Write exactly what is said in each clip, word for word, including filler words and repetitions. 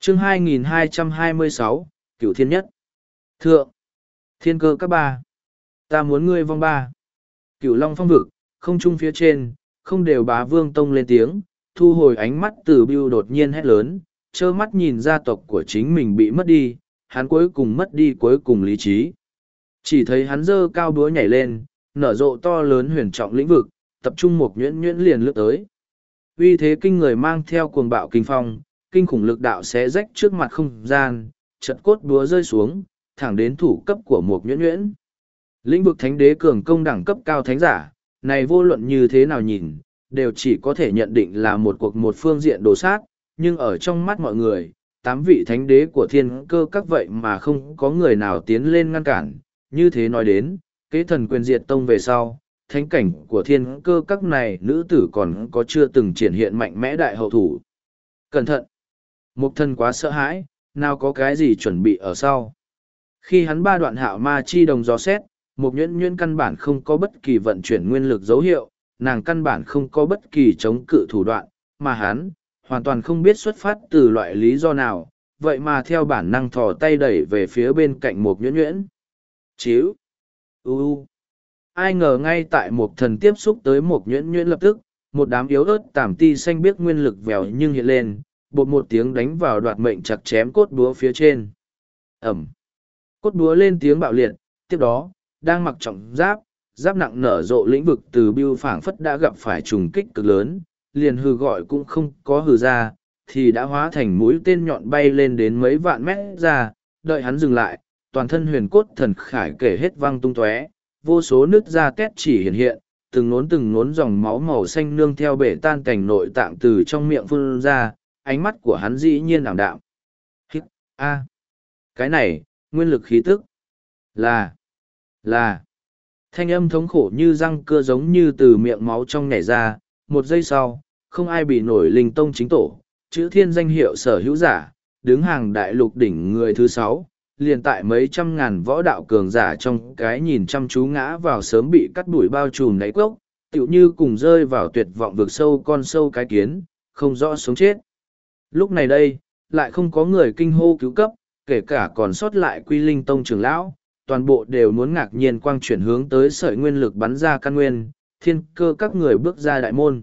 chương hai nghìn hai trăm hai mươi sáu, Cửu Thiên Nhất. Thượng. Thiên cơ các ba. Ta muốn ngươi vong ba. Cửu Long phong vực, không trung phía trên, không đều bá vương tông lên tiếng, thu hồi ánh mắt từ Bưu đột nhiên hét lớn, trơ mắt nhìn gia tộc của chính mình bị mất đi, hắn cuối cùng mất đi cuối cùng lý trí. Chỉ thấy hắn giơ cao búa nhảy lên, nở rộ to lớn huyền trọng lĩnh vực, tập trung một nhuyễn nhuyễn liền lướt tới. Uy thế kinh người mang theo cuồng bạo kinh phong, kinh khủng lực đạo xé rách trước mặt không gian, chật cốt búa rơi xuống, thẳng đến thủ cấp của một nhuyễn nhuyễn. Lĩnh vực thánh đế cường công đẳng cấp cao thánh giả, này vô luận như thế nào nhìn, đều chỉ có thể nhận định là một cuộc một phương diện đồ sát, nhưng ở trong mắt mọi người, tám vị thánh đế của thiên cơ các vậy mà không có người nào tiến lên ngăn cản. Như thế nói đến, kế thần quyền diệt tông về sau, thánh cảnh của thiên cơ các này nữ tử còn có chưa từng triển hiện mạnh mẽ đại hậu thủ. Cẩn thận! Mục thân quá sợ hãi, nào có cái gì chuẩn bị ở sau. Khi hắn ba đoạn hạo ma chi đồng gió xét, Mục nhuyễn nhuyễn căn bản không có bất kỳ vận chuyển nguyên lực dấu hiệu, nàng căn bản không có bất kỳ chống cự thủ đoạn, mà hắn, hoàn toàn không biết xuất phát từ loại lý do nào, vậy mà theo bản năng thò tay đẩy về phía bên cạnh Mục nhuyễn nhuyễn. Chíu! U u! Ai ngờ ngay tại Mục thần tiếp xúc tới Mục nhuyễn nhuyễn lập tức, một đám yếu ớt tảm ti xanh biếc nguyên lực vèo nhưng hiện lên, bột một tiếng đánh vào đoạt mệnh chặt chém cốt búa phía trên. Ẩm! Cốt búa lên tiếng bạo liệt, tiếp đó, đang mặc trọng giáp, giáp nặng nở rộ lĩnh vực từ Bưu phảng phất đã gặp phải trùng kích cực lớn, liền hừ gọi cũng không có hừ ra, thì đã hóa thành mũi tên nhọn bay lên đến mấy vạn mét ra, đợi hắn dừng lại, toàn thân huyền cốt thần khải kể hết văng tung tóe, vô số nước da tét chỉ hiện hiện, từng nốn từng nốn dòng máu màu xanh nương theo bể tan cảnh nội tạng từ trong miệng phun ra, ánh mắt của hắn dĩ nhiên ảm đạm. Hít, a, cái này, nguyên lực khí tức, là, là, thanh âm thống khổ như răng cưa giống như từ miệng máu trong nhảy ra, một giây sau, không ai bị nổi linh tông chính tổ, chữ thiên danh hiệu sở hữu giả, đứng hàng đại lục đỉnh người thứ sáu, liền tại mấy trăm ngàn võ đạo cường giả trong cái nhìn chăm chú ngã vào sớm bị cắt đuổi bao trùm đáy cốc, tựu như cùng rơi vào tuyệt vọng vực sâu con sâu cái kiến, không rõ sống chết. Lúc này đây, lại không có người kinh hô cứu cấp, kể cả còn sót lại quy linh tông trưởng lão, toàn bộ đều muốn ngạc nhiên quang chuyển hướng tới sợi nguyên lực bắn ra căn nguyên, thiên cơ các người bước ra đại môn.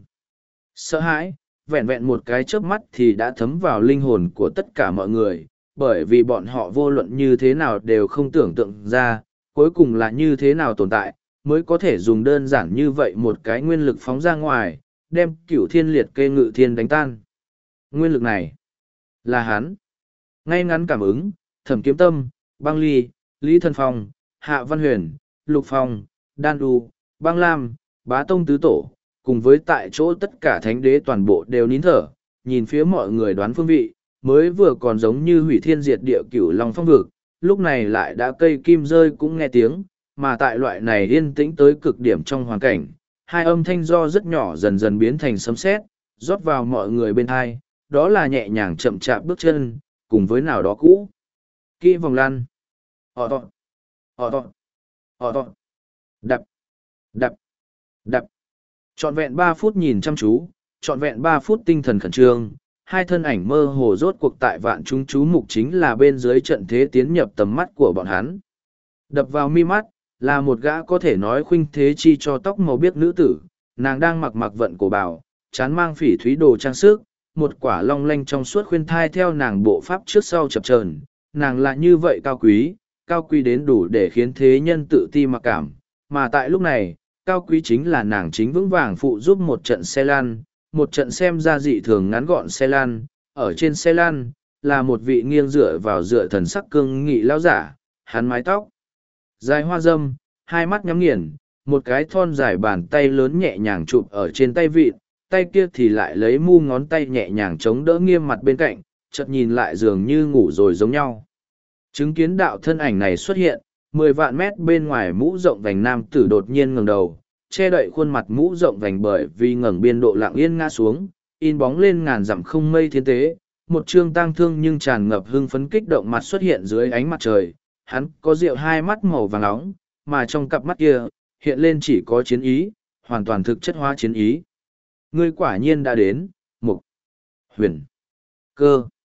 Sợ hãi, vẹn vẹn một cái chớp mắt thì đã thấm vào linh hồn của tất cả mọi người, bởi vì bọn họ vô luận như thế nào đều không tưởng tượng ra, cuối cùng là như thế nào tồn tại, mới có thể dùng đơn giản như vậy một cái nguyên lực phóng ra ngoài, đem cửu thiên liệt kê ngự thiên đánh tan. Nguyên lực này, là hắn. Ngay ngắn cảm ứng, Thẩm Kiếm Tâm, Băng Ly, Lý Thần Phong, Hạ Văn Huyền, Lục Phong, Đan Đu, Băng Lam, Bá Tông Tứ Tổ, cùng với tại chỗ tất cả thánh đế toàn bộ đều nín thở, nhìn phía mọi người đoán phương vị, mới vừa còn giống như hủy thiên diệt địa cửu long phong vực, lúc này lại đã cây kim rơi cũng nghe tiếng, mà tại loại này yên tĩnh tới cực điểm trong hoàn cảnh, hai âm thanh do rất nhỏ dần dần biến thành sấm sét, rót vào mọi người bên thai, đó là nhẹ nhàng chậm chạp bước chân, cùng với nào đó cũ. Kỹ vòng lăn. Ọ tọ. Ọ tọ. Ọ tọ. Đập. Đập. Đập. Trọn vẹn ba phút nhìn chăm chú, trọn vẹn ba phút tinh thần khẩn trương, hai thân ảnh mơ hồ rốt cuộc tại vạn chúng chú mục chính là bên dưới trận thế tiến nhập tầm mắt của bọn hắn. Đập vào mi mắt, là một gã có thể nói khuynh thế chi cho tóc màu biếc nữ tử, nàng đang mặc mặc vận cổ bào, chán mang phỉ thúy đồ trang sức, một quả long lanh trong suốt khuyên thai theo nàng bộ pháp trước sau chập chờn, nàng là như vậy cao quý, cao quý đến đủ để khiến thế nhân tự ti mặc cảm, mà tại lúc này, cao quý chính là nàng chính vững vàng phụ giúp một trận xe lăn, một trận xem ra dị thường ngắn gọn xe lăn, ở trên xe lăn, là một vị nghiêng dựa vào dựa thần sắc cương nghị lão giả, hắn mái tóc dài hoa dâm, hai mắt nhắm nghiền, một cái thon dài bàn tay lớn nhẹ nhàng chụp ở trên tay vịn, tay kia thì lại lấy mu ngón tay nhẹ nhàng chống đỡ nghiêm mặt bên cạnh, chợt nhìn lại dường như ngủ rồi giống nhau. Chứng kiến đạo thân ảnh này xuất hiện, mười vạn mét bên ngoài mũ rộng vành nam tử đột nhiên ngẩng đầu, che đậy khuôn mặt mũ rộng vành bởi vì ngẩng biên độ lặng yên ngã xuống, in bóng lên ngàn dặm không mây thiên tế, một trương tang thương nhưng tràn ngập hưng phấn kích động mặt xuất hiện dưới ánh mặt trời, hắn có rượu hai mắt màu vàng nóng, mà trong cặp mắt kia, hiện lên chỉ có chiến ý, hoàn toàn thực chất hóa chiến ý. Ngươi quả nhiên đã đến, Mục Huyền Cơ.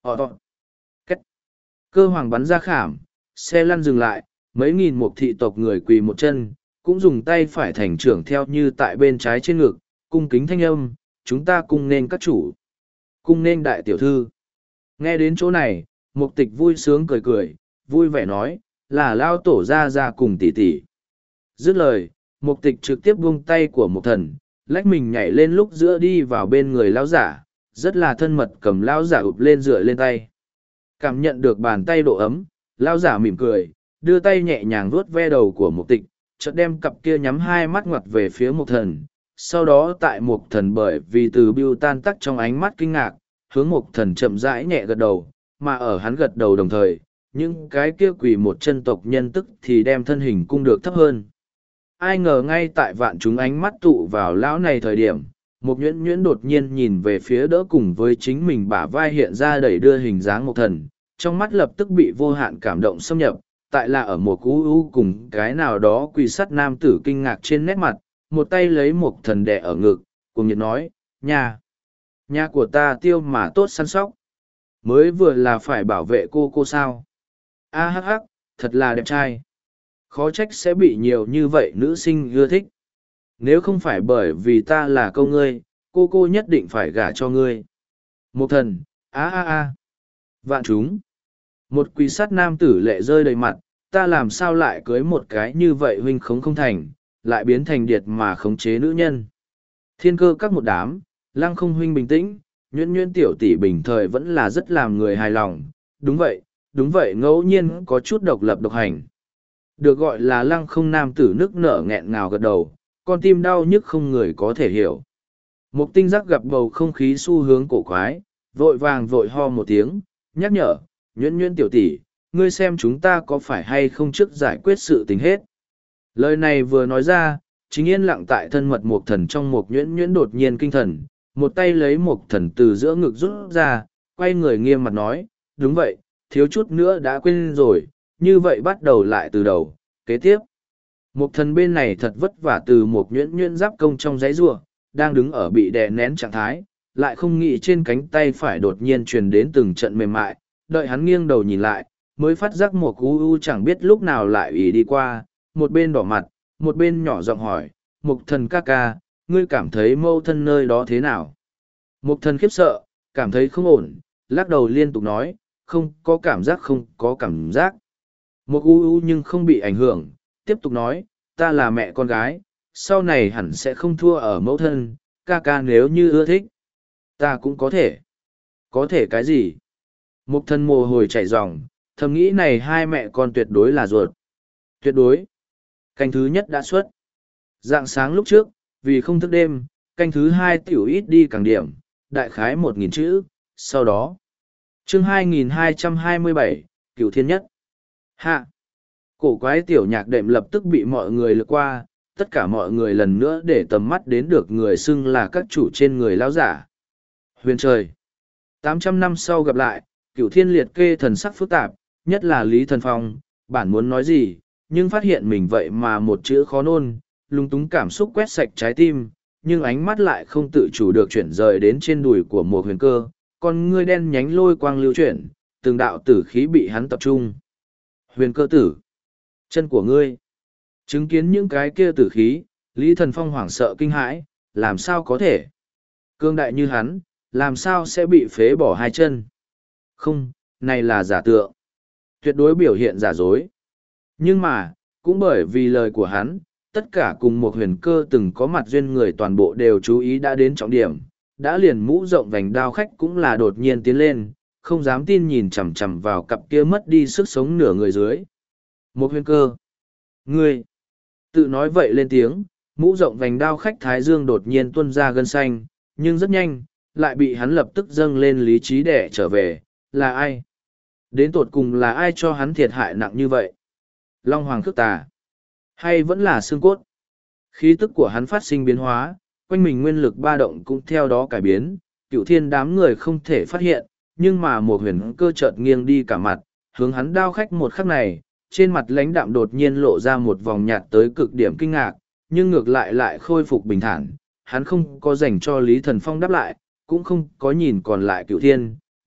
Ọ tọ. Cách. Cơ hoàng bắn ra khảm, xe lăn dừng lại, mấy nghìn mục thị tộc người quỳ một chân, cũng dùng tay phải thành trưởng theo như tại bên trái trên ngực, cung kính thanh âm, chúng ta cung nên các chủ. Cung nên đại tiểu thư. Nghe đến chỗ này, mục tịch vui sướng cười cười, vui vẻ nói, là lao tổ ra ra cùng tỷ tỷ. Dứt lời, mục tịch trực tiếp buông tay của mục thần, lách mình nhảy lên lúc giữa đi vào bên người lao giả, rất là thân mật cầm lao giả ụp lên dựa lên tay. Cảm nhận được bàn tay độ ấm, lao giả mỉm cười, đưa tay nhẹ nhàng vuốt ve đầu của mục tịch, chợt đem cặp kia nhắm hai mắt ngoặt về phía mục thần. Sau đó tại mục thần bởi vì từ biêu tan tắc trong ánh mắt kinh ngạc, hướng mục thần chậm rãi nhẹ gật đầu, mà ở hắn gật đầu đồng thời, những cái kia quỳ một chân tộc nhân tức thì đem thân hình cung được thấp hơn. Ai ngờ ngay tại vạn chúng ánh mắt tụ vào lão này thời điểm, một nhuyễn nhuyễn đột nhiên nhìn về phía đỡ cùng với chính mình bả vai hiện ra đẩy đưa hình dáng một thần, trong mắt lập tức bị vô hạn cảm động xâm nhập, tại là ở một cú u cùng cái nào đó quỳ sắt nam tử kinh ngạc trên nét mặt, một tay lấy một thần đẻ ở ngực, cùng nhiệt nói, nhà, nhà của ta tiêu mà tốt săn sóc, mới vừa là phải bảo vệ cô cô sao. A hắc hắc, thật là đẹp trai. Khó trách sẽ bị nhiều như vậy nữ sinh ưa thích. Nếu không phải bởi vì ta là câu ngươi, cô cô nhất định phải gả cho ngươi. Một thần, a a a. Vạn chúng. Một quỷ sát nam tử lệ rơi đầy mặt, ta làm sao lại cưới một cái như vậy huynh khống không thành, lại biến thành điệt mà khống chế nữ nhân. Thiên cơ các một đám, lăng không huynh bình tĩnh, nhuyễn nhuyễn tiểu tỷ bình thời vẫn là rất làm người hài lòng. Đúng vậy, đúng vậy ngẫu nhiên có chút độc lập độc hành. Được gọi là lăng không nam tử nước nở nghẹn ngào gật đầu, con tim đau nhức không người có thể hiểu. Một tinh giác gặp bầu không khí xu hướng cổ quái, vội vàng vội ho một tiếng, nhắc nhở, nhuyễn nhuyễn tiểu tỷ, ngươi xem chúng ta có phải hay không trước giải quyết sự tình hết. Lời này vừa nói ra, chính yên lặng tại thân mật một thần trong một nhuyễn nhuyễn đột nhiên kinh thần, một tay lấy một thần từ giữa ngực rút ra, quay người nghiêm mặt nói, đúng vậy, thiếu chút nữa đã quên rồi, như vậy bắt đầu lại từ đầu, kế tiếp. Một thần bên này thật vất vả từ một nhuyễn nhuyễn giáp công trong giấy rùa, đang đứng ở bị đè nén trạng thái, lại không nghĩ trên cánh tay phải đột nhiên truyền đến từng trận mềm mại, đợi hắn nghiêng đầu nhìn lại, mới phát giác một u u chẳng biết lúc nào lại ủy đi qua, một bên đỏ mặt, một bên nhỏ giọng hỏi, Mục thần ca ca, ngươi cảm thấy mâu thân nơi đó thế nào? Mục thần khiếp sợ, cảm thấy không ổn, lắc đầu liên tục nói, không có cảm giác không có cảm giác. Mục u u nhưng không bị ảnh hưởng, tiếp tục nói, ta là mẹ con gái, sau này hẳn sẽ không thua ở mẫu thân, ca ca nếu như ưa thích. Ta cũng có thể. Có thể cái gì? Mục thần mồ hồi chảy ròng, thầm nghĩ này hai mẹ con tuyệt đối là ruột. Tuyệt đối. Canh thứ nhất đã xuất. Dạng sáng lúc trước, vì không thức đêm, canh thứ hai tiểu ít đi càng điểm, đại khái một nghìn chữ, sau đó. Chương hai nghìn hai trăm hai mươi bảy, Cửu Thiên Nhất. Hạ. Cổ quái tiểu nhạc đệm lập tức bị mọi người lướt qua, tất cả mọi người lần nữa để tầm mắt đến được người xưng là các chủ trên người lão giả. Huyền trời. tám trăm năm sau gặp lại, Cửu Thiên liệt kê thần sắc phức tạp, nhất là Lý Thần Phong, bản muốn nói gì, nhưng phát hiện mình vậy mà một chữ khó nôn, lung túng cảm xúc quét sạch trái tim, nhưng ánh mắt lại không tự chủ được chuyển rời đến trên đùi của một huyền cơ, con ngươi đen nhánh lôi quang lưu chuyển, từng đạo tử khí bị hắn tập trung. Huyền cơ tử, chân của ngươi. Chứng kiến những cái kia tử khí, Lý Thần Phong hoảng sợ kinh hãi, làm sao có thể? Cương đại như hắn, làm sao sẽ bị phế bỏ hai chân? Không, này là giả tượng. Tuyệt đối biểu hiện giả dối. Nhưng mà, cũng bởi vì lời của hắn, tất cả cùng một huyền cơ từng có mặt duyên người toàn bộ đều chú ý đã đến trọng điểm, đã liền mũ rộng vành đao khách cũng là đột nhiên tiến lên, không dám tin nhìn chằm chằm vào cặp kia mất đi sức sống nửa người dưới. Một huyền cơ. Ngươi. Tự nói vậy lên tiếng, mũ rộng vành đao khách Thái Dương đột nhiên tuôn ra gân xanh, nhưng rất nhanh, lại bị hắn lập tức dâng lên lý trí để trở về, là ai? Đến tột cùng là ai cho hắn thiệt hại nặng như vậy? Long Hoàng Khước Tà? Hay vẫn là xương cốt? Khí tức của hắn phát sinh biến hóa, quanh mình nguyên lực ba động cũng theo đó cải biến, Cửu Thiên đám người không thể phát hiện, nhưng mà một huyền cơ chợt nghiêng đi cả mặt, hướng hắn đao khách một khắc này, trên mặt lãnh đạm đột nhiên lộ ra một vòng nhạt tới cực điểm kinh ngạc, nhưng ngược lại lại khôi phục bình thản, hắn không có dành cho Lý Thần Phong đáp lại, cũng không có nhìn còn lại Cửu Thiên,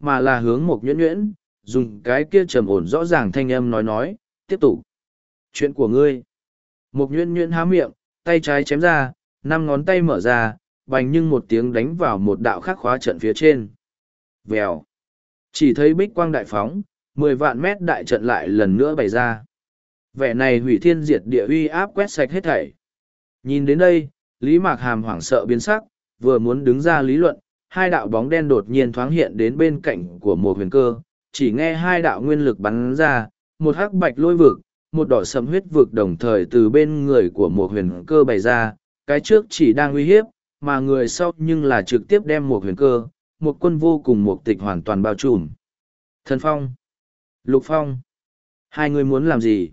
mà là hướng một nhuyễn nhuyễn, dùng cái kia trầm ổn rõ ràng thanh âm nói nói, tiếp tục. Chuyện của ngươi. Một nhuyễn nhuyễn há miệng, tay trái chém ra, năm ngón tay mở ra, bành nhưng một tiếng đánh vào một đạo khắc khóa trận phía trên. Vèo. Chỉ thấy bích quang đại phóng, mười vạn mét đại trận lại lần nữa bày ra. Vẻ này hủy thiên diệt địa uy áp quét sạch hết thảy. Nhìn đến đây, Lý Mạc Hàm hoảng sợ biến sắc, vừa muốn đứng ra lý luận, hai đạo bóng đen đột nhiên thoáng hiện đến bên cạnh của một huyền cơ, chỉ nghe hai đạo nguyên lực bắn ra, một hắc bạch lôi vực, một đỏ sầm huyết vực đồng thời từ bên người của một huyền cơ bày ra, cái trước chỉ đang uy hiếp, mà người sau nhưng là trực tiếp đem một huyền cơ, một quân vô cùng một tịch hoàn toàn bao trùm. Thần Phong, Lục Phong, hai người muốn làm gì?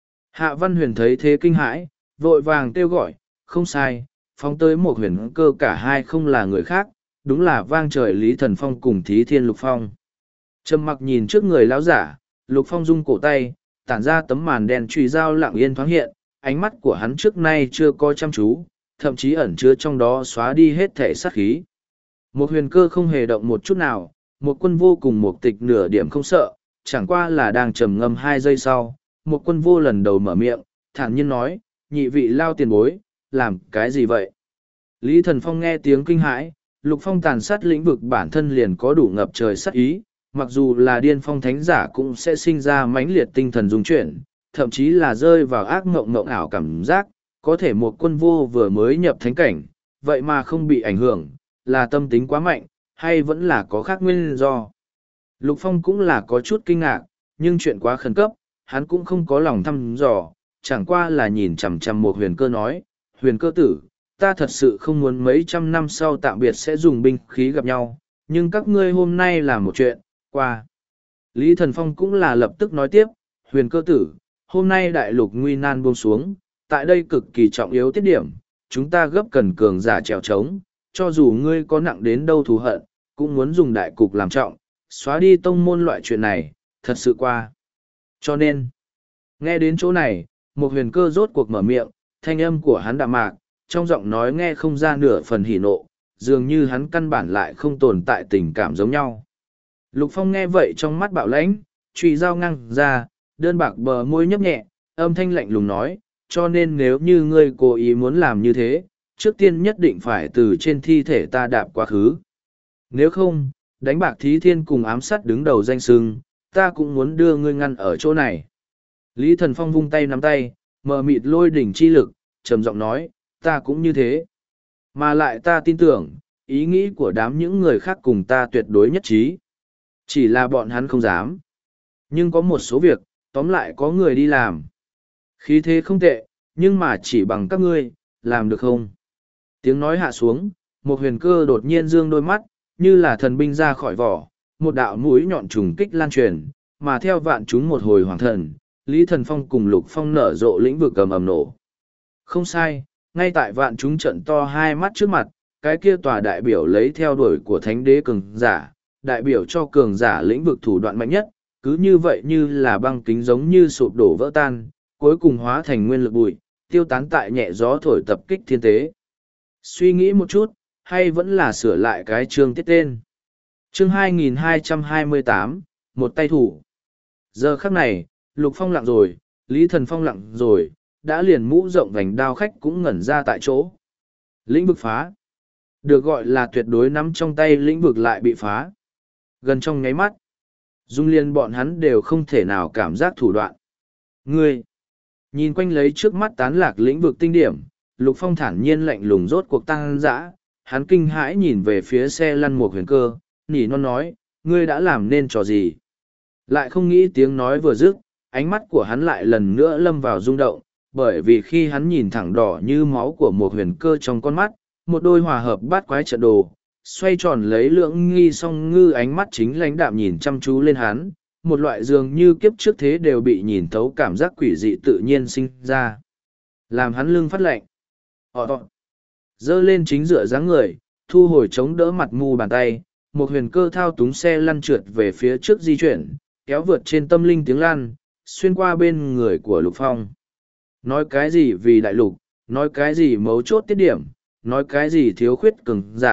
Hạ Văn Huyền thấy thế kinh hãi, vội vàng kêu gọi, không sai, phóng tới một huyền cơ cả hai không là người khác, đúng là vang trời Lý Thần Phong cùng Thí Thiên Lục Phong. Trầm mặc nhìn trước người lão giả, Lục Phong rung cổ tay, tản ra tấm màn đen trùy dao lặng yên thoáng hiện, ánh mắt của hắn trước nay chưa có chăm chú, thậm chí ẩn chứa trong đó xóa đi hết thể sát khí. Một huyền cơ không hề động một chút nào, một quân vô cùng một tịch nửa điểm không sợ, chẳng qua là đang trầm ngâm hai giây sau, một quân vô lần đầu mở miệng, thản nhiên nói, nhị vị lao tiền bối, làm cái gì vậy? Lý Thần Phong nghe tiếng kinh hãi, Lục Phong tàn sát lĩnh vực bản thân liền có đủ ngập trời sát ý, mặc dù là điên phong thánh giả cũng sẽ sinh ra mãnh liệt tinh thần dung chuyển, thậm chí là rơi vào ác mộng mộng ảo cảm giác, có thể một quân vô vừa mới nhập thánh cảnh, vậy mà không bị ảnh hưởng, là tâm tính quá mạnh, hay vẫn là có khác nguyên do. Lục Phong cũng là có chút kinh ngạc, nhưng chuyện quá khẩn cấp, hắn cũng không có lòng thăm dò, chẳng qua là nhìn chằm chằm một huyền cơ nói, huyền cơ tử, ta thật sự không muốn mấy trăm năm sau tạm biệt sẽ dùng binh khí gặp nhau, nhưng các ngươi hôm nay làm một chuyện, qua. Lý Thần Phong cũng là lập tức nói tiếp, huyền cơ tử, hôm nay đại lục nguy nan buông xuống, tại đây cực kỳ trọng yếu tiết điểm, chúng ta gấp cần cường giả trèo trống, cho dù ngươi có nặng đến đâu thù hận, cũng muốn dùng đại cục làm trọng, xóa đi tông môn loại chuyện này, thật sự qua. Cho nên, nghe đến chỗ này, một huyền cơ rốt cuộc mở miệng, thanh âm của hắn đạm mạc, trong giọng nói nghe không ra nửa phần hỉ nộ, dường như hắn căn bản lại không tồn tại tình cảm giống nhau. Lục Phong nghe vậy trong mắt bạo lãnh, chùy dao ngang ra, đơn bạc bờ môi nhấp nhẹ, âm thanh lạnh lùng nói, cho nên nếu như ngươi cố ý muốn làm như thế, trước tiên nhất định phải từ trên thi thể ta đạp quá khứ. Nếu không, đánh bạc Thí Thiên cùng ám sát đứng đầu danh sưng, ta cũng muốn đưa ngươi ngăn ở chỗ này. Lý Thần Phong vung tay nắm tay, mờ mịt lôi đỉnh chi lực, trầm giọng nói, ta cũng như thế. Mà lại ta tin tưởng, ý nghĩ của đám những người khác cùng ta tuyệt đối nhất trí. Chỉ là bọn hắn không dám. Nhưng có một số việc, tóm lại có người đi làm. Khí thế không tệ, nhưng mà chỉ bằng các ngươi, làm được không? Tiếng nói hạ xuống, một huyền cơ đột nhiên dương đôi mắt, như là thần binh ra khỏi vỏ, một đạo mũi nhọn trùng kích lan truyền, mà theo vạn chúng một hồi hoàng thần, Lý Thần Phong cùng Lục Phong nở rộ lĩnh vực cầm ầm nổ. Không sai, ngay tại vạn chúng trận to hai mắt trước mặt, cái kia tòa đại biểu lấy theo đuổi của thánh đế cường giả, đại biểu cho cường giả lĩnh vực thủ đoạn mạnh nhất, cứ như vậy như là băng kính giống như sụp đổ vỡ tan, cuối cùng hóa thành nguyên lực bụi, tiêu tán tại nhẹ gió thổi tập kích thiên tế. Suy nghĩ một chút, hay vẫn là sửa lại cái chương tiết tên. Chương hai nghìn hai trăm hai mươi tám, một tay thủ. Giờ khắc này, Lục Phong lặng rồi, Lý Thần Phong lặng rồi, đã liền mũ rộng vành đao khách cũng ngẩn ra tại chỗ. Lĩnh vực phá. Được gọi là tuyệt đối nắm trong tay lĩnh vực lại bị phá. Gần trong nháy mắt, dung liên bọn hắn đều không thể nào cảm giác thủ đoạn. Ngươi, nhìn quanh lấy trước mắt tán lạc lĩnh vực tinh điểm, Lục Phong thản nhiên lạnh lùng rốt cuộc tăng dã, hắn kinh hãi nhìn về phía xe lăn một huyền cơ, nỉ non nói, ngươi đã làm nên trò gì? Lại không nghĩ tiếng nói vừa dứt, ánh mắt của hắn lại lần nữa lâm vào rung động, bởi vì khi hắn nhìn thẳng đỏ như máu của một huyền cơ trong con mắt, một đôi hòa hợp bát quái trận đồ, xoay tròn lấy lưỡng nghi song ngư ánh mắt chính lãnh đạm nhìn chăm chú lên hắn, một loại dường như kiếp trước thế đều bị nhìn thấu cảm giác quỷ dị tự nhiên sinh ra. Làm hắn lưng phát lạnh. Họ tọ. Dơ lên chính dựa dáng người, thu hồi chống đỡ mặt mù bàn tay, một huyền cơ thao túng xe lăn trượt về phía trước di chuyển, kéo vượt trên tâm linh tiếng lan, xuyên qua bên người của Lục Phong. Nói cái gì vì đại lục, nói cái gì mấu chốt tiết điểm, nói cái gì thiếu khuyết cường giả,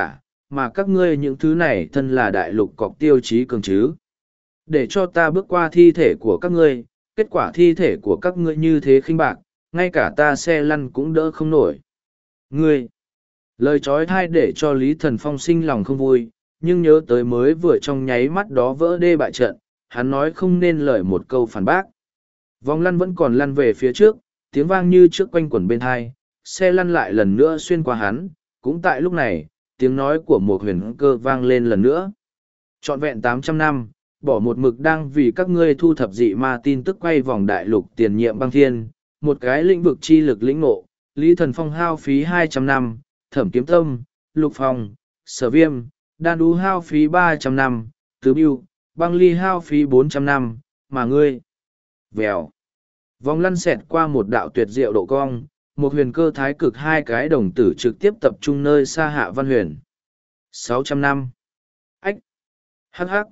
mà các ngươi những thứ này thân là đại lục cọc tiêu chí cường chứ. Để cho ta bước qua thi thể của các ngươi, kết quả thi thể của các ngươi như thế khinh bạc, ngay cả ta xe lăn cũng đỡ không nổi. Ngươi! Lời trói thai để cho Lý Thần Phong sinh lòng không vui, nhưng nhớ tới mới vừa trong nháy mắt đó vỡ đê bại trận, hắn nói không nên lời một câu phản bác. Vòng lăn vẫn còn lăn về phía trước, tiếng vang như trước quanh quẩn bên hai, xe lăn lại lần nữa xuyên qua hắn, cũng tại lúc này, tiếng nói của một huyền cơ vang lên lần nữa. Trọn vẹn tám trăm năm, bỏ một mực đang vì các ngươi thu thập dị ma tin tức quay vòng đại lục tiền nhiệm băng thiên, một cái lĩnh vực chi lực lĩnh ngộ, Lý Thần Phong hao phí hai trăm năm, Thẩm Kiếm Tâm, Lục Phong, Sở Viêm, Đan Đú hao phí ba trăm năm, Tứ Bưu, Băng Ly hao phí bốn trăm năm, mà ngươi. Vèo. Vòng lăn xẹt qua một đạo tuyệt diệu độ cong, một huyền cơ thái cực hai cái đồng tử trực tiếp tập trung nơi xa Hạ Văn Huyền. sáu trăm năm. Ách. Hắc hắc.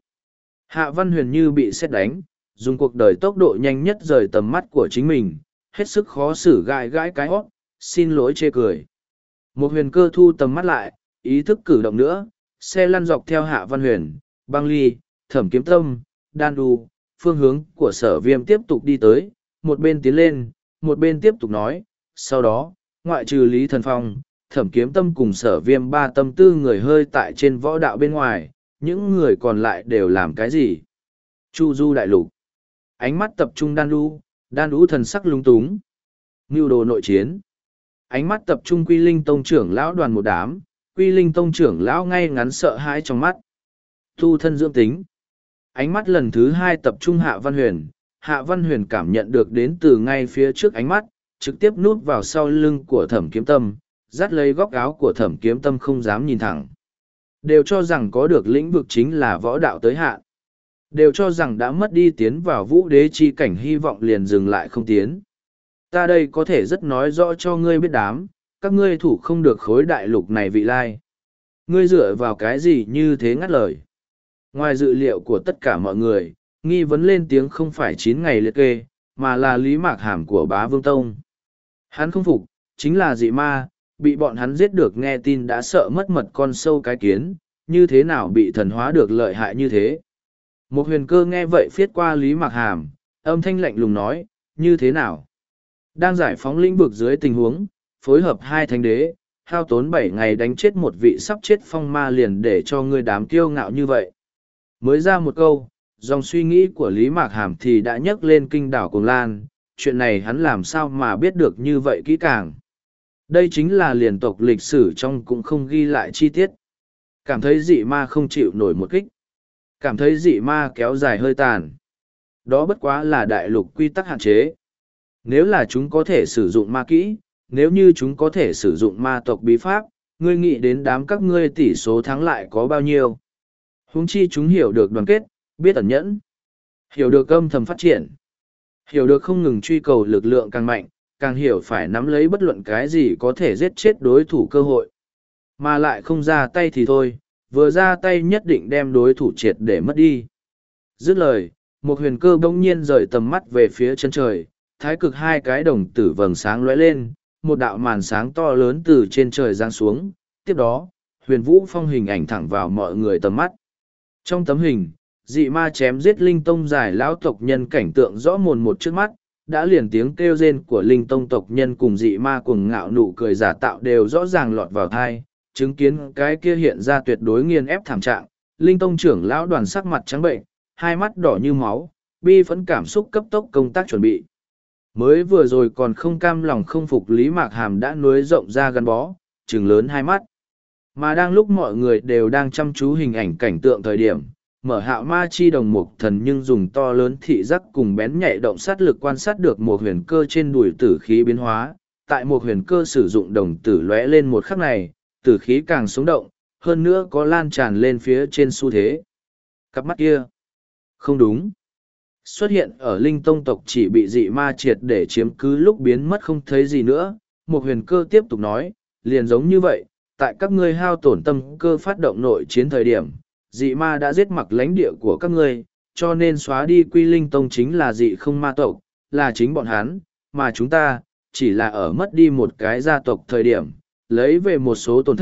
Hạ Văn Huyền như bị sét đánh, dùng cuộc đời tốc độ nhanh nhất rời tầm mắt của chính mình, hết sức khó xử gãi gãi cái hót, xin lỗi chê cười. Một huyền cơ thu tầm mắt lại, ý thức cử động nữa, xe lăn dọc theo Hạ Văn Huyền, Băng Ly, Thẩm Kiếm Tâm, Đan Đu, phương hướng của Sở Viêm tiếp tục đi tới, một bên tiến lên, một bên tiếp tục nói, sau đó, ngoại trừ Lý Thần Phong, Thẩm Kiếm Tâm cùng Sở Viêm ba tâm tư người hơi tại trên võ đạo bên ngoài, những người còn lại đều làm cái gì? Chu du đại lục. Ánh mắt tập trung Đan Đu, Đan Đu thần sắc lung túng. Mưu đồ nội chiến. Ánh mắt tập trung Quy Linh Tông trưởng lão đoàn một đám, Quy Linh Tông trưởng lão ngay ngắn sợ hãi trong mắt. Tu thân dưỡng tính. Ánh mắt lần thứ hai tập trung Hạ Văn Huyền, Hạ Văn Huyền cảm nhận được đến từ ngay phía trước ánh mắt, trực tiếp núp vào sau lưng của Thẩm Kiếm Tâm, dắt lấy góc áo của Thẩm Kiếm Tâm không dám nhìn thẳng. Đều cho rằng có được lĩnh vực chính là võ đạo tới hạn. Đều cho rằng đã mất đi tiến vào vũ đế chi cảnh hy vọng liền dừng lại không tiến. Ta đây có thể rất nói rõ cho ngươi biết đám, các ngươi thủ không được khối đại lục này vị lai. Ngươi dựa vào cái gì như thế ngắt lời. Ngoài dự liệu của tất cả mọi người, nghi vấn lên tiếng không phải chín ngày liệt kê, mà là Lý Mạc Hàm của Bá Vương Tông. Hắn không phục, chính là dị ma, bị bọn hắn giết được nghe tin đã sợ mất mật con sâu cái kiến, như thế nào bị thần hóa được lợi hại như thế. Một huyền cơ nghe vậy phiết qua Lý Mạc Hàm, âm thanh lạnh lùng nói, như thế nào? Đang giải phóng lĩnh vực dưới tình huống, phối hợp hai thánh đế, hao tốn bảy ngày đánh chết một vị sắp chết phong ma liền để cho ngươi đám kiêu ngạo như vậy. Mới ra một câu, dòng suy nghĩ của Lý Mạc Hàm thì đã nhấc lên kinh đảo Cuồng Lan, chuyện này hắn làm sao mà biết được như vậy kỹ càng. Đây chính là liền tộc lịch sử trong cũng không ghi lại chi tiết. Cảm thấy dị ma không chịu nổi một kích. Cảm thấy dị ma kéo dài hơi tàn. Đó bất quá là đại lục quy tắc hạn chế. Nếu là chúng có thể sử dụng ma kỹ, nếu như chúng có thể sử dụng ma tộc bí pháp, ngươi nghĩ đến đám các ngươi tỷ số thắng lại có bao nhiêu. Huống chi chúng hiểu được đoàn kết, biết ẩn nhẫn, hiểu được âm thầm phát triển, hiểu được không ngừng truy cầu lực lượng càng mạnh, càng hiểu phải nắm lấy bất luận cái gì có thể giết chết đối thủ cơ hội. Mà lại không ra tay thì thôi, vừa ra tay nhất định đem đối thủ triệt để mất đi. Dứt lời, một huyền cơ bỗng nhiên rời tầm mắt về phía chân trời, thái cực hai cái đồng tử vầng sáng lóe lên, một đạo màn sáng to lớn từ trên trời giáng xuống, tiếp đó, huyền vũ phong hình ảnh thẳng vào mọi người tầm mắt. Trong tấm hình, dị ma chém giết linh tông giải lão tộc nhân cảnh tượng rõ mồn một trước mắt, đã liền tiếng kêu rên của linh tông tộc nhân cùng dị ma cuồng ngạo nụ cười giả tạo đều rõ ràng lọt vào thai, chứng kiến cái kia hiện ra tuyệt đối nghiền ép thảm trạng, linh tông trưởng lão đoàn sắc mặt trắng bệnh, hai mắt đỏ như máu, bi phẫn cảm xúc cấp tốc công tác chuẩn bị. Mới vừa rồi còn không cam lòng không phục Lý Mạc Hàm đã nuối rộng ra gắn bó, trừng lớn hai mắt. Mà đang lúc mọi người đều đang chăm chú hình ảnh cảnh tượng thời điểm, mở hạo ma chi đồng mục thần nhưng dùng to lớn thị giác cùng bén nhạy động sát lực quan sát được một huyền cơ trên đùi tử khí biến hóa. Tại một huyền cơ sử dụng đồng tử lóe lên một khắc này, tử khí càng sống động, hơn nữa có lan tràn lên phía trên xu thế. Cặp mắt kia. Không đúng. Xuất hiện ở linh tông tộc chỉ bị dị ma triệt để chiếm cứ lúc biến mất không thấy gì nữa. Một huyền cơ tiếp tục nói, liền giống như vậy, tại các ngươi hao tổn tâm cơ phát động nội chiến thời điểm, dị ma đã giết mặc lãnh địa của các ngươi, cho nên xóa đi quy linh tông chính là dị không ma tộc, là chính bọn hắn, mà chúng ta, chỉ là ở mất đi một cái gia tộc thời điểm, lấy về một số tổn thất,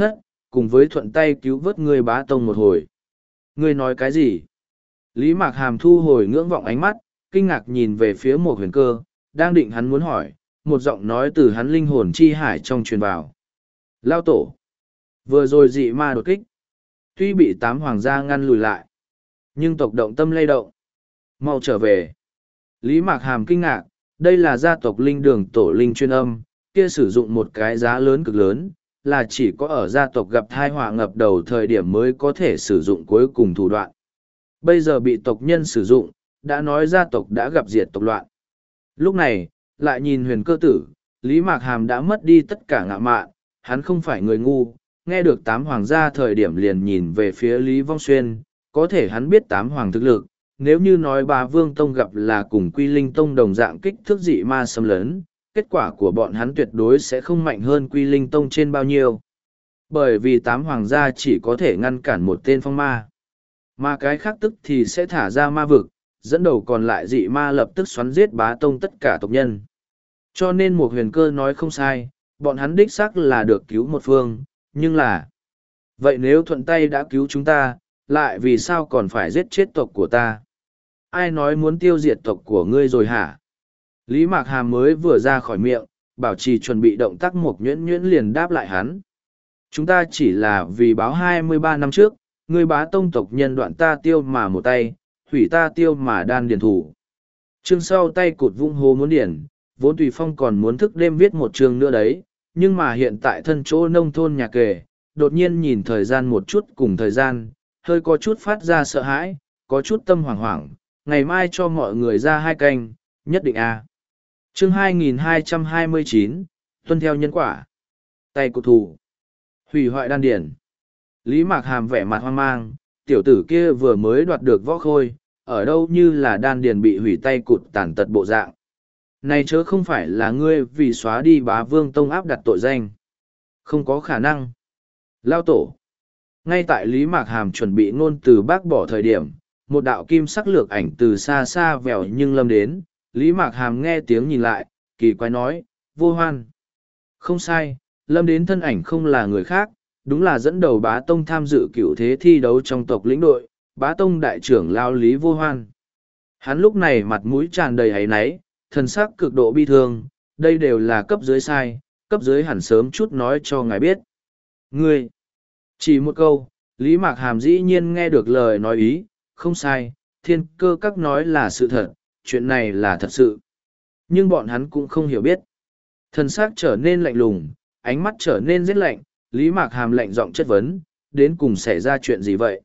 cùng với thuận tay cứu vớt ngươi bá tông một hồi. Ngươi nói cái gì? Lý Mạc Hàm thu hồi ngưỡng vọng ánh mắt, kinh ngạc nhìn về phía một huyền cơ, đang định hắn muốn hỏi, một giọng nói từ hắn linh hồn chi hải trong truyền vào. Lao tổ. Vừa rồi dị ma đột kích. Tuy bị tám hoàng gia ngăn lùi lại, nhưng tộc động tâm lay động. Mau trở về. Lý Mạc Hàm kinh ngạc, đây là gia tộc linh đường tổ linh chuyên âm, kia sử dụng một cái giá lớn cực lớn, là chỉ có ở gia tộc gặp thai họa ngập đầu thời điểm mới có thể sử dụng cuối cùng thủ đoạn. Bây giờ bị tộc nhân sử dụng, đã nói gia tộc đã gặp diệt tộc loạn. Lúc này, lại nhìn huyền cơ tử, Lý Mạc Hàm đã mất đi tất cả ngạo mạn, hắn không phải người ngu, nghe được tám hoàng gia thời điểm liền nhìn về phía Lý Vong Xuyên, có thể hắn biết tám hoàng thực lực, nếu như nói bà Vương Tông gặp là cùng Quy Linh Tông đồng dạng kích thước dị ma xâm lấn, kết quả của bọn hắn tuyệt đối sẽ không mạnh hơn Quy Linh Tông trên bao nhiêu. Bởi vì tám hoàng gia chỉ có thể ngăn cản một tên phong ma, mà cái khác tức thì sẽ thả ra ma vực, dẫn đầu còn lại dị ma lập tức xoắn giết bá tông tất cả tộc nhân. Cho nên một huyền cơ nói không sai, bọn hắn đích xác là được cứu một phương, nhưng là... Vậy nếu thuận tay đã cứu chúng ta, lại vì sao còn phải giết chết tộc của ta? Ai nói muốn tiêu diệt tộc của ngươi rồi hả? Lý Mạc Hàm mới vừa ra khỏi miệng, bảo trì chuẩn bị động tác một nhuyễn nhuyễn liền đáp lại hắn. Chúng ta chỉ là vì báo hai mươi ba năm trước, ngươi bá tông tộc nhân đoạn ta tiêu mà một tay, hủy ta tiêu mà đan điền thủ. Chương sau tay cụt vung hô muốn điển, vốn Tùy Phong còn muốn thức đêm viết một chương nữa đấy, nhưng mà hiện tại thân chỗ nông thôn nhà kề, đột nhiên nhìn thời gian một chút cùng thời gian, hơi có chút phát ra sợ hãi, có chút tâm hoảng hoảng, ngày mai cho mọi người ra hai canh, nhất định a. Chương hai nghìn hai trăm hai mươi chín, tuân theo nhân quả. Tay cụt thủ. Hủy hoại đan điển. Lý Mạc Hàm vẻ mặt hoang mang, tiểu tử kia vừa mới đoạt được võ khôi, ở đâu như là đan điền bị hủy tay cụt tàn tật bộ dạng. Này chớ không phải là ngươi vì xóa đi bá vương tông áp đặt tội danh. Không có khả năng. Lao tổ. Ngay tại Lý Mạc Hàm chuẩn bị ngôn từ bác bỏ thời điểm, một đạo kim sắc lược ảnh từ xa xa vèo nhưng lâm đến, Lý Mạc Hàm nghe tiếng nhìn lại, kỳ quái nói, Vô Hoan. Không sai, lâm đến thân ảnh không là người khác, đúng là dẫn đầu bá tông tham dự cựu thế thi đấu trong tộc lĩnh đội, bá tông đại trưởng lao Lý Vô Hoan. Hắn lúc này mặt mũi tràn đầy áy náy, thần sắc cực độ bi thương, đây đều là cấp dưới sai, cấp dưới hẳn sớm chút nói cho ngài biết. Ngươi, chỉ một câu, Lý Mạc Hàm dĩ nhiên nghe được lời nói ý, không sai, thiên cơ các nói là sự thật, chuyện này là thật sự. Nhưng bọn hắn cũng không hiểu biết. Thần sắc trở nên lạnh lùng, ánh mắt trở nên rét lạnh, Lý Mạc Hàm lạnh giọng chất vấn, đến cùng xảy ra chuyện gì vậy?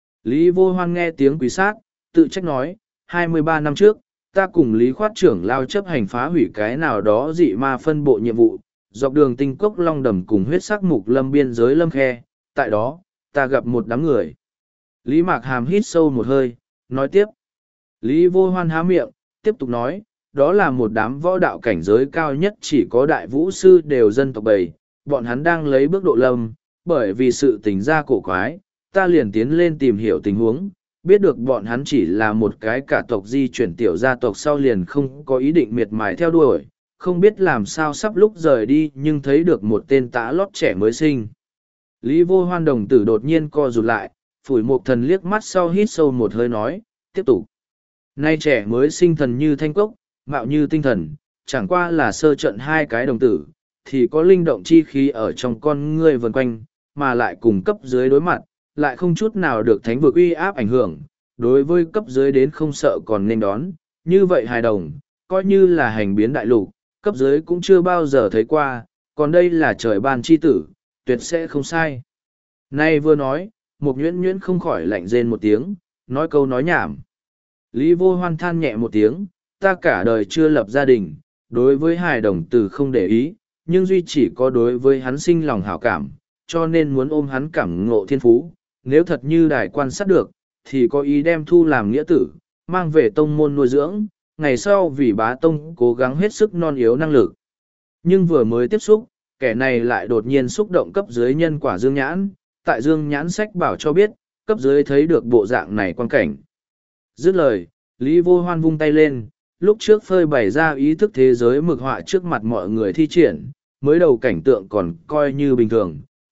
Lý Vô Hoan nghe tiếng quý sát, tự trách nói, hai mươi ba năm trước, ta cùng Lý Khoát trưởng lao chấp hành phá hủy cái nào đó dị ma phân bộ nhiệm vụ, dọc đường tinh cốc long đầm cùng huyết sắc mục lâm biên giới lâm khe, tại đó, ta gặp một đám người. Lý Mạc Hàm hít sâu một hơi, nói tiếp. Lý Vô Hoan há miệng, tiếp tục nói, đó là một đám võ đạo cảnh giới cao nhất chỉ có đại vũ sư đều dân tộc bầy, bọn hắn đang lấy bước độ lâm, bởi vì sự tình ra cổ quái, ta liền tiến lên tìm hiểu tình huống, biết được bọn hắn chỉ là một cái cả tộc di chuyển tiểu gia tộc sau liền không có ý định miệt mài theo đuổi, không biết làm sao sắp lúc rời đi nhưng thấy được một tên tã lót trẻ mới sinh. Lý Vô Hoan đồng tử đột nhiên co rụt lại, phủi một thần liếc mắt sau hít sâu một hơi nói, tiếp tục. Nay trẻ mới sinh thần như thanh cốc, mạo như tinh thần, chẳng qua là sơ trận hai cái đồng tử, thì có linh động chi khí ở trong con ngươi vần quanh, mà lại cùng cấp dưới đối mặt, lại không chút nào được thánh vực uy áp ảnh hưởng, đối với cấp dưới đến không sợ còn nên đón, như vậy hài đồng, coi như là hành biến đại lục, cấp dưới cũng chưa bao giờ thấy qua, còn đây là trời ban chi tử, tuyệt sẽ không sai. Nay vừa nói, một nhuyễn nhuyễn không khỏi lạnh rên một tiếng, nói câu nói nhảm. Lý Vô Hoan than nhẹ một tiếng, ta cả đời chưa lập gia đình, đối với hài đồng từ không để ý, nhưng duy chỉ có đối với hắn sinh lòng hảo cảm, cho nên muốn ôm hắn cảm ngộ thiên phú, nếu thật như đài quan sát được, thì có ý đem thu làm nghĩa tử, mang về tông môn nuôi dưỡng, ngày sau vì bá tông cố gắng hết sức non yếu năng lực. Nhưng vừa mới tiếp xúc, kẻ này lại đột nhiên xúc động cấp dưới nhân quả Dương Nhãn, tại Dương Nhãn sách bảo cho biết, cấp dưới thấy được bộ dạng này quan cảnh. Dứt lời, Lý Vô Hoan vung tay lên, lúc trước phơi bày ra ý thức thế giới mực họa trước mặt mọi người thi triển, mới đầu cảnh tượng còn coi như bình thường,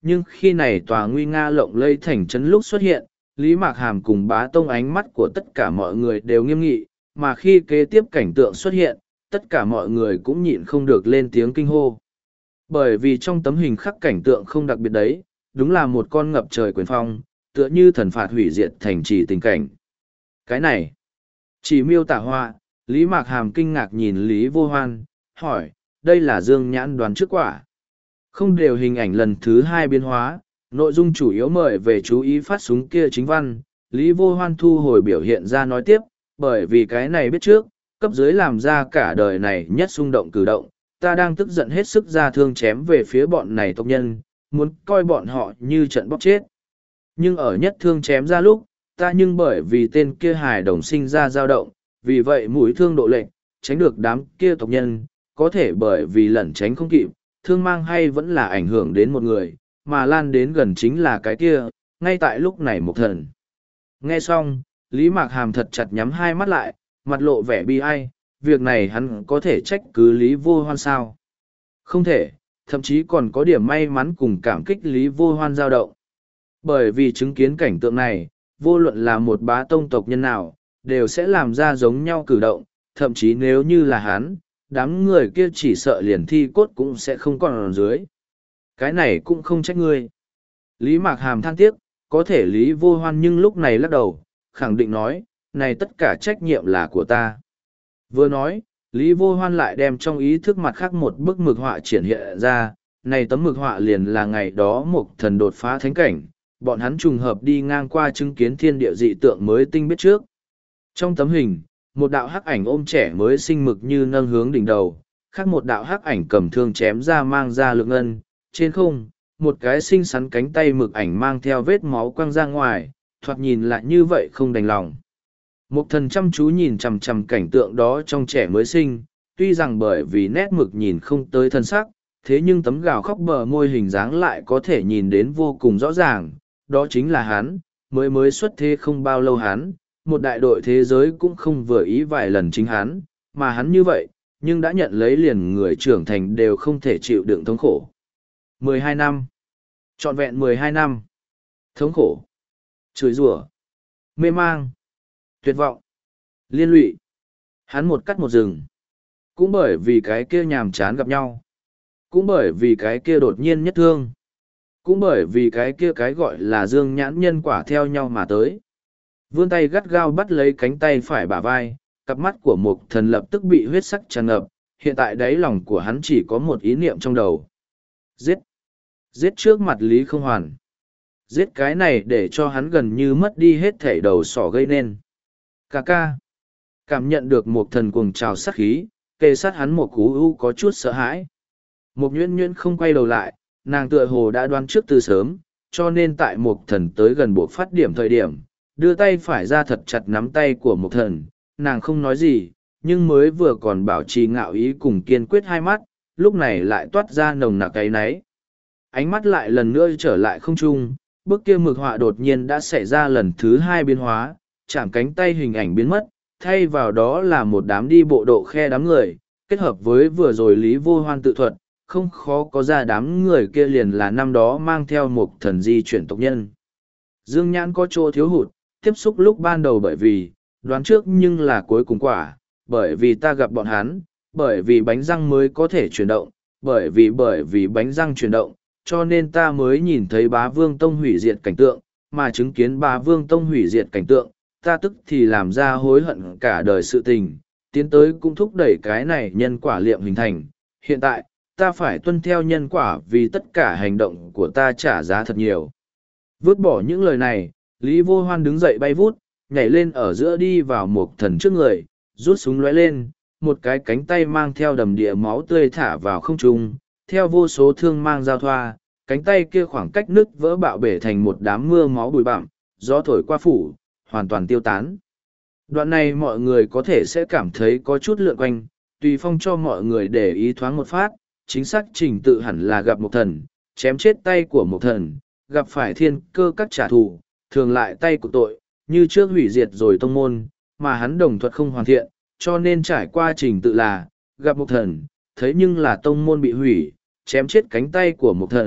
nhưng khi này tòa nguy nga lộng lây thành trấn lúc xuất hiện, Lý Mạc Hàm cùng Bá Tông ánh mắt của tất cả mọi người đều nghiêm nghị, mà khi kế tiếp cảnh tượng xuất hiện, tất cả mọi người cũng nhịn không được lên tiếng kinh hô. Bởi vì trong tấm hình khắc cảnh tượng không đặc biệt đấy, đúng là một con ngập trời quyền phong, tựa như thần phạt hủy diệt thành trì tình cảnh. Cái này, chỉ miêu tả họa, Lý Mạc Hàm kinh ngạc nhìn Lý Vô Hoan, hỏi, đây là Dương Nhãn đoán trước quả. Không đều hình ảnh lần thứ hai biến hóa, nội dung chủ yếu mời về chú ý phát súng kia chính văn, Lý Vô Hoan thu hồi biểu hiện ra nói tiếp, bởi vì cái này biết trước, cấp dưới làm ra cả đời này nhất xung động cử động, ta đang tức giận hết sức ra thương chém về phía bọn này tộc nhân, muốn coi bọn họ như trận bóp chết. Nhưng ở nhất thương chém ra lúc, ta nhưng bởi vì tên kia hài đồng sinh ra dao động, vì vậy mũi thương độ lệnh, tránh được đám kia tộc nhân, có thể bởi vì lẩn tránh không kịp, thương mang hay vẫn là ảnh hưởng đến một người, mà lan đến gần chính là cái kia, ngay tại lúc này một thần. Nghe xong, Lý Mạc Hàm thật chặt nhắm hai mắt lại, mặt lộ vẻ bi ai, việc này hắn có thể trách cứ Lý Vô Hoan sao? Không thể, thậm chí còn có điểm may mắn cùng cảm kích Lý Vô Hoan dao động. Bởi vì chứng kiến cảnh tượng này, vô luận là một bá tông tộc nhân nào, đều sẽ làm ra giống nhau cử động, thậm chí nếu như là hắn, đám người kia chỉ sợ liền thi cốt cũng sẽ không còn ở dưới. Cái này cũng không trách ngươi. Lý Mạc Hàm than tiếc, có thể Lý Vô Hoan nhưng lúc này lắc đầu, khẳng định nói, này tất cả trách nhiệm là của ta. Vừa nói, Lý Vô Hoan lại đem trong ý thức mặt khác một bức mực họa triển hiện ra, này tấm mực họa liền là ngày đó một thần đột phá thánh cảnh, bọn hắn trùng hợp đi ngang qua chứng kiến thiên địa dị tượng mới tinh biết trước. Trong tấm hình, một đạo hắc ảnh ôm trẻ mới sinh mực như nâng hướng đỉnh đầu, khác một đạo hắc ảnh cầm thương chém ra mang ra lượng ngân, trên không, một cái xinh xắn cánh tay mực ảnh mang theo vết máu quăng ra ngoài, thoạt nhìn lại như vậy không đành lòng. Một thần chăm chú nhìn chằm chằm cảnh tượng đó trong trẻ mới sinh, tuy rằng bởi vì nét mực nhìn không tới thân sắc, thế nhưng tấm gào khóc bờ môi hình dáng lại có thể nhìn đến vô cùng rõ ràng, đó chính là hắn, mới mới xuất thế không bao lâu hắn, một đại đội thế giới cũng không vừa ý vài lần chính hắn, mà hắn như vậy, nhưng đã nhận lấy liền người trưởng thành đều không thể chịu đựng thống khổ. mười hai năm. Trọn vẹn mười hai năm. Thống khổ. Chửi rủa. Mê mang. Tuyệt vọng. Liên lụy. Hắn một cắt một rừng. Cũng bởi vì cái kia nhàm chán gặp nhau. Cũng bởi vì cái kia đột nhiên nhất thương. Cũng bởi vì cái kia cái gọi là dương nhãn nhân quả theo nhau mà tới. Vươn tay gắt gao bắt lấy cánh tay phải bả vai, cặp mắt của một thần lập tức bị huyết sắc tràn ngập, hiện tại đáy lòng của hắn chỉ có một ý niệm trong đầu. Giết! Giết trước mặt Lý Không Hoàn. Giết cái này để cho hắn gần như mất đi hết thể đầu sỏ gây nên. Cà ca! Cảm nhận được một thần cuồng trào sát khí, kề sát hắn một cú u có chút sợ hãi. Một nhuyễn nhuyễn không quay đầu lại, nàng tựa hồ đã đoán trước từ sớm, cho nên tại một thần tới gần buộc phát điểm thời điểm, đưa tay phải ra thật chặt nắm tay của một thần, nàng không nói gì, nhưng mới vừa còn bảo trì ngạo ý cùng kiên quyết hai mắt, lúc này lại toát ra nồng nặc cái náy. Ánh mắt lại lần nữa trở lại không trung, bức kia mực họa đột nhiên đã xảy ra lần thứ hai biến hóa, chạm cánh tay hình ảnh biến mất, thay vào đó là một đám đi bộ độ khe đám người, kết hợp với vừa rồi Lý Vô Hoan tự thuật, không khó có ra đám người kia liền là năm đó mang theo một thần di chuyển tộc nhân. Dương Nhãn có chỗ thiếu hụt, tiếp xúc lúc ban đầu bởi vì, đoán trước nhưng là cuối cùng quả, bởi vì ta gặp bọn hắn, bởi vì bánh răng mới có thể chuyển động, bởi vì bởi vì bánh răng chuyển động, cho nên ta mới nhìn thấy bá vương tông hủy diệt cảnh tượng, mà chứng kiến bá vương tông hủy diệt cảnh tượng, ta tức thì làm ra hối hận cả đời sự tình, tiến tới cũng thúc đẩy cái này nhân quả liệm hình thành. Hiện tại, ta phải tuân theo nhân quả vì tất cả hành động của ta trả giá thật nhiều. Vứt bỏ những lời này, Lý Vô Hoan đứng dậy bay vút, nhảy lên ở giữa đi vào một thần trước người, rút súng lóe lên, một cái cánh tay mang theo đầm địa máu tươi thả vào không trung, theo vô số thương mang giao thoa, cánh tay kia khoảng cách nứt vỡ bạo bể thành một đám mưa máu bụi bặm, gió thổi qua phủ, hoàn toàn tiêu tán. Đoạn này mọi người có thể sẽ cảm thấy có chút lượn quanh, tùy phong cho mọi người để ý thoáng một phát, chính xác trình tự hẳn là gặp một thần, chém chết tay của một thần, gặp phải thiên cơ các trả thù, thường lại tay của tội, như trước hủy diệt rồi tông môn, mà hắn đồng thuật không hoàn thiện, cho nên trải qua trình tự là, gặp một thần, thấy nhưng là tông môn bị hủy, chém chết cánh tay của một thần,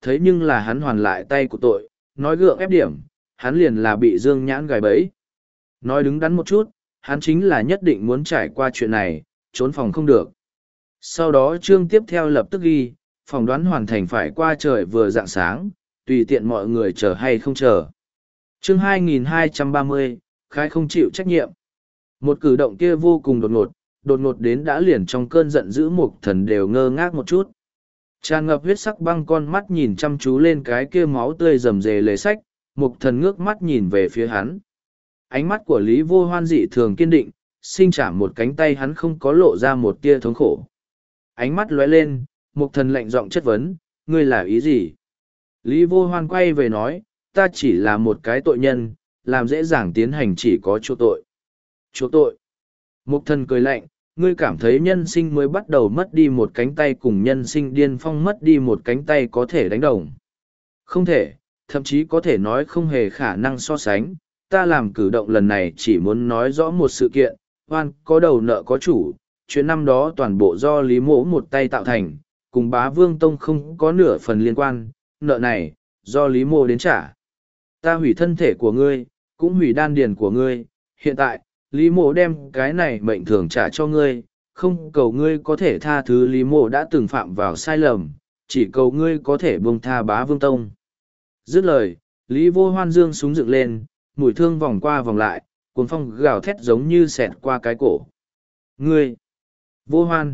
thấy nhưng là hắn hoàn lại tay của tội, nói gượng ép điểm, hắn liền là bị Dương Nhãn gài bẫy. Nói đứng đắn một chút, hắn chính là nhất định muốn trải qua chuyện này, trốn phòng không được. Sau đó chương tiếp theo lập tức ghi, phỏng đoán hoàn thành phải qua trời vừa rạng sáng, tùy tiện mọi người chờ hay không chờ. Chương hai nghìn hai trăm ba mươi, khai không chịu trách nhiệm. Một cử động kia vô cùng đột ngột, đột ngột đến đã liền trong cơn giận dữ Mục Thần đều ngơ ngác một chút. Tràn ngập huyết sắc băng con mắt nhìn chăm chú lên cái kia máu tươi rầm rề lề sách, Mục Thần ngước mắt nhìn về phía hắn. Ánh mắt của Lý Vô Hoan dị thường kiên định, sinh chạm một cánh tay hắn không có lộ ra một tia thống khổ. Ánh mắt lóe lên, Mục Thần lạnh giọng chất vấn, ngươi là ý gì? Lý Vô Hoan quay về nói, ta chỉ là một cái tội nhân, làm dễ dàng tiến hành chỉ có chỗ tội. Chỗ tội. Mục Thần cười lạnh, ngươi cảm thấy nhân sinh mới bắt đầu mất đi một cánh tay cùng nhân sinh điên phong mất đi một cánh tay có thể đánh đồng. Không thể, thậm chí có thể nói không hề khả năng so sánh. Ta làm cử động lần này chỉ muốn nói rõ một sự kiện, Hoan có đầu nợ có chủ, chuyện năm đó toàn bộ do Lý Mỗ một tay tạo thành, cùng Bá Vương Tông không có nửa phần liên quan, nợ này, do Lý Mỗ đến trả. Ta hủy thân thể của ngươi, cũng hủy đan điền của ngươi, hiện tại, Lý Mỗ đem cái này mệnh thường trả cho ngươi, không cầu ngươi có thể tha thứ Lý Mỗ đã từng phạm vào sai lầm, chỉ cầu ngươi có thể buông tha Bá Vương Tông. Dứt lời, Lý Vô Hoan dương súng dựng lên, mũi thương vòng qua vòng lại, cuồng phong gào thét giống như xẹt qua cái cổ. Ngươi! Vô Hoan!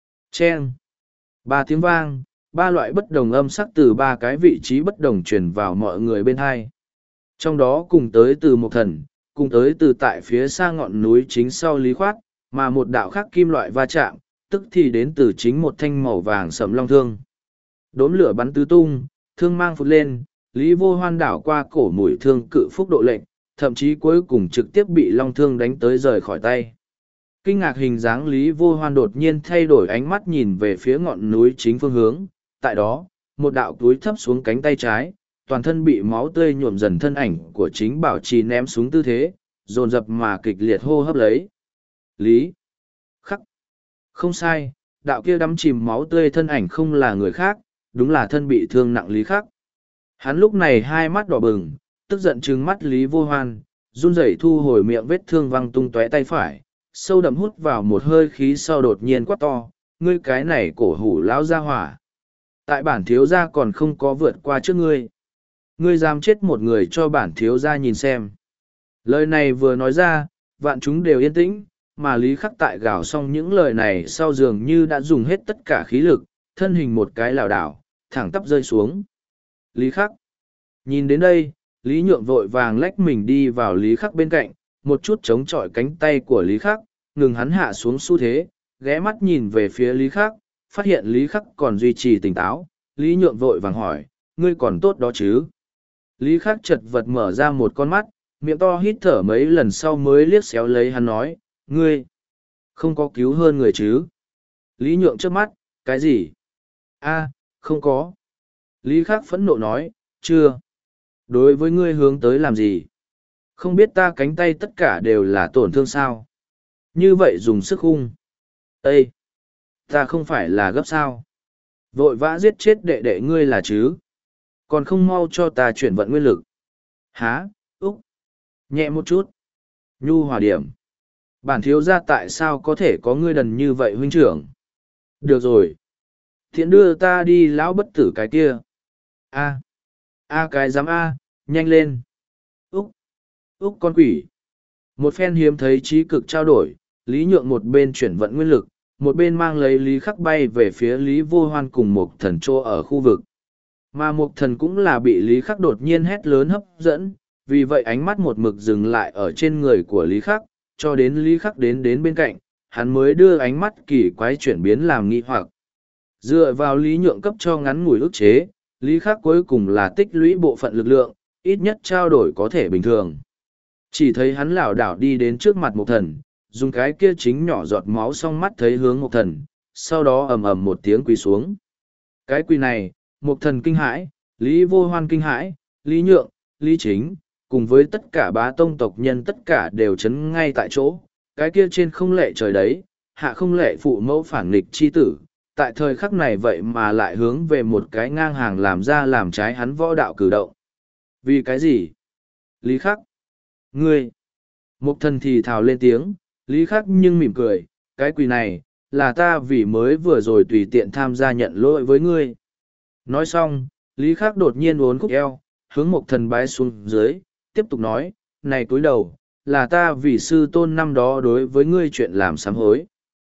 Chen! Ba tiếng vang, ba loại bất đồng âm sắc từ ba cái vị trí bất đồng truyền vào mọi người bên hai. Trong đó cùng tới từ Mục Thần, cùng tới từ tại phía xa ngọn núi chính sau Lý Khoát, mà một đạo khác kim loại va chạm, tức thì đến từ chính một thanh màu vàng sẫm long thương. Đốm lửa bắn tứ tung, thương mang phụt lên, Lý Vô Hoan đảo qua cổ mũi thương cự phúc độ lệnh, thậm chí cuối cùng trực tiếp bị long thương đánh tới rời khỏi tay. Kinh ngạc hình dáng Lý Vô Hoan đột nhiên thay đổi ánh mắt nhìn về phía ngọn núi chính phương hướng, tại đó, một đạo túi thấp xuống cánh tay trái, toàn thân bị máu tươi nhuộm dần thân ảnh của chính bảo trì ném xuống tư thế, dồn dập mà kịch liệt hô hấp lấy. Lý Khắc. Không sai, đạo kia đắm chìm máu tươi thân ảnh không là người khác, đúng là thân bị thương nặng Lý Khắc. Hắn lúc này hai mắt đỏ bừng, tức giận trừng mắt Lý Vô Hoan, run rẩy thu hồi miệng vết thương văng tung tóe tay phải, sâu đậm hút vào một hơi khí sau đột nhiên quát to, ngươi cái này cổ hủ lão gia hỏa. Tại bản thiếu gia còn không có vượt qua trước ngươi. Ngươi dám chết một người cho bản thiếu gia nhìn xem. Lời này vừa nói ra, vạn chúng đều yên tĩnh, mà Lý Khắc tại gào xong những lời này sau dường như đã dùng hết tất cả khí lực, thân hình một cái lảo đảo, thẳng tắp rơi xuống. Lý Khắc. Nhìn đến đây, Lý Nhượng vội vàng lách mình đi vào Lý Khắc bên cạnh, một chút chống chọi cánh tay của Lý Khắc, ngừng hắn hạ xuống xu thế, ghé mắt nhìn về phía Lý Khắc, phát hiện Lý Khắc còn duy trì tỉnh táo, Lý Nhượng vội vàng hỏi, ngươi còn tốt đó chứ? Lý Khắc chật vật mở ra một con mắt, miệng to hít thở mấy lần sau mới liếc xéo lấy hắn nói, ngươi không có cứu hơn người chứ? Lý Nhượng trước mắt, cái gì? A, không có. Lý Khắc phẫn nộ nói, chưa. Đối với ngươi hướng tới làm gì? Không biết ta cánh tay tất cả đều là tổn thương sao? Như vậy dùng sức hung. Ê! Ta không phải là gấp sao? Vội vã giết chết đệ đệ ngươi là chứ? Còn không mau cho ta chuyển vận nguyên lực. Há, Úc! Nhẹ một chút. Nhu hòa điểm. Bản thiếu gia tại sao có thể có ngươi đần như vậy huynh trưởng? Được rồi. Thiện đưa ta đi lão bất tử cái kia. A. A cái dám A, nhanh lên. Úc. Úc con quỷ. Một phen hiếm thấy trí cực trao đổi, Lý Nhượng một bên chuyển vận nguyên lực, một bên mang lấy Lý Khắc bay về phía Lý Vô Hoan cùng Mục Thần Trô ở khu vực. Mà Mục Thần cũng là bị Lý Khắc đột nhiên hét lớn hấp dẫn, vì vậy ánh mắt một mực dừng lại ở trên người của Lý Khắc, cho đến Lý Khắc đến đến bên cạnh, hắn mới đưa ánh mắt kỳ quái chuyển biến làm nghi hoặc. Dựa vào Lý Nhượng cấp cho ngắn ngủi ức chế, Lý Khắc cuối cùng là tích lũy bộ phận lực lượng, ít nhất trao đổi có thể bình thường. Chỉ thấy hắn lảo đảo đi đến trước mặt Mục Thần, dùng cái kia chính nhỏ giọt máu xong mắt thấy hướng Mục Thần, sau đó ầm ầm một tiếng quỳ xuống. Cái quỳ này, Mục Thần kinh hãi, Lý Vô Hoan kinh hãi, Lý Nhượng, Lý Chính, cùng với tất cả bá tông tộc nhân tất cả đều chấn ngay tại chỗ. Cái kia trên không lệ trời đấy, hạ không lệ phụ mẫu phản nghịch chi tử, tại thời khắc này vậy mà lại hướng về một cái ngang hàng làm ra làm trái hắn võ đạo cử động. Vì cái gì? Lý Khắc. Ngươi. Mục thần thì thào lên tiếng, Lý Khắc nhưng mỉm cười, cái quỳ này, là ta vì mới vừa rồi tùy tiện tham gia nhận lỗi với ngươi. Nói xong, Lý Khắc đột nhiên uốn khúc eo, hướng mục thần bái xuống dưới, tiếp tục nói, này cúi đầu, là ta vì sư tôn năm đó đối với ngươi chuyện làm sám hối.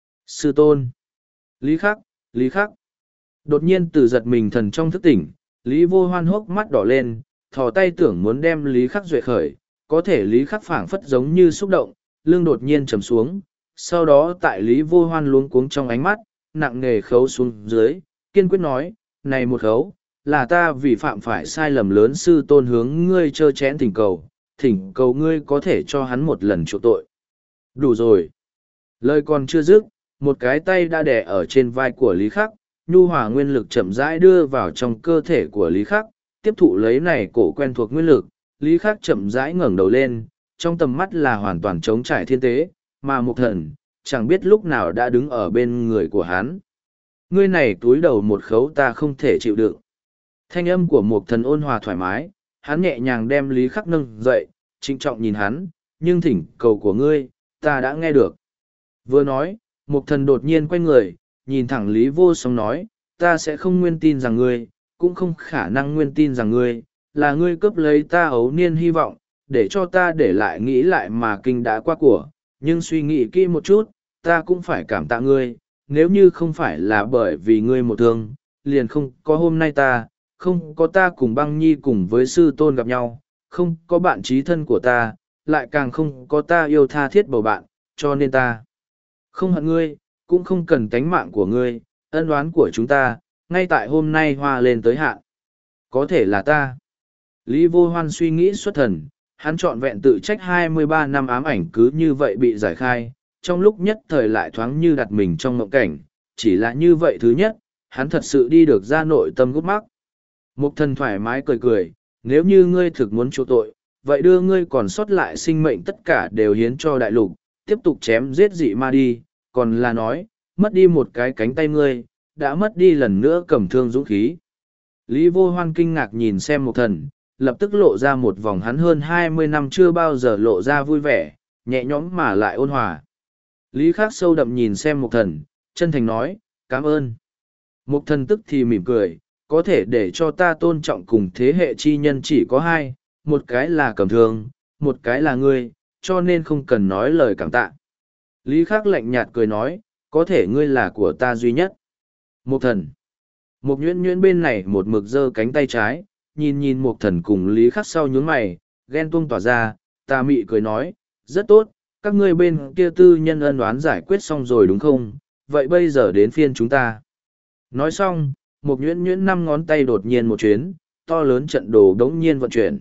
Sư tôn. Lý Khắc, Lý Khắc. Đột nhiên từ giật mình thần trong thức tỉnh, Lý Vô Hoan hốc mắt đỏ lên, thò tay tưởng muốn đem Lý Khắc duệ khởi, có thể Lý Khắc phảng phất giống như xúc động, lưng đột nhiên trầm xuống, sau đó tại Lý Vô Hoan luống cuống trong ánh mắt, nặng nề khấu xuống dưới, kiên quyết nói, này một khấu, là ta vì phạm phải sai lầm lớn sư tôn hướng ngươi trơ chén thỉnh cầu, thỉnh cầu ngươi có thể cho hắn một lần chỗ tội. Đủ rồi. Lời còn chưa dứt, một cái tay đã đè ở trên vai của Lý Khắc, nhu hòa nguyên lực chậm rãi đưa vào trong cơ thể của Lý Khắc, tiếp thụ lấy này cổ quen thuộc nguyên lực, Lý Khắc chậm rãi ngẩng đầu lên, trong tầm mắt là hoàn toàn trống trải thiên tế, mà Mục Thần, chẳng biết lúc nào đã đứng ở bên người của hắn. Ngươi này túi đầu một khấu ta không thể chịu đựng. Thanh âm của Mục Thần ôn hòa thoải mái, hắn nhẹ nhàng đem Lý Khắc nâng dậy, trịnh trọng nhìn hắn, nhưng thỉnh cầu của ngươi, ta đã nghe được. Vừa nói, Mục Thần đột nhiên quay người, nhìn thẳng Lý Vô Song nói, ta sẽ không nguyên tin rằng ngươi, cũng không khả năng nguyên tin rằng ngươi, là ngươi cướp lấy ta ấu niên hy vọng, để cho ta để lại nghĩ lại mà kinh đã qua của, nhưng suy nghĩ kỹ một chút, ta cũng phải cảm tạ ngươi, nếu như không phải là bởi vì ngươi một thương, liền không có hôm nay ta, không có ta cùng băng nhi cùng với sư tôn gặp nhau, không có bạn trí thân của ta, lại càng không có ta yêu tha thiết bầu bạn, cho nên ta không hận ngươi, cũng không cần tánh mạng của ngươi, ân oán của chúng ta, ngay tại hôm nay hoa lên tới hạn. Có thể là ta. Lý Vô Hoan suy nghĩ xuất thần, hắn trọn vẹn tự trách hai mươi ba năm ám ảnh cứ như vậy bị giải khai, trong lúc nhất thời lại thoáng như đặt mình trong mộng cảnh, chỉ là như vậy thứ nhất, hắn thật sự đi được ra nội tâm gút mắc. Mục Thần thoải mái cười cười, nếu như ngươi thực muốn chỗ tội, vậy đưa ngươi còn sót lại sinh mệnh tất cả đều hiến cho đại lục, tiếp tục chém giết dị ma đi, còn là nói, mất đi một cái cánh tay ngươi, đã mất đi lần nữa cầm thương dũng khí. Lý Vô Hoan kinh ngạc nhìn xem Mục Thần, lập tức lộ ra một vòng hắn hơn hai mươi năm chưa bao giờ lộ ra vui vẻ, nhẹ nhõm mà lại ôn hòa. Lý Khắc sâu đậm nhìn xem Mục Thần, chân thành nói, cảm ơn. Mục Thần tức thì mỉm cười, có thể để cho ta tôn trọng cùng thế hệ chi nhân chỉ có hai, một cái là Cẩm Thương, một cái là ngươi, cho nên không cần nói lời cảm tạ. Lý Khắc lạnh nhạt cười nói, có thể ngươi là của ta duy nhất. Mục Thần. Mục Nhuyễn Nhuyễn bên này một mực giơ cánh tay trái, nhìn nhìn Mục Thần cùng Lý Khắc sau nhướng mày, ghen tuông tỏa ra, tà mị cười nói, rất tốt, các ngươi bên kia tư nhân ân oán giải quyết xong rồi đúng không, vậy bây giờ đến phiên chúng ta. Nói xong, Mục Nhuyễn Nhuyễn năm ngón tay đột nhiên một chuyến, to lớn trận đồ đống nhiên vận chuyển.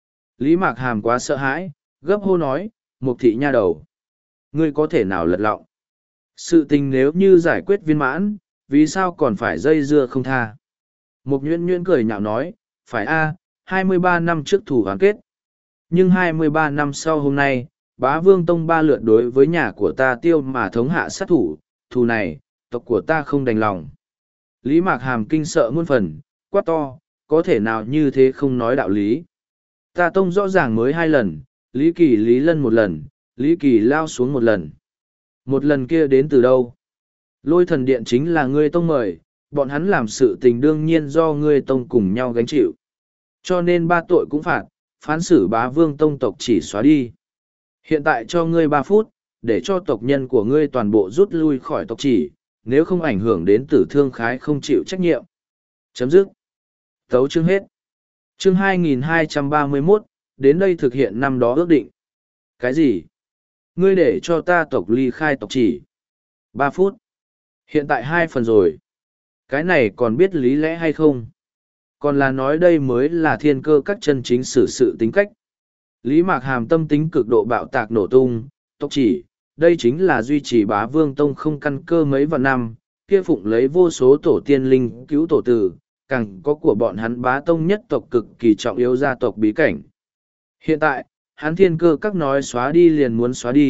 Lý Mạc Hàm quá sợ hãi, gấp hô nói, Mục thị nha đầu. Ngươi có thể nào lật lọng? Sự tình nếu như giải quyết viên mãn, vì sao còn phải dây dưa không tha? Mục Nhuyễn Nhuyễn cười nhạo nói, phải a, hai mươi ba năm trước thủ hoàn kết. Nhưng hai mươi ba năm sau hôm nay, Bá Vương Tông ba lượt đối với nhà của ta tiêu mà thống hạ sát thủ, thù này, tộc của ta không đành lòng. Lý Mạc Hàm kinh sợ muôn phần, quát to, có thể nào như thế không nói đạo lý. Ta tông rõ ràng mới hai lần, Lý Kỳ Lý Lân một lần, Lý Kỳ lao xuống một lần. Một lần kia đến từ đâu? Lôi thần điện chính là ngươi tông mời, bọn hắn làm sự tình đương nhiên do ngươi tông cùng nhau gánh chịu. Cho nên ba tội cũng phạt, phán xử Bá Vương Tông tộc chỉ xóa đi. Hiện tại cho ngươi ba phút, để cho tộc nhân của ngươi toàn bộ rút lui khỏi tộc chỉ, nếu không ảnh hưởng đến tử thương khái không chịu trách nhiệm. Chấm dứt. Tấu chương hết. Chương hai nghìn hai trăm ba mươi mốt, đến đây thực hiện năm đó ước định. Cái gì? Ngươi để cho ta tộc ly khai tộc chỉ. Ba phút. Hiện tại hai phần rồi. Cái này còn biết lý lẽ hay không? Còn là nói đây mới là thiên cơ các chân chính xử sự tính cách. Lý Mạc Hàm tâm tính cực độ bạo tạc nổ tung, tộc chỉ, đây chính là duy trì Bá Vương Tông không căn cơ mấy vạn năm, kia phụng lấy vô số tổ tiên linh cứu tổ tử, càng có của bọn hắn Bá Tông nhất tộc cực kỳ trọng yếu gia tộc bí cảnh. Hiện tại, hắn thiên cơ các nói xóa đi liền muốn xóa đi,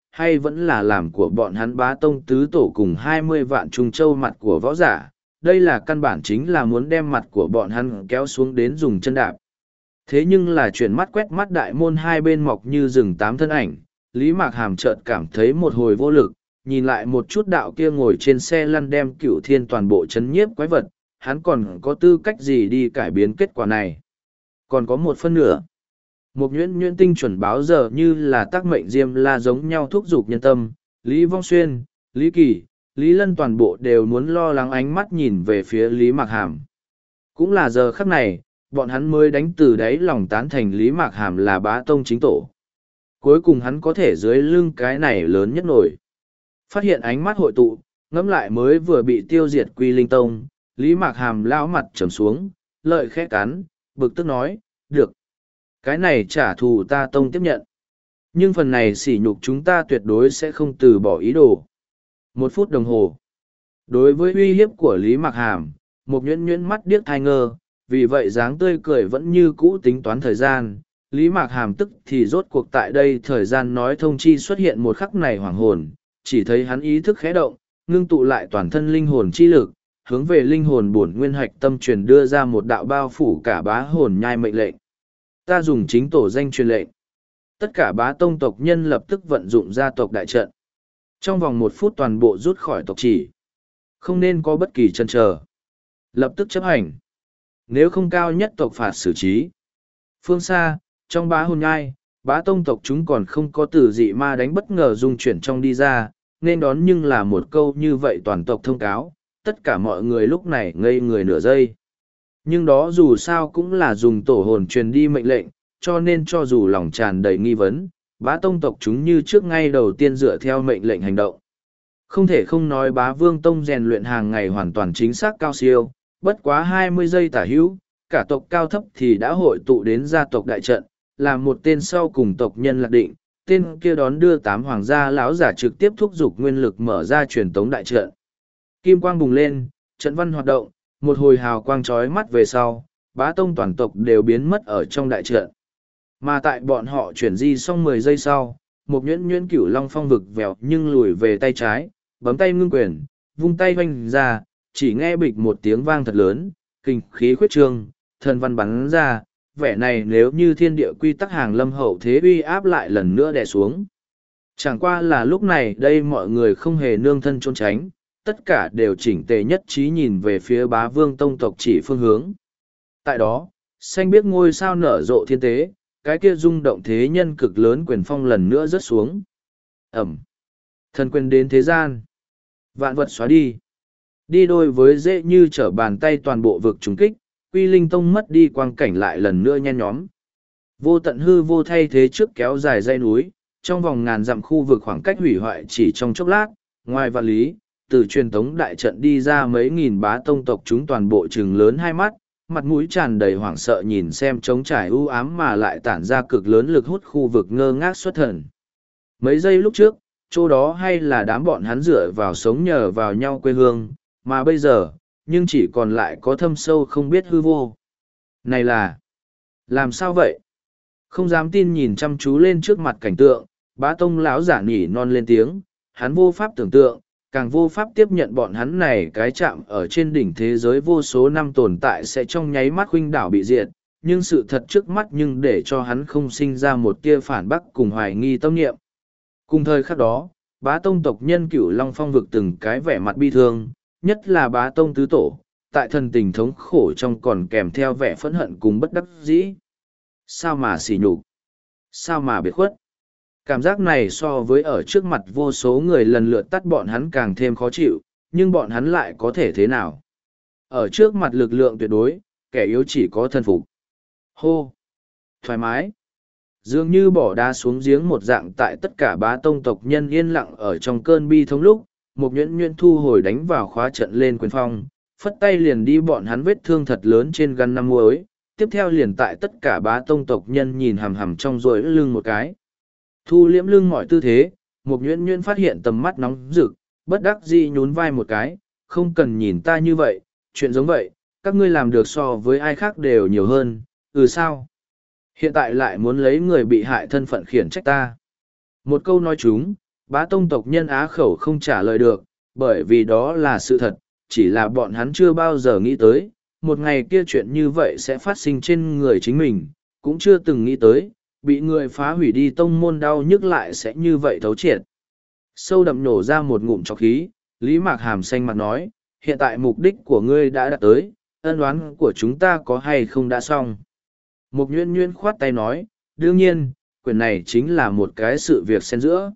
hay vẫn là làm của bọn hắn bá tông tứ tổ cùng hai mươi vạn trung châu mặt của võ giả, đây là căn bản chính là muốn đem mặt của bọn hắn kéo xuống đến dùng chân đạp. Thế nhưng là chuyển mắt quét mắt đại môn hai bên mọc như rừng tám thân ảnh, Lý Mạc Hàm chợt cảm thấy một hồi vô lực, nhìn lại một chút đạo kia ngồi trên xe lăn đem Cửu Thiên toàn bộ chấn nhiếp quái vật, hắn còn có tư cách gì đi cải biến kết quả này. Còn có một phân nửa. Một nhuyễn nhuyễn tinh chuẩn báo giờ như là tác mệnh diêm la giống nhau thúc giục nhân tâm, Lý Vong Xuyên, Lý Kỳ, Lý Lân toàn bộ đều muốn lo lắng ánh mắt nhìn về phía Lý Mạc Hàm. Cũng là giờ khắc này, bọn hắn mới đánh từ đáy lòng tán thành Lý Mạc Hàm là bá tông chính tổ. Cuối cùng hắn có thể dưới lưng cái này lớn nhất nổi. Phát hiện ánh mắt hội tụ, ngẫm lại mới vừa bị tiêu diệt Quy Linh Tông, Lý Mạc Hàm lão mặt trầm xuống, lợi khẽ cắn, bực tức nói, được. Cái này trả thù ta tông tiếp nhận. Nhưng phần này sỉ nhục chúng ta tuyệt đối sẽ không từ bỏ ý đồ. Một phút đồng hồ. Đối với uy hiếp của Lý Mạc Hàm, một nhuyễn nhuyễn mắt điếc thai ngơ, vì vậy dáng tươi cười vẫn như cũ tính toán thời gian. Lý Mạc Hàm tức thì rốt cuộc tại đây thời gian nói thông chi xuất hiện một khắc này hoàng hồn, chỉ thấy hắn ý thức khẽ động, ngưng tụ lại toàn thân linh hồn chi lực, hướng về linh hồn bổn nguyên hạch tâm truyền đưa ra một đạo bao phủ cả bá hồn nhai mệnh lệnh. Ta dùng chính tổ danh truyền lệnh. Tất cả bá tông tộc nhân lập tức vận dụng gia tộc đại trận. Trong vòng một phút toàn bộ rút khỏi tộc chỉ. Không nên có bất kỳ chần chờ. Lập tức chấp hành. Nếu không cao nhất tộc phạt xử trí. Phương xa, trong bá hồn nhai, bá tông tộc chúng còn không có từ dị ma đánh bất ngờ dung chuyển trong đi ra, nên đón nhưng là một câu như vậy toàn tộc thông cáo, tất cả mọi người lúc này ngây người nửa giây. Nhưng đó dù sao cũng là dùng tổ hồn truyền đi mệnh lệnh, cho nên cho dù lòng tràn đầy nghi vấn, bá tông tộc chúng như trước ngay đầu tiên dựa theo mệnh lệnh hành động. Không thể không nói bá vương tông rèn luyện hàng ngày hoàn toàn chính xác cao siêu, bất quá hai mươi giây tả hữu, cả tộc cao thấp thì đã hội tụ đến gia tộc đại trận, làm một tên sau cùng tộc nhân lạc định, tên kia đón đưa tám hoàng gia lão giả trực tiếp thúc giục nguyên lực mở ra truyền tống đại trận. Kim quang bùng lên, trận văn hoạt động, một hồi hào quang chói mắt về sau, bá tông toàn tộc đều biến mất ở trong đại trận. Mà tại bọn họ chuyển di xong mười giây sau, một nhuyễn nhuyễn cửu long phong vực vèo nhưng lùi về tay trái, bấm tay ngưng quyền, vung tay vanh ra, chỉ nghe bịch một tiếng vang thật lớn, kinh khí khuyết trương, thần văn bắn ra, vẻ này nếu như thiên địa quy tắc hàng lâm hậu thế uy áp lại lần nữa đè xuống. Chẳng qua là lúc này đây mọi người không hề nương thân trốn tránh, tất cả đều chỉnh tề nhất trí nhìn về phía bá vương tông tộc chỉ phương hướng. Tại đó, xanh biếc ngôi sao nở rộ thiên tế, cái kia rung động thế nhân cực lớn quyền phong lần nữa rớt xuống. Ẩm. Thần quyền đến thế gian. Vạn vật xóa đi. Đi đôi với dễ như trở bàn tay toàn bộ vực trùng kích, Quy Linh Tông mất đi quang cảnh lại lần nữa nhen nhóm. Vô tận hư vô thay thế trước kéo dài dãy núi, trong vòng ngàn dặm khu vực khoảng cách hủy hoại chỉ trong chốc lát, ngoài vạn lý, từ truyền tống đại trận đi ra mấy nghìn bá tông tộc chúng toàn bộ trừng lớn hai mắt, mặt mũi tràn đầy hoảng sợ nhìn xem trống trải u ám mà lại tản ra cực lớn lực hút khu vực ngơ ngác xuất thần. Mấy giây lúc trước, chỗ đó hay là đám bọn hắn dựa vào sống nhờ vào nhau quê hương, mà bây giờ, nhưng chỉ còn lại có thâm sâu không biết hư vô. Này là... làm sao vậy? Không dám tin nhìn chăm chú lên trước mặt cảnh tượng, bá tông lão giả nhỉ non lên tiếng, hắn vô pháp tưởng tượng, càng vô pháp tiếp nhận bọn hắn này cái chạm ở trên đỉnh thế giới vô số năm tồn tại sẽ trong nháy mắt huynh đảo bị diệt, nhưng sự thật trước mắt nhưng để cho hắn không sinh ra một tia phản bác cùng hoài nghi tâm niệm. Cùng thời khắc đó, bá tông tộc nhân cửu long phong vực từng cái vẻ mặt bi thương, nhất là bá tông tứ tổ, tại thần tình thống khổ trong còn kèm theo vẻ phẫn hận cùng bất đắc dĩ. Sao mà xỉ nhục? Sao mà biệt khuất? Cảm giác này so với ở trước mặt vô số người lần lượt tắt bọn hắn càng thêm khó chịu, nhưng bọn hắn lại có thể thế nào? Ở trước mặt lực lượng tuyệt đối, kẻ yếu chỉ có thân phục. Hô! Thoải mái! Dường như bỏ đá xuống giếng một dạng tại tất cả bá tông tộc nhân yên lặng ở trong cơn bi thống lúc, một nhuyễn nhuyễn thu hồi đánh vào khóa trận lên quyền phong, phất tay liền đi bọn hắn vết thương thật lớn trên gân năm muối, tiếp theo liền tại tất cả bá tông tộc nhân nhìn hằm hằm trong rồi lưng một cái. Thu liễm lưng mọi tư thế, một nhuyễn nhuyễn phát hiện tầm mắt nóng rực, bất đắc dĩ nhún vai một cái, không cần nhìn ta như vậy, chuyện giống vậy, các ngươi làm được so với ai khác đều nhiều hơn, ừ sao? Hiện tại lại muốn lấy người bị hại thân phận khiển trách ta. Một câu nói chúng, Bá tông tộc nhân á khẩu không trả lời được, bởi vì đó là sự thật, chỉ là bọn hắn chưa bao giờ nghĩ tới, một ngày kia chuyện như vậy sẽ phát sinh trên người chính mình, cũng chưa từng nghĩ tới, bị người phá hủy đi tông môn đau nhức lại sẽ như vậy thấu triệt. Sâu đậm nổ ra một ngụm trọc khí, Lý Mạc Hàm xanh mặt nói, hiện tại mục đích của ngươi đã đạt tới, ân oán của chúng ta có hay không đã xong. Mục nhuyễn nhuyễn khoát tay nói, đương nhiên, quyền này chính là một cái sự việc xen giữa.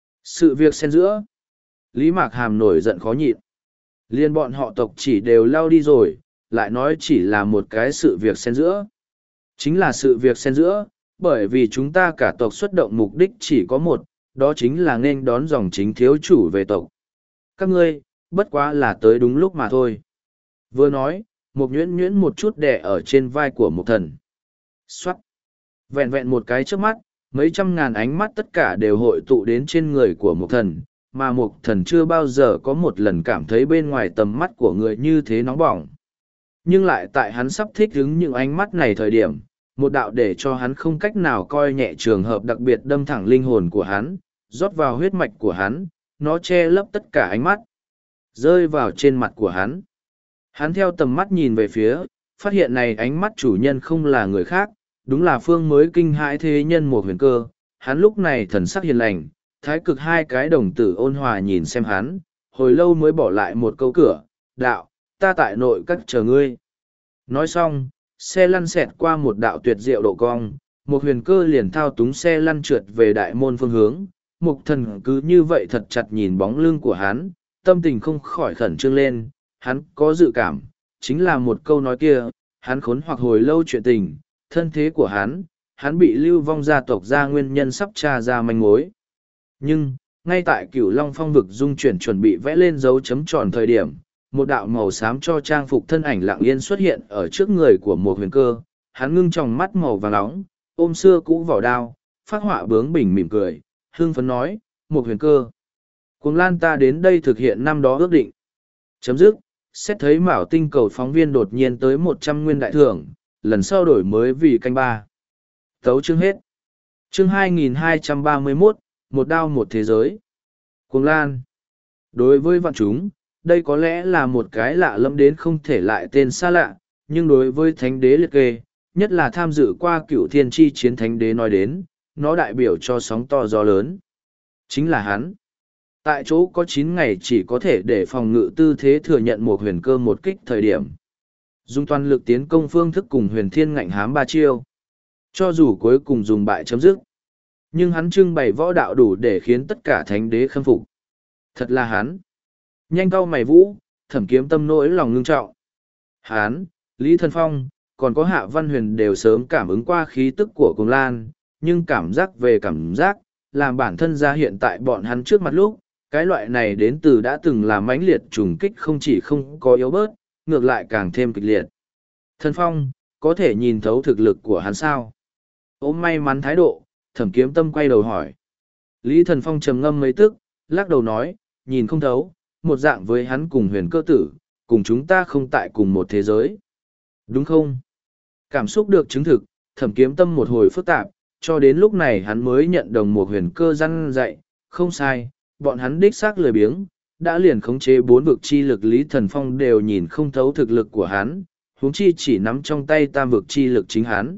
Sự việc xen giữa. Lý Mạc Hàm nổi giận khó nhịn. Liên bọn họ tộc chỉ đều lao đi rồi, lại nói chỉ là một cái sự việc xen giữa. Chính là sự việc xen giữa, bởi vì chúng ta cả tộc xuất động mục đích chỉ có một, đó chính là nên đón dòng chính thiếu chủ về tộc. Các ngươi, bất quá là tới đúng lúc mà thôi. Vừa nói, một nhuyễn nhuyễn một chút đẻ ở trên vai của một thần. Xoát. Vẹn vẹn một cái trước mắt, mấy trăm ngàn ánh mắt tất cả đều hội tụ đến trên người của một thần, mà một thần chưa bao giờ có một lần cảm thấy bên ngoài tầm mắt của người như thế nóng bỏng. Nhưng lại tại hắn sắp thích ứng những ánh mắt này thời điểm, một đạo để cho hắn không cách nào coi nhẹ trường hợp đặc biệt đâm thẳng linh hồn của hắn, rót vào huyết mạch của hắn, nó che lấp tất cả ánh mắt, rơi vào trên mặt của hắn. Hắn theo tầm mắt nhìn về phía, phát hiện này ánh mắt chủ nhân không là người khác, đúng là phương mới kinh hãi thế nhân một huyền cơ. Hắn lúc này thần sắc hiền lành, thái cực hai cái đồng tử ôn hòa nhìn xem hắn, hồi lâu mới bỏ lại một câu cửa, đạo, ta tại nội các chờ ngươi. Nói xong, xe lăn xẹt qua một đạo tuyệt diệu độ cong, một huyền cơ liền thao túng xe lăn trượt về đại môn phương hướng. Mục thần cứ như vậy thật chặt nhìn bóng lưng của hắn, tâm tình không khỏi khẩn trương lên, hắn có dự cảm, chính là một câu nói kia, hắn khốn hoặc hồi lâu chuyện tình, thân thế của hắn, hắn bị lưu vong gia tộc ra nguyên nhân sắp tra ra manh mối. Nhưng, ngay tại cửu long phong vực dung chuyển chuẩn bị vẽ lên dấu chấm tròn thời điểm, một đạo màu xám cho trang phục thân ảnh lặng yên xuất hiện ở trước người của một huyền cơ, hắn ngưng trong mắt màu vàng nóng, ôm xưa cũ vỏ đao, phát họa bướng bỉnh mỉm cười, hương phấn nói, một huyền cơ. Cuồng Lan ta đến đây thực hiện năm đó ước định. Chấm dứt, xét thấy Mảo Tinh cầu phóng viên đột nhiên tới một trăm nguyên đại thưởng, lần sau đổi mới vì canh ba. Tấu chương hết. Chương hai nghìn hai trăm ba mươi mốt, một đao một thế giới. Cuồng Lan. Đối với vạn chúng, đây có lẽ là một cái lạ lẫm đến không thể lại tên xa lạ, nhưng đối với thánh đế liệt kê, nhất là tham dự qua cựu thiên tri chiến thánh đế nói đến, nó đại biểu cho sóng to gió lớn. Chính là hắn. Tại chỗ có chín ngày chỉ có thể để phòng ngự tư thế thừa nhận một huyền cơ một kích thời điểm. Dùng toàn lực tiến công phương thức cùng huyền thiên ngạnh hám ba chiêu. Cho dù cuối cùng dùng bại chấm dứt. Nhưng hắn trưng bày võ đạo đủ để khiến tất cả thánh đế khâm phục. Thật là hắn. Nhanh cau mày vũ, Thẩm Kiếm Tâm nỗi lòng ngưng trọng. Hắn, Lý Thần Phong, còn có Hạ Văn Huyền đều sớm cảm ứng qua khí tức của Cuồng Lan, nhưng cảm giác về cảm giác, làm bản thân ra hiện tại bọn hắn trước mặt lúc, cái loại này đến từ đã từng là mãnh liệt trùng kích không chỉ không có yếu bớt, ngược lại càng thêm kịch liệt. Thần Phong, có thể nhìn thấu thực lực của hắn sao? Ôm may mắn thái độ, Thẩm Kiếm Tâm quay đầu hỏi. Lý Thần Phong trầm ngâm mấy tức, lắc đầu nói, nhìn không thấu, một dạng với hắn cùng huyền cơ tử, cùng chúng ta không tại cùng một thế giới. Đúng không? Cảm xúc được chứng thực, Thẩm Kiếm Tâm một hồi phức tạp, cho đến lúc này hắn mới nhận đồng một huyền cơ răn dạy, không sai, bọn hắn đích xác lười biếng, đã liền khống chế bốn vực chi lực Lý Thần Phong đều nhìn không thấu thực lực của hắn, huống chi chỉ nắm trong tay tam vực chi lực chính hắn.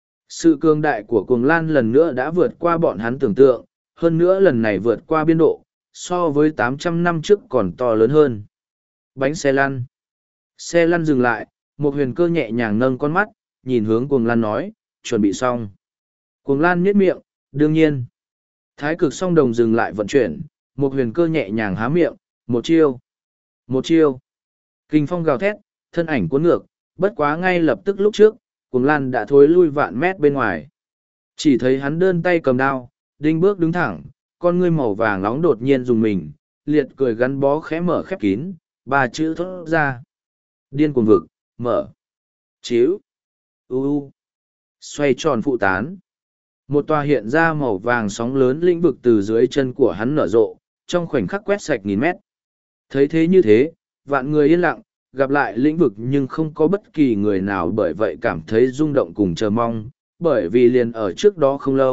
Sự cường đại của Cuồng Lan lần nữa đã vượt qua bọn hắn tưởng tượng, hơn nữa lần này vượt qua biên độ, so với tám trăm năm trước còn to lớn hơn. Bánh xe lăn. Xe lăn dừng lại, một huyền cơ nhẹ nhàng nâng con mắt, nhìn hướng Cuồng Lan nói, chuẩn bị xong. Cuồng Lan nhếch miệng, đương nhiên. Thái cực song đồng dừng lại vận chuyển, một huyền cơ nhẹ nhàng há miệng, một chiêu. Một chiêu. Kinh phong gào thét, thân ảnh cuốn ngược, bất quá ngay lập tức lúc trước, Cuồng Lan đã thối lui vạn mét bên ngoài. Chỉ thấy hắn đơn tay cầm đao, đinh bước đứng thẳng, con ngươi màu vàng nóng đột nhiên dùng mình, liệt cười gắn bó khẽ mở khép kín, ba chữ thốt ra. Điên cuồng vực, mở. Chiếu. U u. Xoay tròn phụ tán. Một tòa hiện ra màu vàng sóng lớn lĩnh vực từ dưới chân của hắn nở rộ, trong khoảnh khắc quét sạch nghìn mét. Thấy thế như thế, vạn người yên lặng, gặp lại lĩnh vực nhưng không có bất kỳ người nào bởi vậy cảm thấy rung động cùng chờ mong, bởi vì liền ở trước đó không lâu,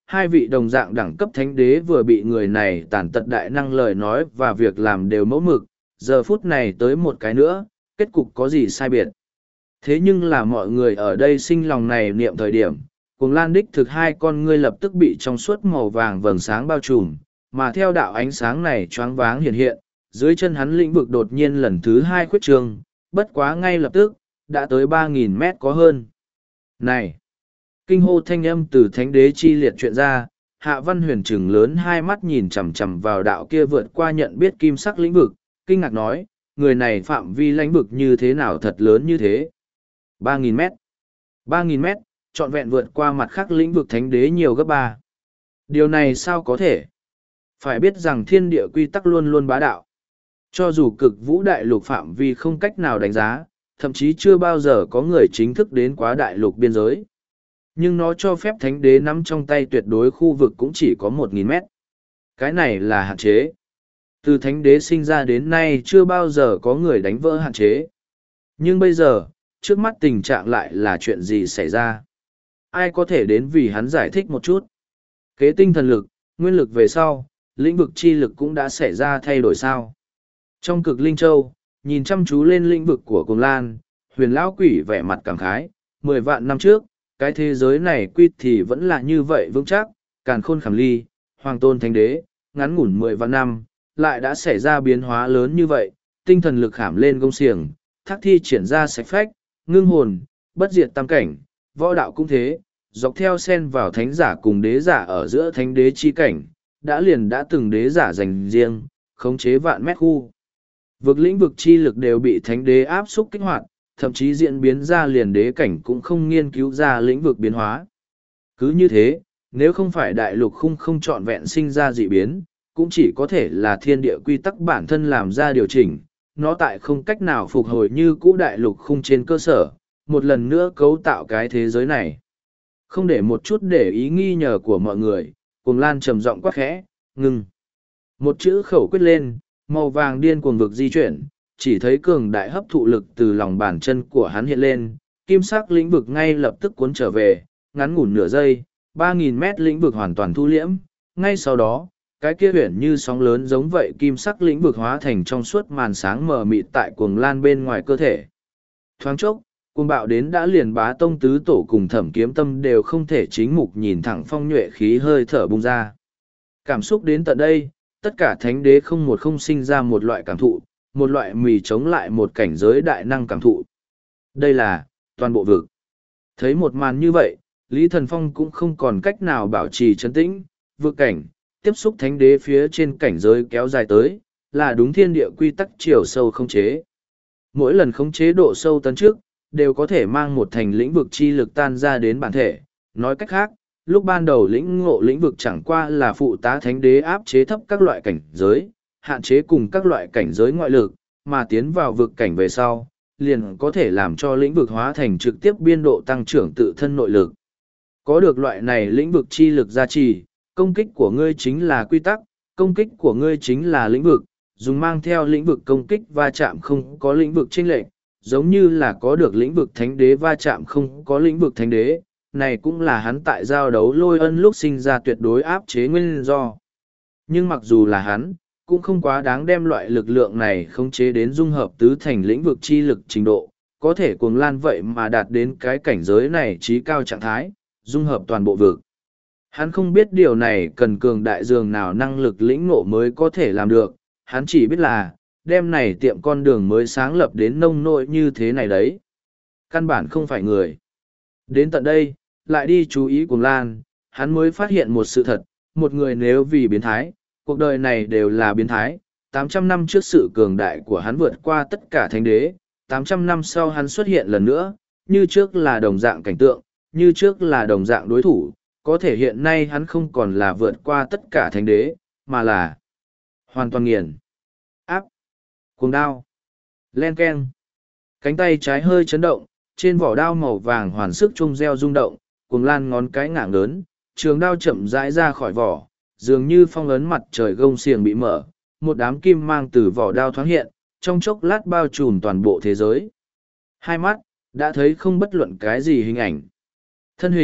hai vị đồng dạng đẳng cấp thánh đế vừa bị người này tàn tật đại năng lời nói và việc làm đều mẫu mực, giờ phút này tới một cái nữa, kết cục có gì sai biệt. Thế nhưng là mọi người ở đây sinh lòng này niệm thời điểm, Cuồng Lan đích thực hai con ngươi lập tức bị trong suốt màu vàng vầng sáng bao trùm, mà theo đạo ánh sáng này choáng váng hiện hiện, dưới chân hắn lĩnh vực đột nhiên lần thứ hai khuyết trường, bất quá ngay lập tức, đã tới ba nghìn mét có hơn. Này! Kinh hô thanh âm từ thánh đế chi liệt chuyện ra, Hạ Văn Huyền trừng lớn hai mắt nhìn chằm chằm vào đạo kia vượt qua nhận biết kim sắc lĩnh vực, kinh ngạc nói, người này phạm vi lãnh vực như thế nào thật lớn như thế. ba nghìn mét. ba nghìn mét, trọn vẹn vượt qua mặt khác lĩnh vực thánh đế nhiều gấp ba. Điều này sao có thể? Phải biết rằng thiên địa quy tắc luôn luôn bá đạo. Cho dù cực vũ đại lục phạm vi không cách nào đánh giá, thậm chí chưa bao giờ có người chính thức đến quá đại lục biên giới. Nhưng nó cho phép thánh đế nắm trong tay tuyệt đối khu vực cũng chỉ có một nghìn mét. Cái này là hạn chế. Từ thánh đế sinh ra đến nay chưa bao giờ có người đánh vỡ hạn chế. Nhưng bây giờ, trước mắt tình trạng lại là chuyện gì xảy ra? Ai có thể đến vì hắn giải thích một chút? Kế tinh thần lực, nguyên lực về sau, lĩnh vực chi lực cũng đã xảy ra thay đổi sao? Trong cực Linh Châu, nhìn chăm chú lên lĩnh vực của Cuồng Lan, huyền lão quỷ vẻ mặt cảm khái, mười vạn năm trước, cái thế giới này quy thì vẫn là như vậy vững chắc, càn khôn khảm ly, hoàng tôn thánh đế, ngắn ngủn mười vạn năm, lại đã xảy ra biến hóa lớn như vậy, tinh thần lực khảm lên gông xiềng, thác thi triển ra sạch phách, ngưng hồn, bất diệt tam cảnh, võ đạo cũng thế, dọc theo sen vào thánh giả cùng đế giả ở giữa thánh đế chi cảnh, đã liền đã từng đế giả dành riêng, khống chế vạn mét khu. Vực lĩnh vực chi lực đều bị thánh đế áp xúc kích hoạt, thậm chí diễn biến ra liền đế cảnh cũng không nghiên cứu ra lĩnh vực biến hóa. Cứ như thế, nếu không phải đại lục khung không trọn vẹn sinh ra dị biến, cũng chỉ có thể là thiên địa quy tắc bản thân làm ra điều chỉnh, nó tại không cách nào phục hồi như cũ đại lục khung trên cơ sở, một lần nữa cấu tạo cái thế giới này. Không để một chút để ý nghi ngờ của mọi người, Cuồng Lan trầm giọng quát khẽ, ngừng. Một chữ khẩu quyết lên, màu vàng điên cuồng vực di chuyển, chỉ thấy cường đại hấp thụ lực từ lòng bàn chân của hắn hiện lên, kim sắc lĩnh vực ngay lập tức cuốn trở về, ngắn ngủn nửa giây, ba nghìn mét lĩnh vực hoàn toàn thu liễm, ngay sau đó, cái kia huyển như sóng lớn giống vậy kim sắc lĩnh vực hóa thành trong suốt màn sáng mờ mịt tại Cuồng Lan bên ngoài cơ thể. Thoáng chốc, cuồng bạo đến đã liền Bá Tông tứ tổ cùng Thẩm Kiếm Tâm đều không thể chính mục nhìn thẳng phong nhuệ khí hơi thở bung ra. Cảm xúc đến tận đây, tất cả thánh đế không một không sinh ra một loại cảm thụ, một loại mì chống lại một cảnh giới đại năng cảm thụ. Đây là, toàn bộ vực. Thấy một màn như vậy, Lý Thần Phong cũng không còn cách nào bảo trì trấn tĩnh, vực cảnh, tiếp xúc thánh đế phía trên cảnh giới kéo dài tới, là đúng thiên địa quy tắc chiều sâu không chế. Mỗi lần khống chế độ sâu tấn trước, đều có thể mang một thành lĩnh vực chi lực tan ra đến bản thể. Nói cách khác, lúc ban đầu lĩnh ngộ lĩnh vực chẳng qua là phụ tá thánh đế áp chế thấp các loại cảnh giới, hạn chế cùng các loại cảnh giới ngoại lực, mà tiến vào vực cảnh về sau, liền có thể làm cho lĩnh vực hóa thành trực tiếp biên độ tăng trưởng tự thân nội lực. Có được loại này lĩnh vực chi lực gia trì, công kích của ngươi chính là quy tắc, công kích của ngươi chính là lĩnh vực, dùng mang theo lĩnh vực công kích va chạm không có lĩnh vực chênh lệch, giống như là có được lĩnh vực thánh đế va chạm không có lĩnh vực thánh đế, này cũng là hắn tại giao đấu lôi ân lúc sinh ra tuyệt đối áp chế nguyên do. Nhưng mặc dù là hắn, cũng không quá đáng đem loại lực lượng này khống chế đến dung hợp tứ thành lĩnh vực chi lực trình độ, có thể Cuồng Lan vậy mà đạt đến cái cảnh giới này trí cao trạng thái, dung hợp toàn bộ vực. Hắn không biết điều này cần cường đại dường nào năng lực lĩnh ngộ mới có thể làm được, hắn chỉ biết là, đem này tiệm con đường mới sáng lập đến nông nỗi như thế này đấy. Căn bản không phải người. Đến tận đây, lại đi chú ý Cuồng Lan, hắn mới phát hiện một sự thật, một người nếu vì biến thái, cuộc đời này đều là biến thái. tám trăm năm trước sự cường đại của hắn vượt qua tất cả thánh đế, tám trăm năm sau hắn xuất hiện lần nữa, như trước là đồng dạng cảnh tượng, như trước là đồng dạng đối thủ, có thể hiện nay hắn không còn là vượt qua tất cả thánh đế, mà là hoàn toàn nghiền. Áp. Cuồng đao. Len keng. Cánh tay trái hơi chấn động, trên vỏ đao màu vàng hoàn sức trung reo rung động, Cuồng Lan ngón cái ngạng lớn, trường đao chậm rãi ra khỏi vỏ, dường như phong ấn mặt trời gông xiềng bị mở, một đám kim mang từ vỏ đao thoáng hiện, trong chốc lát bao trùm toàn bộ thế giới. Hai mắt, đã thấy không bất luận cái gì hình ảnh. Thân hình,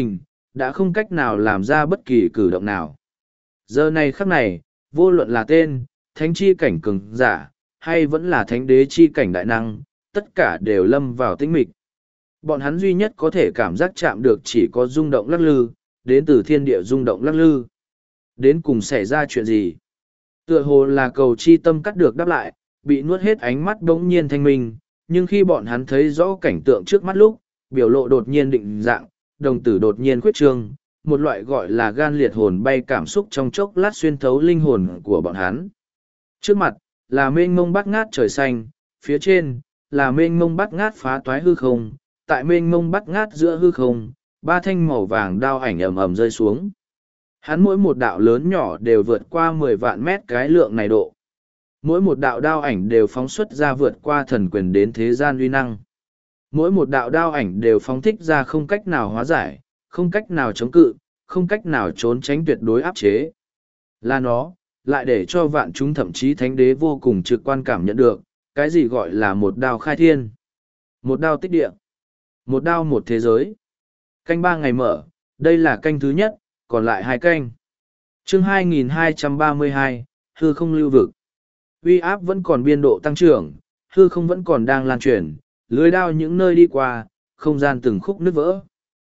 đã không cách nào làm ra bất kỳ cử động nào. Giờ này khắc này, vô luận là tên, thánh chi cảnh cường giả, hay vẫn là thánh đế chi cảnh đại năng, tất cả đều lâm vào tĩnh mịch. Bọn hắn duy nhất có thể cảm giác chạm được chỉ có rung động lắc lư, đến từ thiên địa rung động lắc lư. Đến cùng xảy ra chuyện gì? Tựa hồ là cầu chi tâm cắt được đáp lại, bị nuốt hết ánh mắt đống nhiên thanh minh, nhưng khi bọn hắn thấy rõ cảnh tượng trước mắt lúc, biểu lộ đột nhiên định dạng, đồng tử đột nhiên khuyết trương, một loại gọi là gan liệt hồn bay cảm xúc trong chốc lát xuyên thấu linh hồn của bọn hắn. Trước mặt, là mênh mông bát ngát trời xanh, phía trên, là mênh mông bát ngát phá toái hư không, tại mênh mông bát ngát giữa hư không, ba thanh màu vàng đao ảnh ầm ầm rơi xuống. Hắn mỗi một đạo lớn nhỏ đều vượt qua mười vạn mét cái lượng này độ. Mỗi một đạo đao ảnh đều phóng xuất ra vượt qua thần quyền đến thế gian uy năng. Mỗi một đạo đao ảnh đều phóng thích ra không cách nào hóa giải, không cách nào chống cự, không cách nào trốn tránh tuyệt đối áp chế. Là nó, lại để cho vạn chúng thậm chí thánh đế vô cùng trực quan cảm nhận được, cái gì gọi là một đao khai thiên, một đao tích địa, một đao một thế giới. Canh ba ngày mở, đây là canh thứ nhất, còn lại hai canh. Chương hai nghìn hai trăm ba mươi hai, hư không lưu vực. Uy áp vẫn còn biên độ tăng trưởng, hư không vẫn còn đang lan truyền, lưới đao những nơi đi qua, không gian từng khúc nứt vỡ.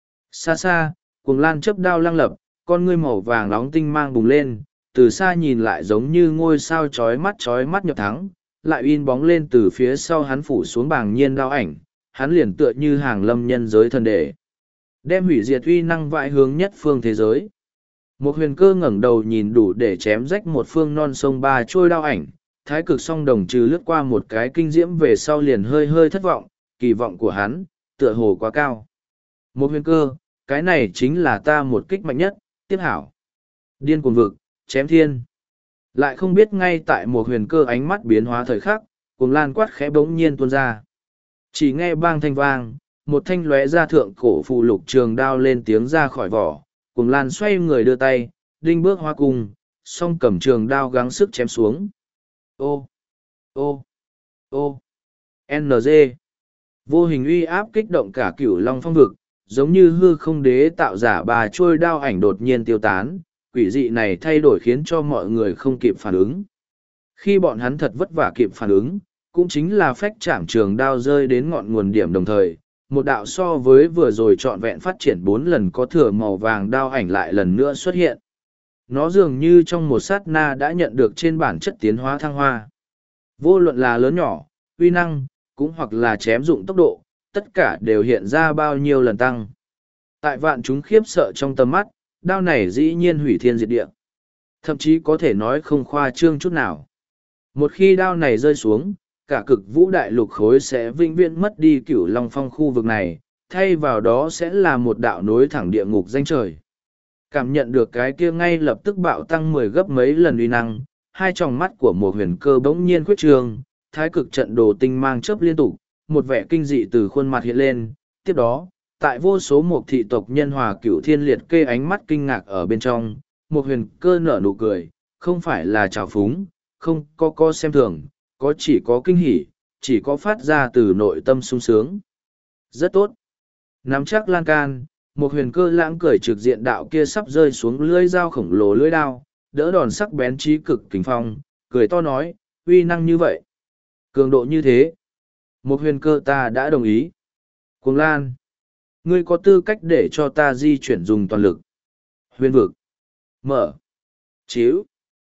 Xa xa, cuồng lan chấp đao lăng lập, con ngươi màu vàng nóng tinh mang bùng lên, từ xa nhìn lại giống như ngôi sao chói mắt chói mắt nhập thắng, lại in bóng lên từ phía sau hắn phủ xuống bảng nhiên đao ảnh, hắn liền tựa như hàng lâm nhân giới thần đệ. Đem hủy diệt uy năng vãi hướng nhất phương thế giới. Một huyền cơ ngẩng đầu nhìn đủ để chém rách một phương non sông ba trôi đao ảnh, thái cực song đồng trừ lướt qua một cái kinh diễm về sau liền hơi hơi thất vọng, kỳ vọng của hắn, tựa hồ quá cao. Một huyền cơ, cái này chính là ta một kích mạnh nhất, tiếp hảo. Điên cuồng vực, chém thiên. Lại không biết ngay tại một huyền cơ ánh mắt biến hóa thời khắc, cuồng lan quát khẽ bỗng nhiên tuôn ra. Chỉ nghe bang thanh vang, một thanh lóe ra thượng cổ phù lục trường đao lên tiếng ra khỏi vỏ, cuồng lan xoay người đưa tay, đinh bước hoa cung, song cầm trường đao gắng sức chém xuống. Ô, ô, ô, en giê. Vô hình uy áp kích động cả cửu long phong vực, giống như hư không đế tạo giả bà trôi đao ảnh đột nhiên tiêu tán, quỷ dị này thay đổi khiến cho mọi người không kịp phản ứng. Khi bọn hắn thật vất vả kịp phản ứng, cũng chính là phách chạm trường đao rơi đến ngọn nguồn điểm đồng thời, một đạo so với vừa rồi trọn vẹn phát triển bốn lần có thừa màu vàng đao ảnh lại lần nữa xuất hiện. Nó dường như trong một sát na đã nhận được trên bản chất tiến hóa thăng hoa. Vô luận là lớn nhỏ, uy năng, cũng hoặc là chém dụng tốc độ, tất cả đều hiện ra bao nhiêu lần tăng. Tại vạn chúng khiếp sợ trong tầm mắt, đao này dĩ nhiên hủy thiên diệt địa. Thậm chí có thể nói không khoa trương chút nào. Một khi đao này rơi xuống, cả cực vũ đại lục khối sẽ vĩnh viễn mất đi cửu long phong khu vực này, thay vào đó sẽ là một đạo nối thẳng địa ngục danh trời. Cảm nhận được cái kia ngay lập tức bạo tăng mười gấp mấy lần uy năng, hai tròng mắt của một huyền cơ bỗng nhiên khuyết trường, thái cực trận đồ tinh mang chớp liên tục, một vẻ kinh dị từ khuôn mặt hiện lên. Tiếp đó, tại vô số một thị tộc nhân hòa cửu thiên liệt kê ánh mắt kinh ngạc ở bên trong, một huyền cơ nở nụ cười, không phải là trào phúng, không có co xem thường, có chỉ có kinh hỉ, chỉ có phát ra từ nội tâm sung sướng. Rất tốt. Nắm chắc lan can, một huyền cơ lãng cười trực diện đạo kia sắp rơi xuống lưỡi dao khổng lồ lưỡi đao, đỡ đòn sắc bén trí cực kính phong, cười to nói, uy năng như vậy. Cường độ như thế. Một huyền cơ ta đã đồng ý. Cuồng lan. Ngươi có tư cách để cho ta di chuyển dùng toàn lực. Huyền vực. Mở. Chiếu.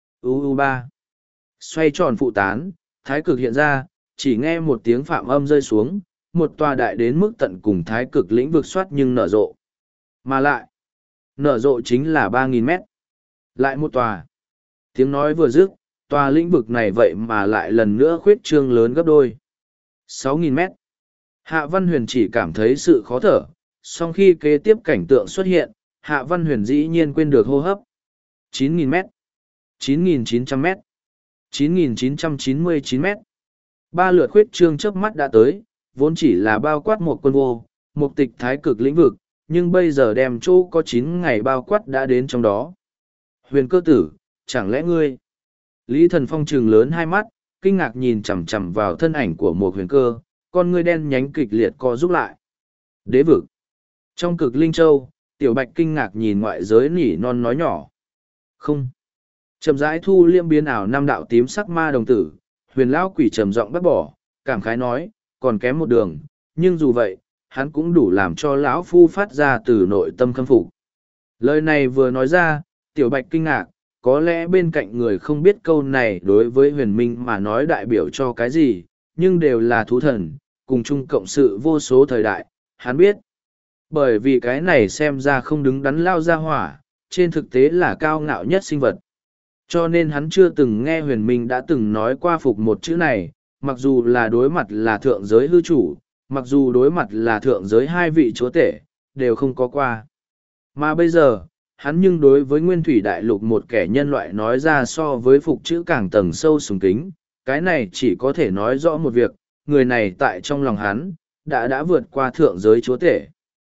u u ba. Xoay tròn phụ tán, thái cực hiện ra, chỉ nghe một tiếng phạm âm rơi xuống, một tòa đại đến mức tận cùng thái cực lĩnh vực soát nhưng nở rộ. Mà lại, nở rộ chính là ba nghìn mét. Lại một tòa. Tiếng nói vừa dứt, tòa lĩnh vực này vậy mà lại lần nữa khuyết trương lớn gấp đôi. sáu nghìn mét. Hạ Văn Huyền chỉ cảm thấy sự khó thở, song khi kế tiếp cảnh tượng xuất hiện, Hạ Văn Huyền dĩ nhiên quên được hô hấp. chín nghìn mét. chín nghìn chín trăm mét. chín nghìn chín trăm chín mươi chín mét. Ba lượt khuyết trương chớp mắt đã tới, vốn chỉ là bao quát một quân vô, một tịch thái cực lĩnh vực, nhưng bây giờ đem chỗ có chín ngày bao quát đã đến trong đó. Huyền cơ tử, chẳng lẽ ngươi? Lý Thần Phong trừng lớn hai mắt, kinh ngạc nhìn chằm chằm vào thân ảnh của một huyền cơ, con ngươi đen nhánh kịch liệt co rút lại. Đế vực. Trong cực linh châu, Tiểu Bạch kinh ngạc nhìn ngoại giới nỉ non nói nhỏ. Không. Chậm rãi thu liêm biến ảo năm đạo tím sắc ma đồng tử, huyền lão quỷ trầm giọng bắt bỏ, cảm khái nói, còn kém một đường, nhưng dù vậy, hắn cũng đủ làm cho lão phu phát ra từ nội tâm khâm phục. Lời này vừa nói ra, Tiểu Bạch kinh ngạc, có lẽ bên cạnh người không biết câu này đối với huyền minh mà nói đại biểu cho cái gì, nhưng đều là thú thần, cùng chung cộng sự vô số thời đại, hắn biết. Bởi vì cái này xem ra không đứng đắn lao ra hỏa, trên thực tế là cao ngạo nhất sinh vật. Cho nên hắn chưa từng nghe huyền minh đã từng nói qua phục một chữ này, mặc dù là đối mặt là thượng giới hư chủ, mặc dù đối mặt là thượng giới hai vị chúa tể, đều không có qua. Mà bây giờ, hắn nhưng đối với nguyên thủy đại lục một kẻ nhân loại nói ra so với phục chữ càng tầng sâu sùng kính, cái này chỉ có thể nói rõ một việc, người này tại trong lòng hắn, đã đã vượt qua thượng giới chúa tể.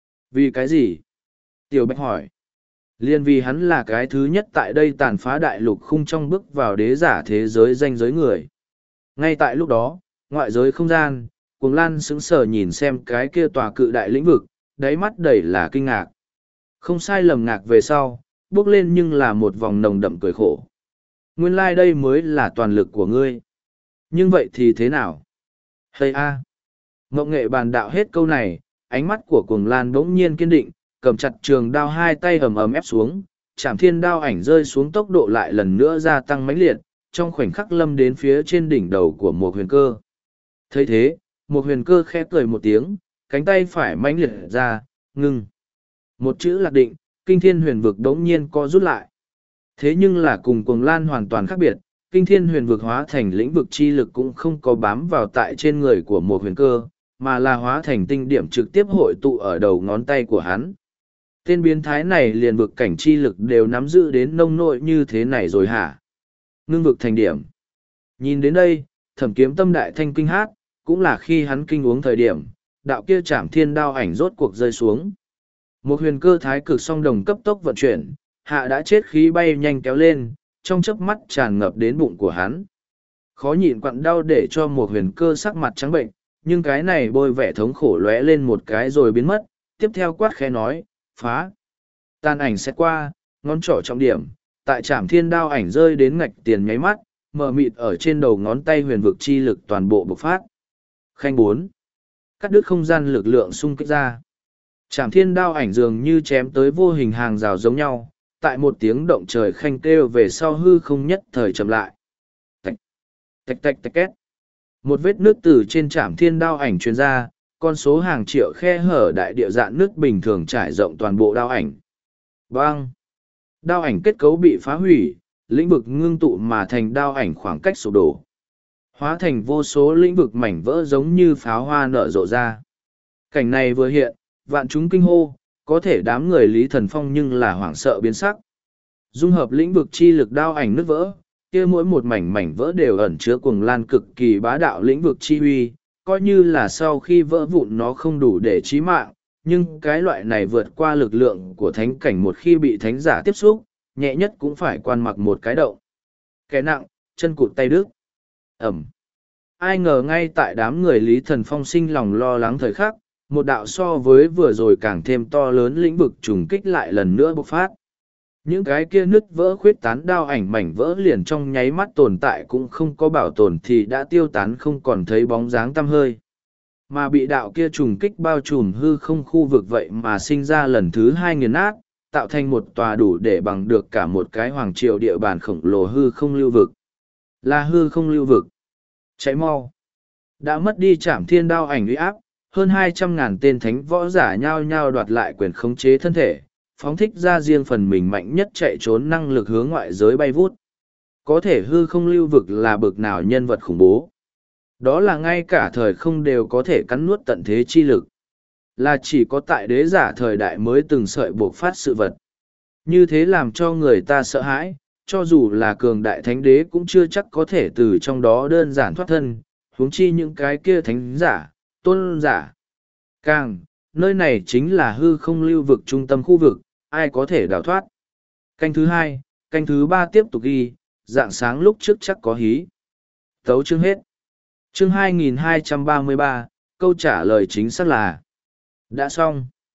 Vì cái gì? Tiểu Bạch hỏi. Liên vì hắn là cái thứ nhất tại đây tàn phá đại lục khung trong bước vào đế giả thế giới danh giới người. Ngay tại lúc đó, ngoại giới không gian, Cuồng Lan sững sờ nhìn xem cái kia tòa cự đại lĩnh vực, đáy mắt đầy là kinh ngạc. Không sai lầm ngạc về sau, bước lên nhưng là một vòng nồng đậm cười khổ. Nguyên lai like đây mới là toàn lực của ngươi. Nhưng vậy thì thế nào? Hây a! Ngộng nghệ bàn đạo hết câu này, ánh mắt của Cuồng Lan bỗng nhiên kiên định, cầm chặt trường đao hai tay ầm ầm ép xuống, Trảm Thiên đao ảnh rơi xuống tốc độ lại lần nữa gia tăng mãnh liệt, trong khoảnh khắc lâm đến phía trên đỉnh đầu của một huyền cơ. Thấy thế, một huyền cơ khẽ cười một tiếng, cánh tay phải mãnh liệt ra, ngưng. Một chữ lạc định, kinh thiên huyền vực đống nhiên co rút lại. Thế nhưng là cùng Cuồng Lan hoàn toàn khác biệt, kinh thiên huyền vực hóa thành lĩnh vực chi lực cũng không có bám vào tại trên người của một huyền cơ, mà là hóa thành tinh điểm trực tiếp hội tụ ở đầu ngón tay của hắn. Tên biến thái này liền vực cảnh chi lực đều nắm giữ đến nông nội như thế này rồi hả? Ngưng vực thành điểm. Nhìn đến đây, Thẩm Kiếm Tâm đại thanh kinh hát, cũng là khi hắn kinh uống thời điểm, đạo kia Trảm Thiên đao ảnh rốt cuộc rơi xuống. Một huyền cơ thái cực song đồng cấp tốc vận chuyển, hạ đã chết khí bay nhanh kéo lên, trong chớp mắt tràn ngập đến bụng của hắn. Khó nhịn quặn đau để cho một huyền cơ sắc mặt trắng bệnh, nhưng cái này bôi vẻ thống khổ lóe lên một cái rồi biến mất, tiếp theo quát khẽ nói, phá. Tàn ảnh xét qua, ngón trỏ trọng điểm, tại Trảm Thiên đao ảnh rơi đến ngạch tiền nháy mắt, mờ mịt ở trên đầu ngón tay huyền vực chi lực toàn bộ bộc phát. Khanh bốn. Cắt đứt không gian lực lượng xung kích ra. Trảm Thiên đao ảnh dường như chém tới vô hình hàng rào giống nhau, tại một tiếng động trời khanh kêu về sau hư không nhất thời chậm lại. Tạch, tạch tạch tạch két. Một vết nước từ trên Trảm Thiên đao ảnh truyền ra, con số hàng triệu khe hở đại địa dạn nước bình thường trải rộng toàn bộ đao ảnh. Bang! Đao ảnh kết cấu bị phá hủy, lĩnh vực ngưng tụ mà thành đao ảnh khoảng cách sụp đổ. Hóa thành vô số lĩnh vực mảnh vỡ giống như pháo hoa nở rộ ra. Cảnh này vừa hiện, vạn chúng kinh hô, có thể đám người Lý Thần Phong nhưng là hoảng sợ biến sắc. Dung hợp lĩnh vực chi lực đao ảnh nứt vỡ, kia mỗi một mảnh mảnh vỡ đều ẩn chứa Cuồng Lan cực kỳ bá đạo lĩnh vực chi huy, coi như là sau khi vỡ vụn nó không đủ để chí mạng, nhưng cái loại này vượt qua lực lượng của thánh cảnh một khi bị thánh giả tiếp xúc, nhẹ nhất cũng phải quan mặc một cái động. Kẻ nặng, chân cụt tay đứt. Ẩm. Ai ngờ ngay tại đám người Lý Thần Phong sinh lòng lo lắng thời khắc, một đạo so với vừa rồi càng thêm to lớn lĩnh vực trùng kích lại lần nữa bộc phát. Những cái kia nứt vỡ khuyết tán đao ảnh mảnh vỡ liền trong nháy mắt tồn tại cũng không có bảo tồn thì đã tiêu tán không còn thấy bóng dáng tăm hơi. Mà bị đạo kia trùng kích bao trùm hư không khu vực vậy mà sinh ra lần thứ hai nghiền nát, tạo thành một tòa đủ để bằng được cả một cái hoàng triều địa bàn khổng lồ hư không lưu vực. Là hư không lưu vực. Cháy mau. Đã mất đi Trảm Thiên đao ảnh uy áp, hơn hai trăm ngàn tên thánh võ giả nhao nhao đoạt lại quyền khống chế thân thể, phóng thích ra riêng phần mình mạnh nhất chạy trốn năng lực hướng ngoại giới bay vút. Có thể hư không lưu vực là bực nào nhân vật khủng bố. Đó là ngay cả thời không đều có thể cắn nuốt tận thế chi lực. Là chỉ có tại đế giả thời đại mới từng sợi buộc phát sự vật. Như thế làm cho người ta sợ hãi, cho dù là cường đại thánh đế cũng chưa chắc có thể từ trong đó đơn giản thoát thân, huống chi những cái kia thánh giả, tôn giả. Càng, nơi này chính là hư không lưu vực trung tâm khu vực, ai có thể đào thoát. Canh thứ hai, canh thứ ba tiếp tục ghi, dạng sáng lúc trước chắc có hí. Tấu chương hết. Chương hai nghìn hai trăm ba mươi ba, câu trả lời chính xác là đã xong.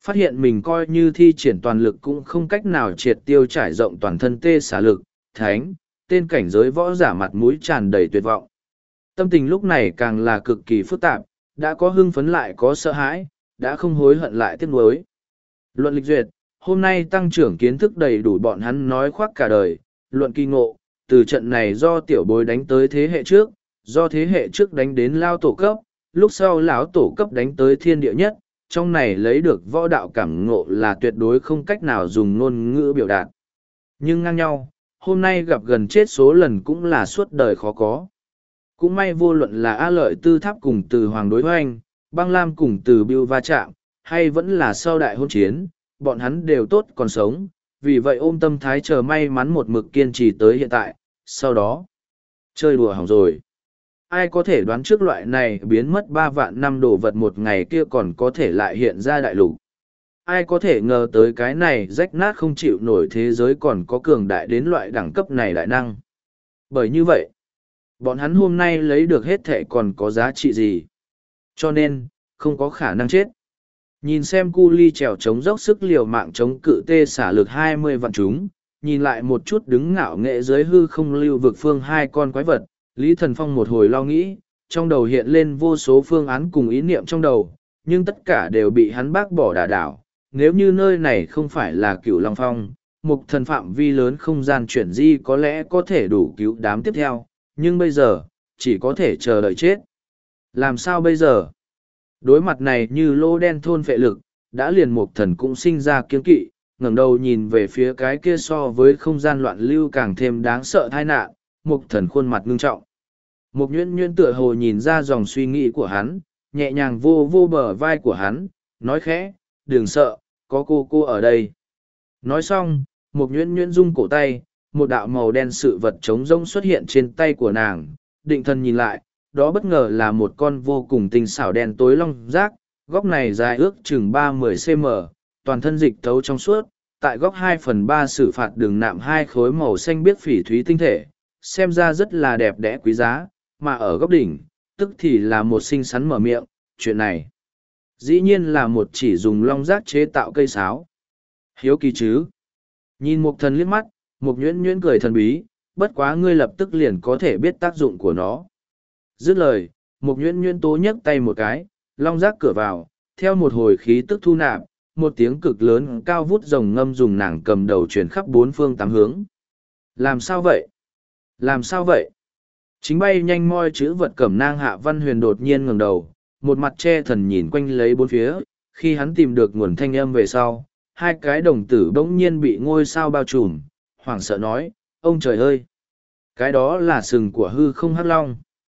Phát hiện mình coi như thi triển toàn lực cũng không cách nào triệt tiêu trải rộng toàn thân tê xả lực, thánh, tên cảnh giới võ giả mặt mũi tràn đầy tuyệt vọng. Tâm tình lúc này càng là cực kỳ phức tạp, đã có hưng phấn lại có sợ hãi, đã không hối hận lại tiếc nuối. Luận lịch duyệt, hôm nay tăng trưởng kiến thức đầy đủ bọn hắn nói khoác cả đời, luận kỳ ngộ, từ trận này do tiểu bối đánh tới thế hệ trước, do thế hệ trước đánh đến lao tổ cấp, lúc sau lão tổ cấp đánh tới thiên địa nhất, trong này lấy được võ đạo cảm ngộ là tuyệt đối không cách nào dùng ngôn ngữ biểu đạt. Nhưng ngang nhau, hôm nay gặp gần chết số lần cũng là suốt đời khó có. Cũng may vô luận là A Lợi Tư Tháp cùng từ Hoàng đối hoành, Băng Lam cùng từ Biêu va chạm, hay vẫn là sau đại hôn chiến, bọn hắn đều tốt còn sống, vì vậy ôm tâm thái chờ may mắn một mực kiên trì tới hiện tại, sau đó, chơi đùa hỏng rồi. Ai có thể đoán trước loại này biến mất ba vạn năm đồ vật một ngày kia còn có thể lại hiện ra đại lục. Ai có thể ngờ tới cái này rách nát không chịu nổi thế giới còn có cường đại đến loại đẳng cấp này đại năng. Bởi như vậy, bọn hắn hôm nay lấy được hết thệ còn có giá trị gì. Cho nên, không có khả năng chết. Nhìn xem cu ly trèo chống dốc sức liều mạng chống cự tê xả lực hai mươi vạn chúng, nhìn lại một chút đứng ngạo nghệ dưới hư không lưu vực phương hai con quái vật, Lý Thần Phong một hồi lo nghĩ, trong đầu hiện lên vô số phương án cùng ý niệm trong đầu, nhưng tất cả đều bị hắn bác bỏ đả đảo. Nếu như nơi này không phải là Cửu Long Phong, một thần phạm vi lớn không gian chuyển di có lẽ có thể đủ cứu đám tiếp theo, nhưng bây giờ, chỉ có thể chờ đợi chết. Làm sao bây giờ? Đối mặt này như lô đen thôn phệ lực, đã liền một thần cũng sinh ra kiên kỵ, ngẩng đầu nhìn về phía cái kia so với không gian loạn lưu càng thêm đáng sợ tai nạn, một thần khuôn mặt ngưng trọng. Một nhuyễn nhuyễn tựa hồ nhìn ra dòng suy nghĩ của hắn, nhẹ nhàng vô vô bờ vai của hắn, nói khẽ, đừng sợ, có cô cô ở đây. Nói xong, một nhuyễn nhuyễn rung cổ tay, một đạo màu đen sự vật trống rỗng xuất hiện trên tay của nàng, định thần nhìn lại, đó bất ngờ là một con vô cùng tinh xảo đen tối long giác, góc này dài ước chừng ba mươi xăng-ti-mét, toàn thân dịch thấu trong suốt, tại góc hai phần ba xử phạt đường nạm hai khối màu xanh biếc phỉ thúy tinh thể, xem ra rất là đẹp đẽ quý giá, mà ở góc đỉnh, tức thì là một xinh xắn mở miệng, chuyện này. Dĩ nhiên là một chỉ dùng long giác chế tạo cây sáo. Hiếu kỳ chứ. Nhìn một thần liếc mắt, một nhuyễn nhuyễn cười thần bí, bất quá ngươi lập tức liền có thể biết tác dụng của nó. Dứt lời, một nhuyễn nhuyễn tố nhấc tay một cái, long giác cửa vào, theo một hồi khí tức thu nạp, một tiếng cực lớn cao vút rồng ngâm dùng nàng cầm đầu chuyển khắp bốn phương tám hướng. Làm sao vậy? Làm sao vậy? Chính bay nhanh moi chữ vật cẩm nang Hạ Văn Huyền đột nhiên ngẩng đầu, một mặt che thần nhìn quanh lấy bốn phía, khi hắn tìm được nguồn thanh âm về sau, hai cái đồng tử bỗng nhiên bị ngôi sao bao trùm, hoảng sợ nói, ông trời ơi! Cái đó là sừng của hư không hắc long.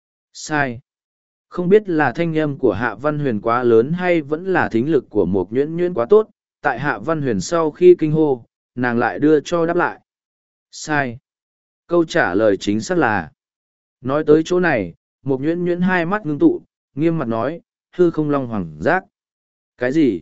Sai. Không biết là thanh âm của Hạ Văn Huyền quá lớn hay vẫn là thính lực của một nhuyễn nhuyễn quá tốt, tại Hạ Văn Huyền sau khi kinh hô, nàng lại đưa cho đáp lại. Sai. Câu trả lời chính xác là. Nói tới chỗ này, một nhuyễn nhuyễn hai mắt ngưng tụ, nghiêm mặt nói, hư không long hoàng giác. Cái gì?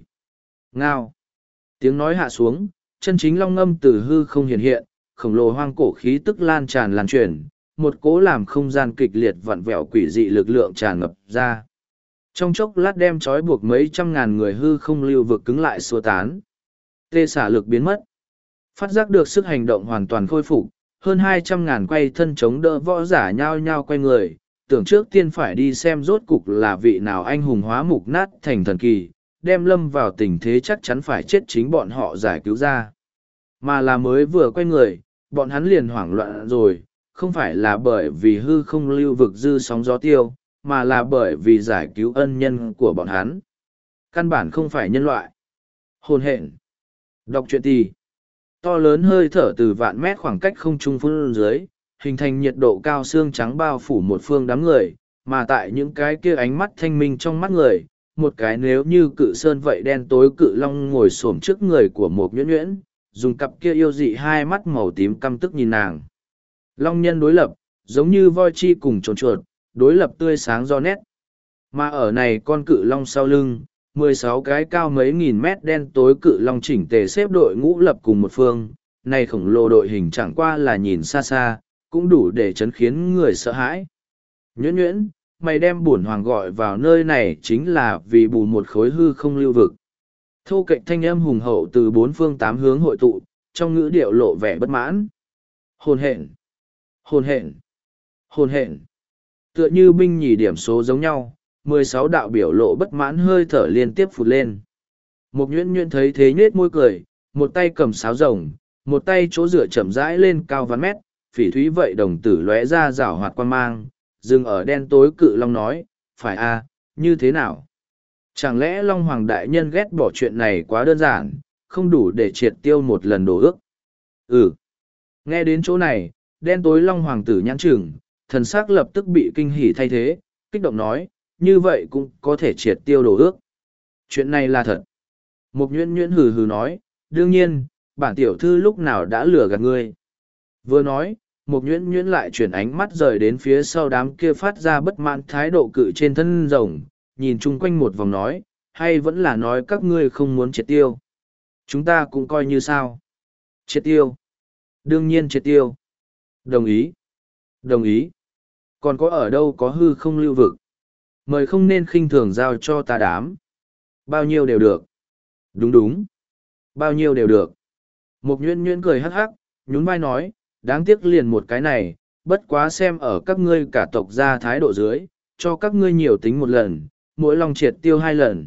Ngao. Tiếng nói hạ xuống, chân chính long ngâm từ hư không hiện hiện, khổng lồ hoang cổ khí tức lan tràn lan truyền, một cố làm không gian kịch liệt vặn vẹo quỷ dị lực lượng tràn ngập ra. Trong chốc lát đem trói buộc mấy trăm ngàn người hư không lưu vực cứng lại xua tán. Tê xả lực biến mất. Phát giác được sức hành động hoàn toàn khôi phục, hơn hai trăm ngàn quay thân chống đỡ võ giả nhao nhao quay người, tưởng trước tiên phải đi xem rốt cục là vị nào anh hùng hóa mục nát thành thần kỳ, đem lâm vào tình thế chắc chắn phải chết chính bọn họ giải cứu ra. Mà là mới vừa quay người, bọn hắn liền hoảng loạn rồi, không phải là bởi vì hư không lưu vực dư sóng gió tiêu, mà là bởi vì giải cứu ân nhân của bọn hắn. Căn bản không phải nhân loại. Hồn hện. Đọc truyện tì. To lớn hơi thở từ vạn mét khoảng cách không trung phun dưới, hình thành nhiệt độ cao xương trắng bao phủ một phương đám người, mà tại những cái kia ánh mắt thanh minh trong mắt người, một cái nếu như cự sơn vậy đen tối cự long ngồi xổm trước người của một nhuyễn nhuyễn, dùng cặp kia yêu dị hai mắt màu tím căm tức nhìn nàng. Long nhân đối lập, giống như voi chi cùng trồn chuột, đối lập tươi sáng do nét. Mà ở này con cự long sau lưng, mười sáu cái cao mấy nghìn mét đen tối cự long chỉnh tề xếp đội ngũ lập cùng một phương, này khổng lồ đội hình chẳng qua là nhìn xa xa, cũng đủ để chấn khiến người sợ hãi. Nhuyễn nhuyễn, mày đem bổn hoàng gọi vào nơi này chính là vì bù một khối hư không lưu vực. Thô kệch thanh âm hùng hậu từ bốn phương tám hướng hội tụ, trong ngữ điệu lộ vẻ bất mãn. Hồn hện, hồn hện, hồn hện. Tựa như binh nhì điểm số giống nhau, mười sáu đạo biểu lộ bất mãn hơi thở liên tiếp phụt lên. Một nhuyễn nhuyễn thấy thế nhết môi cười, một tay cầm sáo rồng, một tay chỗ dựa chậm rãi lên cao ván mét, phỉ thúy vậy đồng tử lóe ra rảo hoạt quan mang, dừng ở đen tối cự long nói, phải à, như thế nào? Chẳng lẽ Long Hoàng Đại Nhân ghét bỏ chuyện này quá đơn giản, không đủ để triệt tiêu một lần đổ ước? Ừ. Nghe đến chỗ này, đen tối Long Hoàng tử nhãn chừng, thần sắc lập tức bị kinh hỉ thay thế, kích động nói, như vậy cũng có thể triệt tiêu đổ ước. Chuyện này là thật. Một nhuyễn nhuyễn hừ hừ nói, đương nhiên, bản tiểu thư lúc nào đã lừa gạt ngươi. Vừa nói, một nhuyễn nhuyễn lại chuyển ánh mắt rời đến phía sau đám kia phát ra bất mãn thái độ cự trên thân rồng, nhìn chung quanh một vòng nói, hay vẫn là nói các ngươi không muốn triệt tiêu. Chúng ta cũng coi như sao. Triệt tiêu. Đương nhiên triệt tiêu. Đồng ý. Đồng ý. Còn có ở đâu có hư không lưu vực. Mời không nên khinh thường giao cho ta đám. Bao nhiêu đều được. Đúng đúng. Bao nhiêu đều được. Một nhuyễn nhuyễn cười hắc hắc, nhún vai nói, đáng tiếc liền một cái này, bất quá xem ở các ngươi cả tộc ra thái độ dưới, cho các ngươi nhiều tính một lần, mỗi lòng triệt tiêu hai lần.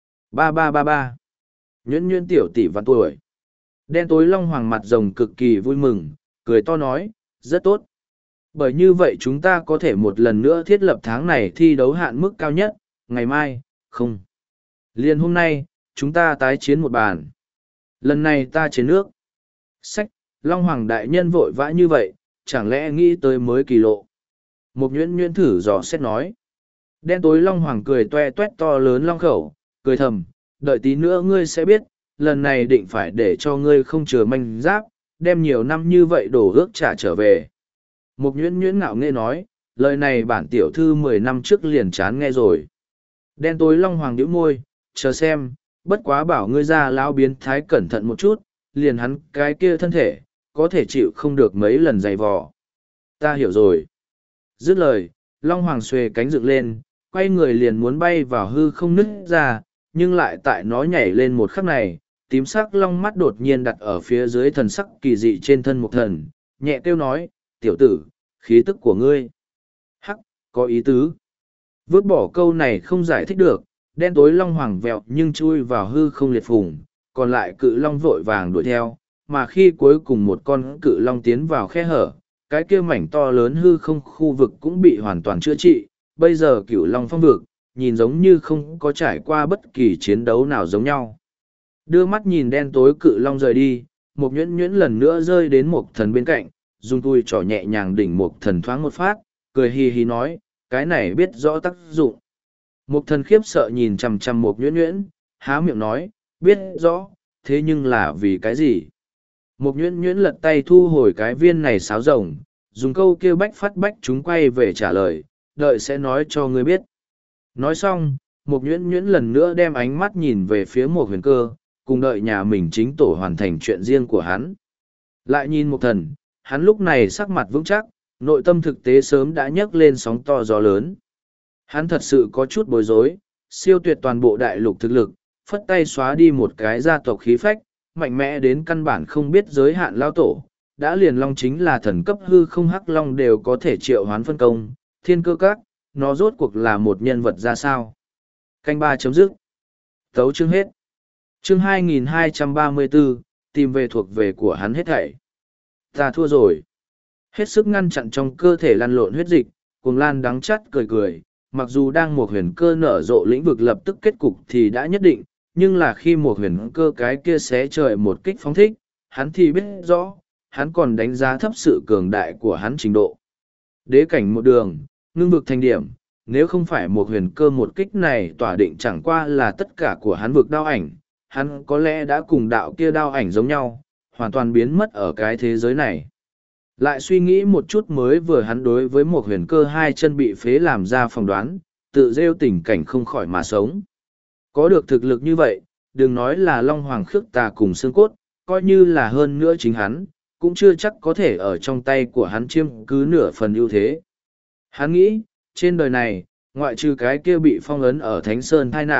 Ba ba ba ba. Nhuyễn nhuyễn tiểu tỷ vạn tuổi. Đen tối long hoàng mặt rồng cực kỳ vui mừng, cười to nói, rất tốt. Bởi như vậy chúng ta có thể một lần nữa thiết lập tháng này thi đấu hạn mức cao nhất, ngày mai, không. Liền hôm nay, chúng ta tái chiến một bàn. Lần này ta chiến nước. Sách, Long Hoàng Đại Nhân vội vã như vậy, chẳng lẽ nghĩ tới mới kỳ lộ. Một nhuyễn nhuyễn thử dò xét nói. Đen tối Long Hoàng cười toe toét to lớn long khẩu, cười thầm, đợi tí nữa ngươi sẽ biết, lần này định phải để cho ngươi không chừa manh giáp, đem nhiều năm như vậy đổ ước trả trở về. Một nhuyễn nhuyễn ngạo nghễ nói, lời này bản tiểu thư mười năm trước liền chán nghe rồi. Đen tối Long Hoàng nhíu môi, chờ xem, bất quá bảo ngươi ra lão biến thái cẩn thận một chút, liền hắn cái kia thân thể, có thể chịu không được mấy lần giày vò. Ta hiểu rồi. Dứt lời, Long Hoàng xuề cánh dựng lên, quay người liền muốn bay vào hư không nứt ra, nhưng lại tại nó nhảy lên một khắc này, tím sắc long mắt đột nhiên đặt ở phía dưới thần sắc kỳ dị trên thân một thần, nhẹ kêu nói, tiểu tử, khí tức của ngươi. Hắc, có ý tứ. Vứt bỏ câu này không giải thích được, đen tối long hoàng vẹo nhưng chui vào hư không liệt phùng, còn lại cự long vội vàng đuổi theo, mà khi cuối cùng một con cự long tiến vào khe hở, cái kia mảnh to lớn hư không khu vực cũng bị hoàn toàn chữa trị, bây giờ cửu long phong vực, nhìn giống như không có trải qua bất kỳ chiến đấu nào giống nhau. Đưa mắt nhìn đen tối cự long rời đi, một nhuyễn nhuyễn lần nữa rơi đến một thần bên cạnh, dùng tui trỏ nhẹ nhàng đỉnh một thần thoáng một phát, cười hì hì nói, cái này biết rõ tác dụng. Một thần khiếp sợ nhìn chằm chằm một nhuyễn nhuyễn, há miệng nói, biết rõ, thế nhưng là vì cái gì? Một nhuyễn nhuyễn lật tay thu hồi cái viên này sáo rồng, dùng câu kêu bách phát bách chúng quay về trả lời, đợi sẽ nói cho ngươi biết. Nói xong, một nhuyễn nhuyễn lần nữa đem ánh mắt nhìn về phía một huyền cơ, cùng đợi nhà mình chính tổ hoàn thành chuyện riêng của hắn. Lại nhìn một thần, hắn lúc này sắc mặt vững chắc, nội tâm thực tế sớm đã nhấc lên sóng to gió lớn. Hắn thật sự có chút bối rối, siêu tuyệt toàn bộ đại lục thực lực, phất tay xóa đi một cái gia tộc khí phách, mạnh mẽ đến căn bản không biết giới hạn lao tổ, đã liền long chính là thần cấp hư không hắc long đều có thể triệu hoán phân công, thiên cơ các, nó rốt cuộc là một nhân vật ra sao. Canh ba chấm dứt. Tấu chương hết. Chương hai nghìn hai trăm ba mươi bốn, tìm về thuộc về của hắn hết thảy. Ta thua rồi. Hết sức ngăn chặn trong cơ thể lăn lộn huyết dịch, cuồng lan đắng chắt cười cười, mặc dù đang một huyền cơ nở rộ lĩnh vực lập tức kết cục thì đã nhất định, nhưng là khi một huyền cơ cái kia xé trời một kích phóng thích, hắn thì biết rõ, hắn còn đánh giá thấp sự cường đại của hắn trình độ. Đế cảnh một đường, ngưng vực thành điểm, nếu không phải một huyền cơ một kích này tỏa định chẳng qua là tất cả của hắn vực đao ảnh, hắn có lẽ đã cùng đạo kia đao ảnh giống nhau, hoàn toàn biến mất ở cái thế giới này. Lại suy nghĩ một chút mới vừa hắn đối với một huyền cơ hai chân bị phế làm ra phỏng đoán, tự rêu tình cảnh không khỏi mà sống. Có được thực lực như vậy, đừng nói là Long Hoàng khước tà cùng xương cốt, coi như là hơn nữa chính hắn, cũng chưa chắc có thể ở trong tay của hắn chiêm cứ nửa phần ưu thế. Hắn nghĩ, trên đời này, ngoại trừ cái kia bị phong ấn ở Thánh Sơn thai nạn,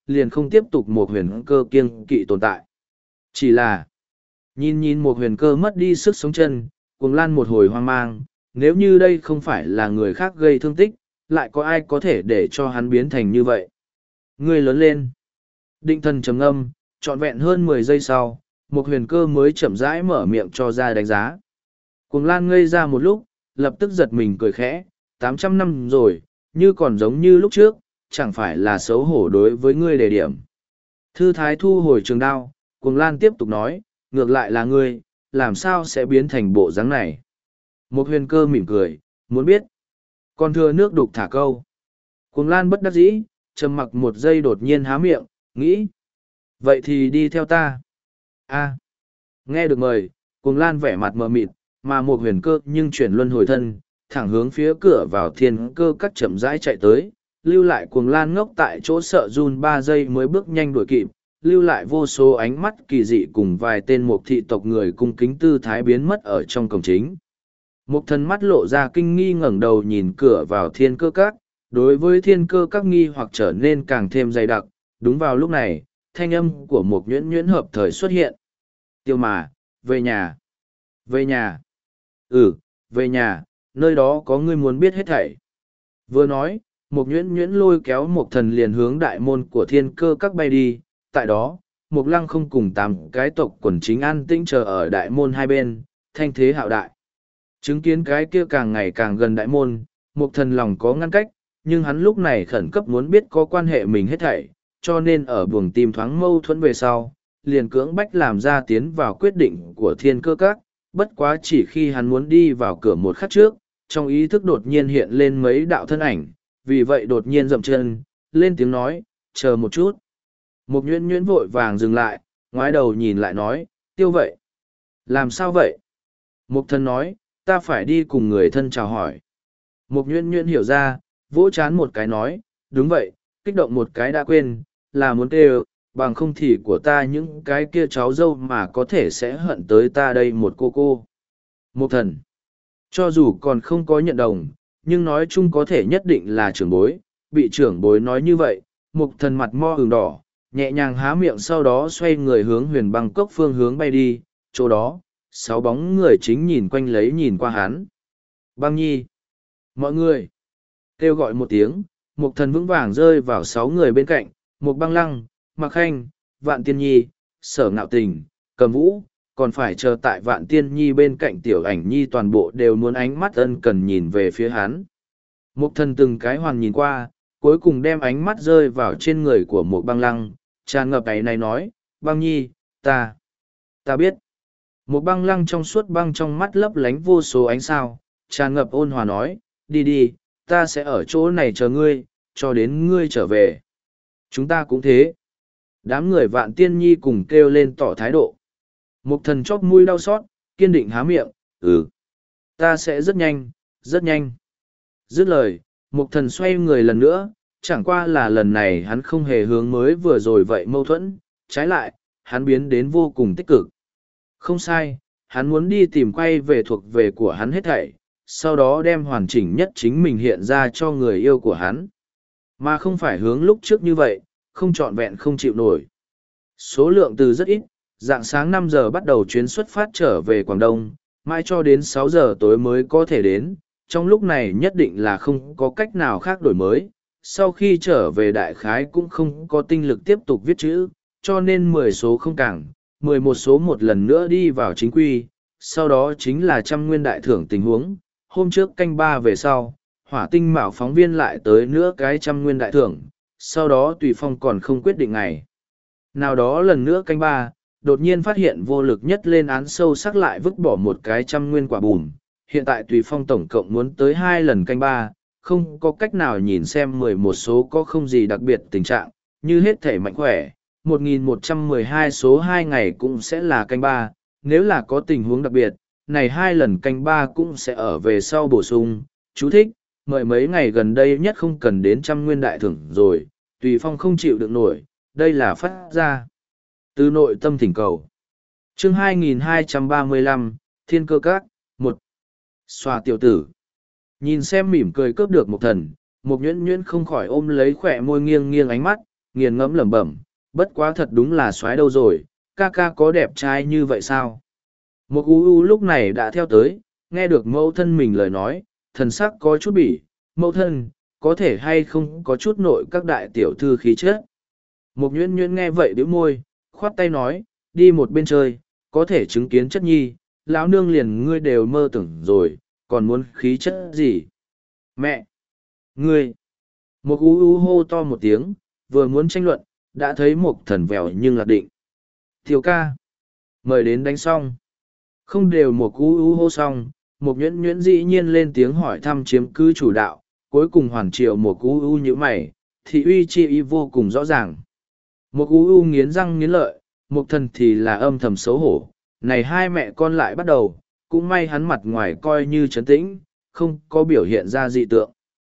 liền không tiếp tục một huyền cơ kiêng kỵ tồn tại. Chỉ là, nhìn nhìn một huyền cơ mất đi sức sống chân, cuồng lan một hồi hoang mang, nếu như đây không phải là người khác gây thương tích, lại có ai có thể để cho hắn biến thành như vậy. Ngươi lớn lên. Định thần trầm ngâm, trọn vẹn hơn mười giây sau, một huyền cơ mới chậm rãi mở miệng cho ra đánh giá. Cuồng lan ngây ra một lúc, lập tức giật mình cười khẽ, tám trăm năm rồi, như còn giống như lúc trước, chẳng phải là xấu hổ đối với ngươi đề điểm. Thư thái thu hồi trường đao, cuồng lan tiếp tục nói, ngược lại là ngươi, làm sao sẽ biến thành bộ dáng này. Một huyền cơ mỉm cười, muốn biết. Còn thừa nước đục thả câu. Cuồng lan bất đắc dĩ, trầm mặc một giây đột nhiên há miệng, nghĩ. Vậy thì đi theo ta. A. Nghe được mời, cuồng lan vẻ mặt mờ mịt, mà một huyền cơ nhưng chuyển luân hồi thân, thẳng hướng phía cửa vào thiên cơ các chậm rãi chạy tới, lưu lại cuồng lan ngốc tại chỗ sợ run ba giây mới bước nhanh đuổi kịp, lưu lại vô số ánh mắt kỳ dị cùng vài tên mục thị tộc người cung kính tư thái biến mất ở trong cổng chính. Một thần mắt lộ ra kinh nghi ngẩng đầu nhìn cửa vào thiên cơ các, đối với thiên cơ các nghi hoặc trở nên càng thêm dày đặc. Đúng vào lúc này, thanh âm của một nhuyễn nhuyễn hợp thời xuất hiện. Tiêu mà, về nhà. Về nhà. Ừ, về nhà, nơi đó có ngươi muốn biết hết thảy. Vừa nói, một nhuyễn nhuyễn lôi kéo một thần liền hướng đại môn của thiên cơ các bay đi. Tại đó, một lăng không cùng tám cái tộc quần chính an tĩnh chờ ở đại môn hai bên, thanh thế hạo đại. Chứng kiến cái kia càng ngày càng gần đại môn, một thần lòng có ngăn cách, nhưng hắn lúc này khẩn cấp muốn biết có quan hệ mình hết thảy, cho nên ở buồng tim thoáng mâu thuẫn về sau, liền cưỡng bách làm ra tiến vào quyết định của thiên cơ các, bất quá chỉ khi hắn muốn đi vào cửa một khắc trước, trong ý thức đột nhiên hiện lên mấy đạo thân ảnh, vì vậy đột nhiên dậm chân, lên tiếng nói, chờ một chút. Một nhuyễn nhuyễn vội vàng dừng lại, ngoái đầu nhìn lại nói, tiêu vậy. Làm sao vậy? Một thần nói, ta phải đi cùng người thân chào hỏi. Một nhuyễn nhuyễn hiểu ra, vỗ chán một cái nói, đúng vậy, kích động một cái đã quên, là muốn kêu, bằng không thì của ta những cái kia cháu dâu mà có thể sẽ hận tới ta đây một cô cô. Một thần, cho dù còn không có nhận đồng, nhưng nói chung có thể nhất định là trưởng bối, bị trưởng bối nói như vậy, một thần mặt mo ửng đỏ, nhẹ nhàng há miệng sau đó xoay người hướng huyền băng cốc phương hướng bay đi, chỗ đó, sáu bóng người chính nhìn quanh lấy nhìn qua hắn. Băng nhi, mọi người, kêu gọi một tiếng, một thần vững vàng rơi vào sáu người bên cạnh, một băng lăng, mặc khanh, vạn tiên nhi, sở ngạo tình, cầm vũ, còn phải chờ tại vạn tiên nhi bên cạnh tiểu ảnh nhi toàn bộ đều muốn ánh mắt ân cần nhìn về phía hắn. Một thần từng cái hoàn nhìn qua, cuối cùng đem ánh mắt rơi vào trên người của một băng lăng, tràn ngập ấy này nói, băng nhi, ta, ta biết. Một băng lăng trong suốt băng trong mắt lấp lánh vô số ánh sao, tràn ngập ôn hòa nói, đi đi, ta sẽ ở chỗ này chờ ngươi, cho đến ngươi trở về. Chúng ta cũng thế. Đám người vạn tiên nhi cùng kêu lên tỏ thái độ. Một thần chóp mũi đau xót, kiên định há miệng, ừ. Ta sẽ rất nhanh, rất nhanh. Dứt lời, một thần xoay người lần nữa, chẳng qua là lần này hắn không hề hướng mới vừa rồi vậy mâu thuẫn, trái lại, hắn biến đến vô cùng tích cực. Không sai, hắn muốn đi tìm quay về thuộc về của hắn hết thảy, sau đó đem hoàn chỉnh nhất chính mình hiện ra cho người yêu của hắn. Mà không phải hướng lúc trước như vậy, không trọn vẹn không chịu nổi. Số lượng từ rất ít, dạng sáng năm giờ bắt đầu chuyến xuất phát trở về Quảng Đông, mãi cho đến sáu giờ tối mới có thể đến, trong lúc này nhất định là không có cách nào khác đổi mới. Sau khi trở về đại khái cũng không có tinh lực tiếp tục viết chữ, cho nên mười số không càng, mười một số một lần nữa đi vào chính quy, sau đó chính là trăm nguyên đại thưởng tình huống. Hôm trước canh ba về sau, hỏa tinh mạo phóng viên lại tới nữa cái trăm nguyên đại thưởng, sau đó tùy phong còn không quyết định ngày. Nào đó lần nữa canh ba, đột nhiên phát hiện vô lực nhất lên án sâu sắc lại vứt bỏ một cái trăm nguyên quả bùm. Hiện tại tùy phong tổng cộng muốn tới hai lần canh ba, không có cách nào nhìn xem mười một số có không gì đặc biệt tình trạng, như hết thể mạnh khỏe, một nghìn một trăm mười hai số hai ngày cũng sẽ là canh ba, nếu là có tình huống đặc biệt, này hai lần canh ba cũng sẽ ở về sau bổ sung. Chú thích, mời mấy ngày gần đây nhất không cần đến trăm nguyên đại thưởng rồi, tùy phong không chịu được nổi, đây là phát ra từ nội tâm thỉnh cầu. Chương hai nghìn hai trăm ba mươi lăm, Thiên Cơ Các, một. Xòa tiểu tử. Nhìn xem mỉm cười cướp được một thần, một nhuyễn nhuyễn không khỏi ôm lấy khỏe môi nghiêng nghiêng ánh mắt, nghiền ngẫm lẩm bẩm, bất quá thật đúng là soái đâu rồi, ca ca có đẹp trai như vậy sao? Một u u lúc này đã theo tới, nghe được mẫu thân mình lời nói, thần sắc có chút bỉ, mẫu thân, có thể hay không có chút nội các đại tiểu thư khí chất. Một nhuyễn nhuyễn nghe vậy bĩu môi, khoát tay nói, đi một bên chơi, có thể chứng kiến chất nhi, lão nương liền ngươi đều mơ tưởng rồi, còn muốn khí chất gì? Mẹ! Ngươi! Một u u hô to một tiếng, vừa muốn tranh luận, đã thấy một thần vèo nhưng lạc định. Thiếu ca! Mời đến đánh xong. Không đều một u u hô xong, một nhuyễn nhuyễn dĩ nhiên lên tiếng hỏi thăm chiếm cứ chủ đạo, cuối cùng hoàn triệu một u u như mày, thị uy chi ý vô cùng rõ ràng. Một u u nghiến răng nghiến lợi, một thần thì là âm thầm xấu hổ, này hai mẹ con lại bắt đầu, cũng may hắn mặt ngoài coi như trấn tĩnh, không có biểu hiện ra dị tượng.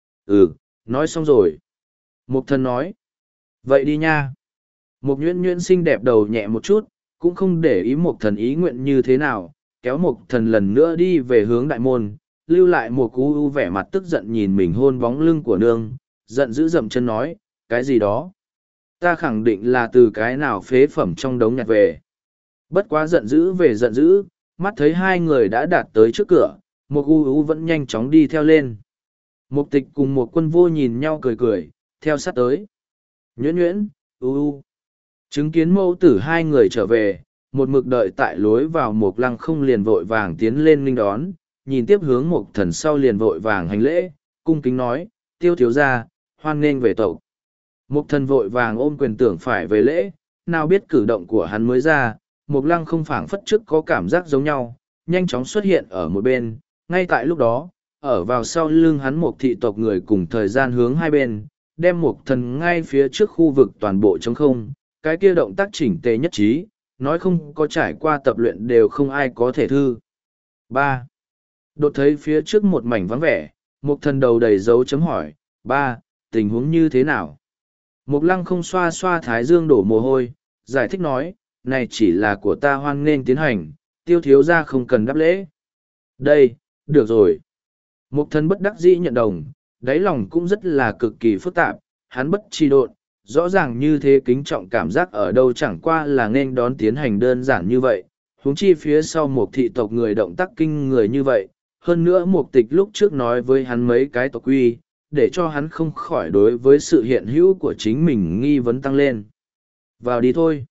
Ừ, nói xong rồi. Một thần nói, vậy đi nha. Một nhuyễn nhuyễn xinh đẹp đầu nhẹ một chút, cũng không để ý một thần ý nguyện như thế nào, kéo một thần lần nữa đi về hướng đại môn, lưu lại một cú u vẻ mặt tức giận nhìn mình hôn bóng lưng của nương, giận dữ dậm chân nói, cái gì đó? Ta khẳng định là từ cái nào phế phẩm trong đống nhặt về. Bất quá giận dữ về giận dữ, mắt thấy hai người đã đạt tới trước cửa, một u u vẫn nhanh chóng đi theo lên. Một tịch cùng một quân vô nhìn nhau cười cười, theo sát tới. Nhuyễn nhuyễn, u u. Chứng kiến mẫu tử hai người trở về, một mực đợi tại lối vào một lăng không liền vội vàng tiến lên nghênh đón, nhìn tiếp hướng một thần sau liền vội vàng hành lễ, cung kính nói, tiêu thiếu gia, hoan nghênh về tộc. Một thần vội vàng ôm quyền tưởng phải về lễ, nào biết cử động của hắn mới ra, một lăng không phảng phất trước có cảm giác giống nhau, nhanh chóng xuất hiện ở một bên, ngay tại lúc đó, ở vào sau lưng hắn một thị tộc người cùng thời gian hướng hai bên, đem một thần ngay phía trước khu vực toàn bộ trống không, cái kia động tác chỉnh tề nhất trí, nói không có trải qua tập luyện đều không ai có thể thư. ba. Đột thấy phía trước một mảnh vắng vẻ, một thần đầu đầy dấu chấm hỏi, ba, tình huống như thế nào? Một lăng không xoa xoa thái dương đổ mồ hôi, giải thích nói, này chỉ là của ta hoan nghênh tiến hành, tiêu thiếu ra không cần đáp lễ. Đây, được rồi. Một thần bất đắc dĩ nhận đồng, đáy lòng cũng rất là cực kỳ phức tạp, hắn bất chi độn, rõ ràng như thế kính trọng cảm giác ở đâu chẳng qua là nên đón tiến hành đơn giản như vậy, huống chi phía sau một thị tộc người động tác kinh người như vậy, hơn nữa một tịch lúc trước nói với hắn mấy cái tộc quy, để cho hắn không khỏi đối với sự hiện hữu của chính mình nghi vấn tăng lên. Vào đi thôi.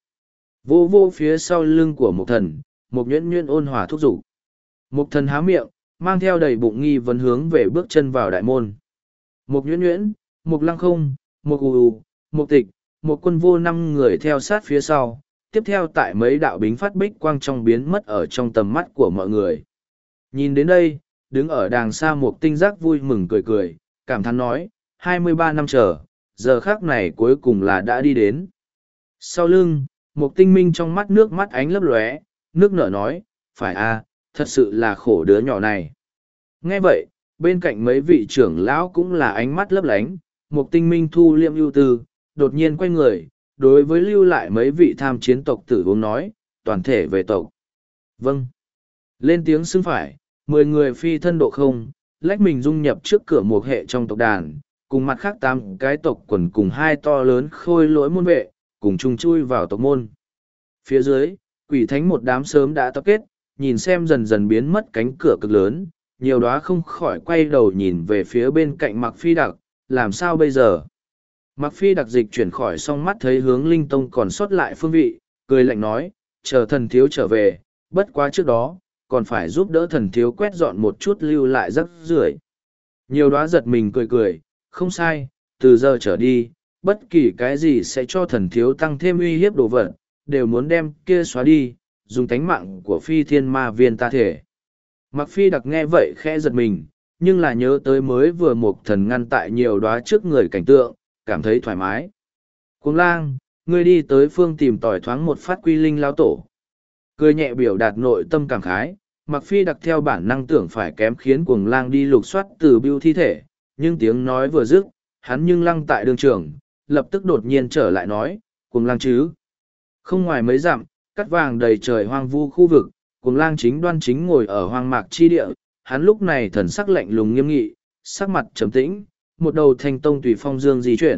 Vô vô phía sau lưng của một thần, một nhuyễn nhuyễn ôn hòa thúc giục. Một thần há miệng, mang theo đầy bụng nghi vấn hướng về bước chân vào đại môn. Một nhuyễn nhuyễn, một lăng không, một ù ù, một tịch, một quân vô năm người theo sát phía sau, tiếp theo tại mấy đạo bính phát bích quang trong biến mất ở trong tầm mắt của mọi người. Nhìn đến đây, đứng ở đàng xa một tinh giác vui mừng cười cười, cảm thán nói, hai mươi ba năm chờ, giờ khác này cuối cùng là đã đi đến. Sau lưng, một tinh minh trong mắt nước mắt ánh lấp lóe, nước nở nói, phải à, thật sự là khổ đứa nhỏ này. Nghe vậy, bên cạnh mấy vị trưởng lão cũng là ánh mắt lấp lánh, một tinh minh thu liệm ưu tư, đột nhiên quay người, đối với lưu lại mấy vị tham chiến tộc tử uống nói, toàn thể về tộc. Vâng. Lên tiếng xưng phải, mười người phi thân độ không, lách mình dung nhập trước cửa một hệ trong tộc đàn, cùng mặt khác tám cái tộc quần cùng hai to lớn khôi lỗi môn vệ, cùng chung chui vào tộc môn. Phía dưới, quỷ thánh một đám sớm đã tập kết, nhìn xem dần dần biến mất cánh cửa cực lớn, nhiều đóa không khỏi quay đầu nhìn về phía bên cạnh Mạc Phi Đặc, làm sao bây giờ? Mạc Phi Đặc dịch chuyển khỏi song mắt thấy hướng Linh Tông còn sót lại phương vị, cười lạnh nói, chờ thần thiếu trở về, bất quá trước đó, còn phải giúp đỡ thần thiếu quét dọn một chút lưu lại rắc rưởi. Nhiều đóa giật mình cười cười, không sai, từ giờ trở đi, bất kỳ cái gì sẽ cho thần thiếu tăng thêm uy hiếp đồ vật, đều muốn đem kia xóa đi, dùng tánh mạng của phi thiên ma viên ta thể. Mặc phi đặc nghe vậy khẽ giật mình, nhưng là nhớ tới mới vừa một thần ngăn tại nhiều đóa trước người cảnh tượng, cảm thấy thoải mái. Cuồng lang, ngươi đi tới phương tìm tỏi thoáng một phát quy linh lao tổ. Cười nhẹ biểu đạt nội tâm cảm khái, mặc phi đặc theo bản năng tưởng phải kém khiến cuồng lang đi lục soát từ bưu thi thể, nhưng tiếng nói vừa dứt, hắn nhưng lăng tại đường trường, lập tức đột nhiên trở lại nói, cuồng lang chứ. Không ngoài mấy dặm, cắt vàng đầy trời hoang vu khu vực, cuồng lang chính đoan chính ngồi ở hoang mạc chi địa, hắn lúc này thần sắc lạnh lùng nghiêm nghị, sắc mặt trầm tĩnh, một đầu thanh tông tùy phong dương di chuyển,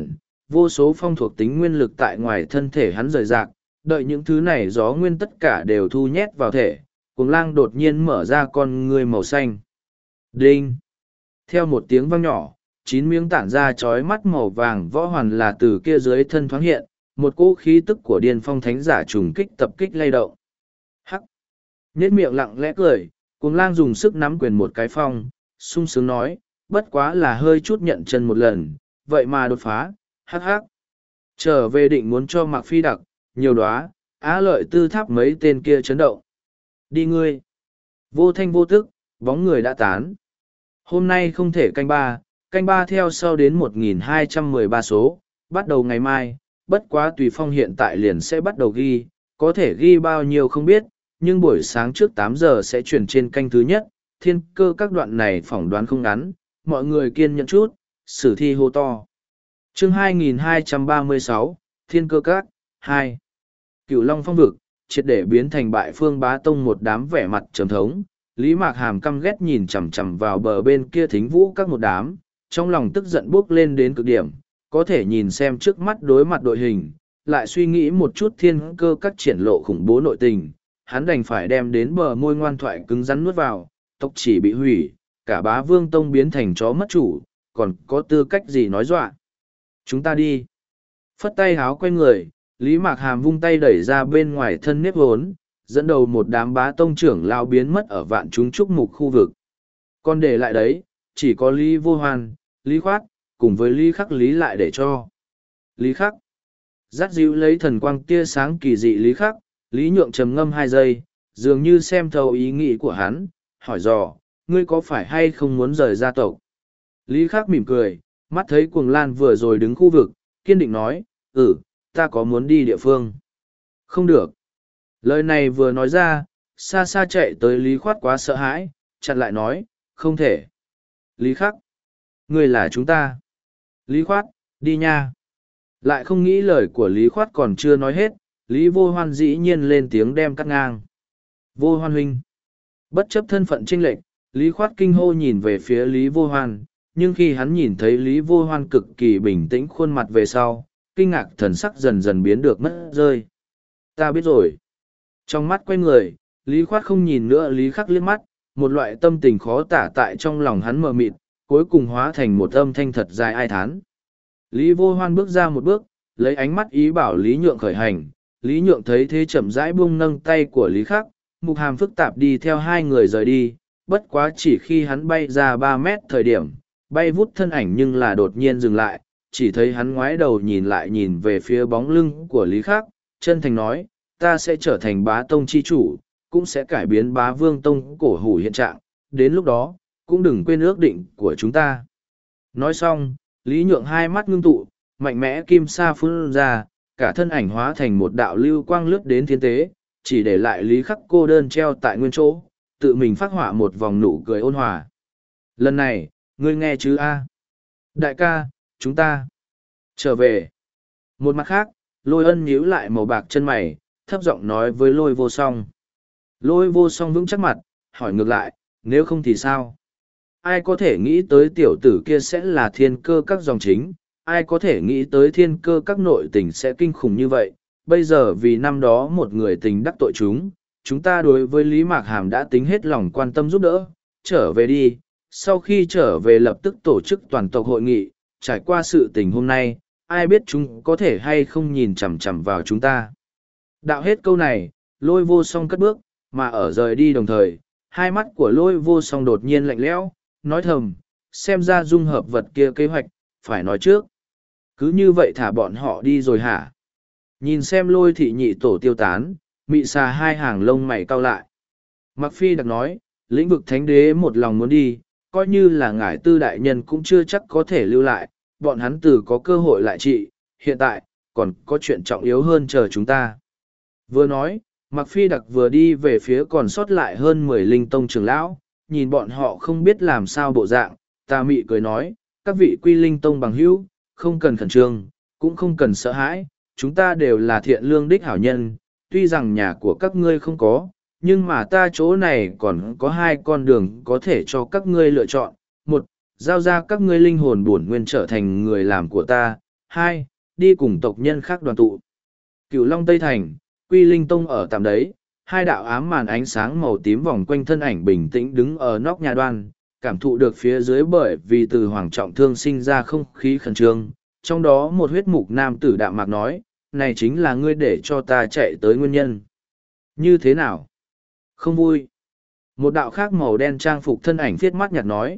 vô số phong thuộc tính nguyên lực tại ngoài thân thể hắn rời rạc, đợi những thứ này gió nguyên tất cả đều thu nhét vào thể, cuồng lang đột nhiên mở ra con ngươi màu xanh. Đinh! Theo một tiếng vang nhỏ, chín miếng tản ra chói mắt màu vàng võ hoàn là từ kia dưới thân thoáng hiện, một cỗ khí tức của điên phong thánh giả trùng kích tập kích lay động. Hắc! Nhết miệng lặng lẽ cười, cuồng lang dùng sức nắm quyền một cái phong, sung sướng nói, bất quá là hơi chút nhận chân một lần, vậy mà đột phá, hắc hắc. Trở về định muốn cho Mạc Phi đặc, nhiều đóa, á lợi tư tháp mấy tên kia chấn động. Đi ngươi! Vô thanh vô tức, bóng người đã tán. Hôm nay không thể canh ba, canh ba theo sau đến một nghìn hai trăm mười ba số, bắt đầu ngày mai, bất quá tùy phong hiện tại liền sẽ bắt đầu ghi, có thể ghi bao nhiêu không biết, nhưng buổi sáng trước tám giờ sẽ chuyển trên canh thứ nhất, thiên cơ các đoạn này phỏng đoán không ngắn, mọi người kiên nhẫn chút, sử thi hô to. Chương hai nghìn hai trăm ba mươi sáu, Thiên cơ các, hai. Cửu Long phong vực, triệt để biến thành bại phương bá tông một đám vẻ mặt trầm thống. Lý Mạc Hàm căm ghét nhìn chằm chằm vào bờ bên kia thính vũ các một đám, trong lòng tức giận bốc lên đến cực điểm, có thể nhìn xem trước mắt đối mặt đội hình, lại suy nghĩ một chút thiên cơ các triển lộ khủng bố nội tình, hắn đành phải đem đến bờ môi ngoan thoại cứng rắn nuốt vào, tộc chỉ bị hủy, cả bá vương tông biến thành chó mất chủ, còn có tư cách gì nói dọa. Chúng ta đi. Phất tay háo quay người, Lý Mạc Hàm vung tay đẩy ra bên ngoài thân nếp hốn, dẫn đầu một đám bá tông trưởng lao biến mất ở vạn chúng trúc mục khu vực. Còn để lại đấy, chỉ có Lý Vô Hoan, Lý Khoát, cùng với Lý Khắc Lý lại để cho. Lý Khắc. Dắt dịu lấy thần quang tia sáng kỳ dị Lý Khắc, Lý Nhượng trầm ngâm hai giây, dường như xem thấu ý nghĩ của hắn, hỏi dò, ngươi có phải hay không muốn rời gia tộc? Lý Khắc mỉm cười, mắt thấy Cuồng Lan vừa rồi đứng khu vực, kiên định nói, ừ, ta có muốn đi địa phương. Không được. Lời này vừa nói ra, xa xa chạy tới Lý Khoát quá sợ hãi, chặn lại nói, không thể. Lý Khắc, ngươi là chúng ta. Lý Khoát, đi nha. Lại không nghĩ lời của Lý Khoát còn chưa nói hết, Lý Vô Hoan dĩ nhiên lên tiếng đem cắt ngang. Vô Hoan huynh. Bất chấp thân phận chênh lệch, Lý Khoát kinh hô nhìn về phía Lý Vô Hoan, nhưng khi hắn nhìn thấy Lý Vô Hoan cực kỳ bình tĩnh khuôn mặt về sau, kinh ngạc thần sắc dần dần biến được mất rơi. Ta biết rồi. Trong mắt quay người, Lý Khoát không nhìn nữa Lý Khắc liếc mắt, một loại tâm tình khó tả tại trong lòng hắn mờ mịt, cuối cùng hóa thành một âm thanh thật dài ai thán. Lý Vô Hoan bước ra một bước, lấy ánh mắt ý bảo Lý Nhượng khởi hành. Lý Nhượng thấy thế chậm rãi buông nâng tay của Lý Khắc, mục hàm phức tạp đi theo hai người rời đi, bất quá chỉ khi hắn bay ra ba mét thời điểm, bay vút thân ảnh nhưng là đột nhiên dừng lại, chỉ thấy hắn ngoái đầu nhìn lại nhìn về phía bóng lưng của Lý Khắc, chân thành nói, ta sẽ trở thành bá tông chi chủ, cũng sẽ cải biến bá vương tông cổ hủ hiện trạng, đến lúc đó, cũng đừng quên ước định của chúng ta. Nói xong, Lý Nhượng hai mắt ngưng tụ, mạnh mẽ kim sa phun ra, cả thân ảnh hóa thành một đạo lưu quang lướt đến thiên tế, chỉ để lại Lý Khắc cô đơn treo tại nguyên chỗ, tự mình phát họa một vòng nụ cười ôn hòa. Lần này, ngươi nghe chứ a? Đại ca, chúng ta trở về. Một mặt khác, Lôi Ân nhíu lại màu bạc chân mày, thấp giọng nói với Lôi Vô Song. Lôi Vô Song vững chắc mặt, hỏi ngược lại, nếu không thì sao? Ai có thể nghĩ tới tiểu tử kia sẽ là thiên cơ các dòng chính, ai có thể nghĩ tới thiên cơ các nội tình sẽ kinh khủng như vậy? Bây giờ vì năm đó một người tình đắc tội chúng, chúng ta đối với Lý Mạc Hàm đã tính hết lòng quan tâm giúp đỡ, trở về đi. Sau khi trở về lập tức tổ chức toàn tộc hội nghị, trải qua sự tình hôm nay, ai biết chúng có thể hay không nhìn chằm chằm vào chúng ta. Đạo hết câu này, Lôi Vô Song cất bước, mà ở rời đi đồng thời, hai mắt của Lôi Vô Song đột nhiên lạnh lẽo, nói thầm, xem ra dung hợp vật kia kế hoạch, phải nói trước. Cứ như vậy thả bọn họ đi rồi hả? Nhìn xem Lôi thị nhị tổ tiêu tán, mị xà hai hàng lông mày cau lại. Mặc Phi đặc nói, lĩnh vực thánh đế một lòng muốn đi, coi như là ngải tư đại nhân cũng chưa chắc có thể lưu lại, bọn hắn từ có cơ hội lại trị, hiện tại, còn có chuyện trọng yếu hơn chờ chúng ta. Vừa nói, Mạc Phi đặc vừa đi về phía còn sót lại hơn mười linh tông trưởng lão, nhìn bọn họ không biết làm sao bộ dạng, ta mị cười nói, các vị quy linh tông bằng hữu, không cần khẩn trương, cũng không cần sợ hãi, chúng ta đều là thiện lương đích hảo nhân, tuy rằng nhà của các ngươi không có, nhưng mà ta chỗ này còn có hai con đường có thể cho các ngươi lựa chọn. Một, giao ra các ngươi linh hồn bổn nguyên trở thành người làm của ta. Hai, đi cùng tộc nhân khác đoàn tụ. Cửu Long Tây Thành, Quy Linh Tông ở tạm đấy, hai đạo ám màn ánh sáng màu tím vòng quanh thân ảnh bình tĩnh đứng ở nóc nhà đoan, cảm thụ được phía dưới bởi vì từ hoàng trọng thương sinh ra không khí khẩn trương. Trong đó một huyết mục nam tử đạm mạc nói, này chính là ngươi để cho ta chạy tới nguyên nhân. Như thế nào? Không vui. Một đạo khác màu đen trang phục thân ảnh viết mắt nhạt nói.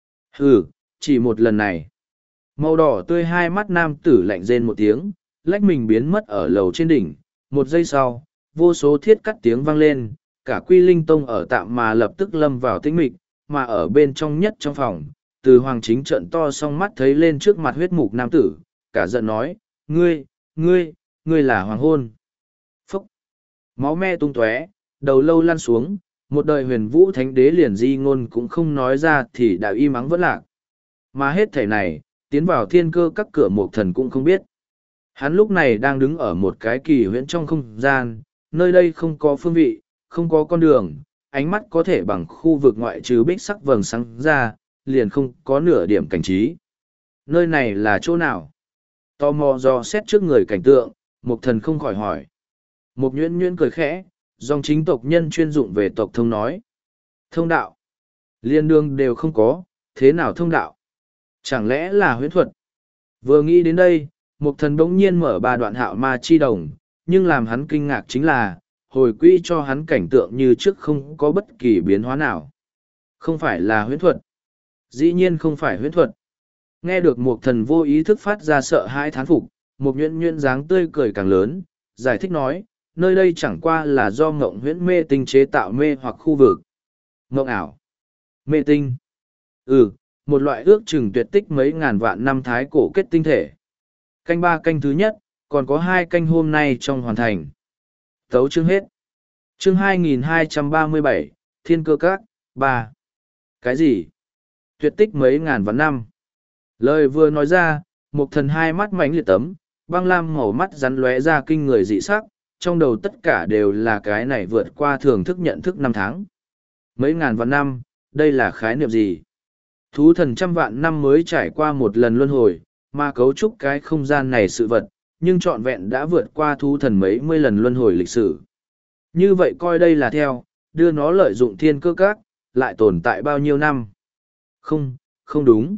Hừ, chỉ một lần này. Màu đỏ tươi hai mắt nam tử lạnh rên một tiếng, lách mình biến mất ở lầu trên đỉnh. Một giây sau, vô số thiết cắt tiếng vang lên, cả Quy Linh Tông ở tạm mà lập tức lâm vào tĩnh mịch, mà ở bên trong nhất trong phòng, từ hoàng chính trận to song mắt thấy lên trước mặt huyết mục nam tử, cả giận nói, ngươi, ngươi, ngươi là hoàng hôn. Phúc! Máu me tung tóe, đầu lâu lăn xuống, một đời huyền vũ thánh đế liền di ngôn cũng không nói ra thì đã y mắng vẫn lạc. Mà hết thể này, tiến vào thiên cơ các cửa một thần cũng không biết. Hắn lúc này đang đứng ở một cái kỳ huyễn trong không gian, nơi đây không có phương vị, không có con đường, ánh mắt có thể bằng khu vực ngoại trừ bích sắc vầng sáng ra, liền không có nửa điểm cảnh trí. Nơi này là chỗ nào? Tò mò do xét trước người cảnh tượng, Mục Thần không khỏi hỏi. Mục Nhuyễn Nhuyễn cười khẽ, dòng chính tộc nhân chuyên dụng về tộc thông nói. Thông đạo. Liên đương đều không có, thế nào thông đạo? Chẳng lẽ là huyễn thuật? Vừa nghĩ đến đây, Mục Thần bỗng nhiên mở ba đoạn hạo ma chi đồng, nhưng làm hắn kinh ngạc chính là, hồi quy cho hắn cảnh tượng như trước không có bất kỳ biến hóa nào. Không phải là huyễn thuật. Dĩ nhiên không phải huyễn thuật. Nghe được Mục Thần vô ý thức phát ra sợ hãi thán phục, Mục Nhuyễn Nhuyễn dáng tươi cười càng lớn, giải thích nói, nơi đây chẳng qua là do ngộng huyễn mê tinh chế tạo mê hoặc khu vực. Ngộng ảo. Mê tinh. Ừ, một loại ước chừng tuyệt tích mấy ngàn vạn năm thái cổ kết tinh thể. Canh ba canh thứ nhất, còn có hai canh hôm nay trong hoàn thành. Tấu chương hết. Chương hai nghìn hai trăm ba mươi bảy, Thiên Cơ Các, ba. Cái gì? Tuyệt tích mấy ngàn vạn năm. Lời vừa nói ra, Mục Thần hai mắt mánh liệt tấm, băng lam màu mắt rắn lóe ra kinh người dị sắc, trong đầu tất cả đều là cái này vượt qua thường thức nhận thức năm tháng. Mấy ngàn vạn năm, đây là khái niệm gì? Thú thần trăm vạn năm mới trải qua một lần luân hồi, mà cấu trúc cái không gian này sự vật, nhưng trọn vẹn đã vượt qua thú thần mấy mươi lần luân hồi lịch sử. Như vậy coi đây là theo, đưa nó lợi dụng thiên cơ các, lại tồn tại bao nhiêu năm? Không, không đúng.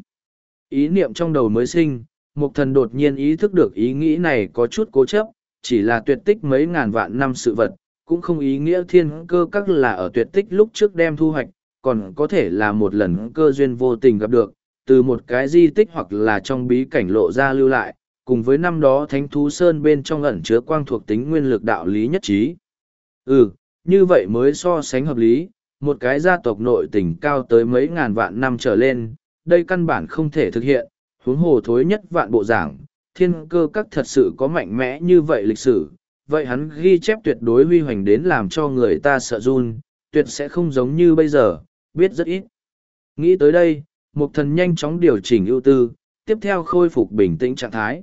Ý niệm trong đầu mới sinh, Mục Thần đột nhiên ý thức được ý nghĩ này có chút cố chấp, chỉ là tuyệt tích mấy ngàn vạn năm sự vật, cũng không ý nghĩa thiên cơ các là ở tuyệt tích lúc trước đem thu hoạch, còn có thể là một lần cơ duyên vô tình gặp được, từ một cái di tích hoặc là trong bí cảnh lộ ra lưu lại, cùng với năm đó Thánh Thú Sơn bên trong ẩn chứa quang thuộc tính nguyên lực đạo lý nhất trí. Ừ, như vậy mới so sánh hợp lý, một cái gia tộc nội tình cao tới mấy ngàn vạn năm trở lên, đây căn bản không thể thực hiện, huống hồ thối nhất vạn bộ giảng, thiên cơ các thật sự có mạnh mẽ như vậy lịch sử, vậy hắn ghi chép tuyệt đối huy hoành đến làm cho người ta sợ run, tuyệt sẽ không giống như bây giờ, biết rất ít. Nghĩ tới đây, Mục Thần nhanh chóng điều chỉnh ưu tư, tiếp theo khôi phục bình tĩnh trạng thái.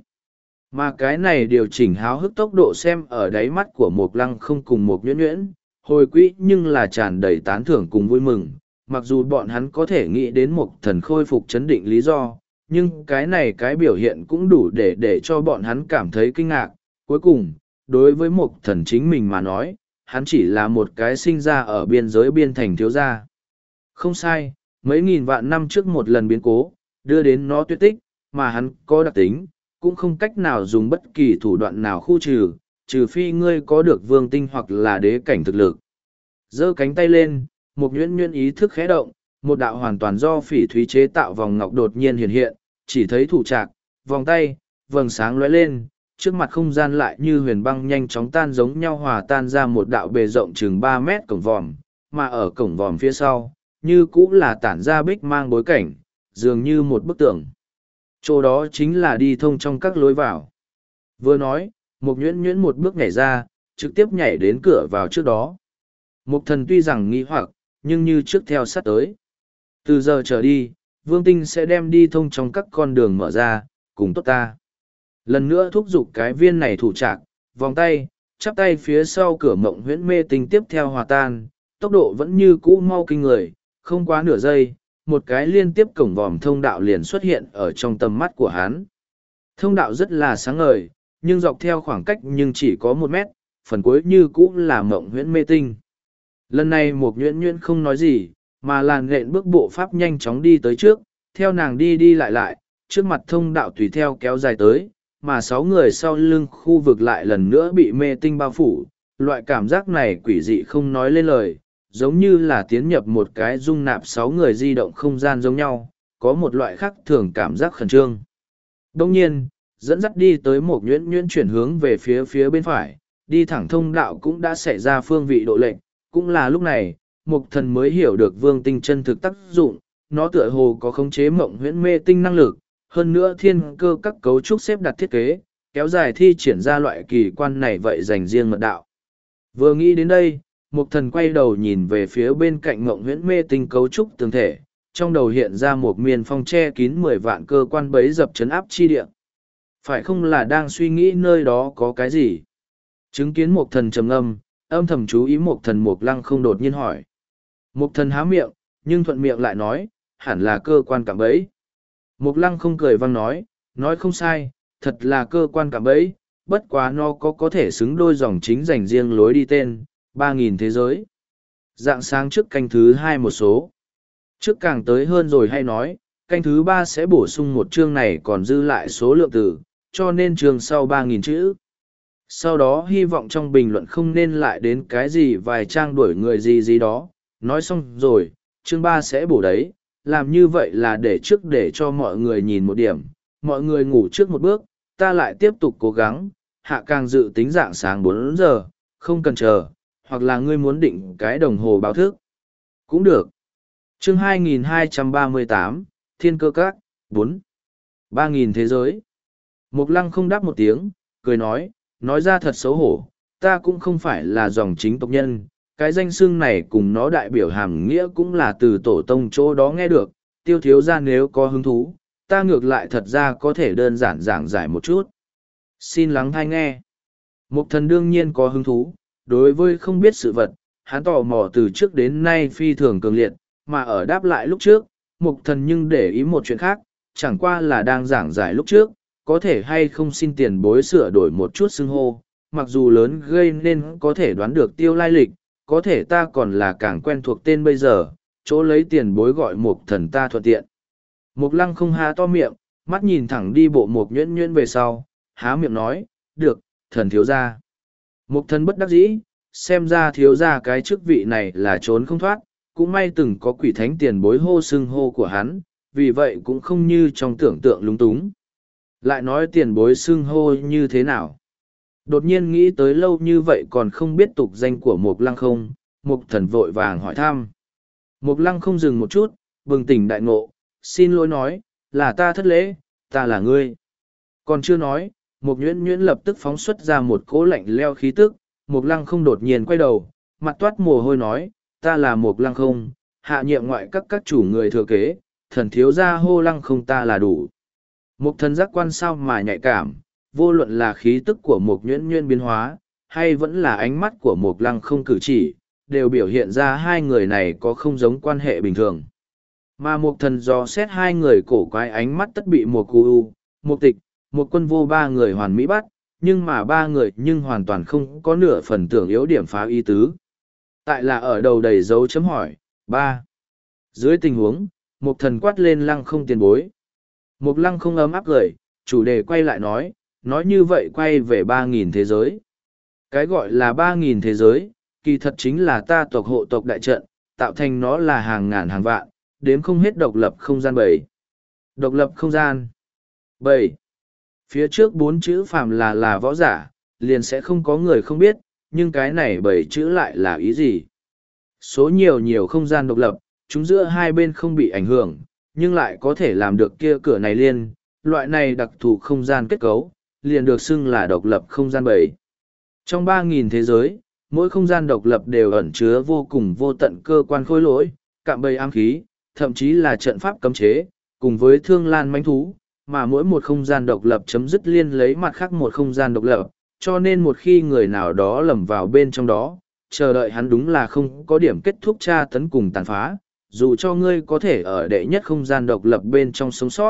Mà cái này điều chỉnh háo hức tốc độ xem ở đáy mắt của Mục Lăng không cùng Mục Nhuyễn Nhuyễn, hồi quỹ nhưng là tràn đầy tán thưởng cùng vui mừng, mặc dù bọn hắn có thể nghĩ đến Mục Thần khôi phục chấn định lý do, nhưng cái này cái biểu hiện cũng đủ để để cho bọn hắn cảm thấy kinh ngạc. Cuối cùng, đối với Mục Thần chính mình mà nói, hắn chỉ là một cái sinh ra ở biên giới biên thành thiếu gia. Không sai, mấy nghìn vạn năm trước một lần biến cố, đưa đến nó tuyệt tích, mà hắn có đặc tính, cũng không cách nào dùng bất kỳ thủ đoạn nào khu trừ, trừ phi ngươi có được vương tinh hoặc là đế cảnh thực lực. Giơ cánh tay lên, Mục Nhuyễn Nhuyễn ý thức khẽ động, một đạo hoàn toàn do phỉ thúy chế tạo vòng ngọc đột nhiên hiện hiện, chỉ thấy thủ trạc, vòng tay, vầng sáng lóe lên, trước mặt không gian lại như huyền băng nhanh chóng tan giống nhau hòa tan ra một đạo bề rộng chừng ba mét cổng vòm, mà ở cổng vòm phía sau, như cũng là tản ra bích mang bối cảnh, dường như một bức tượng. Chỗ đó chính là đi thông trong các lối vào. Vừa nói, Mục Nhuyễn Nhuyễn một bước nhảy ra, trực tiếp nhảy đến cửa vào trước đó. Mục Thần tuy rằng nghi hoặc, nhưng như trước theo sát tới. Từ giờ trở đi, Vương Tinh sẽ đem đi thông trong các con đường mở ra, cùng tốt ta. Lần nữa thúc giục cái viên này thủ trạc, vòng tay, chắp tay phía sau cửa mộng huyễn mê tinh tiếp theo hòa tan, tốc độ vẫn như cũ mau kinh người, không quá nửa giây, một cái liên tiếp cổng vòm thông đạo liền xuất hiện ở trong tầm mắt của hắn. Thông đạo rất là sáng ngời, nhưng dọc theo khoảng cách nhưng chỉ có một mét, phần cuối như cũng là mộng huyễn mê tinh. Lần này một nhuyễn nhuyễn không nói gì, mà làn nện bước bộ pháp nhanh chóng đi tới trước, theo nàng đi đi lại lại, trước mặt thông đạo tùy theo kéo dài tới, mà sáu người sau lưng khu vực lại lần nữa bị mê tinh bao phủ. Loại cảm giác này quỷ dị không nói lên lời, giống như là tiến nhập một cái dung nạp sáu người di động không gian giống nhau, có một loại khác thường cảm giác khẩn trương. Đông nhiên, dẫn dắt đi tới một nhuyễn nhuyễn chuyển hướng về phía phía bên phải, đi thẳng thông đạo cũng đã xảy ra phương vị độ lệnh, cũng là lúc này, Mục Thần mới hiểu được Vương Tinh chân thực tác dụng, nó tựa hồ có khống chế mộng huyễn mê tinh năng lực, hơn nữa thiên cơ các cấu trúc xếp đặt thiết kế, kéo dài thi triển ra loại kỳ quan này vậy dành riêng mật đạo. Vừa nghĩ đến đây, Mục Thần quay đầu nhìn về phía bên cạnh mộng huyễn mê tinh cấu trúc tường thể, trong đầu hiện ra một miền phong che kín mười vạn cơ quan bấy dập chấn áp chi địa. Phải không là đang suy nghĩ nơi đó có cái gì? Chứng kiến Mục Thần trầm ngâm, âm thầm chú ý Mục Thần Mục Lăng không đột nhiên hỏi. Mục Thần há miệng, nhưng thuận miệng lại nói, hẳn là cơ quan cạm bẫy. Mục Lăng không cười vang nói, nói không sai, thật là cơ quan cạm bẫy, bất quá nó có có thể xứng đôi dòng chính dành riêng lối đi tên, ba nghìn thế giới. Dạng sáng trước canh thứ hai một số. Trước càng tới hơn rồi hay nói, canh thứ ba sẽ bổ sung một chương này còn dư lại số lượng từ, cho nên chương sau ba nghìn chữ. Sau đó hy vọng trong bình luận không nên lại đến cái gì vài trang đuổi người gì gì đó, nói xong rồi, chương ba sẽ bổ đấy, làm như vậy là để trước để cho mọi người nhìn một điểm, mọi người ngủ trước một bước, ta lại tiếp tục cố gắng, hạ càng dự tính dạng sáng bốn giờ, không cần chờ, hoặc là ngươi muốn định cái đồng hồ báo thức. Cũng được. Chương hai nghìn hai trăm ba mươi tám, Thiên cơ các, bốn. ba nghìn thế giới. Mục Lăng không đáp một tiếng, cười nói, nói ra thật xấu hổ, ta cũng không phải là dòng chính tộc nhân, cái danh xưng này cùng nó đại biểu hàm nghĩa cũng là từ tổ tông chỗ đó nghe được, Tiêu thiếu ra nếu có hứng thú, ta ngược lại thật ra có thể đơn giản giảng giải một chút. Xin lắng thai nghe. Mục Thần đương nhiên có hứng thú, đối với không biết sự vật, hắn tò mò từ trước đến nay phi thường cường liệt, mà ở đáp lại lúc trước, Mục Thần nhưng để ý một chuyện khác, chẳng qua là đang giảng giải lúc trước, có thể hay không xin tiền bối sửa đổi một chút xưng hô, mặc dù lớn gây nên có thể đoán được Tiêu lai lịch, có thể ta còn là càng quen thuộc tên bây giờ, chỗ lấy tiền bối gọi Mục Thần ta thuận tiện. Mục Lăng không há to miệng, mắt nhìn thẳng đi bộ Mục nhuyễn nhuyễn về sau, há miệng nói, được, thần thiếu gia. Mục Thần bất đắc dĩ, xem ra thiếu gia cái chức vị này là trốn không thoát, cũng may từng có quỷ thánh tiền bối hô xưng hô của hắn, vì vậy cũng không như trong tưởng tượng lúng túng. Lại nói tiền bối xưng hô như thế nào? Đột nhiên nghĩ tới lâu như vậy còn không biết tục danh của Mục Lăng không, Mục Thần vội vàng hỏi thăm. Mục Lăng không dừng một chút, bừng tỉnh đại ngộ, xin lỗi nói, là ta thất lễ, ta là ngươi. Còn chưa nói, Mục nhuyễn nhuyễn lập tức phóng xuất ra một cỗ lạnh leo khí tức, Mục Lăng không đột nhiên quay đầu, mặt toát mồ hôi nói, ta là Mục Lăng không, hạ nhiệm ngoại các các chủ người thừa kế, thần thiếu gia hô Lăng không ta là đủ. Mục Thần giác quan sao mà nhạy cảm, vô luận là khí tức của Mục nhuyễn nhuyễn biến hóa, hay vẫn là ánh mắt của Mục Lăng không cử chỉ, đều biểu hiện ra hai người này có không giống quan hệ bình thường. Mà Mục Thần dò xét hai người cổ quái ánh mắt tất bị Mục U, Mục Tịch, Mục Quân Vô ba người hoàn mỹ bắt, nhưng mà ba người nhưng hoàn toàn không có nửa phần tưởng yếu điểm phá ý tứ. Tại là ở đầu đầy dấu chấm hỏi, ba. Dưới tình huống, Mục Thần quát lên Lăng không tiền bối. Mục Lăng không ấm áp cười, chủ đề quay lại nói, nói như vậy quay về ba nghìn thế giới. Cái gọi là ba nghìn thế giới, kỳ thật chính là ta tộc hộ tộc đại trận, tạo thành nó là hàng ngàn hàng vạn, đếm không hết độc lập không gian bảy. Độc lập không gian bảy. Phía trước bốn chữ phàm là là võ giả, liền sẽ không có người không biết, nhưng cái này bảy chữ lại là ý gì? Số nhiều nhiều không gian độc lập, chúng giữa hai bên không bị ảnh hưởng, nhưng lại có thể làm được kia cửa này liên, loại này đặc thù không gian kết cấu, liền được xưng là độc lập không gian bảy. Trong ba nghìn thế giới, mỗi không gian độc lập đều ẩn chứa vô cùng vô tận cơ quan khối lỗi, cạm bẫy ám khí, thậm chí là trận pháp cấm chế, cùng với thương lan manh thú, mà mỗi một không gian độc lập chấm dứt liên lấy mặt khác một không gian độc lập, cho nên một khi người nào đó lầm vào bên trong đó, chờ đợi hắn đúng là không có điểm kết thúc tra tấn cùng tàn phá, dù cho ngươi có thể ở đệ nhất không gian độc lập bên trong sống sót,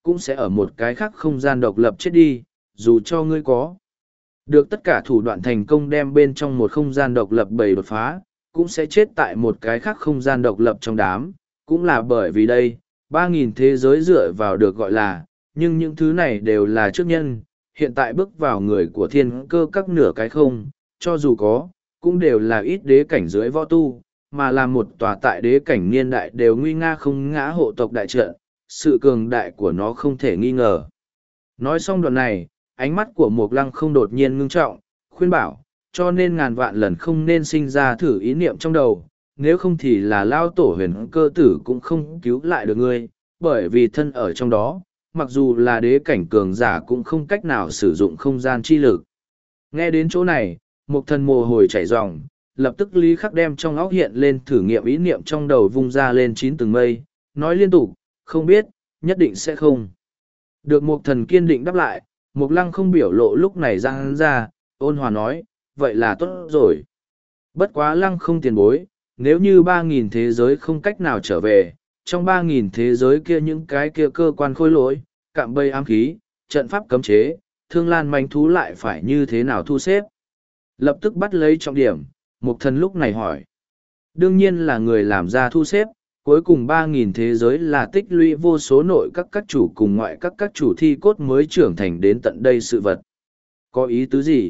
cũng sẽ ở một cái khác không gian độc lập chết đi, dù cho ngươi có được tất cả thủ đoạn thành công đem bên trong một không gian độc lập bầy đột phá, cũng sẽ chết tại một cái khác không gian độc lập trong đám. Cũng là bởi vì đây, ba nghìn thế giới dựa vào được gọi là, nhưng những thứ này đều là trước nhân, hiện tại bước vào người của thiên cơ các nửa cái không, cho dù có, cũng đều là ít đế cảnh dưới võ tu, mà là một tòa tại đế cảnh niên đại đều nguy nga không ngã hộ tộc đại trận, sự cường đại của nó không thể nghi ngờ. Nói xong đoạn này, ánh mắt của Mộc Lăng không đột nhiên ngưng trọng, khuyên bảo, cho nên ngàn vạn lần không nên sinh ra thử ý niệm trong đầu, nếu không thì là lao tổ huyền cơ tử cũng không cứu lại được ngươi, bởi vì thân ở trong đó, mặc dù là đế cảnh cường giả cũng không cách nào sử dụng không gian chi lực. Nghe đến chỗ này, một thần mồ hồi chảy ròng, lập tức Lý Khắc đem trong óc hiện lên thử nghiệm ý niệm trong đầu vung ra lên chín tầng mây, nói liên tục, không biết, nhất định sẽ không. Được một thần kiên định đáp lại, Mộc Lăng không biểu lộ lúc này ra hắn ra, ôn hòa nói, vậy là tốt rồi. Bất quá Lăng không tiền bối, nếu như ba nghìn thế giới không cách nào trở về, trong ba nghìn thế giới kia những cái kia cơ quan khôi lỗi, cạm bẫy ám khí, trận pháp cấm chế, thương lan manh thú lại phải như thế nào thu xếp. Lập tức bắt lấy trọng điểm, Mộc thần lúc này hỏi. Đương nhiên là người làm ra thu xếp, cuối cùng ba nghìn thế giới là tích lũy vô số nội các các chủ cùng ngoại các các chủ thi cốt mới trưởng thành đến tận đây sự vật. Có ý tứ gì?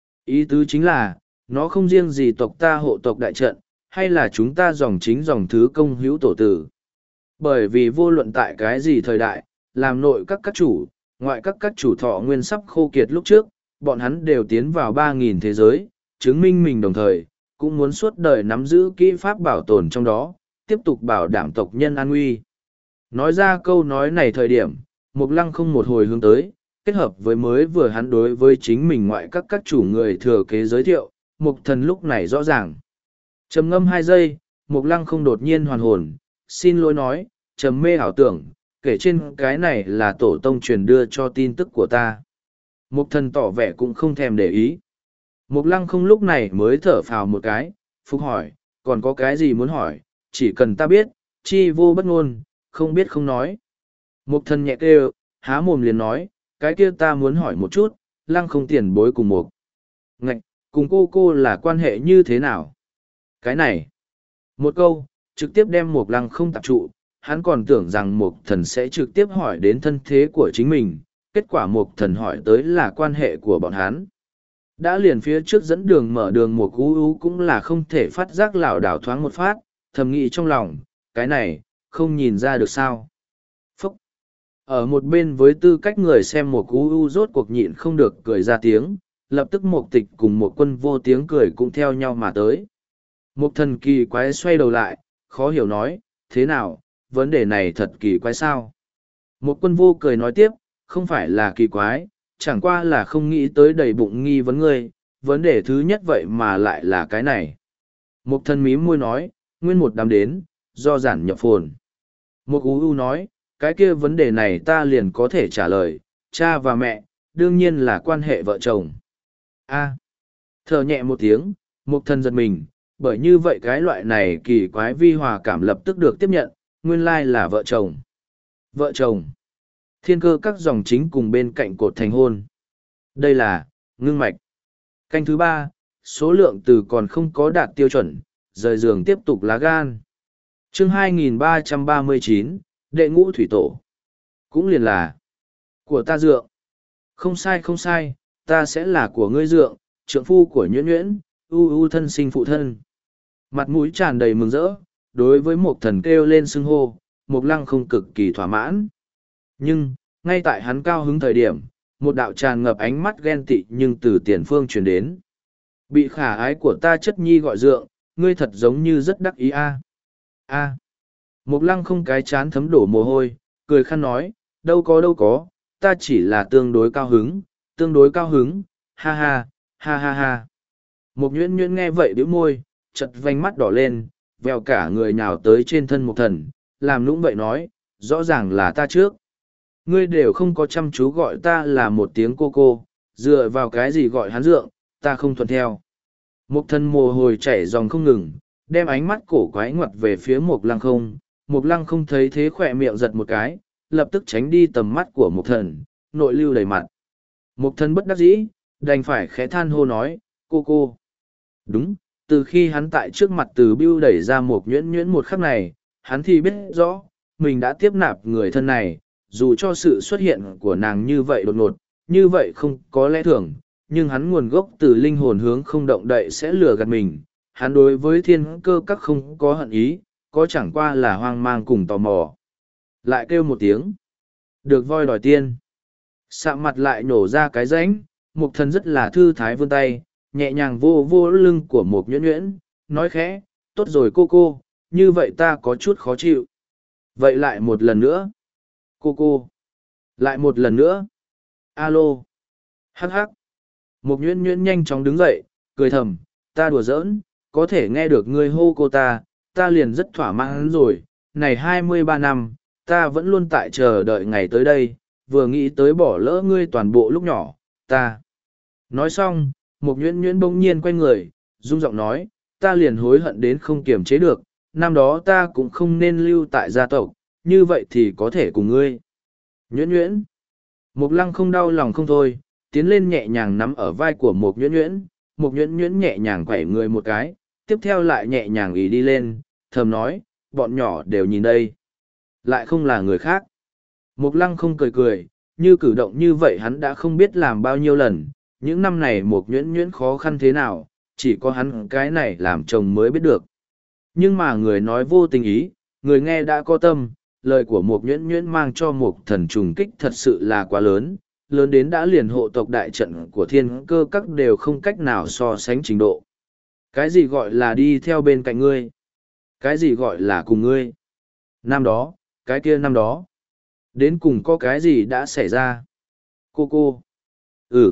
Ý tứ chính là, nó không riêng gì tộc ta hộ tộc đại trận, hay là chúng ta dòng chính dòng thứ công hữu tổ tử. Bởi vì vô luận tại cái gì thời đại, làm nội các các chủ, ngoại các các chủ thọ nguyên sắp khô kiệt lúc trước, bọn hắn đều tiến vào ba nghìn thế giới, chứng minh mình đồng thời, cũng muốn suốt đời nắm giữ kỹ pháp bảo tồn trong đó, tiếp tục bảo đảm tộc nhân an nguy. Nói ra câu nói này thời điểm, Mộc Lăng không một hồi hướng tới, kết hợp với mới vừa hắn đối với chính mình ngoại các các chủ người thừa kế giới thiệu, Mộc thần lúc này rõ ràng. Trầm ngâm hai giây, Mộc Lăng không đột nhiên hoàn hồn, xin lỗi nói, trầm mê ảo tưởng, kể trên cái này là tổ tông truyền đưa cho tin tức của ta. Mộc thần tỏ vẻ cũng không thèm để ý. Mộc Lăng không lúc này mới thở phào một cái, phục hỏi, còn có cái gì muốn hỏi, chỉ cần ta biết, chi vô bất ngôn, không biết không nói. Mộc thần nhẹ kêu, há mồm liền nói, cái kia ta muốn hỏi một chút, Lăng không tiền bối cùng Mộc Ngạch, cùng cô cô là quan hệ như thế nào? Cái này, một câu, trực tiếp đem Mộc Lăng không tập trụ, hắn còn tưởng rằng Mộc thần sẽ trực tiếp hỏi đến thân thế của chính mình, kết quả Mộc thần hỏi tới là quan hệ của bọn hắn. Đã liền phía trước dẫn đường mở đường Mộc U U cũng là không thể phát giác lảo đảo thoáng một phát, thầm nghĩ trong lòng, cái này, không nhìn ra được sao. Phúc! Ở một bên với tư cách người xem Mộc U U rốt cuộc nhịn không được cười ra tiếng, lập tức Mộc tịch cùng một quân vô tiếng cười cũng theo nhau mà tới. Mộc thần kỳ quái xoay đầu lại, khó hiểu nói, thế nào, vấn đề này thật kỳ quái sao? Một quân vô cười nói tiếp, không phải là kỳ quái, chẳng qua là không nghĩ tới đầy bụng nghi vấn ngươi, vấn đề thứ nhất vậy mà lại là cái này. Một thần mím môi nói, nguyên một đám đến, do giản nhập phồn. Một ú u nói, cái kia vấn đề này ta liền có thể trả lời, cha và mẹ, đương nhiên là quan hệ vợ chồng. A. Thở nhẹ một tiếng, một thần giật mình, bởi như vậy cái loại này kỳ quái vi hòa cảm lập tức được tiếp nhận, nguyên lai là vợ chồng. Vợ chồng. Thiên cơ các dòng chính cùng bên cạnh cột thành hôn. Đây là, ngưng mạch. Canh thứ ba, số lượng từ còn không có đạt tiêu chuẩn, rời giường tiếp tục lá gan. chương hai nghìn ba trăm ba mươi chín, đệ ngũ thủy tổ. Cũng liền là, của ta dượng. Không sai không sai, ta sẽ là của ngươi dượng, trượng phu của nhuyễn nhuyễn, u u thân sinh phụ thân. Mặt mũi tràn đầy mừng rỡ, đối với một thần kêu lên xưng hô, Mộc Lăng không cực kỳ thỏa mãn. Nhưng, ngay tại hắn cao hứng thời điểm, một đạo tràn ngập ánh mắt ghen tị nhưng từ tiền phương truyền đến. Bị khả ái của ta chất nhi gọi dượng, ngươi thật giống như rất đắc ý a. A. Mộc Lăng không cái chán thấm đổ mồ hôi, cười khăn nói, đâu có đâu có, ta chỉ là tương đối cao hứng, tương đối cao hứng, ha ha, ha ha ha. Mộc nhuyễn nhuyễn nghe vậy bĩu môi, chật vành mắt đỏ lên, vèo cả người nhào tới trên thân Mộc thần, làm nũng vậy nói, rõ ràng là ta trước. Ngươi đều không có chăm chú gọi ta là một tiếng cô cô, dựa vào cái gì gọi hắn dượng, ta không thuận theo. Mộc thần mồ hồi chảy dòng không ngừng, đem ánh mắt cổ quái ngoặt về phía Mộc Lăng không. Mộc Lăng không thấy thế khỏe miệng giật một cái, lập tức tránh đi tầm mắt của Mục Thần, nội lưu đầy mặt. Mục Thần bất đắc dĩ, đành phải khẽ than hô nói, cô cô. Đúng, từ khi hắn tại trước mặt Từ Bưu đẩy ra Mục Nhuyễn Nhuyễn một khắc này, hắn thì biết rõ, mình đã tiếp nạp người thân này, dù cho sự xuất hiện của nàng như vậy đột ngột, như vậy không có lẽ thường, nhưng hắn nguồn gốc từ linh hồn hướng không động đậy sẽ lừa gạt mình. Hắn đối với thiên cơ các không có hận ý, có chẳng qua là hoang mang cùng tò mò. Lại kêu một tiếng. Được voi đòi tiên. Sạm mặt lại nổ ra cái rãnh, Mục Thần rất là thư thái vươn tay, nhẹ nhàng vô vô lưng của Mục Nhuyễn Nhuyễn, nói khẽ, tốt rồi cô cô, như vậy ta có chút khó chịu. Vậy lại một lần nữa. Cô cô. Lại một lần nữa. Alo. Hắc hắc. Mục Nhuyễn Nhuyễn nhanh chóng đứng dậy, cười thầm, ta đùa giỡn, có thể nghe được ngươi hô cô ta, ta liền rất thỏa mãn rồi. Này hai mươi ba năm, ta vẫn luôn tại chờ đợi ngày tới đây, vừa nghĩ tới bỏ lỡ ngươi toàn bộ lúc nhỏ, ta. Nói xong, Mục Nhuyễn Nhuyễn bỗng nhiên quay người, rung giọng nói, ta liền hối hận đến không kiềm chế được, năm đó ta cũng không nên lưu tại gia tộc, như vậy thì có thể cùng ngươi. Nhuyễn Nhuyễn. Mục Lăng không đau lòng không thôi, tiến lên nhẹ nhàng nắm ở vai của Mục Nhuyễn Nhuyễn, Mục Nhuyễn Nhuyễn nhẹ nhàng quẩy người một cái, tiếp theo lại nhẹ nhàng ý đi lên, thầm nói, bọn nhỏ đều nhìn đây. Lại không là người khác. Mục Lăng không cười cười, như cử động như vậy hắn đã không biết làm bao nhiêu lần, những năm này Mục Nhuyễn Nhuyễn khó khăn thế nào, chỉ có hắn cái này làm chồng mới biết được. Nhưng mà người nói vô tình ý, người nghe đã có tâm, lời của Mục Nhuyễn Nhuyễn mang cho Mục Thần trùng kích thật sự là quá lớn, lớn đến đã liền hộ tộc đại trận của thiên cơ các đều không cách nào so sánh trình độ. Cái gì gọi là đi theo bên cạnh ngươi? Cái gì gọi là cùng ngươi? Năm đó, cái kia năm đó. Đến cùng có cái gì đã xảy ra? Cô cô. Ừ.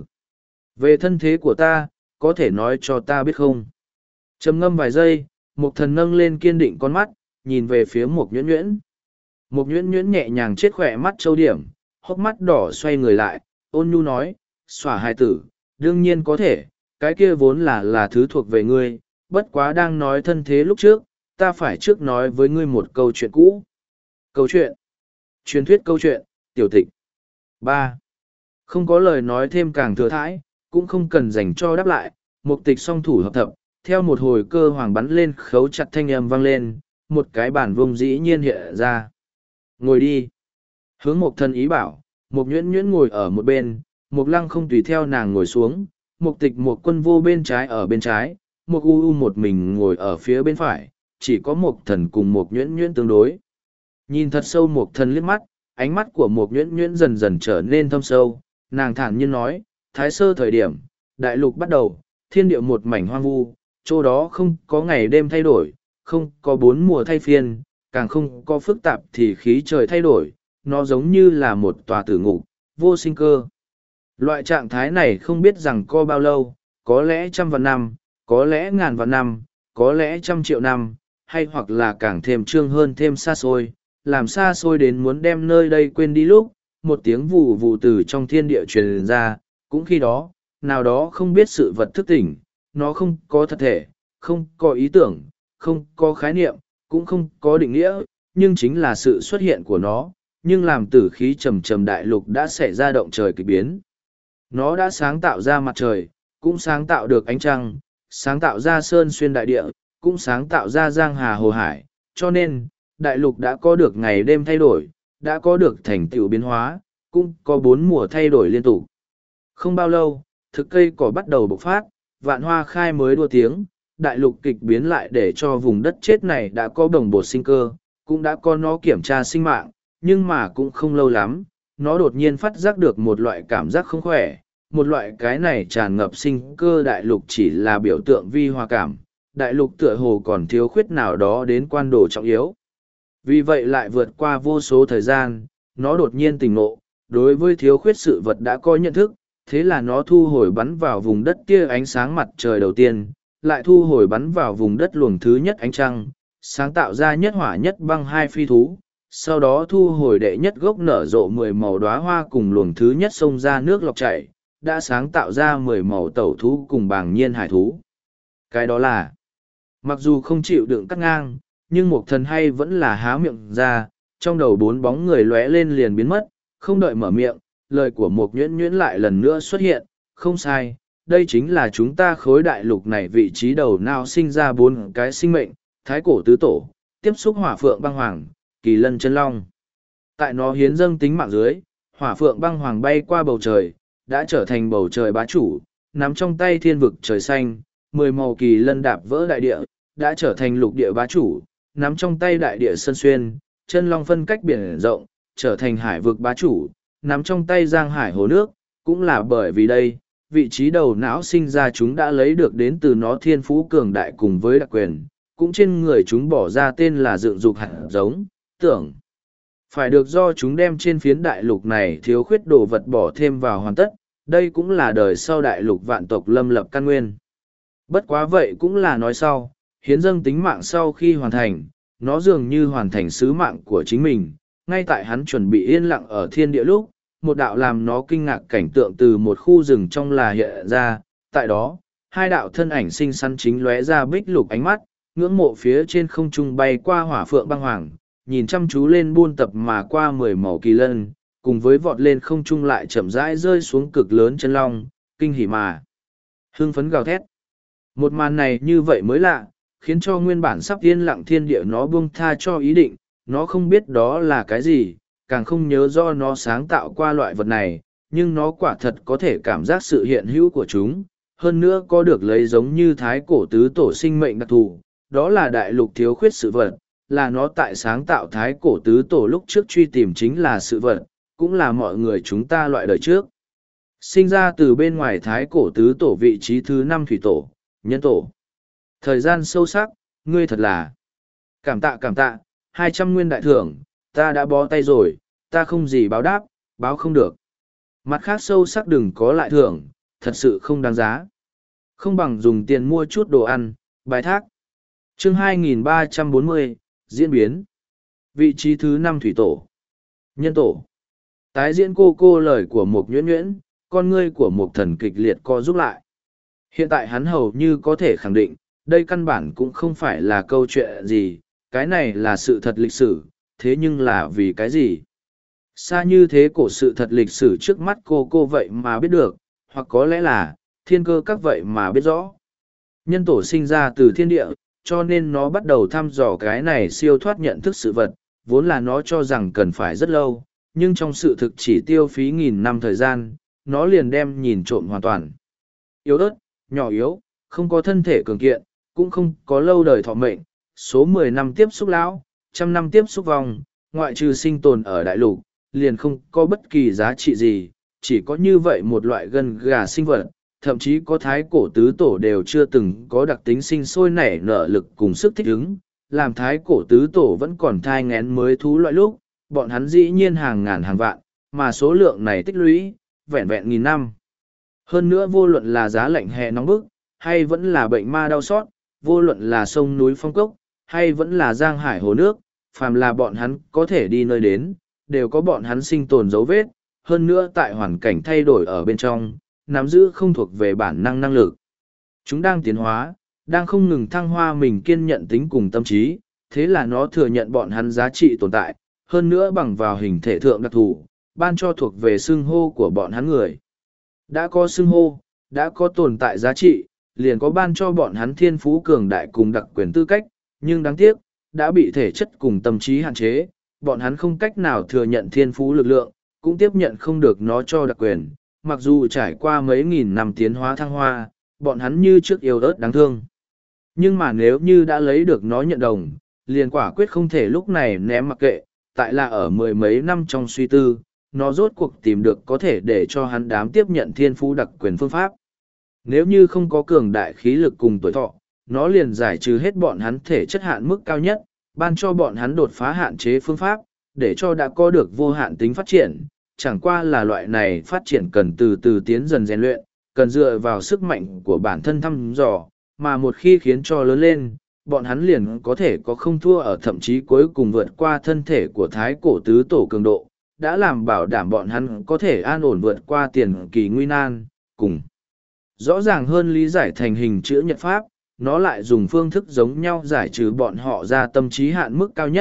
Về thân thế của ta, có thể nói cho ta biết không? Trầm ngâm vài giây, Mục Thần nâng lên kiên định con mắt, nhìn về phía Mục Nhuyễn Nhuyễn. Mục Nhuyễn Nhuyễn nhẹ nhàng chết khỏe mắt châu điểm, hốc mắt đỏ xoay người lại, ôn nhu nói, xỏa hài tử, đương nhiên có thể, cái kia vốn là là thứ thuộc về ngươi, bất quá đang nói thân thế lúc trước, ta phải trước nói với ngươi một câu chuyện cũ. Câu chuyện. Truyền thuyết câu chuyện, tiểu tịch. ba. Không có lời nói thêm càng thừa thãi, cũng không cần dành cho đáp lại, Mục Tịch song thủ hợp thập, theo một hồi cơ hoàng bắn lên khấu chặt thanh âm vang lên, một cái bản vông dĩ nhiên hiện ra. Ngồi đi. Hướng Mục Thần ý bảo, Mục Nhuyễn Nhuyễn ngồi ở một bên, Mục Lăng không tùy theo nàng ngồi xuống, Mục Tịch Mục Quân vô bên trái ở bên trái, Mục U U một mình ngồi ở phía bên phải, chỉ có Mục Thần cùng Mục Nhuyễn Nhuyễn tương đối. Nhìn thật sâu Mục Thần liếc mắt, ánh mắt của Mục Nhuyễn Nhuyễn dần dần trở nên thâm sâu, nàng thản nhiên nói, Thái sơ thời điểm, đại lục bắt đầu, thiên địa một mảnh hoang vu, chỗ đó không có ngày đêm thay đổi, không có bốn mùa thay phiên, càng không có phức tạp thì khí trời thay đổi, nó giống như là một tòa tử ngục, vô sinh cơ. Loại trạng thái này không biết rằng có bao lâu, có lẽ trăm vạn năm, có lẽ ngàn vạn năm, có lẽ trăm triệu năm, hay hoặc là càng thêm trương hơn thêm xa xôi, làm xa xôi đến muốn đem nơi đây quên đi lúc, một tiếng vù vù từ trong thiên địa truyền ra, cũng khi đó, nào đó không biết sự vật thức tỉnh, nó không có thật thể, không có ý tưởng, không có khái niệm, cũng không có định nghĩa, nhưng chính là sự xuất hiện của nó, nhưng làm tử khí trầm trầm đại lục đã xảy ra động trời kỳ biến. Nó đã sáng tạo ra mặt trời, cũng sáng tạo được ánh trăng, sáng tạo ra sơn xuyên đại địa, cũng sáng tạo ra giang hà hồ hải, cho nên, đại lục đã có được ngày đêm thay đổi, đã có được thành tựu biến hóa, cũng có bốn mùa thay đổi liên tục. Không bao lâu, thực cây cỏ bắt đầu bộc phát, vạn hoa khai mới đua tiếng, đại lục kịch biến lại để cho vùng đất chết này đã có đồng bột sinh cơ, cũng đã có nó kiểm tra sinh mạng, nhưng mà cũng không lâu lắm, nó đột nhiên phát giác được một loại cảm giác không khỏe, một loại cái này tràn ngập sinh cơ đại lục chỉ là biểu tượng vi hòa cảm, đại lục tựa hồ còn thiếu khuyết nào đó đến quan đồ trọng yếu. Vì vậy lại vượt qua vô số thời gian, nó đột nhiên tỉnh ngộ, đối với thiếu khuyết sự vật đã có nhận thức, thế là nó thu hồi bắn vào vùng đất tia ánh sáng mặt trời đầu tiên, lại thu hồi bắn vào vùng đất luồng thứ nhất ánh trăng, sáng tạo ra nhất hỏa nhất băng hai phi thú, sau đó thu hồi đệ nhất gốc nở rộ mười màu đóa hoa cùng luồng thứ nhất xông ra nước lọc chảy, đã sáng tạo ra mười màu tẩu thú cùng bàng nhiên hải thú. Cái đó là, mặc dù không chịu đựng cắt ngang, nhưng Mục Thần hay vẫn là há miệng ra, trong đầu bốn bóng người lóe lên liền biến mất, không đợi mở miệng, lời của Mục Nhuyễn Nhuyễn lại lần nữa xuất hiện, không sai, đây chính là chúng ta khối đại lục này vị trí đầu nào sinh ra bốn cái sinh mệnh, thái cổ tứ tổ, tiếp xúc hỏa phượng băng hoàng, kỳ lân chân long. Tại nó hiến dâng tính mạng dưới, hỏa phượng băng hoàng bay qua bầu trời, đã trở thành bầu trời bá chủ, nắm trong tay thiên vực trời xanh, mười màu kỳ lân đạp vỡ đại địa, đã trở thành lục địa bá chủ, nắm trong tay đại địa sơn xuyên, chân long phân cách biển rộng, trở thành hải vực bá chủ, nắm trong tay giang hải hồ nước, cũng là bởi vì đây, vị trí đầu não sinh ra chúng đã lấy được đến từ nó thiên phú cường đại cùng với đặc quyền, cũng trên người chúng bỏ ra tên là dựng dục hạt giống, tưởng. Phải được do chúng đem trên phiến đại lục này thiếu khuyết đồ vật bỏ thêm vào hoàn tất, đây cũng là đời sau đại lục vạn tộc lâm lập căn nguyên. Bất quá vậy cũng là nói sau, hiến dâng tính mạng sau khi hoàn thành, nó dường như hoàn thành sứ mạng của chính mình, ngay tại hắn chuẩn bị yên lặng ở thiên địa lúc, một đạo làm nó kinh ngạc cảnh tượng từ một khu rừng trong là hiện ra, tại đó, hai đạo thân ảnh xinh xắn chính lóe ra bích lục ánh mắt, ngưỡng mộ phía trên không trung bay qua hỏa phượng băng hoàng, nhìn chăm chú lên buôn tập mà qua mười màu kỳ lân, cùng với vọt lên không trung lại chậm rãi rơi xuống cực lớn chân long, kinh hỉ mà. Hưng phấn gào thét. Một màn này như vậy mới lạ, khiến cho nguyên bản sắp yên lặng thiên địa nó buông tha cho ý định, nó không biết đó là cái gì, càng không nhớ do nó sáng tạo qua loại vật này, nhưng nó quả thật có thể cảm giác sự hiện hữu của chúng, hơn nữa có được lấy giống như thái cổ tứ tổ sinh mệnh đặc thù, đó là đại lục thiếu khuyết sự vật, là nó tại sáng tạo thái cổ tứ tổ lúc trước truy tìm chính là sự vật, cũng là mọi người chúng ta loại đời trước. Sinh ra từ bên ngoài thái cổ tứ tổ vị trí thứ năm thủy tổ, nhân tổ. Thời gian sâu sắc, ngươi thật là cảm tạ cảm tạ, hai trăm nguyên đại thưởng, ta đã bó tay rồi, ta không gì báo đáp, báo không được. Mặt khác sâu sắc đừng có lại thưởng, thật sự không đáng giá. Không bằng dùng tiền mua chút đồ ăn, bài thác. Chương hai nghìn ba trăm bốn mươi, diễn biến. Vị trí thứ năm thủy tổ. Nhân tổ. Tái diễn cô cô lời của Mục Nhuyễn Nhuyễn, con ngươi của Mục Thần kịch liệt co giúp lại. Hiện tại hắn hầu như có thể khẳng định, đây căn bản cũng không phải là câu chuyện gì, cái này là sự thật lịch sử, thế nhưng là vì cái gì? Xa như thế cổ sự thật lịch sử trước mắt cô cô vậy mà biết được, hoặc có lẽ là, thiên cơ các vậy mà biết rõ. Nhân tổ sinh ra từ thiên địa, cho nên nó bắt đầu thăm dò cái này siêu thoát nhận thức sự vật, vốn là nó cho rằng cần phải rất lâu, nhưng trong sự thực chỉ tiêu phí nghìn năm thời gian, nó liền đem nhìn trộm hoàn toàn. Yếu ớt, nhỏ yếu, không có thân thể cường kiện, cũng không có lâu đời thọ mệnh, số mười năm tiếp xúc lão, trăm năm tiếp xúc vong, ngoại trừ sinh tồn ở đại lục, liền không có bất kỳ giá trị gì, chỉ có như vậy một loại gân gà sinh vật, thậm chí có thái cổ tứ tổ đều chưa từng có đặc tính sinh sôi nảy nở lực cùng sức thích ứng, làm thái cổ tứ tổ vẫn còn thai ngén mới thú loại lúc, bọn hắn dĩ nhiên hàng ngàn hàng vạn, mà số lượng này tích lũy, vẹn vẹn nghìn năm. Hơn nữa vô luận là giá lạnh hè nóng bức, hay vẫn là bệnh ma đau xót, vô luận là sông núi phong cốc, hay vẫn là giang hải hồ nước, phàm là bọn hắn có thể đi nơi đến, đều có bọn hắn sinh tồn dấu vết, hơn nữa tại hoàn cảnh thay đổi ở bên trong, nắm giữ không thuộc về bản năng năng lực. Chúng đang tiến hóa, đang không ngừng thăng hoa mình kiên nhận tính cùng tâm trí, thế là nó thừa nhận bọn hắn giá trị tồn tại, hơn nữa bằng vào hình thể thượng đặc thù, ban cho thuộc về xưng hô của bọn hắn người. Đã có xưng hô, đã có tồn tại giá trị, liền có ban cho bọn hắn thiên phú cường đại cùng đặc quyền tư cách, nhưng đáng tiếc, đã bị thể chất cùng tâm trí hạn chế, bọn hắn không cách nào thừa nhận thiên phú lực lượng, cũng tiếp nhận không được nó cho đặc quyền, mặc dù trải qua mấy nghìn năm tiến hóa thăng hoa, bọn hắn như trước yêu ớt đáng thương. Nhưng mà nếu như đã lấy được nó nhận đồng, liền quả quyết không thể lúc này ném mặc kệ, tại là ở mười mấy năm trong suy tư, nó rốt cuộc tìm được có thể để cho hắn đám tiếp nhận thiên phú đặc quyền phương pháp. Nếu như không có cường đại khí lực cùng tuổi thọ, nó liền giải trừ hết bọn hắn thể chất hạn mức cao nhất, ban cho bọn hắn đột phá hạn chế phương pháp, để cho đã có được vô hạn tính phát triển. Chẳng qua là loại này phát triển cần từ từ tiến dần rèn luyện, cần dựa vào sức mạnh của bản thân thăm dò, mà một khi khiến cho lớn lên, bọn hắn liền có thể có không thua ở thậm chí cuối cùng vượt qua thân thể của thái cổ tứ tổ cường độ, đã làm bảo đảm bọn hắn có thể an ổn vượt qua tiền kỳ nguy nan, cùng rõ ràng hơn lý giải thành hình chữ nhật pháp, nó lại dùng phương thức giống nhau giải trừ bọn họ ra tâm trí hạn mức cao nhất,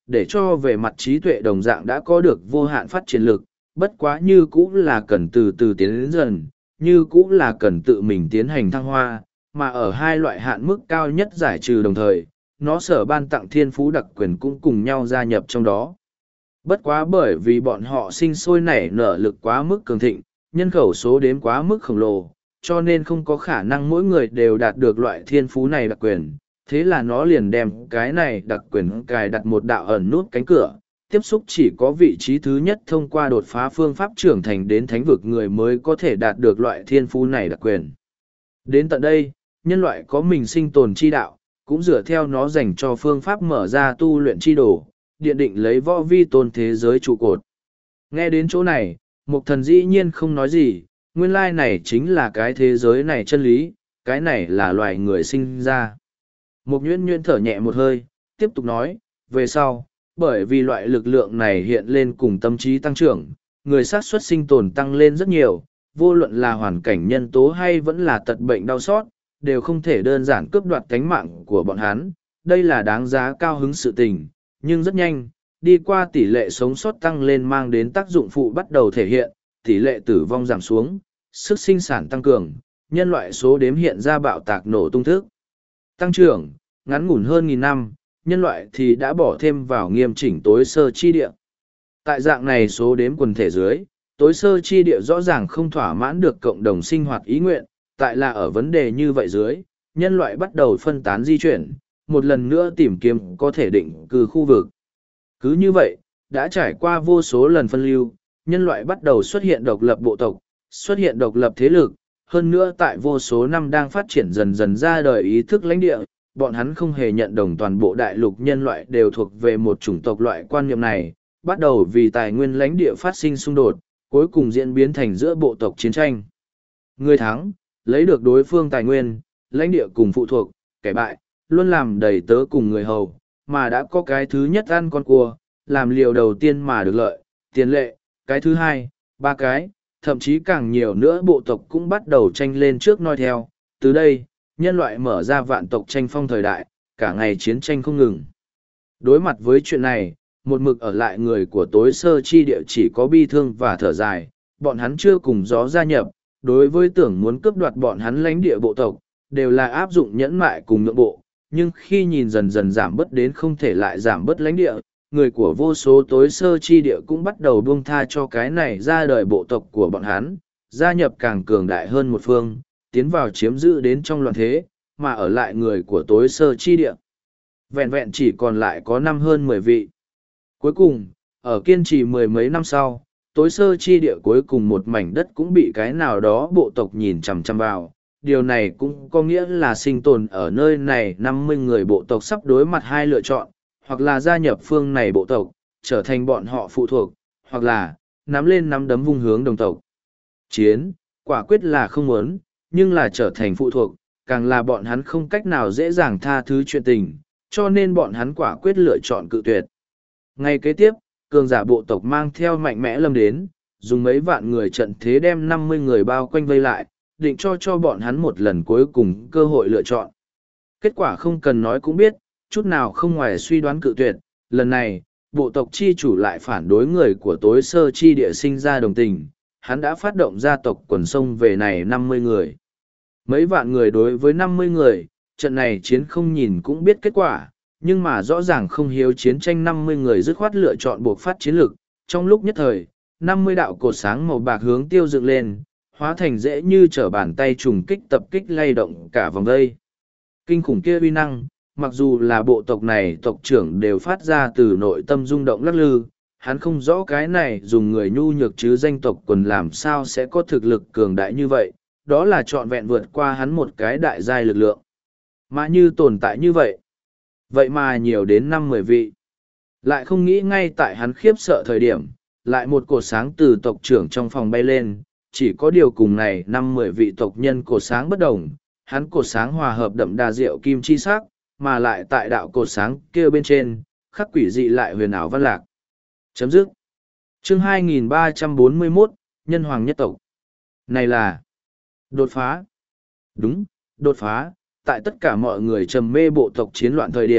để cho về mặt trí tuệ đồng dạng đã có được vô hạn phát triển lực, bất quá như cũng là cần từ từ tiến đến dần, như cũng là cần tự mình tiến hành thăng hoa, mà ở hai loại hạn mức cao nhất giải trừ đồng thời, nó sở ban tặng thiên phú đặc quyền cũng cùng nhau gia nhập trong đó. Bất quá bởi vì bọn họ sinh sôi nảy nở lực quá mức cường thịnh, nhân khẩu số đếm quá mức khổng lồ, cho nên không có khả năng mỗi người đều đạt được loại thiên phú này đặc quyền. Thế là nó liền đem cái này đặc quyền cài đặt một đạo ẩn nút cánh cửa, tiếp xúc chỉ có vị trí thứ nhất thông qua đột phá phương pháp trưởng thành đến thánh vực người mới có thể đạt được loại thiên phú này đặc quyền. Đến tận đây, nhân loại có mình sinh tồn chi đạo, cũng dựa theo nó dành cho phương pháp mở ra tu luyện chi đồ, điện định lấy võ vi tôn thế giới trụ cột. Nghe đến chỗ này, Mục Thần dĩ nhiên không nói gì, nguyên lai này chính là cái thế giới này chân lý, cái này là loài người sinh ra. Mục Nhuyễn Nhuyễn thở nhẹ một hơi, tiếp tục nói, về sau, bởi vì loại lực lượng này hiện lên cùng tâm trí tăng trưởng, người xác suất sinh tồn tăng lên rất nhiều, vô luận là hoàn cảnh nhân tố hay vẫn là tật bệnh đau xót, đều không thể đơn giản cướp đoạt tánh mạng của bọn hắn. Đây là đáng giá cao hứng sự tình, nhưng rất nhanh, đi qua tỷ lệ sống sót tăng lên mang đến tác dụng phụ bắt đầu thể hiện, tỷ lệ tử vong giảm xuống, sức sinh sản tăng cường, nhân loại số đếm hiện ra bạo tạc nổ tung thức. Tăng trưởng, ngắn ngủn hơn nghìn năm, nhân loại thì đã bỏ thêm vào nghiêm chỉnh tối sơ chi địa. Tại dạng này số đếm quần thể dưới, tối sơ chi địa rõ ràng không thỏa mãn được cộng đồng sinh hoạt ý nguyện, tại là ở vấn đề như vậy dưới, nhân loại bắt đầu phân tán di chuyển, một lần nữa tìm kiếm có thể định cư khu vực. Cứ như vậy, đã trải qua vô số lần phân lưu, nhân loại bắt đầu xuất hiện độc lập bộ tộc, xuất hiện độc lập thế lực, hơn nữa tại vô số năm đang phát triển dần dần ra đời ý thức lãnh địa, bọn hắn không hề nhận đồng toàn bộ đại lục nhân loại đều thuộc về một chủng tộc loại quan niệm này, bắt đầu vì tài nguyên lãnh địa phát sinh xung đột, cuối cùng diễn biến thành giữa bộ tộc chiến tranh. Người thắng, lấy được đối phương tài nguyên, lãnh địa cùng phụ thuộc, kẻ bại, luôn làm đầy tớ cùng người hầu, mà đã có cái thứ nhất ăn con cua, làm liều đầu tiên mà được lợi, tiền lệ, cái thứ hai, ba cái, thậm chí càng nhiều nữa bộ tộc cũng bắt đầu tranh lên trước noi theo. Từ đây, nhân loại mở ra vạn tộc tranh phong thời đại, cả ngày chiến tranh không ngừng. Đối mặt với chuyện này, một mực ở lại người của tối sơ chi địa chỉ có bi thương và thở dài, bọn hắn chưa cùng gió gia nhập, đối với tưởng muốn cướp đoạt bọn hắn lãnh địa bộ tộc, đều là áp dụng nhẫn mại cùng nhượng bộ, nhưng khi nhìn dần dần giảm bớt đến không thể lại giảm bớt lãnh địa, người của vô số tối sơ chi địa cũng bắt đầu buông tha cho cái này ra đời bộ tộc của bọn hắn, gia nhập càng cường đại hơn một phương, tiến vào chiếm giữ đến trong loạn thế, mà ở lại người của tối sơ chi địa. Vẹn vẹn chỉ còn lại có năm hơn mười vị. Cuối cùng, ở kiên trì mười mấy năm sau, tối sơ chi địa cuối cùng một mảnh đất cũng bị cái nào đó bộ tộc nhìn chằm chằm vào. Điều này cũng có nghĩa là sinh tồn ở nơi này năm mươi người bộ tộc sắp đối mặt hai lựa chọn, hoặc là gia nhập phương này bộ tộc, trở thành bọn họ phụ thuộc, hoặc là nắm lên nắm đấm vung hướng đồng tộc. Chiến, quả quyết là không muốn, nhưng là trở thành phụ thuộc, càng là bọn hắn không cách nào dễ dàng tha thứ chuyện tình, cho nên bọn hắn quả quyết lựa chọn cự tuyệt. Ngay kế tiếp, cường giả bộ tộc mang theo mạnh mẽ lâm đến, dùng mấy vạn người trận thế đem năm mươi người bao quanh vây lại, định cho cho bọn hắn một lần cuối cùng cơ hội lựa chọn. Kết quả không cần nói cũng biết, chút nào không ngoài suy đoán cự tuyệt, lần này, bộ tộc chi chủ lại phản đối người của tối sơ chi địa sinh ra đồng tình, hắn đã phát động gia tộc quần sông về này năm mươi người. Mấy vạn người đối với năm mươi người, trận này chiến không nhìn cũng biết kết quả, nhưng mà rõ ràng không hiếu chiến tranh năm mươi người dứt khoát lựa chọn buộc phát chiến lực. Trong lúc nhất thời, năm mươi đạo cột sáng màu bạc hướng tiêu dựng lên, hóa thành dễ như trở bàn tay trùng kích tập kích lay động cả vòng đây. Kinh khủng kia uy năng, mặc dù là bộ tộc này tộc trưởng đều phát ra từ nội tâm rung động lắc lư, hắn không rõ cái này dùng người nhu nhược chứ danh tộc quần làm sao sẽ có thực lực cường đại như vậy, đó là trọn vẹn vượt qua hắn một cái đại giai lực lượng. Mà như tồn tại như vậy, vậy mà nhiều đến năm mười vị. Lại không nghĩ ngay tại hắn khiếp sợ thời điểm, lại một cột sáng từ tộc trưởng trong phòng bay lên, chỉ có điều cùng này năm mười vị tộc nhân cột sáng bất đồng, hắn cột sáng hòa hợp đậm đà rượu kim chi sắc, mà lại tại đạo cột sáng kia bên trên, khắc quỷ dị lại huyền ảo văn lạc. Chấm dứt. Chương hai nghìn ba trăm bốn mươi mốt, Nhân Hoàng nhất tộc. Này là đột phá. Đúng, đột phá. Tại tất cả mọi người trầm mê bộ tộc chiến loạn thời điểm,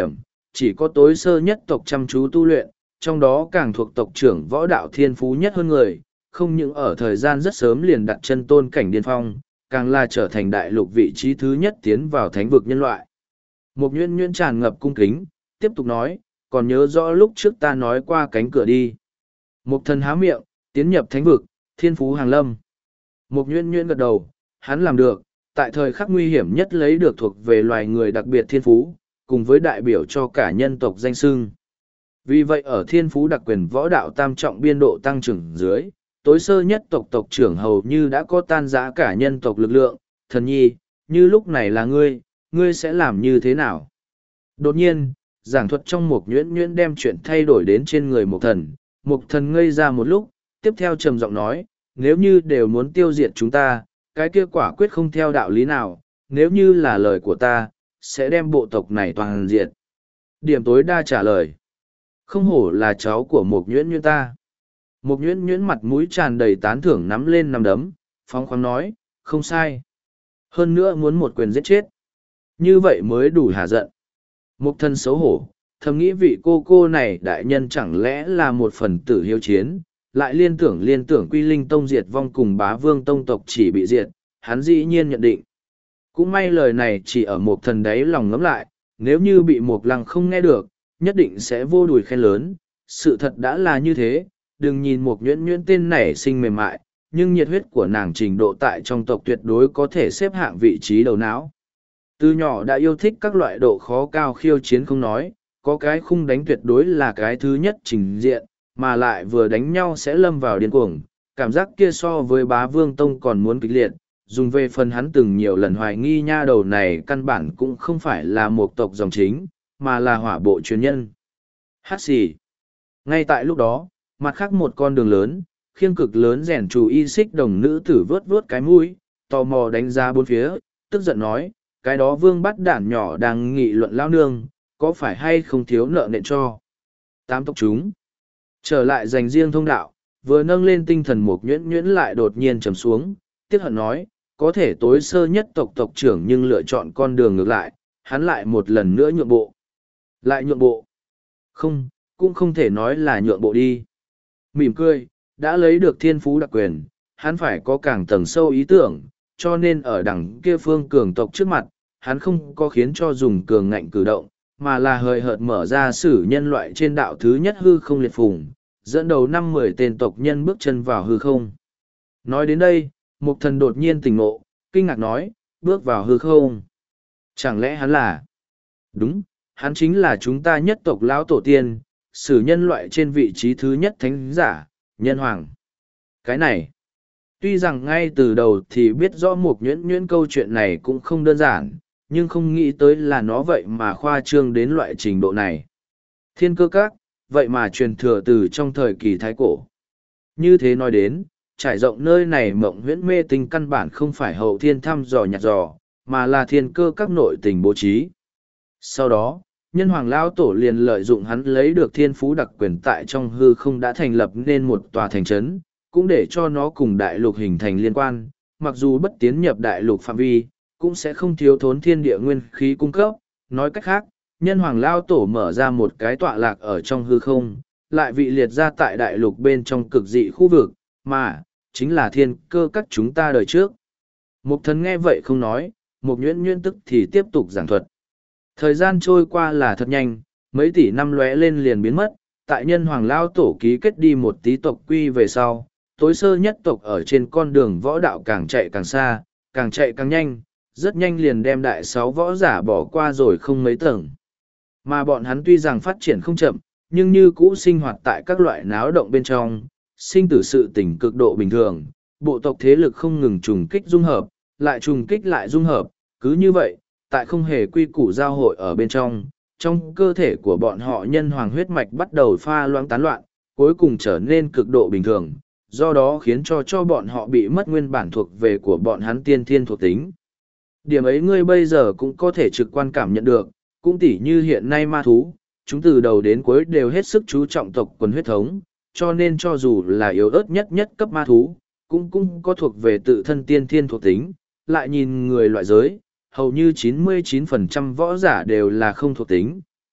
chỉ có tối sơ nhất tộc chăm chú tu luyện, trong đó càng thuộc tộc trưởng võ đạo thiên phú nhất hơn người, không những ở thời gian rất sớm liền đặt chân tôn cảnh điên phong, càng là trở thành đại lục vị trí thứ nhất tiến vào thánh vực nhân loại. Một nhuyễn nhuyễn tràn ngập cung kính, tiếp tục nói, còn nhớ rõ lúc trước ta nói qua cánh cửa đi. Một thần há miệng, tiến nhập thánh vực, thiên phú hàng lâm. Một nhuyễn nhuyễn gật đầu, hắn làm được, tại thời khắc nguy hiểm nhất lấy được thuộc về loài người đặc biệt thiên phú, cùng với đại biểu cho cả nhân tộc danh xưng. Vì vậy ở thiên phú đặc quyền võ đạo tam trọng biên độ tăng trưởng dưới, tối sơ nhất tộc tộc trưởng hầu như đã có tan rã cả nhân tộc lực lượng, thần nhi, như lúc này là ngươi, ngươi sẽ làm như thế nào? Đột nhiên, giảng thuật trong một nhuyễn nhuyễn đem chuyện thay đổi đến trên người một thần, một thần ngây ra một lúc, tiếp theo trầm giọng nói, nếu như đều muốn tiêu diệt chúng ta, cái kia quả quyết không theo đạo lý nào, nếu như là lời của ta, sẽ đem bộ tộc này toàn diệt. Điểm tối đa trả lời. Không hổ là cháu của một nhuyễn nhuyễn ta. Một nhuyễn nhuyễn mặt mũi tràn đầy tán thưởng nắm lên nắm đấm, phóng khoáng nói, không sai. Hơn nữa muốn một quyền giết chết. Như vậy mới đủ hả giận. Một thân xấu hổ, thầm nghĩ vị cô cô này đại nhân chẳng lẽ là một phần tử hiếu chiến, lại liên tưởng liên tưởng quy linh tông diệt vong cùng bá vương tông tộc chỉ bị diệt, hắn dĩ nhiên nhận định. Cũng may lời này chỉ ở một thần đấy lòng ngấm lại, nếu như bị một lăng không nghe được, nhất định sẽ vô đùi khen lớn. Sự thật đã là như thế, đừng nhìn một nhuyễn nhuyễn tên nảy sinh mềm mại, nhưng nhiệt huyết của nàng trình độ tại trong tộc tuyệt đối có thể xếp hạng vị trí đầu não. Từ nhỏ đã yêu thích các loại độ khó cao khiêu chiến không nói, có cái khung đánh tuyệt đối là cái thứ nhất trình diện, mà lại vừa đánh nhau sẽ lâm vào điên cuồng, cảm giác kia so với bá vương tông còn muốn kịch liệt, dùng về phần hắn từng nhiều lần hoài nghi nha đầu này căn bản cũng không phải là một tộc dòng chính, mà là hỏa bộ truyền nhân. Hát xì. Ngay tại lúc đó, mặt khác một con đường lớn, khiêng cực lớn rèn chủ y xích đồng nữ tử vớt vớt cái mũi, tò mò đánh ra bốn phía, tức giận nói, cái đó vương bắt đản nhỏ đang nghị luận lao nương, có phải hay không thiếu nợ nện cho. Tám tộc chúng. Trở lại dành riêng thông đạo, vừa nâng lên tinh thần một nhuyễn nhuyễn lại đột nhiên trầm xuống, tiếc hận nói, có thể tối sơ nhất tộc tộc trưởng nhưng lựa chọn con đường ngược lại, hắn lại một lần nữa nhượng bộ. Lại nhượng bộ. Không, cũng không thể nói là nhượng bộ đi. Mỉm cười, đã lấy được thiên phú đặc quyền, hắn phải có càng tầng sâu ý tưởng, cho nên ở đằng kia phương cường tộc trước mặt, hắn không có khiến cho dùng cường ngạnh cử động, mà là hời hợt mở ra sử nhân loại trên đạo thứ nhất hư không liệt phùng, dẫn đầu năm mười tên tộc nhân bước chân vào hư không. Nói đến đây, Mục Thần đột nhiên tỉnh ngộ, kinh ngạc nói, bước vào hư không. Chẳng lẽ hắn là? Đúng, hắn chính là chúng ta nhất tộc lão tổ tiên, sử nhân loại trên vị trí thứ nhất thánh giả, nhân hoàng. Cái này, tuy rằng ngay từ đầu thì biết rõ một nhuyễn nhuyễn câu chuyện này cũng không đơn giản, nhưng không nghĩ tới là nó vậy mà khoa trương đến loại trình độ này. Thiên cơ các, vậy mà truyền thừa từ trong thời kỳ thái cổ. Như thế nói đến, trải rộng nơi này mộng huyễn mê tinh căn bản không phải hậu thiên thăm dò nhặt dò, mà là thiên cơ các nội tình bố trí. Sau đó, nhân hoàng lão tổ liền lợi dụng hắn lấy được thiên phú đặc quyền tại trong hư không đã thành lập nên một tòa thành trấn, cũng để cho nó cùng đại lục hình thành liên quan, mặc dù bất tiến nhập đại lục phạm vi, cũng sẽ không thiếu thốn thiên địa nguyên khí cung cấp. Nói cách khác, nhân hoàng lão tổ mở ra một cái tọa lạc ở trong hư không, lại vị liệt ra tại đại lục bên trong cực dị khu vực, mà, chính là thiên cơ các chúng ta đời trước. Mục Thần nghe vậy không nói, Mục nhuyễn nhuyễn tức thì tiếp tục giảng thuật. Thời gian trôi qua là thật nhanh, mấy tỷ năm lóe lên liền biến mất, tại nhân hoàng lao tổ ký kết đi một tí tộc quy về sau, tối sơ nhất tộc ở trên con đường võ đạo càng chạy càng xa, càng chạy càng nhanh, rất nhanh liền đem đại sáu võ giả bỏ qua rồi không mấy tầng. Mà bọn hắn tuy rằng phát triển không chậm, nhưng như cũ sinh hoạt tại các loại náo động bên trong, sinh tử sự tình cực độ bình thường, bộ tộc thế lực không ngừng trùng kích dung hợp, lại trùng kích lại dung hợp, cứ như vậy, tại không hề quy củ giao hội ở bên trong, trong cơ thể của bọn họ nhân hoàng huyết mạch bắt đầu pha loãng tán loạn, cuối cùng trở nên cực độ bình thường, do đó khiến cho cho bọn họ bị mất nguyên bản thuộc về của bọn hắn tiên thiên thuộc tính. Điểm ấy ngươi bây giờ cũng có thể trực quan cảm nhận được, cũng tỉ như hiện nay ma thú, chúng từ đầu đến cuối đều hết sức chú trọng tộc quần huyết thống, cho nên cho dù là yếu ớt nhất nhất cấp ma thú, cũng cũng có thuộc về tự thân tiên thiên thuộc tính, lại nhìn người loại giới, hầu như chín mươi chín phần trăm võ giả đều là không thuộc tính,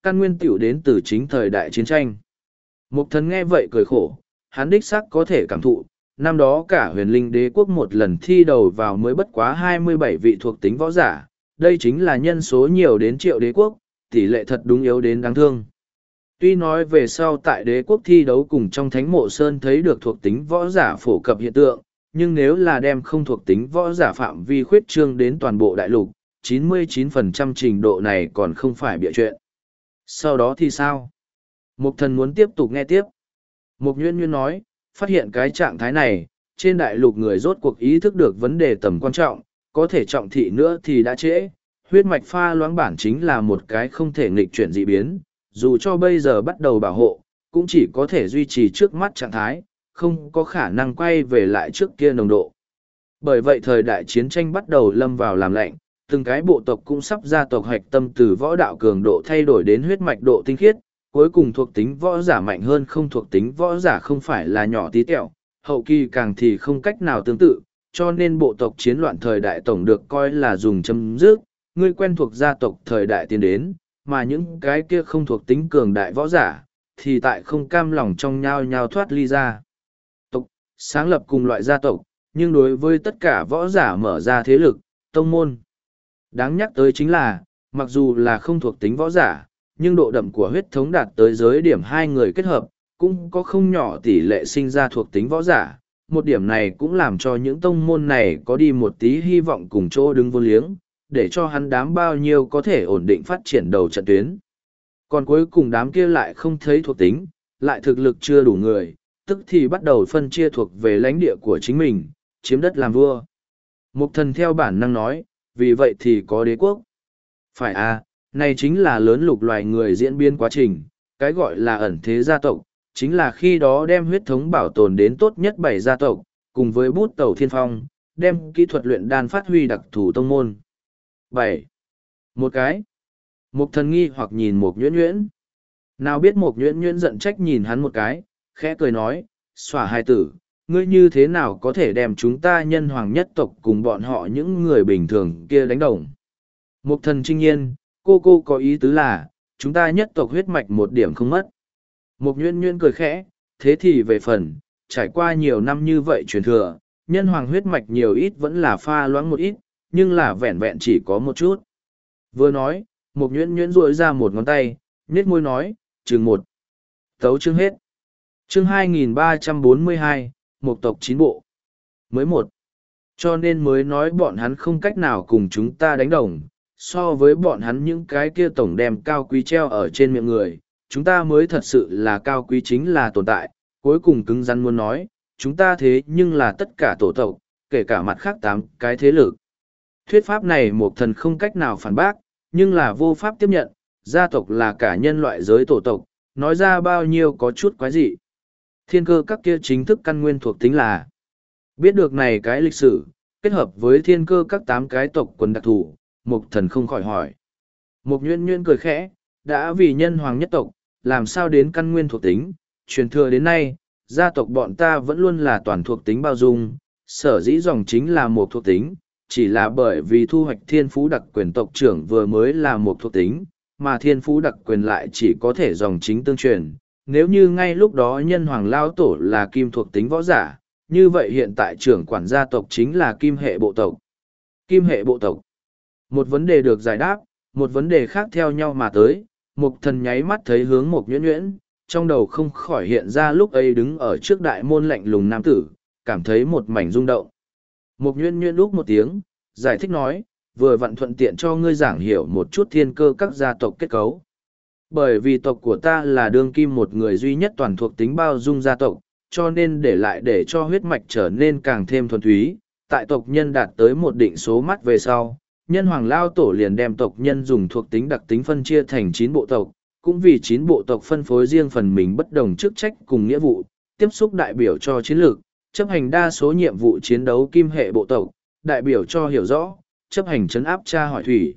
căn nguyên tiểu đến từ chính thời đại chiến tranh. Mục thần nghe vậy cười khổ, hắn đích xác có thể cảm thụ, năm đó cả huyền linh đế quốc một lần thi đầu vào mới bất quá hai mươi bảy vị thuộc tính võ giả, đây chính là nhân số nhiều đến triệu đế quốc, tỷ lệ thật đúng yếu đến đáng thương. Tuy nói về sau tại đế quốc thi đấu cùng trong thánh mộ sơn thấy được thuộc tính võ giả phổ cập hiện tượng, nhưng nếu là đem không thuộc tính võ giả phạm vi khuyết trương đến toàn bộ đại lục, chín mươi chín phần trăm trình độ này còn không phải bịa chuyện. Sau đó thì sao? Mục thần muốn tiếp tục nghe tiếp. Mục Nhuyễn Nhuyễn nói, phát hiện cái trạng thái này, trên đại lục người rốt cuộc ý thức được vấn đề tầm quan trọng, có thể trọng thị nữa thì đã trễ. Huyết mạch pha loãng bản chính là một cái không thể nghịch chuyển dị biến, dù cho bây giờ bắt đầu bảo hộ, cũng chỉ có thể duy trì trước mắt trạng thái, không có khả năng quay về lại trước kia nồng độ. Bởi vậy thời đại chiến tranh bắt đầu lâm vào làm lạnh, từng cái bộ tộc cũng sắp ra tộc hạch tâm từ võ đạo cường độ thay đổi đến huyết mạch độ tinh khiết, cuối cùng thuộc tính võ giả mạnh hơn không thuộc tính võ giả không phải là nhỏ tí tẹo, hậu kỳ càng thì không cách nào tương tự, cho nên bộ tộc chiến loạn thời đại tổng được coi là dùng chấm dứt, ngươi quen thuộc gia tộc thời đại tiến đến, mà những cái kia không thuộc tính cường đại võ giả, thì tại không cam lòng trong nhau nhau thoát ly ra. Tộc, sáng lập cùng loại gia tộc, nhưng đối với tất cả võ giả mở ra thế lực, tông môn. Đáng nhắc tới chính là, mặc dù là không thuộc tính võ giả, nhưng độ đậm của huyết thống đạt tới giới điểm hai người kết hợp, cũng có không nhỏ tỷ lệ sinh ra thuộc tính võ giả. Một điểm này cũng làm cho những tông môn này có đi một tí hy vọng cùng chỗ đứng vô liếng, để cho hắn đám bao nhiêu có thể ổn định phát triển đầu trận tuyến. Còn cuối cùng đám kia lại không thấy thuộc tính, lại thực lực chưa đủ người, tức thì bắt đầu phân chia thuộc về lãnh địa của chính mình, chiếm đất làm vua. Mục thần theo bản năng nói, vì vậy thì có đế quốc. Phải à, này chính là lớn lục loài người diễn biến quá trình, cái gọi là ẩn thế gia tộc, chính là khi đó đem huyết thống bảo tồn đến tốt nhất bảy gia tộc, cùng với bút tẩu thiên phong, đem kỹ thuật luyện đan phát huy đặc thù tông môn. bảy. Một cái. Mục thần nghi hoặc nhìn Mục Nhuyễn Nhuyễn. Nào biết Mục Nhuyễn Nhuyễn giận trách nhìn hắn một cái, khẽ cười nói, xòa hai tử, ngươi như thế nào có thể đem chúng ta nhân hoàng nhất tộc cùng bọn họ những người bình thường kia đánh đồng. Mục thần trinh nhiên, cô cô có ý tứ là, chúng ta nhất tộc huyết mạch một điểm không mất. Mục Nhuyễn Nhuyễn cười khẽ, thế thì về phần, trải qua nhiều năm như vậy truyền thừa, nhân hoàng huyết mạch nhiều ít vẫn là pha loãng một ít, nhưng là vẹn vẹn chỉ có một chút. Vừa nói, Mục Nhuyễn Nhuyễn duỗi ra một ngón tay, nhếch môi nói, chừng một. Tấu chương hết. Chương hai nghìn ba trăm bốn mươi hai, Mục tộc chín bộ. Mới một. Cho nên mới nói bọn hắn không cách nào cùng chúng ta đánh đồng, so với bọn hắn những cái kia tổng đem cao quý treo ở trên miệng người, chúng ta mới thật sự là cao quý chính là tồn tại, cuối cùng cứng rắn muốn nói, chúng ta thế nhưng là tất cả tổ tộc, kể cả mặt khác tám cái thế lực. Thuyết pháp này Mục thần không cách nào phản bác, nhưng là vô pháp tiếp nhận, gia tộc là cả nhân loại giới tổ tộc, nói ra bao nhiêu có chút quái dị. Thiên cơ các kia chính thức căn nguyên thuộc tính là, biết được này cái lịch sử, kết hợp với thiên cơ các tám cái tộc quần đặc thù, Mục thần không khỏi hỏi. Mục Nhuyễn Nhuyễn cười khẽ, đã vì nhân hoàng nhất tộc, làm sao đến căn nguyên thuộc tính, truyền thừa đến nay, gia tộc bọn ta vẫn luôn là toàn thuộc tính bao dung, sở dĩ dòng chính là một thuộc tính, chỉ là bởi vì thu hoạch thiên phú đặc quyền tộc trưởng vừa mới là một thuộc tính, mà thiên phú đặc quyền lại chỉ có thể dòng chính tương truyền. Nếu như ngay lúc đó nhân hoàng lao tổ là kim thuộc tính võ giả, như vậy hiện tại trưởng quản gia tộc chính là kim hệ bộ tộc. Kim hệ bộ tộc. Một vấn đề được giải đáp, một vấn đề khác theo nhau mà tới, Mục thần nháy mắt thấy hướng Mục Nhuyễn Nhuyễn, trong đầu không khỏi hiện ra lúc ấy đứng ở trước đại môn lạnh lùng nam tử, cảm thấy một mảnh rung động. Mục Nhuyễn Nhuyễn lúc một tiếng, giải thích nói, vừa vặn thuận tiện cho ngươi giảng hiểu một chút thiên cơ các gia tộc kết cấu. Bởi vì tộc của ta là đương kim một người duy nhất toàn thuộc tính bao dung gia tộc, cho nên để lại để cho huyết mạch trở nên càng thêm thuần túy, tại tộc nhân đạt tới một định số mắt về sau, nhân hoàng lao tổ liền đem tộc nhân dùng thuộc tính đặc tính phân chia thành chín bộ tộc, cũng vì chín bộ tộc phân phối riêng phần mình bất đồng chức trách cùng nghĩa vụ, tiếp xúc đại biểu cho chiến lược, chấp hành đa số nhiệm vụ chiến đấu kim hệ bộ tộc, đại biểu cho hiểu rõ, chấp hành trấn áp tra hỏi thủy.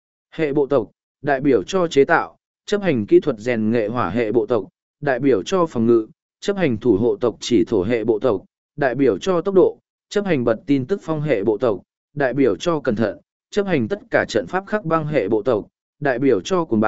Hệ bộ tộc, đại biểu cho chế tạo, chấp hành kỹ thuật rèn nghệ hỏa hệ bộ tộc, đại biểu cho phòng ngự, chấp hành thủ hộ tộc chỉ thổ hệ bộ tộc, đại biểu cho tốc độ, chấp hành bật tin tức phong hệ bộ tộc, đại biểu cho cẩn thận, chấp hành tất cả trận pháp khắc băng hệ bộ tộc, đại biểu cho cuồng bạo,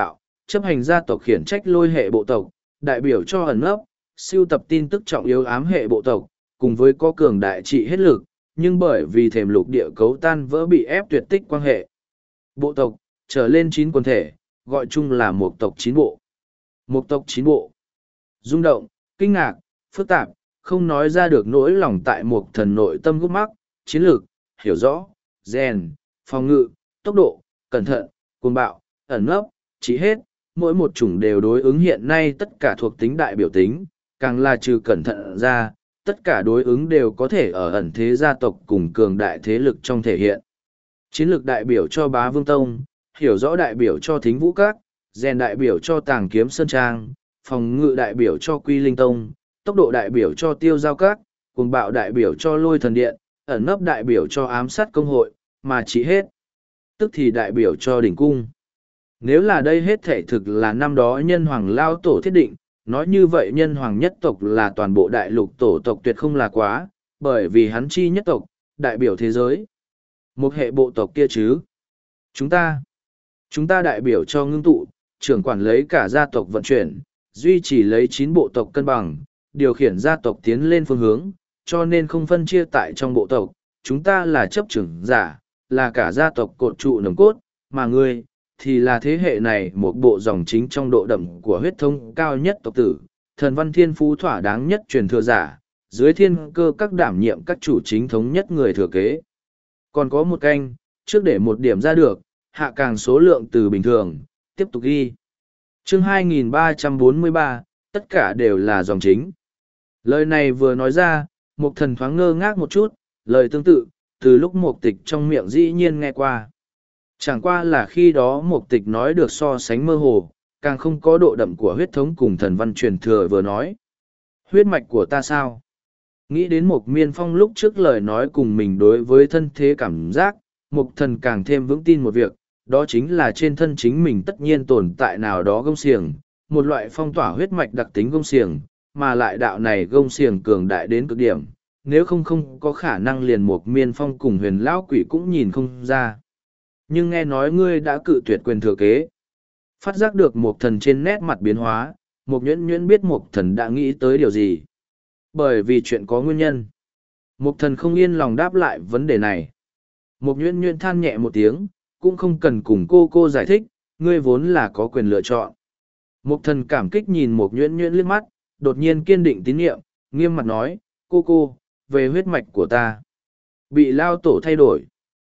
chấp hành gia tộc khiển trách lôi hệ bộ tộc, đại biểu cho ẩn nấp, siêu tập tin tức trọng yếu ám hệ bộ tộc, cùng với có cường đại trị hết lực, nhưng bởi vì thềm lục địa cấu tan vỡ bị ép tuyệt tích quan hệ. Bộ tộc, trở lên chín quần thể, gọi chung là một tộc chín bộ. Một tộc chín bộ. Rung động, kinh ngạc, phức tạp, không nói ra được nỗi lòng tại một thần nội tâm gút mắc, chiến lược, hiểu rõ, rèn, phòng ngự, tốc độ, cẩn thận, cuồng bạo, ẩn nấp, chỉ hết, mỗi một chủng đều đối ứng hiện nay tất cả thuộc tính đại biểu tính, càng là trừ cẩn thận ra, tất cả đối ứng đều có thể ở ẩn thế gia tộc cùng cường đại thế lực trong thể hiện. Chiến lược đại biểu cho Bá Vương Tông, hiểu rõ đại biểu cho Thính Vũ Các, rèn đại biểu cho Tàng Kiếm Sơn Trang, phòng ngự đại biểu cho Quy Linh Tông, tốc độ đại biểu cho Tiêu Giao Các, cuồng bạo đại biểu cho Lôi Thần Điện, ẩn nấp đại biểu cho Ám Sát Công Hội, mà chỉ hết, tức thì đại biểu cho Đỉnh Cung. Nếu là đây hết thể thực là năm đó nhân hoàng lao tổ thiết định, nói như vậy nhân hoàng nhất tộc là toàn bộ đại lục tổ tộc tuyệt không là quá, bởi vì hắn chi nhất tộc, đại biểu thế giới. Một hệ bộ tộc kia chứ. Chúng ta, chúng ta đại biểu cho ngưng tụ, trưởng quản lấy cả gia tộc vận chuyển, duy trì lấy chín bộ tộc cân bằng, điều khiển gia tộc tiến lên phương hướng, cho nên không phân chia tại trong bộ tộc, chúng ta là chấp trưởng giả, là cả gia tộc cột trụ nồng cốt, mà ngươi, thì là thế hệ này một bộ dòng chính trong độ đậm của huyết thống cao nhất tộc tử, thần văn thiên phú thỏa đáng nhất truyền thừa giả, dưới thiên cơ các đảm nhiệm các chủ chính thống nhất người thừa kế. Còn có một canh, trước để một điểm ra được, hạ càng số lượng từ bình thường, tiếp tục ghi. Chương hai nghìn ba trăm bốn mươi ba, tất cả đều là dòng chính. Lời này vừa nói ra, Mục Thần thoáng ngơ ngác một chút, lời tương tự, từ lúc Mục Tịch trong miệng dĩ nhiên nghe qua. Chẳng qua là khi đó Mục Tịch nói được so sánh mơ hồ, càng không có độ đậm của huyết thống cùng thần văn truyền thừa vừa nói. Huyết mạch của ta sao? Nghĩ đến Mục Miên Phong lúc trước lời nói cùng mình đối với thân thế cảm giác, Mục Thần càng thêm vững tin một việc, đó chính là trên thân chính mình tất nhiên tồn tại nào đó gông xiềng, một loại phong tỏa huyết mạch đặc tính gông xiềng, mà lại đạo này gông xiềng cường đại đến cực điểm, nếu không không có khả năng liền Mục Miên Phong cùng huyền lão quỷ cũng nhìn không ra. Nhưng nghe nói ngươi đã cự tuyệt quyền thừa kế. Phát giác được Mục Thần trên nét mặt biến hóa, Mục Nhuyễn Nhuyễn biết Mục Thần đã nghĩ tới điều gì. Bởi vì chuyện có nguyên nhân. Mục Thần không yên lòng đáp lại vấn đề này. Mục Nhuyễn Nhuyễn than nhẹ một tiếng, cũng không cần cùng cô cô giải thích, ngươi vốn là có quyền lựa chọn. Mục Thần cảm kích nhìn Mục Nhuyễn Nhuyễn liếc mắt, đột nhiên kiên định tín nhiệm, nghiêm mặt nói, cô cô, về huyết mạch của ta. Bị lao tổ thay đổi.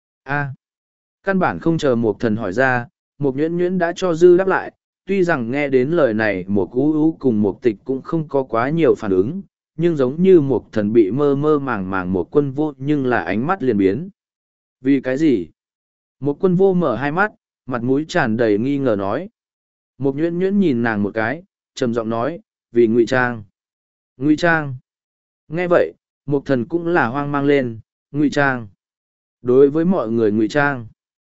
a Căn bản không chờ Mục Thần hỏi ra, Mục Nhuyễn Nhuyễn đã cho dư đáp lại, tuy rằng nghe đến lời này Mục Ú Ú cùng Mục Tịch cũng không có quá nhiều phản ứng, nhưng giống như Mục Thần bị mơ mơ màng màng Mục Quân Vô nhưng là ánh mắt liền biến. Vì cái gì? Mục Quân Vô mở hai mắt, mặt mũi tràn đầy nghi ngờ nói. Mục Nhuyễn Nhuyễn nhìn nàng một cái, trầm giọng nói, vì ngụy trang. Ngụy trang. Nghe vậy, Mục Thần cũng là hoang mang lên, ngụy trang. Đối với mọi người ngụy trang.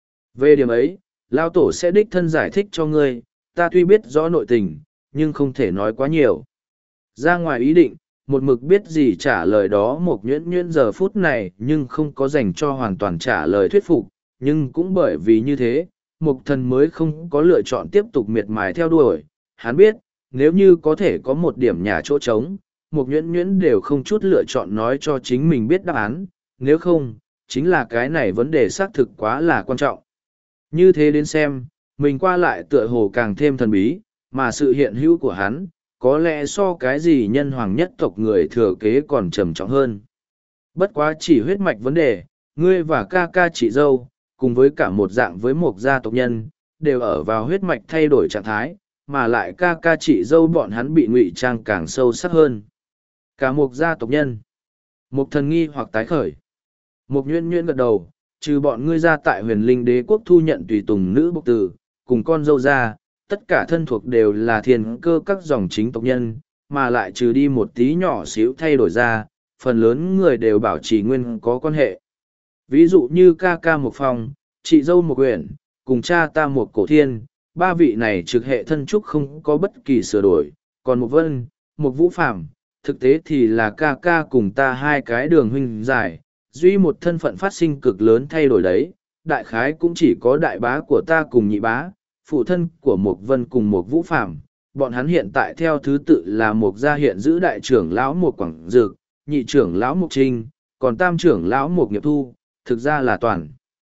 Về điểm ấy, Lao Tổ sẽ đích thân giải thích cho ngươi, ta tuy biết rõ nội tình, nhưng không thể nói quá nhiều. Ra ngoài ý định, một mực biết gì trả lời đó Mục Nhuyễn Nhuyễn giờ phút này nhưng không có dành cho hoàn toàn trả lời thuyết phục, nhưng cũng bởi vì như thế, Mục Thần mới không có lựa chọn tiếp tục miệt mài theo đuổi. Hắn biết, nếu như có thể có một điểm nhà chỗ trống, Mục Nhuyễn Nhuyễn đều không chút lựa chọn nói cho chính mình biết đáp án, nếu không, chính là cái này vấn đề xác thực quá là quan trọng. Như thế đến xem, mình qua lại tựa hồ càng thêm thần bí, mà sự hiện hữu của hắn, có lẽ so cái gì nhân hoàng nhất tộc người thừa kế còn trầm trọng hơn. Bất quá chỉ huyết mạch vấn đề, ngươi và ca ca chị dâu, cùng với cả một dạng với một gia tộc nhân, đều ở vào huyết mạch thay đổi trạng thái, mà lại ca ca chị dâu bọn hắn bị ngụy trang càng sâu sắc hơn. Cả một gia tộc nhân, một thần nghi hoặc tái khởi. Một nhuyễn nhuyễn gật đầu, trừ bọn ngươi ra tại huyền linh đế quốc thu nhận tùy tùng nữ bộc tử, cùng con dâu ra, tất cả thân thuộc đều là thiên cơ các dòng chính tộc nhân, mà lại trừ đi một tí nhỏ xíu thay đổi ra, phần lớn người đều bảo trì nguyên có quan hệ. Ví dụ như ca ca một phòng, chị dâu một quyển, cùng cha ta một cổ thiên, ba vị này trực hệ thân trúc không có bất kỳ sửa đổi, còn một vân, một vũ phạm, thực tế thì là ca ca cùng ta hai cái đường huynh giải, duy một thân phận phát sinh cực lớn thay đổi đấy, đại khái cũng chỉ có đại bá của ta cùng nhị bá, phụ thân của Mục Vân cùng Mục Vũ Phạm, bọn hắn hiện tại theo thứ tự là Mục gia hiện giữ đại trưởng lão Mục Quảng Dực, nhị trưởng lão Mục Trinh, còn tam trưởng lão Mục Nghiệp Thu, thực ra là toàn.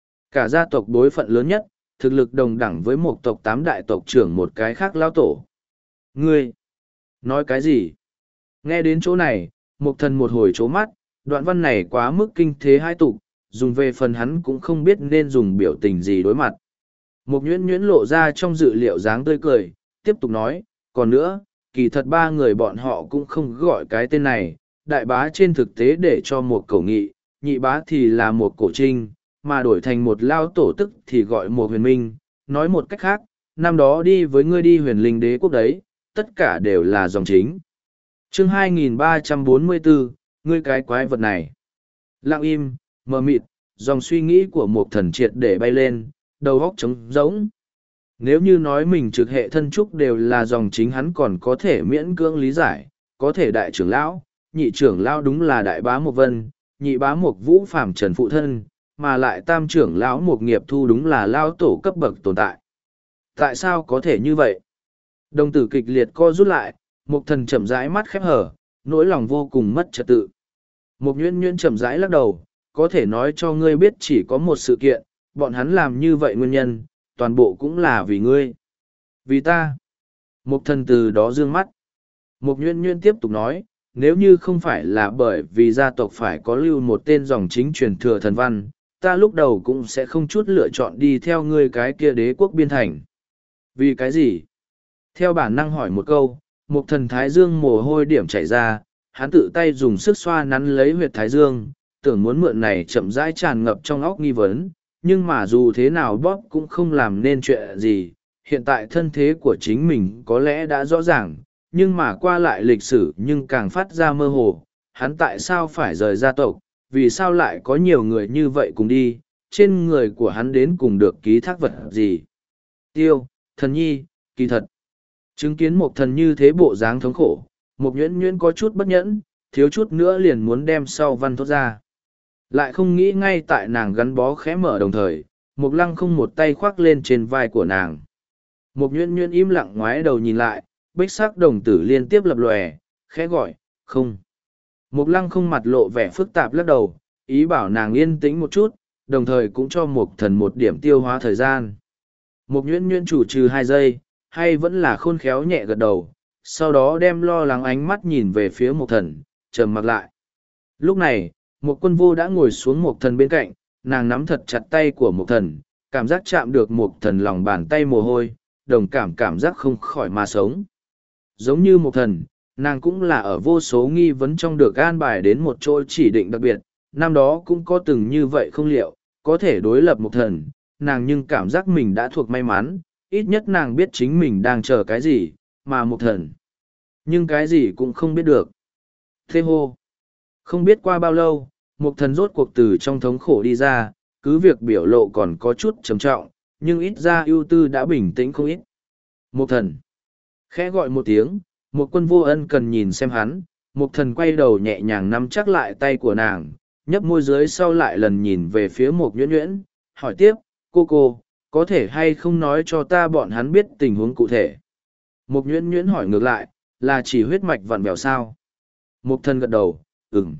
Cả gia tộc đối phận lớn nhất, thực lực đồng đẳng với một tộc tám đại tộc trưởng một cái khác lão tổ. Ngươi! Nói cái gì? Nghe đến chỗ này, Mục Thần một hồi chố mắt, đoạn văn này quá mức kinh thế hai tục, dùng về phần hắn cũng không biết nên dùng biểu tình gì đối mặt. Mục Nhuyễn Nhuyễn lộ ra trong dự liệu dáng tươi cười, tiếp tục nói, còn nữa, kỳ thật ba người bọn họ cũng không gọi cái tên này, đại bá trên thực tế để cho một cổ nghị, nhị bá thì là một cổ trinh, mà đổi thành một lao tổ tức thì gọi một huyền minh, nói một cách khác, năm đó đi với ngươi đi huyền linh đế quốc đấy, tất cả đều là dòng chính. Chương hai nghìn ba trăm bốn mươi bốn, ngươi cái quái vật này. Lặng im, mờ mịt, dòng suy nghĩ của một thần triệt để bay lên, đầu óc trống rỗng. Nếu như nói mình trực hệ thân trúc đều là dòng chính hắn còn có thể miễn cưỡng lý giải, có thể đại trưởng lão, nhị trưởng lão đúng là đại bá một vân, nhị bá một vũ phàm trần phụ thân, mà lại tam trưởng lão một nghiệp thu đúng là lao tổ cấp bậc tồn tại. Tại sao có thể như vậy? Đồng tử kịch liệt co rút lại, một thần chậm rãi mắt khép hở, nỗi lòng vô cùng mất trật tự. Một nhuyễn nhuyễn chậm rãi lắc đầu, có thể nói cho ngươi biết chỉ có một sự kiện, bọn hắn làm như vậy nguyên nhân, toàn bộ cũng là vì ngươi. Vì ta. Một thần từ đó dương mắt. Một nhuyễn nhuyễn tiếp tục nói, nếu như không phải là bởi vì gia tộc phải có lưu một tên dòng chính truyền thừa thần văn, ta lúc đầu cũng sẽ không chút lựa chọn đi theo ngươi cái kia đế quốc biên thành. Vì cái gì? Theo bản năng hỏi một câu, một thần thái dương mồ hôi điểm chảy ra, hắn tự tay dùng sức xoa nắn lấy huyệt thái dương, tưởng muốn mượn này chậm rãi tràn ngập trong óc nghi vấn, nhưng mà dù thế nào bóp cũng không làm nên chuyện gì. Hiện tại thân thế của chính mình có lẽ đã rõ ràng, nhưng mà qua lại lịch sử nhưng càng phát ra mơ hồ. Hắn tại sao phải rời gia tộc, vì sao lại có nhiều người như vậy cùng đi, trên người của hắn đến cùng được ký thác vật gì? Tiêu, thần nhi, kỳ thật. Chứng kiến một thần như thế bộ dáng thống khổ, một nhuyễn nhuyễn có chút bất nhẫn, thiếu chút nữa liền muốn đem sau văn thốt ra. Lại không nghĩ ngay tại nàng gắn bó khẽ mở đồng thời, một lăng không một tay khoác lên trên vai của nàng. Một nhuyễn nhuyễn im lặng ngoái đầu nhìn lại, bích sắc đồng tử liên tiếp lập lòe, khẽ gọi, không. Một lăng không mặt lộ vẻ phức tạp lắc đầu, ý bảo nàng yên tĩnh một chút, đồng thời cũng cho một thần một điểm tiêu hóa thời gian. Một nhuyễn nhuyễn chủ trừ hai giây, hay vẫn là khôn khéo nhẹ gật đầu, sau đó đem lo lắng ánh mắt nhìn về phía một thần, trầm mặc lại. Lúc này, một quân vô đã ngồi xuống một thần bên cạnh, nàng nắm thật chặt tay của một thần, cảm giác chạm được một thần lòng bàn tay mồ hôi, đồng cảm cảm giác không khỏi mà sống. Giống như một thần, nàng cũng là ở vô số nghi vấn trong được an bài đến một chỗ chỉ định đặc biệt, năm đó cũng có từng như vậy không liệu, có thể đối lập một thần, nàng nhưng cảm giác mình đã thuộc may mắn, ít nhất nàng biết chính mình đang chờ cái gì, mà một thần. Nhưng cái gì cũng không biết được. Thế hô. Không biết qua bao lâu, một thần rốt cuộc từ trong thống khổ đi ra, cứ việc biểu lộ còn có chút trầm trọng, nhưng ít ra ưu tư đã bình tĩnh không ít. Một thần. Khẽ gọi một tiếng, một quân vô ân cần nhìn xem hắn, một thần quay đầu nhẹ nhàng nắm chắc lại tay của nàng, nhấp môi dưới sau lại lần nhìn về phía một nhuyễn nhuyễn, hỏi tiếp, cô cô, có thể hay không nói cho ta bọn hắn biết tình huống cụ thể. Một nhuyễn nhuyễn hỏi ngược lại, là chỉ huyết mạch vặn vẹo sao? Một thần gật đầu, ừm.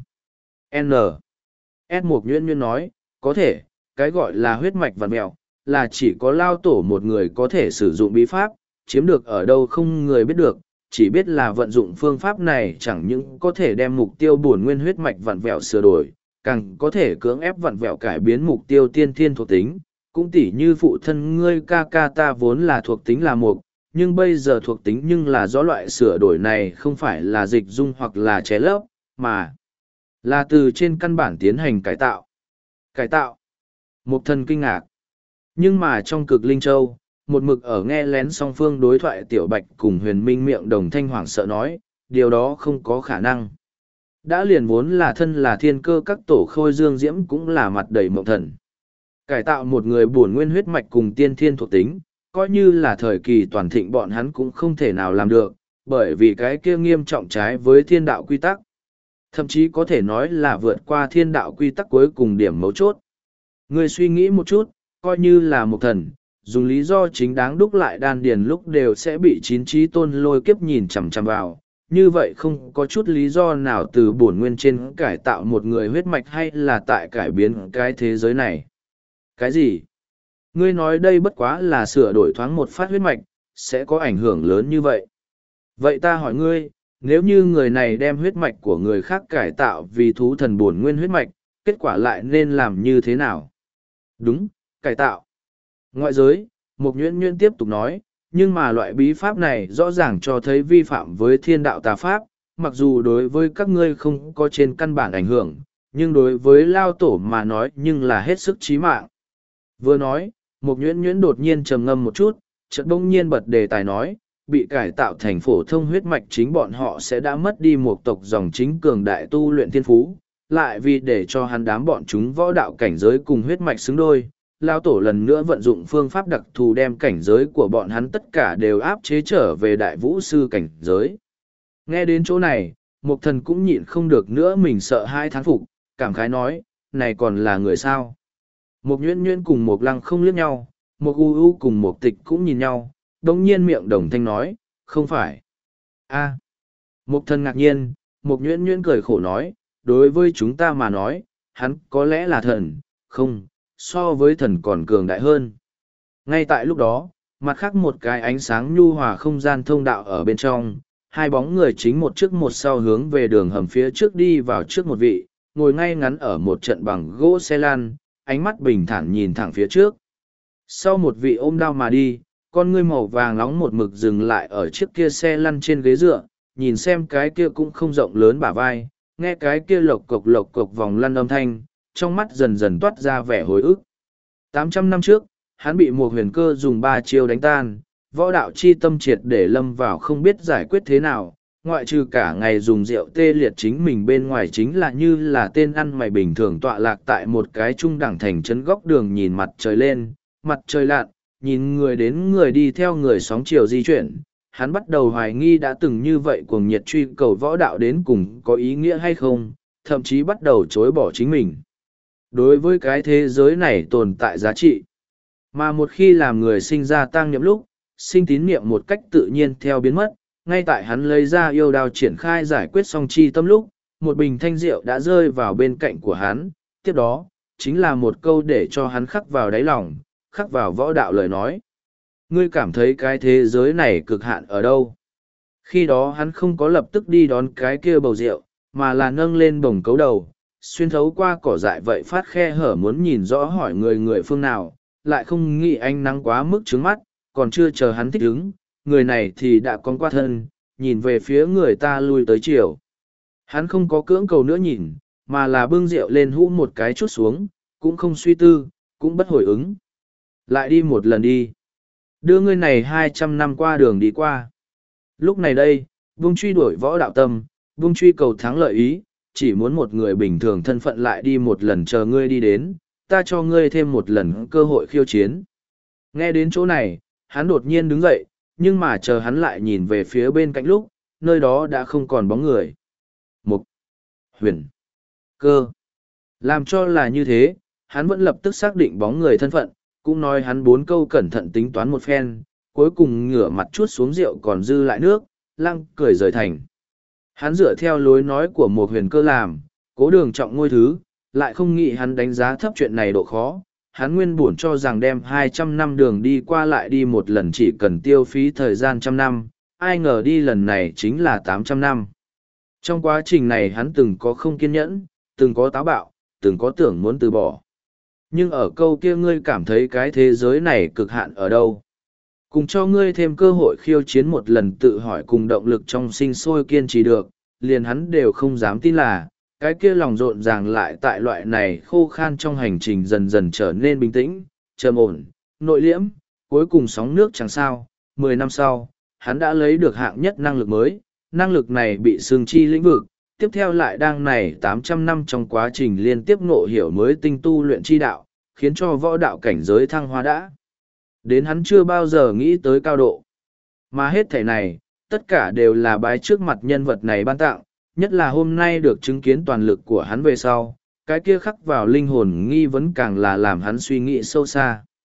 N. S một nhuyễn nhuyễn nói, có thể, cái gọi là huyết mạch vặn vẹo, là chỉ có lao tổ một người có thể sử dụng bí pháp, chiếm được ở đâu không người biết được, chỉ biết là vận dụng phương pháp này chẳng những có thể đem mục tiêu bổn nguyên huyết mạch vặn vẹo sửa đổi, càng có thể cưỡng ép vặn vẹo cải biến mục tiêu tiên thiên thuộc tính, cũng tỉ như phụ thân ngươi ca ca ta vốn là thuộc tính là mục, nhưng bây giờ thuộc tính nhưng là do loại sửa đổi này không phải là dịch dung hoặc là ché lấp, mà là từ trên căn bản tiến hành cải tạo. Cải tạo. Mục thần kinh ngạc. Nhưng mà trong cực linh châu, một mực ở nghe lén song phương đối thoại tiểu bạch cùng huyền minh miệng đồng thanh hoảng sợ nói, điều đó không có khả năng. Đã liền vốn là thân là thiên cơ các tổ khôi dương diễm cũng là mặt đầy mộng thần. Cải tạo một người bổn nguyên huyết mạch cùng tiên thiên thuộc tính, coi như là thời kỳ toàn thịnh bọn hắn cũng không thể nào làm được, bởi vì cái kia nghiêm trọng trái với thiên đạo quy tắc. Thậm chí có thể nói là vượt qua thiên đạo quy tắc cuối cùng điểm mấu chốt. Người suy nghĩ một chút, coi như là một thần, dùng lý do chính đáng đúc lại đan điền lúc đều sẽ bị chín trí tôn lôi kiếp nhìn chằm chằm vào. Như vậy không có chút lý do nào từ bổn nguyên trên cải tạo một người huyết mạch hay là tại cải biến cái thế giới này. Cái gì? Ngươi nói đây bất quá là sửa đổi thoáng một phát huyết mạch, sẽ có ảnh hưởng lớn như vậy. Vậy ta hỏi ngươi, nếu như người này đem huyết mạch của người khác cải tạo vì thú thần bổn nguyên huyết mạch, kết quả lại nên làm như thế nào? Đúng, cải tạo. Ngoại giới, Mục Nhuyễn Nhuyễn tiếp tục nói, nhưng mà loại bí pháp này rõ ràng cho thấy vi phạm với thiên đạo tà pháp, mặc dù đối với các ngươi không có trên căn bản ảnh hưởng, nhưng đối với Lao Tổ mà nói nhưng là hết sức chí mạng. Vừa nói, Mục Nhuyễn Nhuyễn đột nhiên trầm ngâm một chút, chợt bỗng nhiên bật đề tài nói, bị cải tạo thành phổ thông huyết mạch chính bọn họ sẽ đã mất đi một tộc dòng chính cường đại tu luyện thiên phú, lại vì để cho hắn đám bọn chúng võ đạo cảnh giới cùng huyết mạch xứng đôi. Lao Tổ lần nữa vận dụng phương pháp đặc thù đem cảnh giới của bọn hắn tất cả đều áp chế trở về đại vũ sư cảnh giới. Nghe đến chỗ này, Mục Thần cũng nhịn không được nữa, mình sợ hai thán phục, cảm khái nói, này còn là người sao? Mục Nhuyễn Nhuyễn cùng Mục Lăng không liếc nhau, Mục U U cùng Mục Tịch cũng nhìn nhau, đồng nhiên miệng đồng thanh nói, không phải. a Mục Thần ngạc nhiên, Mục Nhuyễn Nhuyễn cười khổ nói, đối với chúng ta mà nói, hắn có lẽ là thần, không, so với thần còn cường đại hơn. Ngay tại lúc đó, mặt khác một cái ánh sáng nhu hòa không gian thông đạo ở bên trong, hai bóng người chính một trước một sau hướng về đường hầm phía trước đi vào trước một vị, ngồi ngay ngắn ở một trận bằng gỗ xe lan, ánh mắt bình thản nhìn thẳng phía trước. Sau một vị ôm đao mà đi, con ngươi màu vàng nóng một mực dừng lại ở chiếc kia xe lăn trên ghế dựa, nhìn xem cái kia cũng không rộng lớn bả vai, nghe cái kia lộc cộc lộc cộc vòng lăn âm thanh, trong mắt dần dần toát ra vẻ hối ức. tám trăm năm trước, hắn bị một huyền cơ dùng ba chiêu đánh tan, võ đạo chi tâm triệt để lâm vào không biết giải quyết thế nào, ngoại trừ cả ngày dùng rượu tê liệt chính mình bên ngoài chính là như là tên ăn mày bình thường tọa lạc tại một cái trung đẳng thành trấn góc đường nhìn mặt trời lên, mặt trời lặn, nhìn người đến người đi theo người sóng chiều di chuyển. Hắn bắt đầu hoài nghi đã từng như vậy cuồng nhiệt truy cầu võ đạo đến cùng có ý nghĩa hay không, thậm chí bắt đầu chối bỏ chính mình. Đối với cái thế giới này tồn tại giá trị. Mà một khi làm người sinh ra tăng niệm lúc, sinh tín niệm một cách tự nhiên theo biến mất, ngay tại hắn lấy ra yêu đao triển khai giải quyết song chi tâm lúc, một bình thanh rượu đã rơi vào bên cạnh của hắn, tiếp đó, chính là một câu để cho hắn khắc vào đáy lòng, khắc vào võ đạo lời nói. Ngươi cảm thấy cái thế giới này cực hạn ở đâu? Khi đó hắn không có lập tức đi đón cái kia bầu rượu, mà là nâng lên bồng cấu đầu, xuyên thấu qua cỏ dại vậy phát khe hở muốn nhìn rõ hỏi người người phương nào, lại không nghĩ ánh nắng quá mức trướng mắt, còn chưa chờ hắn thích ứng, người này thì đã con qua thân, nhìn về phía người ta lui tới chiều. Hắn không có cưỡng cầu nữa nhìn, mà là bưng rượu lên hũ một cái chút xuống, cũng không suy tư, cũng bất hồi ứng. Lại đi một lần đi. Đưa ngươi này hai trăm năm qua đường đi qua. Lúc này đây, vung truy đuổi võ đạo tâm, vung truy cầu thắng lợi ý, chỉ muốn một người bình thường thân phận lại đi một lần chờ ngươi đi đến, ta cho ngươi thêm một lần cơ hội khiêu chiến. Nghe đến chỗ này, hắn đột nhiên đứng dậy, nhưng mà chờ hắn lại nhìn về phía bên cạnh lúc, nơi đó đã không còn bóng người. Mục, huyền, cơ. Làm cho là như thế, hắn vẫn lập tức xác định bóng người thân phận, cũng nói hắn bốn câu cẩn thận tính toán một phen, cuối cùng ngửa mặt chuốt xuống rượu còn dư lại nước, lăng cười rời thành. Hắn dựa theo lối nói của một huyền cơ làm, cố đường trọng ngôi thứ, lại không nghĩ hắn đánh giá thấp chuyện này độ khó. Hắn nguyên buồn cho rằng đem hai trăm năm đường đi qua lại đi một lần chỉ cần tiêu phí thời gian trăm năm, ai ngờ đi lần này chính là tám trăm năm. Trong quá trình này hắn từng có không kiên nhẫn, từng có táo bạo, từng có tưởng muốn từ bỏ. Nhưng ở câu kia ngươi cảm thấy cái thế giới này cực hạn ở đâu? Cùng cho ngươi thêm cơ hội khiêu chiến một lần tự hỏi cùng động lực trong sinh sôi kiên trì được, liền hắn đều không dám tin là, cái kia lòng rộn ràng lại tại loại này khô khan trong hành trình dần dần trở nên bình tĩnh, trầm ổn, nội liễm, cuối cùng sóng nước chẳng sao. Mười năm sau, hắn đã lấy được hạng nhất năng lực mới, năng lực này bị xương chi lĩnh vực, tiếp theo lại đang này tám trăm năm trong quá trình liên tiếp ngộ hiểu mới tinh tu luyện chi đạo, khiến cho võ đạo cảnh giới thăng hoa đã. Đến hắn chưa bao giờ nghĩ tới cao độ. Mà hết thể này, tất cả đều là bái trước mặt nhân vật này ban tặng, nhất là hôm nay được chứng kiến toàn lực của hắn về sau, cái kia khắc vào linh hồn nghi vấn càng là làm hắn suy nghĩ sâu xa.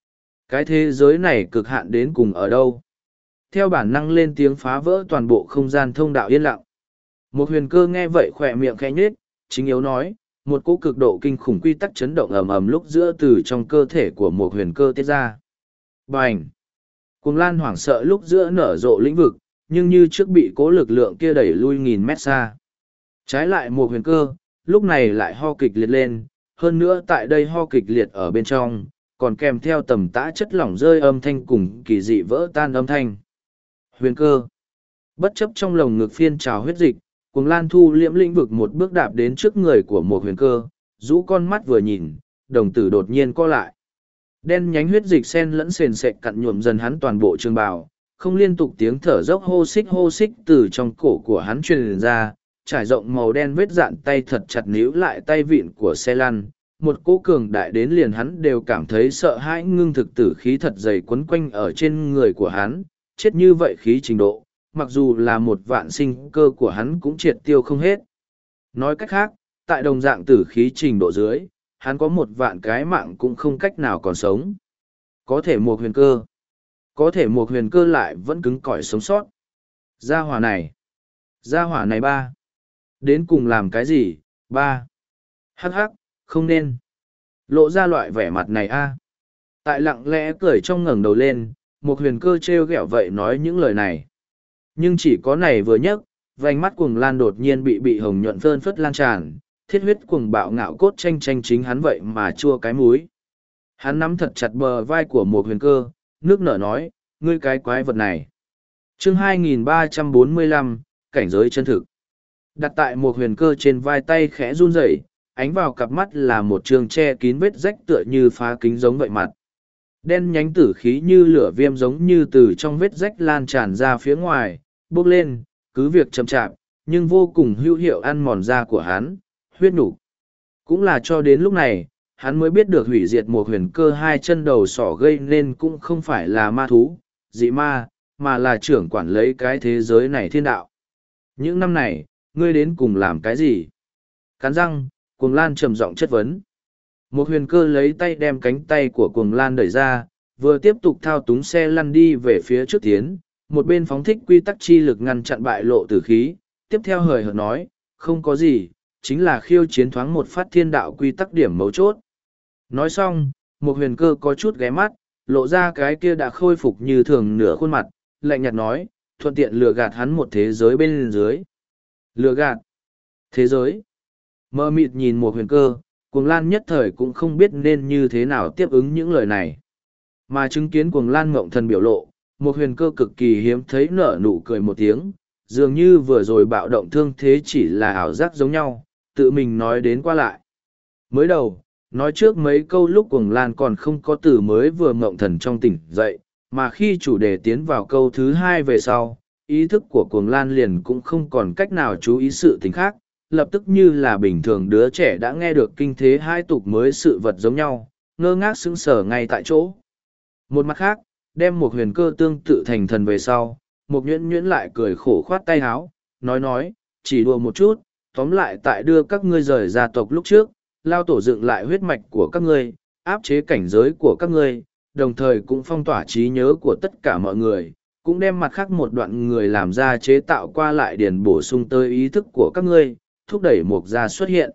Cái thế giới này cực hạn đến cùng ở đâu? Theo bản năng lên tiếng phá vỡ toàn bộ không gian thông đạo yên lặng. Một huyền cơ nghe vậy khỏe miệng khẽ nhếch, chính yếu nói, một cỗ cực độ kinh khủng quy tắc chấn động ầm ầm lúc giữa từ trong cơ thể của một huyền cơ tiết ra. Bành! Cuồng lan hoảng sợ lúc giữa nở rộ lĩnh vực, nhưng như trước bị cố lực lượng kia đẩy lui nghìn mét xa. Trái lại một huyền cơ, lúc này lại ho kịch liệt lên, hơn nữa tại đây ho kịch liệt ở bên trong, còn kèm theo tầm tã chất lỏng rơi âm thanh cùng kỳ dị vỡ tan âm thanh. Huyền cơ. Bất chấp trong lồng ngực phiên trào huyết dịch, cuồng lan thu liễm lĩnh vực một bước đạp đến trước người của một huyền cơ, rũ con mắt vừa nhìn, đồng tử đột nhiên co lại. Đen nhánh huyết dịch sen lẫn sền sệt cặn nhuộm dần hắn toàn bộ trường bào, không liên tục tiếng thở dốc hô xích hô xích từ trong cổ của hắn truyền ra, trải rộng màu đen vết dạn tay thật chặt níu lại tay vịn của xe lăn. Một cỗ cường đại đến liền hắn đều cảm thấy sợ hãi, ngưng thực tử khí thật dày quấn quanh ở trên người của hắn, chết như vậy khí trình độ, mặc dù là một vạn sinh cơ của hắn cũng triệt tiêu không hết. Nói cách khác, tại đồng dạng tử khí trình độ dưới, hắn có một vạn cái mạng cũng không cách nào còn sống. Có thể một huyền cơ. Có thể một huyền cơ lại vẫn cứng cỏi sống sót. Gia hỏa này. Gia hỏa này ba. Đến cùng làm cái gì? Ba. Hắc hắc, không nên. Lộ ra loại vẻ mặt này a. Tại lặng lẽ cười trong ngẩng đầu lên, một huyền cơ trêu ghẹo vậy nói những lời này. Nhưng chỉ có này vừa nhấc, vành mắt cuồng lan đột nhiên bị bị hồng nhuận phơn phất lan tràn, thiết huyết cuồng bạo ngạo cốt tranh tranh chính hắn vậy mà chua cái múi. Hắn nắm thật chặt bờ vai của một huyền cơ, nước nở nói, ngươi cái quái vật này. Chương hai nghìn ba trăm bốn mươi lăm, cảnh giới chân thực. Đặt tại một huyền cơ trên vai tay khẽ run rẩy, ánh vào cặp mắt là một trường che kín vết rách tựa như phá kính giống vậy mặt. Đen nhánh tử khí như lửa viêm giống như từ trong vết rách lan tràn ra phía ngoài, bốc lên, cứ việc chậm chạp, nhưng vô cùng hữu hiệu ăn mòn da của hắn, huyết nục. Cũng là cho đến lúc này, hắn mới biết được hủy diệt một huyền cơ hai chân đầu sỏ gây nên cũng không phải là ma thú, dị ma, mà là trưởng quản lấy cái thế giới này thiên đạo. Những năm này, ngươi đến cùng làm cái gì? Cắn răng, cuồng lan trầm giọng chất vấn. Một huyền cơ lấy tay đem cánh tay của cuồng lan đẩy ra, vừa tiếp tục thao túng xe lăn đi về phía trước tiến, một bên phóng thích quy tắc chi lực ngăn chặn bại lộ tử khí, tiếp theo hời hợt nói, không có gì, chính là khiêu chiến thoáng một phát thiên đạo quy tắc điểm mấu chốt. Nói xong, một huyền cơ có chút ghé mắt, lộ ra cái kia đã khôi phục như thường nửa khuôn mặt, lạnh nhạt nói, thuận tiện lừa gạt hắn một thế giới bên dưới. Lừa gạt? Thế giới? Mơ mịt nhìn một huyền cơ, cuồng lan nhất thời cũng không biết nên như thế nào tiếp ứng những lời này. Mà chứng kiến cuồng lan ngộng thần biểu lộ, một huyền cơ cực kỳ hiếm thấy nở nụ cười một tiếng, dường như vừa rồi bạo động thương thế chỉ là ảo giác giống nhau, tự mình nói đến qua lại. Mới đầu, nói trước mấy câu lúc cuồng lan còn không có từ mới vừa ngộng thần trong tỉnh dậy, mà khi chủ đề tiến vào câu thứ hai về sau, ý thức của cuồng lan liền cũng không còn cách nào chú ý sự tình khác, lập tức như là bình thường đứa trẻ đã nghe được kinh thế hai tục mới sự vật giống nhau, ngơ ngác sững sờ ngay tại chỗ. Một mặt khác, đem một huyền cơ tương tự thành thần về sau, một nhuyễn nhuyễn lại cười khổ khoát tay háo, nói nói, chỉ đùa một chút, tóm lại tại đưa các ngươi rời gia tộc lúc trước, lao tổ dựng lại huyết mạch của các ngươi, áp chế cảnh giới của các ngươi, đồng thời cũng phong tỏa trí nhớ của tất cả mọi người, cũng đem mặt khác một đoạn người làm ra chế tạo qua lại điền bổ sung tới ý thức của các ngươi, thúc đẩy mục gia xuất hiện.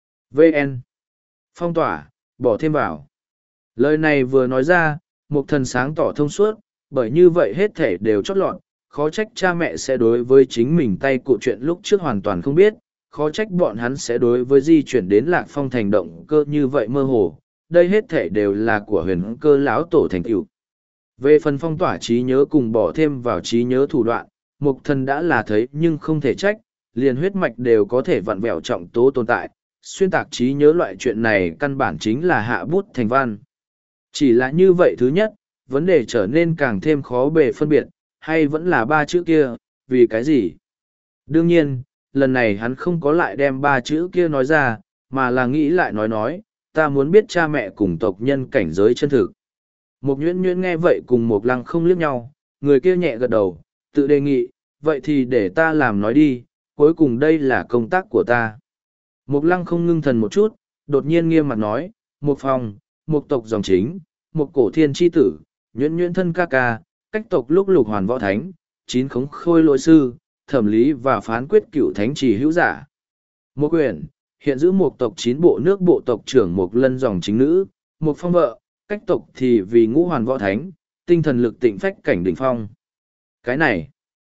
vê en Phong tỏa, bỏ thêm vào. Lời này vừa nói ra, mục thần sáng tỏ thông suốt, bởi như vậy hết thể đều chót lọt, khó trách cha mẹ sẽ đối với chính mình tay cụ chuyện lúc trước hoàn toàn không biết, khó trách bọn hắn sẽ đối với di chuyển đến lạc phong thành động cơ như vậy mơ hồ, đây hết thể đều là của huyền cơ lão tổ thành tựu. Về phần phong tỏa trí nhớ cùng bỏ thêm vào trí nhớ thủ đoạn, mục thần đã là thấy nhưng không thể trách, liền huyết mạch đều có thể vặn vẹo trọng tố tồn tại, xuyên tạc trí nhớ loại chuyện này căn bản chính là hạ bút thành văn. Chỉ là như vậy thứ nhất, vấn đề trở nên càng thêm khó bề phân biệt, hay vẫn là ba chữ kia, vì cái gì? Đương nhiên, lần này hắn không có lại đem ba chữ kia nói ra, mà là nghĩ lại nói nói, ta muốn biết cha mẹ cùng tộc nhân cảnh giới chân thực. Một nhuyễn nhuyễn nghe vậy cùng một lăng không liếc nhau, người kia nhẹ gật đầu, tự đề nghị, vậy thì để ta làm nói đi, cuối cùng đây là công tác của ta. Một lăng không ngưng thần một chút, đột nhiên nghiêm mặt nói, một phòng, một tộc dòng chính, một cổ thiên tri tử, nhuyễn nhuyễn thân ca ca, cách tộc lúc lục hoàn võ thánh, chín khống khôi lỗi sư, thẩm lý và phán quyết cựu thánh trì hữu giả. Một quyển, hiện giữ một tộc chín bộ nước bộ tộc trưởng một lân dòng chính nữ, một phong vợ, cách tộc thì vì ngũ hoàn võ thánh, tinh thần lực tịnh phách cảnh đỉnh phong. Cái này,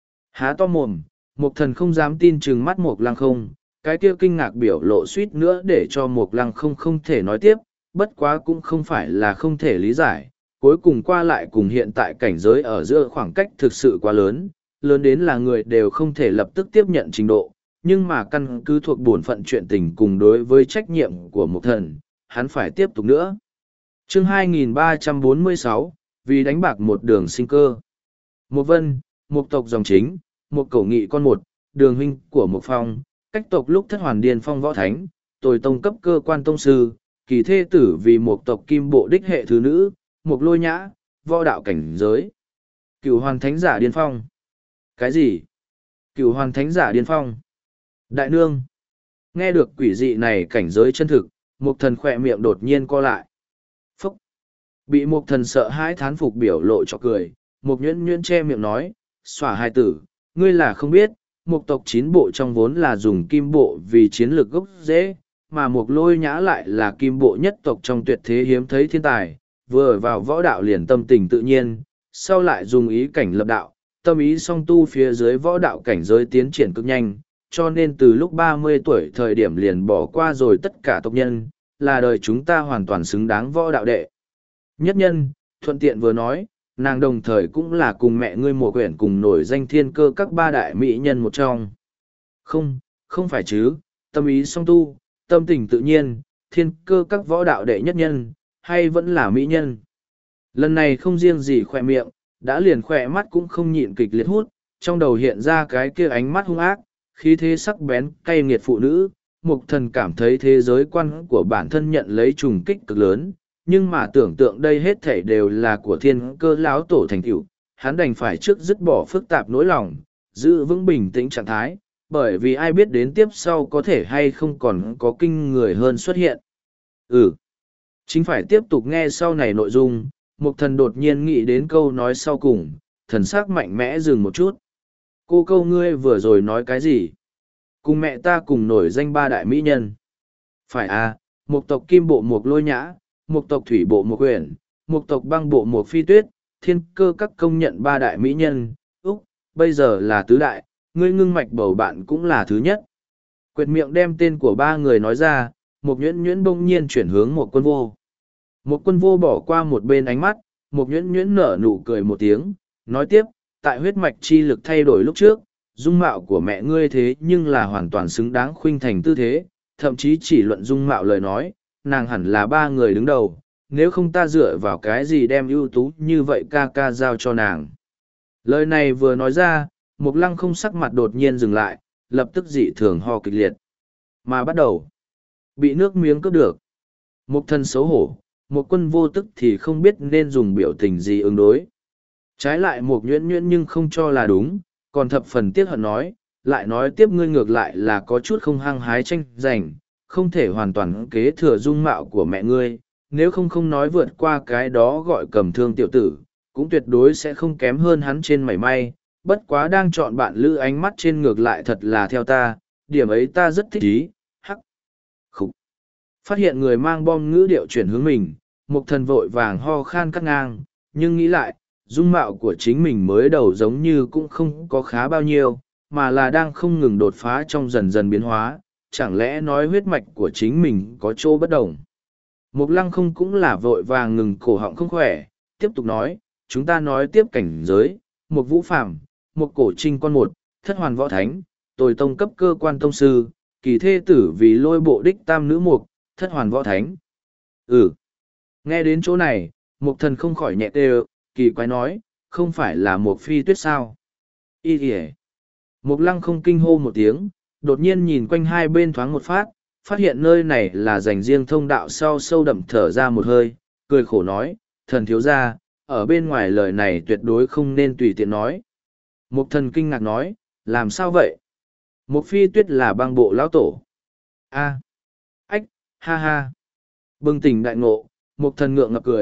há to mồm, một thần không dám tin chừng mắt một lăng không, cái kia kinh ngạc biểu lộ suýt nữa để cho một lăng không không thể nói tiếp, bất quá cũng không phải là không thể lý giải, cuối cùng qua lại cùng hiện tại cảnh giới ở giữa khoảng cách thực sự quá lớn, lớn đến là người đều không thể lập tức tiếp nhận trình độ, nhưng mà căn cứ thuộc bổn phận chuyện tình cùng đối với trách nhiệm của một thần, hắn phải tiếp tục nữa. Chương hai nghìn ba trăm bốn mươi sáu, vì đánh bạc một đường sinh cơ. Một vân, một tộc dòng chính, một cổ nghị con một, đường huynh của một phong, cách tộc lúc thất hoàn điên phong võ thánh, tồi tông cấp cơ quan tông sư, kỳ thê tử vì một tộc kim bộ đích hệ thứ nữ, một lôi nhã, võ đạo cảnh giới. Cửu hoàn thánh giả điên phong. Cái gì? Cửu hoàn thánh giả điên phong. Đại nương. Nghe được quỷ dị này cảnh giới chân thực, một thần khỏe miệng đột nhiên co lại. Phúc. Bị một thần sợ hãi thán phục biểu lộ cho cười, một nhuyễn nhuyễn che miệng nói, xỏa hai tử, ngươi là không biết, một tộc chín bộ trong vốn là dùng kim bộ vì chiến lược gốc dễ, mà một lôi nhã lại là kim bộ nhất tộc trong tuyệt thế hiếm thấy thiên tài, vừa vào võ đạo liền tâm tình tự nhiên, sau lại dùng ý cảnh lập đạo, tâm ý song tu phía dưới võ đạo cảnh giới tiến triển cực nhanh, cho nên từ lúc ba mươi tuổi thời điểm liền bỏ qua rồi tất cả tộc nhân, là đời chúng ta hoàn toàn xứng đáng võ đạo đệ. Nhất nhân, thuận tiện vừa nói, nàng đồng thời cũng là cùng mẹ ngươi mùa quyển cùng nổi danh thiên cơ các ba đại mỹ nhân một trong. Không, không phải chứ, tâm ý song tu, tâm tình tự nhiên, thiên cơ các võ đạo đệ nhất nhân, hay vẫn là mỹ nhân. Lần này không riêng gì khỏe miệng, đã liền khỏe mắt cũng không nhịn kịch liệt hút, trong đầu hiện ra cái kia ánh mắt hung ác, khí thế sắc bén cay nghiệt phụ nữ. Mục thần cảm thấy thế giới quan của bản thân nhận lấy trùng kích cực lớn, nhưng mà tưởng tượng đây hết thảy đều là của thiên cơ lão tổ thành tựu, hắn đành phải trước dứt bỏ phức tạp nỗi lòng, giữ vững bình tĩnh trạng thái, bởi vì ai biết đến tiếp sau có thể hay không còn có kinh người hơn xuất hiện. Ừ, chính phải tiếp tục nghe sau này nội dung, mục thần đột nhiên nghĩ đến câu nói sau cùng, thần sắc mạnh mẽ dừng một chút. Cô câu ngươi vừa rồi nói cái gì? Cùng mẹ ta cùng nổi danh ba đại mỹ nhân. Phải à, một tộc kim bộ một lôi nhã, một tộc thủy bộ một quyển, một tộc băng bộ một phi tuyết, thiên cơ các công nhận ba đại mỹ nhân, úc, bây giờ là tứ đại, ngươi ngưng mạch bầu bạn cũng là thứ nhất. Quệt miệng đem tên của ba người nói ra, một nhuyễn nhuyễn bỗng nhiên chuyển hướng một quân vô. Một quân vô bỏ qua một bên ánh mắt, một nhuyễn nhuyễn nở nụ cười một tiếng, nói tiếp, tại huyết mạch chi lực thay đổi lúc trước, dung mạo của mẹ ngươi thế nhưng là hoàn toàn xứng đáng khuynh thành tư thế, thậm chí chỉ luận dung mạo lời nói, nàng hẳn là ba người đứng đầu, nếu không ta dựa vào cái gì đem ưu tú như vậy ca ca giao cho nàng. Lời này vừa nói ra, Mục Lăng không sắc mặt đột nhiên dừng lại, lập tức dị thường ho kịch liệt. Mà bắt đầu, bị nước miếng cướp được. Mục thân xấu hổ, một quân vô tức thì không biết nên dùng biểu tình gì ứng đối. Trái lại Mục nhuyễn nhuyễn nhưng không cho là đúng, còn thập phần tiếc hận nói, lại nói tiếp ngươi ngược lại là có chút không hăng hái tranh giành, không thể hoàn toàn kế thừa dung mạo của mẹ ngươi, nếu không không nói vượt qua cái đó gọi cầm thương tiểu tử, cũng tuyệt đối sẽ không kém hơn hắn trên mảy may, bất quá đang chọn bạn lữ ánh mắt trên ngược lại thật là theo ta, điểm ấy ta rất thích ý, hắc, khục. Phát hiện người mang bom ngữ điệu chuyển hướng mình, Mục thần vội vàng ho khan cắt ngang, nhưng nghĩ lại, dung mạo của chính mình mới đầu giống như cũng không có khá bao nhiêu, mà là đang không ngừng đột phá trong dần dần biến hóa, chẳng lẽ nói huyết mạch của chính mình có chỗ bất đồng. Mục lăng không cũng là vội vàng ngừng cổ họng không khỏe, tiếp tục nói, chúng ta nói tiếp cảnh giới, Mục vũ phạm, Mục cổ trinh con một, thất hoàn võ thánh, tồi tông cấp cơ quan tông sư, kỳ thê tử vì lôi bộ đích tam nữ mục, thất hoàn võ thánh. Ừ. Nghe đến chỗ này, Mục thần không khỏi nhẹ tê kỳ quái nói, không phải là Mục phi tuyết sao? Y kìa. Mục lăng không kinh hô một tiếng, đột nhiên nhìn quanh hai bên thoáng một phát, phát hiện nơi này là dành riêng thông đạo sau sâu đậm thở ra một hơi, cười khổ nói, thần thiếu gia, ở bên ngoài lời này tuyệt đối không nên tùy tiện nói. Mục thần kinh ngạc nói, làm sao vậy? Mục phi tuyết là băng bộ lão tổ. A. Ách, ha ha. Bừng tỉnh đại ngộ, mục thần ngượng ngập cười,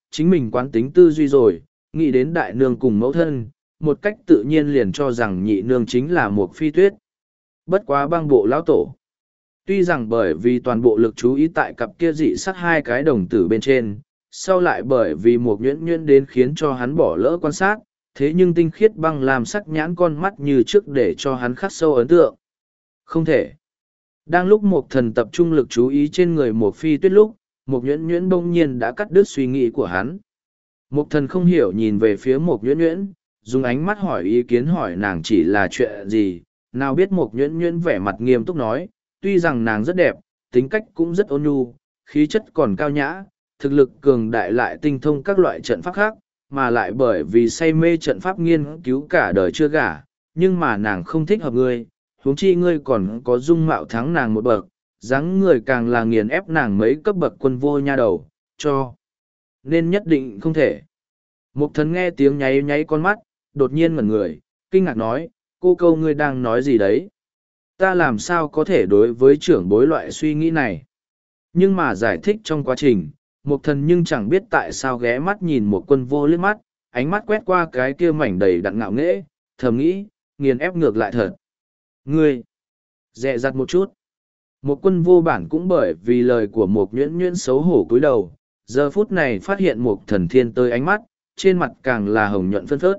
chính mình quán tính tư duy rồi, nghĩ đến đại nương cùng mẫu thân, một cách tự nhiên liền cho rằng nhị nương chính là một phi tuyết. Bất quá băng bộ lão tổ. Tuy rằng bởi vì toàn bộ lực chú ý tại cặp kia dị sắc hai cái đồng tử bên trên, sau lại bởi vì một nhuyễn nhuyễn đến khiến cho hắn bỏ lỡ quan sát, thế nhưng tinh khiết băng làm sắc nhãn con mắt như trước để cho hắn khắc sâu ấn tượng. Không thể. Đang lúc một thần tập trung lực chú ý trên người một phi tuyết lúc, một nhuyễn nhuyễn bỗng nhiên đã cắt đứt suy nghĩ của hắn. Một thần không hiểu nhìn về phía một nhuyễn nhuyễn, dùng ánh mắt hỏi ý kiến hỏi nàng chỉ là chuyện gì, nào biết một nhuyễn nhuyễn vẻ mặt nghiêm túc nói, tuy rằng nàng rất đẹp, tính cách cũng rất ôn nhu, khí chất còn cao nhã, thực lực cường đại lại tinh thông các loại trận pháp khác, mà lại bởi vì say mê trận pháp nghiên cứu cả đời chưa gả, nhưng mà nàng không thích hợp ngươi, huống chi ngươi còn có dung mạo thắng nàng một bậc, dáng người càng là nghiền ép nàng mấy cấp bậc quân vô nha đầu, cho. Nên nhất định không thể. Mục thần nghe tiếng nháy nháy con mắt, đột nhiên ngẩn người, kinh ngạc nói, cô câu ngươi đang nói gì đấy? Ta làm sao có thể đối với trưởng bối loại suy nghĩ này? Nhưng mà giải thích trong quá trình, mục thần nhưng chẳng biết tại sao ghé mắt nhìn một quân vô liếc mắt, ánh mắt quét qua cái kia mảnh đầy đặn ngạo nghễ, thầm nghĩ, nghiền ép ngược lại thật. Ngươi, dè dặt một chút. Một quân vô bản cũng bởi vì lời của một nhuyễn nhuyễn xấu hổ cúi đầu, giờ phút này phát hiện một thần thiên tới ánh mắt, trên mặt càng là hồng nhuận phân phớt.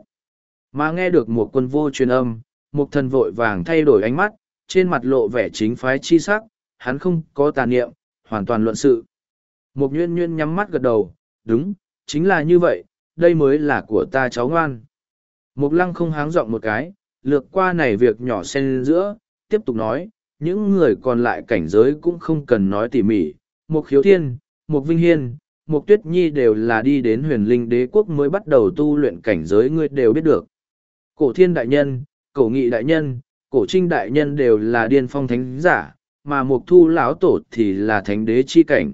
Mà nghe được một quân vô truyền âm, một thần vội vàng thay đổi ánh mắt, trên mặt lộ vẻ chính phái chi sắc, hắn không có tà niệm, hoàn toàn luận sự. Một nhuyễn nhuyễn nhắm mắt gật đầu, đúng, chính là như vậy, đây mới là của ta cháu ngoan. Một lăng không háng giọng một cái, lược qua này việc nhỏ xen giữa, tiếp tục nói, những người còn lại cảnh giới cũng không cần nói tỉ mỉ, một khiếu thiên, một vinh hiên, một tuyết nhi đều là đi đến huyền linh đế quốc mới bắt đầu tu luyện cảnh giới ngươi đều biết được. Cổ thiên đại nhân, cổ nghị đại nhân, cổ trinh đại nhân đều là điên phong thánh giả, mà mục thu lão tổ thì là thánh đế chi cảnh.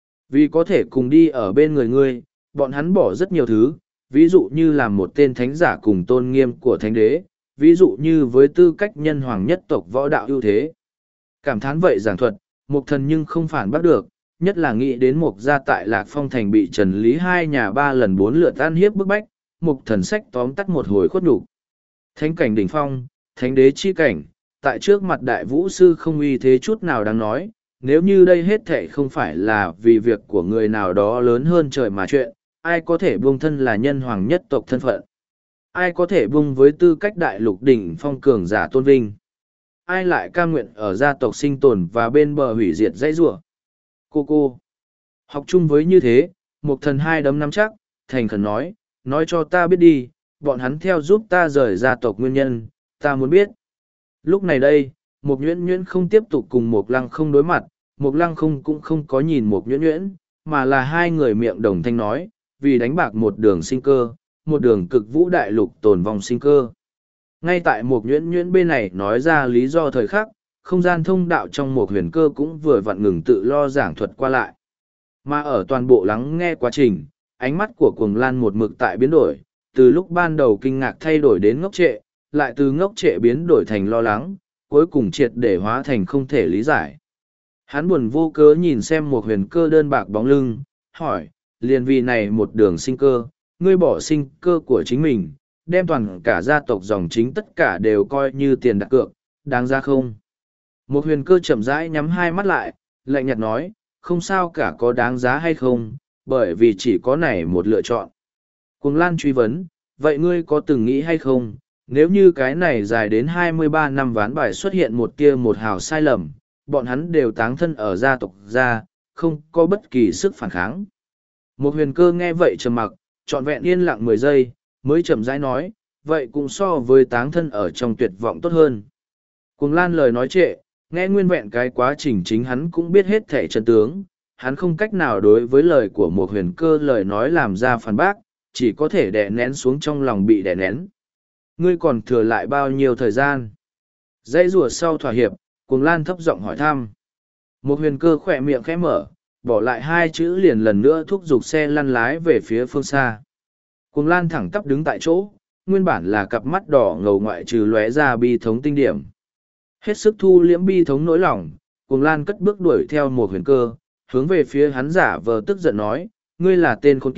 Vì có thể cùng đi ở bên người ngươi, bọn hắn bỏ rất nhiều thứ, ví dụ như là một tên thánh giả cùng tôn nghiêm của thánh đế, ví dụ như với tư cách nhân hoàng nhất tộc võ đạo ưu thế. Cảm thán vậy giảng thuật, mục thần nhưng không phản bác được, nhất là nghĩ đến mục gia tại Lạc Phong Thành bị Trần Lý hai nhà ba lần bốn lượt tan hiếp bức bách, mục thần sách tóm tắt một hồi khuất nhục. Thánh cảnh đỉnh phong, thánh đế chi cảnh, tại trước mặt đại vũ sư không uy thế chút nào đáng nói, nếu như đây hết thệ không phải là vì việc của người nào đó lớn hơn trời mà chuyện, ai có thể buông thân là nhân hoàng nhất tộc thân phận? Ai có thể buông với tư cách đại lục đỉnh phong cường giả tôn vinh? Ai lại cam nguyện ở gia tộc sinh tồn và bên bờ hủy diệt dãy rủa? Cô cô. Học chung với như thế, một thần hai đấm nắm chắc, thành khẩn nói, nói cho ta biết đi, bọn hắn theo giúp ta rời gia tộc nguyên nhân, ta muốn biết. Lúc này đây, một nhuyễn nhuyễn không tiếp tục cùng một lăng không đối mặt, một lăng không cũng không có nhìn một nhuyễn nhuyễn, mà là hai người miệng đồng thanh nói, vì đánh bạc một đường sinh cơ, một đường cực vũ đại lục tồn vong sinh cơ. Ngay tại một nhuyễn nhuyễn bên này nói ra lý do thời khắc, không gian thông đạo trong một huyền cơ cũng vừa vặn ngừng tự lo giảng thuật qua lại. Mà ở toàn bộ lắng nghe quá trình, ánh mắt của cuồng lan một mực tại biến đổi, từ lúc ban đầu kinh ngạc thay đổi đến ngốc trệ, lại từ ngốc trệ biến đổi thành lo lắng, cuối cùng triệt để hóa thành không thể lý giải. Hắn buồn vô cớ nhìn xem một huyền cơ đơn bạc bóng lưng, hỏi, liền vì này một đường sinh cơ, ngươi bỏ sinh cơ của chính mình, đem toàn cả gia tộc dòng chính tất cả đều coi như tiền đặt cược, đáng ra không? Một huyền cơ chậm rãi nhắm hai mắt lại, lạnh nhạt nói, không sao cả có đáng giá hay không, bởi vì chỉ có này một lựa chọn. Cuồng Lan truy vấn, vậy ngươi có từng nghĩ hay không, nếu như cái này dài đến hai mươi ba năm ván bài xuất hiện một tia một hào sai lầm, bọn hắn đều táng thân ở gia tộc gia, không có bất kỳ sức phản kháng. Một huyền cơ nghe vậy trầm mặc, trọn vẹn yên lặng mười giây, mới chậm rãi nói, vậy cũng so với táng thân ở trong tuyệt vọng tốt hơn. Cuồng Lan lời nói trệ, nghe nguyên vẹn cái quá trình chính hắn cũng biết hết thể chân tướng, hắn không cách nào đối với lời của một huyền cơ lời nói làm ra phản bác, chỉ có thể đè nén xuống trong lòng bị đè nén. Ngươi còn thừa lại bao nhiêu thời gian? Dãy rùa sau thỏa hiệp, Cuồng Lan thấp giọng hỏi thăm. Một huyền cơ khỏe miệng khẽ mở, bỏ lại hai chữ liền lần nữa thúc giục xe lăn lái về phía phương xa. Cuồng Lan thẳng tắp đứng tại chỗ, nguyên bản là cặp mắt đỏ ngầu ngoại trừ lóe ra bi thống tinh điểm. Hết sức thu liễm bi thống nỗi lòng, Cuồng Lan cất bước đuổi theo một huyền cơ, hướng về phía hắn giả vờ tức giận nói, ngươi là tên khốn kiếp,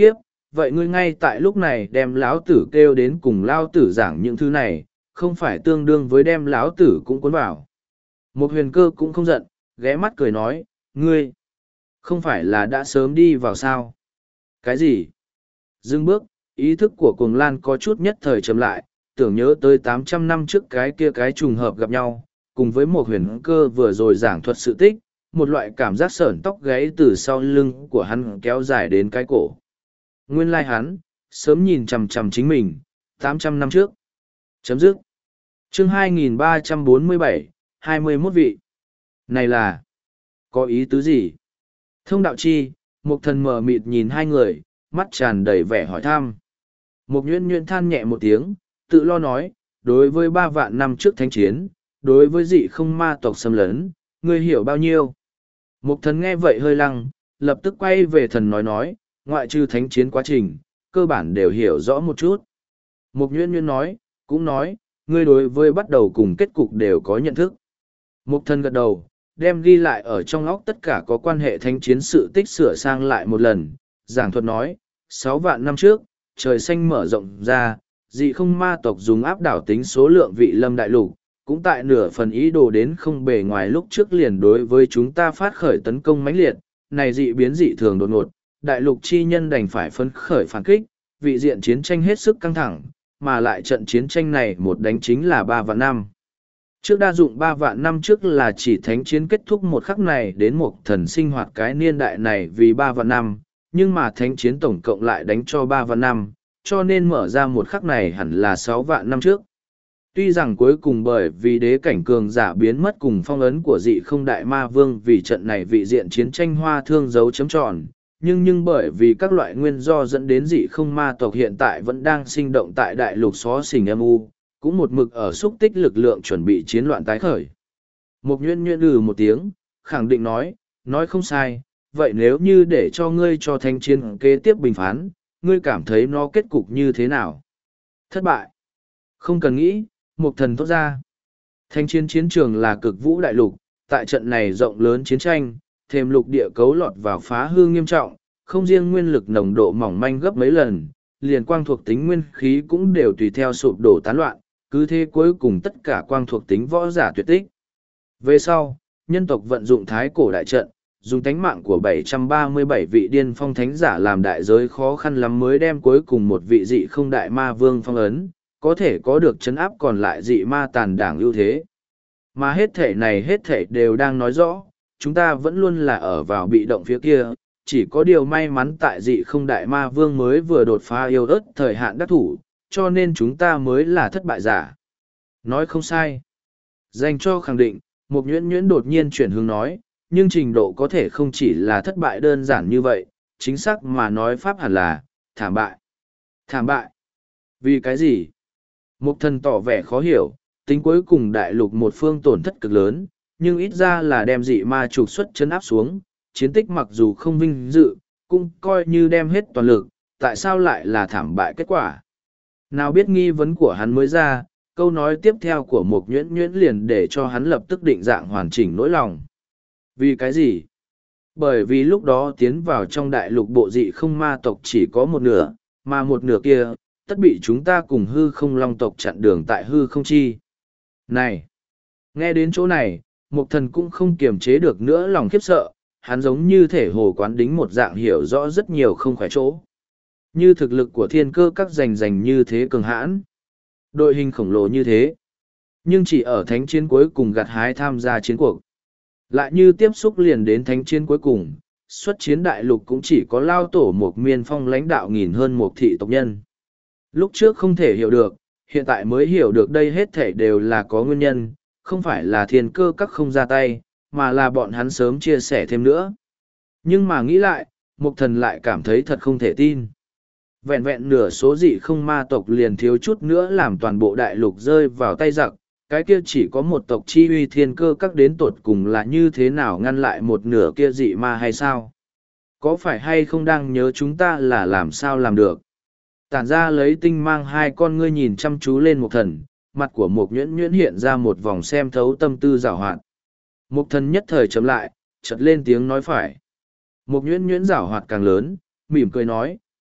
vậy ngươi ngay tại lúc này đem lão tử kêu đến cùng lao tử giảng những thứ này, không phải tương đương với đem lão tử cũng cuốn vào. Một huyền cơ cũng không giận, ghé mắt cười nói, ngươi, không phải là đã sớm đi vào sao? Cái gì? Dừng bước, ý thức của cuồng lan có chút nhất thời chậm lại, tưởng nhớ tới tám trăm năm trước cái kia cái trùng hợp gặp nhau, cùng với một huyền cơ vừa rồi giảng thuật sự tích, một loại cảm giác sởn tóc gáy từ sau lưng của hắn kéo dài đến cái cổ. Nguyên lai hắn, sớm nhìn chằm chằm chính mình, tám trăm năm trước. Chấm dứt. Chương hai nghìn ba trăm bốn mươi bảy, hai mươi mốt vị. Này là, có ý tứ gì? Thông đạo chi, một thần mờ mịt nhìn hai người, mắt tràn đầy vẻ hỏi thăm. Một nhuyễn nhuyễn than nhẹ một tiếng, tự lo nói, đối với ba vạn năm trước thánh chiến, đối với dị không ma tộc xâm lấn, ngươi hiểu bao nhiêu? Một thần nghe vậy hơi lăng, lập tức quay về thần nói nói, ngoại trừ thánh chiến quá trình, cơ bản đều hiểu rõ một chút. Một nhuyễn nhuyễn nói, cũng nói, ngươi đối với bắt đầu cùng kết cục đều có nhận thức. Một thần gật đầu, đem ghi lại ở trong óc tất cả có quan hệ thánh chiến sự tích sửa sang lại một lần, giảng thuật nói, sáu vạn năm trước, trời xanh mở rộng ra, dị không ma tộc dùng áp đảo tính số lượng vị lâm đại lục, cũng tại nửa phần ý đồ đến không bề ngoài lúc trước liền đối với chúng ta phát khởi tấn công mãnh liệt, này dị biến dị thường đột ngột, đại lục chi nhân đành phải phấn khởi phản kích, vị diện chiến tranh hết sức căng thẳng, mà lại trận chiến tranh này một đánh chính là ba vạn năm. Trước đa dụng ba vạn năm trước là chỉ thánh chiến kết thúc một khắc này đến một thần sinh hoạt cái niên đại này vì ba vạn năm, nhưng mà thánh chiến tổng cộng lại đánh cho ba vạn năm, cho nên mở ra một khắc này hẳn là sáu vạn năm trước. Tuy rằng cuối cùng bởi vì đế cảnh cường giả biến mất cùng phong ấn của dị không đại ma vương vì trận này vị diện chiến tranh hoa thương dấu chấm tròn, nhưng nhưng bởi vì các loại nguyên do dẫn đến dị không ma tộc hiện tại vẫn đang sinh động tại đại lục xó xỉnh âm u, cũng một mực ở xúc tích lực lượng chuẩn bị chiến loạn tái khởi. Một nhuyễn nhuyễn ừ một tiếng, khẳng định nói, nói không sai, vậy nếu như để cho ngươi cho thanh chiến kế tiếp bình phán, ngươi cảm thấy nó kết cục như thế nào? Thất bại. Không cần nghĩ, một thần thốt ra. Thanh chiến chiến trường là cực vũ đại lục, tại trận này rộng lớn chiến tranh, thêm lục địa cấu lọt vào phá hư nghiêm trọng, không riêng nguyên lực nồng độ mỏng manh gấp mấy lần, liền quang thuộc tính nguyên khí cũng đều tùy theo sụp đổ tán loạn, cứ thế cuối cùng tất cả quang thuộc tính võ giả tuyệt tích. Về sau, nhân tộc vận dụng thái cổ đại trận, dùng tánh mạng của bảy trăm ba mươi bảy vị điên phong thánh giả làm đại giới khó khăn lắm mới đem cuối cùng một vị dị không đại ma vương phong ấn, có thể có được chấn áp còn lại dị ma tàn đảng ưu thế. Mà hết thể này hết thể đều đang nói rõ, chúng ta vẫn luôn là ở vào bị động phía kia, chỉ có điều may mắn tại dị không đại ma vương mới vừa đột phá yêu ớt thời hạn đắc thủ, cho nên chúng ta mới là thất bại giả. Nói không sai. Dành cho khẳng định, một nhuyễn nhuyễn đột nhiên chuyển hướng nói, nhưng trình độ có thể không chỉ là thất bại đơn giản như vậy, chính xác mà nói pháp hẳn là, thảm bại. Thảm bại. Vì cái gì? Một thần tỏ vẻ khó hiểu, tính cuối cùng đại lục một phương tổn thất cực lớn, nhưng ít ra là đem dị ma trục xuất chấn áp xuống, chiến tích mặc dù không vinh dự, cũng coi như đem hết toàn lực, tại sao lại là thảm bại kết quả? Nào biết nghi vấn của hắn mới ra, câu nói tiếp theo của một nhuyễn nhuyễn liền để cho hắn lập tức định dạng hoàn chỉnh nỗi lòng. Vì cái gì? Bởi vì lúc đó tiến vào trong đại lục bộ dị không ma tộc chỉ có một nửa, mà một nửa kia, tất bị chúng ta cùng hư không long tộc chặn đường tại hư không chi. Này! Nghe đến chỗ này, một thần cũng không kiềm chế được nữa lòng khiếp sợ, hắn giống như thể hồ quán đính một dạng hiểu rõ rất nhiều không khỏe chỗ. Như thực lực của thiên cơ các giành giành như thế cường hãn. Đội hình khổng lồ như thế. Nhưng chỉ ở thánh chiến cuối cùng gặt hái tham gia chiến cuộc. Lại như tiếp xúc liền đến thánh chiến cuối cùng, xuất chiến đại lục cũng chỉ có lao tổ một miên phong lãnh đạo nghìn hơn một thị tộc nhân. Lúc trước không thể hiểu được, hiện tại mới hiểu được đây hết thể đều là có nguyên nhân, không phải là thiên cơ các không ra tay, mà là bọn hắn sớm chia sẻ thêm nữa. Nhưng mà nghĩ lại, Mục Thần lại cảm thấy thật không thể tin. Vẹn vẹn nửa số dị không ma tộc liền thiếu chút nữa làm toàn bộ đại lục rơi vào tay giặc, cái kia chỉ có một tộc chi uy thiên cơ các đến tột cùng là như thế nào ngăn lại một nửa kia dị ma hay sao? Có phải hay không đang nhớ chúng ta là làm sao làm được? Tản ra lấy tinh mang hai con ngươi nhìn chăm chú lên Mục Thần, mặt của Mục Nhuyễn Nhuyễn hiện ra một vòng xem thấu tâm tư giảo hoạt. Mục Thần nhất thời chấm lại, chợt lên tiếng nói phải. Mục Nhuyễn Nhuyễn giảo hoạt càng lớn, mỉm cười nói,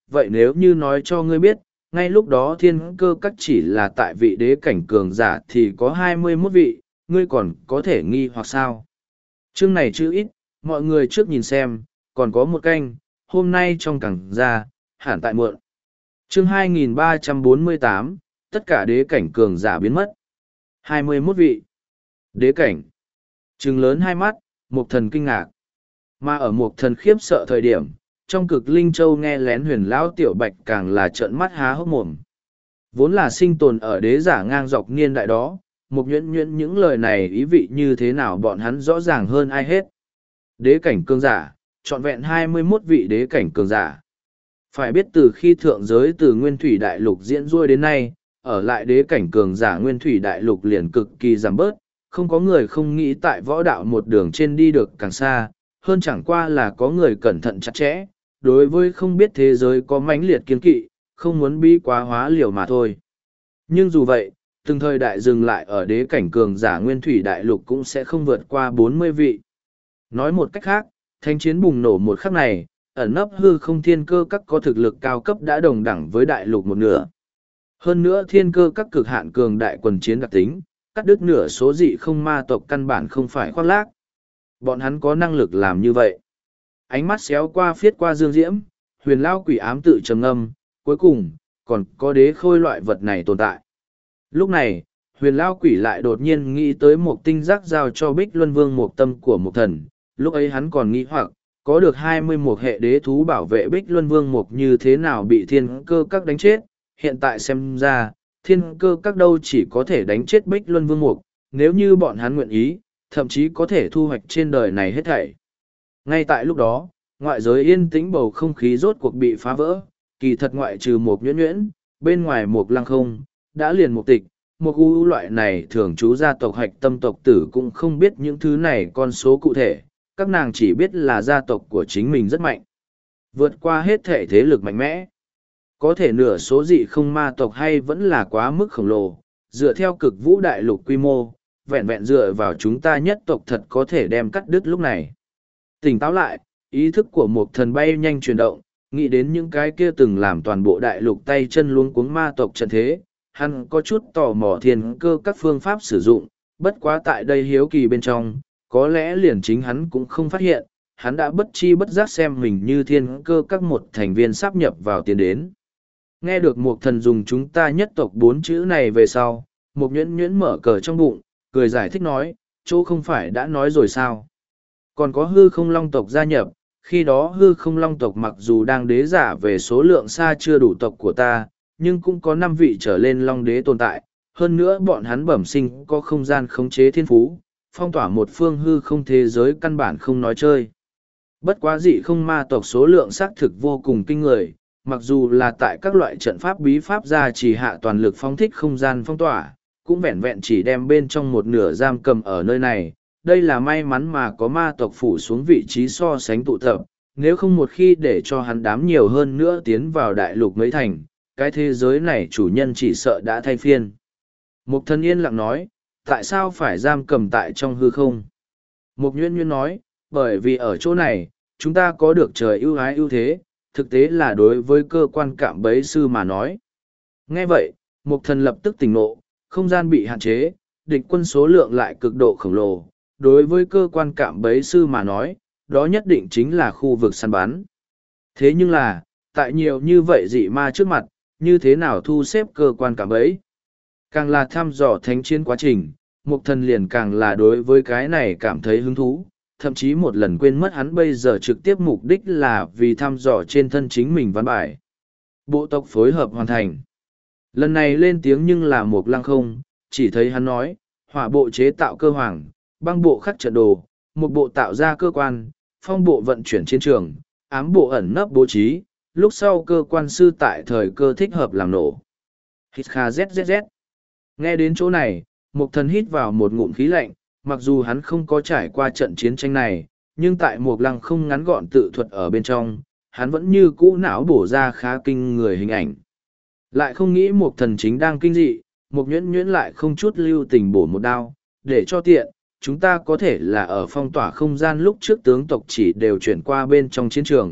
vậy nếu như nói cho ngươi biết, ngay lúc đó thiên cơ các chỉ là tại vị đế cảnh cường giả thì có hai mươi mốt vị, ngươi còn có thể nghi hoặc sao? Chương này chữ ít, mọi người trước nhìn xem, còn có một canh, hôm nay trong cảng ra, hẳn tại muộn. Chương hai nghìn ba trăm bốn mươi tám, tất cả đế cảnh cường giả biến mất. hai mươi mốt vị. Đế cảnh. Trừng lớn hai mắt, Mục Thần kinh ngạc. Mà ở Mục Thần khiếp sợ thời điểm, trong cực Linh Châu nghe lén Huyền lão tiểu bạch càng là trợn mắt há hốc mồm. Vốn là sinh tồn ở đế giả ngang dọc niên đại đó, Mục Nhuyễn Nhuyễn những lời này ý vị như thế nào bọn hắn rõ ràng hơn ai hết. Đế cảnh cường giả, trọn vẹn hai mươi mốt vị đế cảnh cường giả. Phải biết từ khi thượng giới từ Nguyên Thủy Đại Lục diễn ruôi đến nay, ở lại đế cảnh cường giả Nguyên Thủy Đại Lục liền cực kỳ giảm bớt, không có người không nghĩ tại võ đạo một đường trên đi được càng xa, hơn chẳng qua là có người cẩn thận chặt chẽ, đối với không biết thế giới có mãnh liệt kiên kỵ, không muốn bi quá hóa liều mà thôi. Nhưng dù vậy, từng thời đại dừng lại ở đế cảnh cường giả Nguyên Thủy Đại Lục cũng sẽ không vượt qua bốn mươi vị. Nói một cách khác, thanh chiến bùng nổ một khắc này, ẩn nấp hư không thiên cơ các có thực lực cao cấp đã đồng đẳng với đại lục một nửa. Hơn nữa thiên cơ các cực hạn cường đại quần chiến đặc tính, cắt đứt nửa số dị không ma tộc căn bản không phải khoác lác. Bọn hắn có năng lực làm như vậy. Ánh mắt xéo qua phiết qua dương diễm, Huyền lao quỷ ám tự trầm ngâm, cuối cùng, còn có đế khôi loại vật này tồn tại. Lúc này, Huyền lao quỷ lại đột nhiên nghĩ tới một tinh giác giao cho Bích Luân Vương một tâm của một thần, lúc ấy hắn còn nghĩ hoặc, có được hai mươi mốt hệ đế thú bảo vệ Bích Luân Vương Mục như thế nào bị thiên cơ các đánh chết, hiện tại xem ra, thiên cơ các đâu chỉ có thể đánh chết Bích Luân Vương Mục, nếu như bọn hắn nguyện ý, thậm chí có thể thu hoạch trên đời này hết thảy. Ngay tại lúc đó, ngoại giới yên tĩnh bầu không khí rốt cuộc bị phá vỡ, kỳ thật ngoại trừ Mục Nhuyễn Nhuyễn, bên ngoài Mục Lăng Không, đã liền Mục Tịch, Mục U loại này thường trú gia tộc hạch tâm tộc tử cũng không biết những thứ này con số cụ thể. Các nàng chỉ biết là gia tộc của chính mình rất mạnh. Vượt qua hết thể thế lực mạnh mẽ. Có thể nửa số dị không ma tộc hay vẫn là quá mức khổng lồ, dựa theo cực vũ đại lục quy mô, vẹn vẹn dựa vào chúng ta nhất tộc thật có thể đem cắt đứt lúc này. Tỉnh táo lại, ý thức của một thần bay nhanh chuyển động, nghĩ đến những cái kia từng làm toàn bộ đại lục tay chân luống cuống ma tộc trận thế, hắn có chút tò mò thiên cơ các phương pháp sử dụng, bất quá tại đây hiếu kỳ bên trong. Có lẽ liền chính hắn cũng không phát hiện, hắn đã bất chi bất giác xem mình như thiên cơ các một thành viên sáp nhập vào tiền đến. Nghe được một thần dùng chúng ta nhất tộc bốn chữ này về sau, một nhuyễn nhuyễn mở cờ trong bụng, cười giải thích nói, chỗ không phải đã nói rồi sao. Còn có hư không long tộc gia nhập, khi đó hư không long tộc mặc dù đang đế giả về số lượng xa chưa đủ tộc của ta, nhưng cũng có năm vị trở lên long đế tồn tại, hơn nữa bọn hắn bẩm sinh có không gian khống chế thiên phú. Phong tỏa một phương hư không thế giới căn bản không nói chơi. Bất quá dị không ma tộc số lượng xác thực vô cùng kinh người, mặc dù là tại các loại trận pháp bí pháp ra chỉ hạ toàn lực phóng thích không gian phong tỏa, cũng vẹn vẹn chỉ đem bên trong một nửa giam cầm ở nơi này. Đây là may mắn mà có ma tộc phủ xuống vị trí so sánh tụ tập, nếu không một khi để cho hắn đám nhiều hơn nữa tiến vào đại lục mấy thành, cái thế giới này chủ nhân chỉ sợ đã thay phiên. Mục Thần yên lặng nói, tại sao phải giam cầm tại trong hư không? Mục Nhuyễn Nhuyễn nói, bởi vì ở chỗ này, chúng ta có được trời ưu ái ưu thế, thực tế là đối với cơ quan cạm bẫy sư mà nói. Nghe vậy, Mục Thần lập tức tỉnh ngộ, không gian bị hạn chế, địch quân số lượng lại cực độ khổng lồ. Đối với cơ quan cạm bẫy sư mà nói, đó nhất định chính là khu vực săn bắn. Thế nhưng là, tại nhiều như vậy dị ma trước mặt, như thế nào thu xếp cơ quan cạm bẫy? Càng là thăm dò thánh chiến quá trình, Mục Thần liền càng là đối với cái này cảm thấy hứng thú, thậm chí một lần quên mất hắn bây giờ trực tiếp mục đích là vì thăm dò trên thân chính mình văn bài. Bộ tộc phối hợp hoàn thành. Lần này lên tiếng nhưng là Mục Lăng Không, chỉ thấy hắn nói, hỏa bộ chế tạo cơ hoàng, băng bộ khắc trận đồ, một bộ tạo ra cơ quan, phong bộ vận chuyển chiến trường, ám bộ ẩn nấp bố trí, lúc sau cơ quan sư tại thời cơ thích hợp làm nổ. Hít kha zzz. Nghe đến chỗ này, Mục Thần hít vào một ngụm khí lạnh, mặc dù hắn không có trải qua trận chiến tranh này, nhưng tại Mục Lăng Không ngắn gọn tự thuật ở bên trong, hắn vẫn như cũ não bổ ra khá kinh người hình ảnh. Lại không nghĩ Mục Thần chính đang kinh dị, Mục Nhuyễn Nhuyễn lại không chút lưu tình bổ một đao, để cho tiện, chúng ta có thể là ở phong tỏa không gian lúc trước tướng tộc chỉ đều chuyển qua bên trong chiến trường,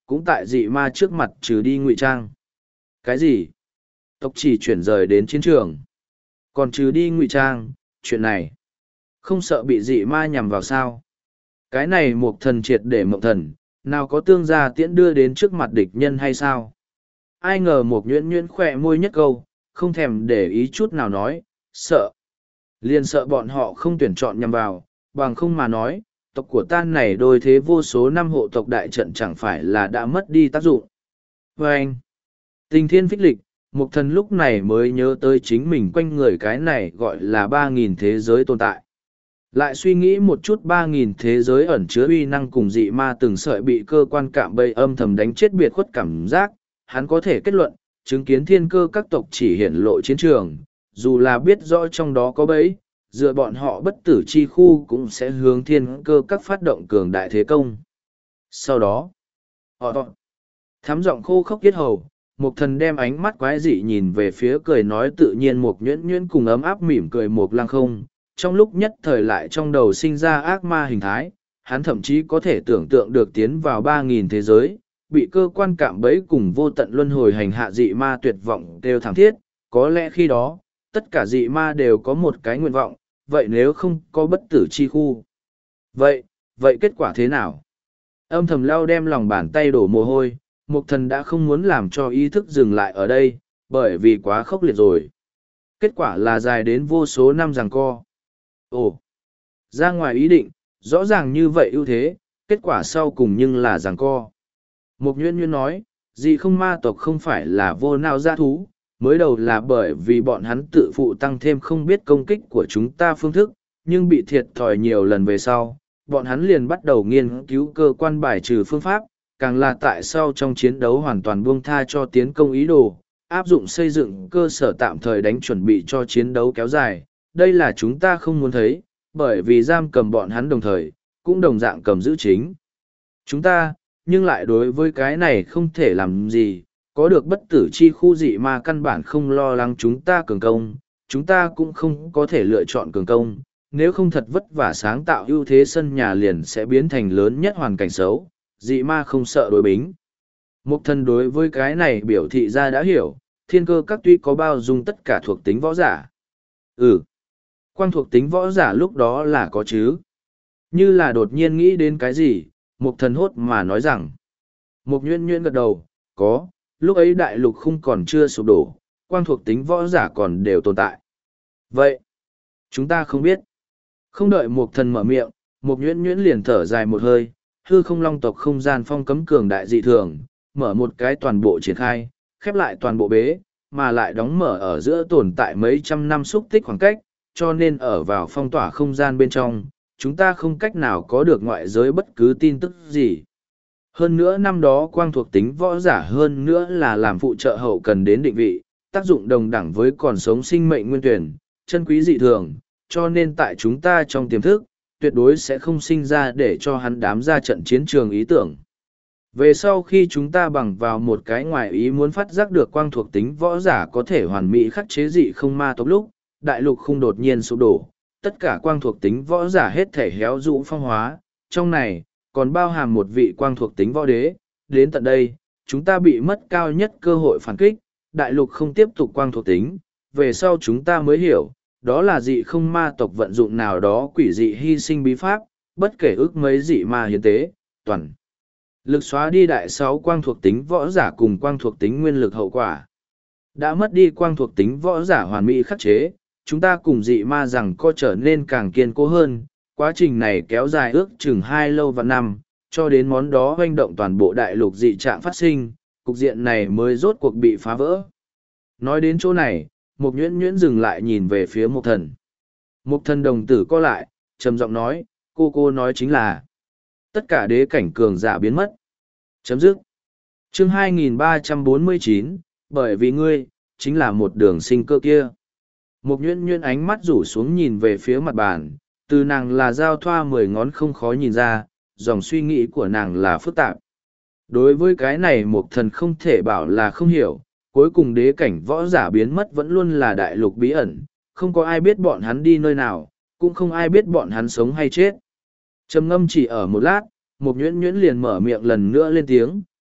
cũng tại dị ma trước mặt trừ đi ngụy trang. Cái gì? Tộc chỉ chuyển rời đến chiến trường. Còn trừ đi ngụy trang, chuyện này. Không sợ bị dị ma nhằm vào sao? Cái này một thần triệt để mộng thần, nào có tương gia tiễn đưa đến trước mặt địch nhân hay sao? Ai ngờ một nhuyễn nhuyễn khỏe môi nhất câu, không thèm để ý chút nào nói, sợ. Liền sợ bọn họ không tuyển chọn nhằm vào, bằng không mà nói, tộc của ta này đôi thế vô số năm hộ tộc đại trận chẳng phải là đã mất đi tác dụng. Và anh, tình thiên phích lịch, một thần lúc này mới nhớ tới chính mình quanh người cái này gọi là ba nghìn thế giới tồn tại. Lại suy nghĩ một chút ba nghìn thế giới ẩn chứa uy năng cùng dị ma từng sợi bị cơ quan cạm bẫy âm thầm đánh chết biệt khuất cảm giác, hắn có thể kết luận, chứng kiến thiên cơ các tộc chỉ hiển lộ chiến trường, dù là biết rõ trong đó có bẫy, dựa bọn họ bất tử chi khu cũng sẽ hướng thiên cơ các phát động cường đại thế công. Sau đó, họ thắm giọng khô khốc kết hầu, Mục thần đem ánh mắt quái dị nhìn về phía cười nói tự nhiên Mục nhuyễn nhuyễn cùng ấm áp mỉm cười Mục lăng không, trong lúc nhất thời lại trong đầu sinh ra ác ma hình thái, hắn thậm chí có thể tưởng tượng được tiến vào ba nghìn thế giới, bị cơ quan cạm bẫy cùng vô tận luân hồi hành hạ dị ma tuyệt vọng đều thảm thiết, có lẽ khi đó, tất cả dị ma đều có một cái nguyện vọng, vậy nếu không có bất tử chi khu. Vậy, vậy kết quả thế nào? Âm thầm lao đem lòng bàn tay đổ mồ hôi, Mục thần đã không muốn làm cho ý thức dừng lại ở đây, bởi vì quá khốc liệt rồi. Kết quả là dài đến vô số năm giằng co. Ồ, ra ngoài ý định, rõ ràng như vậy ưu thế, kết quả sau cùng nhưng là giằng co. Mục nhuyễn nhuyễn nói, dị không ma tộc không phải là vô nào gia thú, mới đầu là bởi vì bọn hắn tự phụ tăng thêm không biết công kích của chúng ta phương thức, nhưng bị thiệt thòi nhiều lần về sau, bọn hắn liền bắt đầu nghiên cứu cơ quan bài trừ phương pháp, càng là tại sau trong chiến đấu hoàn toàn buông tha cho tiến công ý đồ, áp dụng xây dựng cơ sở tạm thời đánh chuẩn bị cho chiến đấu kéo dài. Đây là chúng ta không muốn thấy, bởi vì giam cầm bọn hắn đồng thời, cũng đồng dạng cầm giữ chính. Chúng ta, nhưng lại đối với cái này không thể làm gì, có được bất tử chi khu dị mà căn bản không lo lắng chúng ta cường công, chúng ta cũng không có thể lựa chọn cường công, nếu không thật vất vả sáng tạo ưu thế sân nhà liền sẽ biến thành lớn nhất hoàn cảnh xấu, dị ma không sợ đối bính. Mục thần đối với cái này biểu thị ra đã hiểu, thiên cơ các tuy có bao dung tất cả thuộc tính võ giả. Ừ, quang thuộc tính võ giả lúc đó là có chứ. Như là đột nhiên nghĩ đến cái gì, mục thần hốt mà nói rằng. Mục nhuyễn nhuyễn gật đầu, có, lúc ấy đại lục không còn chưa sụp đổ, quang thuộc tính võ giả còn đều tồn tại. Vậy, chúng ta không biết. Không đợi mục thần mở miệng, mục nhuyễn nhuyễn liền thở dài một hơi, hư không long tộc không gian phong cấm cường đại dị thường, mở một cái toàn bộ triển khai, khép lại toàn bộ bế, mà lại đóng mở ở giữa tồn tại mấy trăm năm xúc tích khoảng cách, cho nên ở vào phong tỏa không gian bên trong, chúng ta không cách nào có được ngoại giới bất cứ tin tức gì. Hơn nữa năm đó quang thuộc tính võ giả hơn nữa là làm phụ trợ hậu cần đến định vị, tác dụng đồng đẳng với còn sống sinh mệnh nguyên tuyển, chân quý dị thường, cho nên tại chúng ta trong tiềm thức, tuyệt đối sẽ không sinh ra để cho hắn đám ra trận chiến trường ý tưởng. Về sau khi chúng ta bằng vào một cái ngoài ý muốn phát giác được quang thuộc tính võ giả có thể hoàn mỹ khắc chế dị không ma tộc lúc, đại lục không đột nhiên sụp đổ, tất cả quang thuộc tính võ giả hết thể héo rũ phong hóa, trong này, còn bao hàm một vị quang thuộc tính võ đế, đến tận đây, chúng ta bị mất cao nhất cơ hội phản kích, đại lục không tiếp tục quang thuộc tính, về sau chúng ta mới hiểu, đó là dị không ma tộc vận dụng nào đó quỷ dị hy sinh bí pháp, bất kể ước mấy dị ma hiến tế, toàn. Lực xóa đi đại sáu quang thuộc tính võ giả cùng quang thuộc tính nguyên lực hậu quả. Đã mất đi quang thuộc tính võ giả hoàn mỹ khắc chế, chúng ta cùng dị ma rằng có trở nên càng kiên cố hơn, quá trình này kéo dài ước chừng hai lâu và năm, cho đến món đó hoành động toàn bộ đại lục dị trạng phát sinh, cục diện này mới rốt cuộc bị phá vỡ. Nói đến chỗ này, Mục nhuyễn nhuyễn dừng lại nhìn về phía Mục thần. Mục thần đồng tử co lại, trầm giọng nói, cô cô nói chính là tất cả đế cảnh cường giả biến mất. Chấm dứt. Chương hai nghìn ba trăm bốn mươi chín, bởi vì ngươi, chính là một đường sinh cơ kia. Mục nhuyễn nhuyễn ánh mắt rủ xuống nhìn về phía mặt bàn, từ nàng là giao thoa mười ngón không khó nhìn ra, dòng suy nghĩ của nàng là phức tạp. Đối với cái này Mục thần không thể bảo là không hiểu, cuối cùng đế cảnh võ giả biến mất vẫn luôn là đại lục bí ẩn, không có ai biết bọn hắn đi nơi nào, cũng không ai biết bọn hắn sống hay chết. Trầm ngâm chỉ ở một lát, Mục nhuyễn nhuyễn liền mở miệng lần nữa lên tiếng,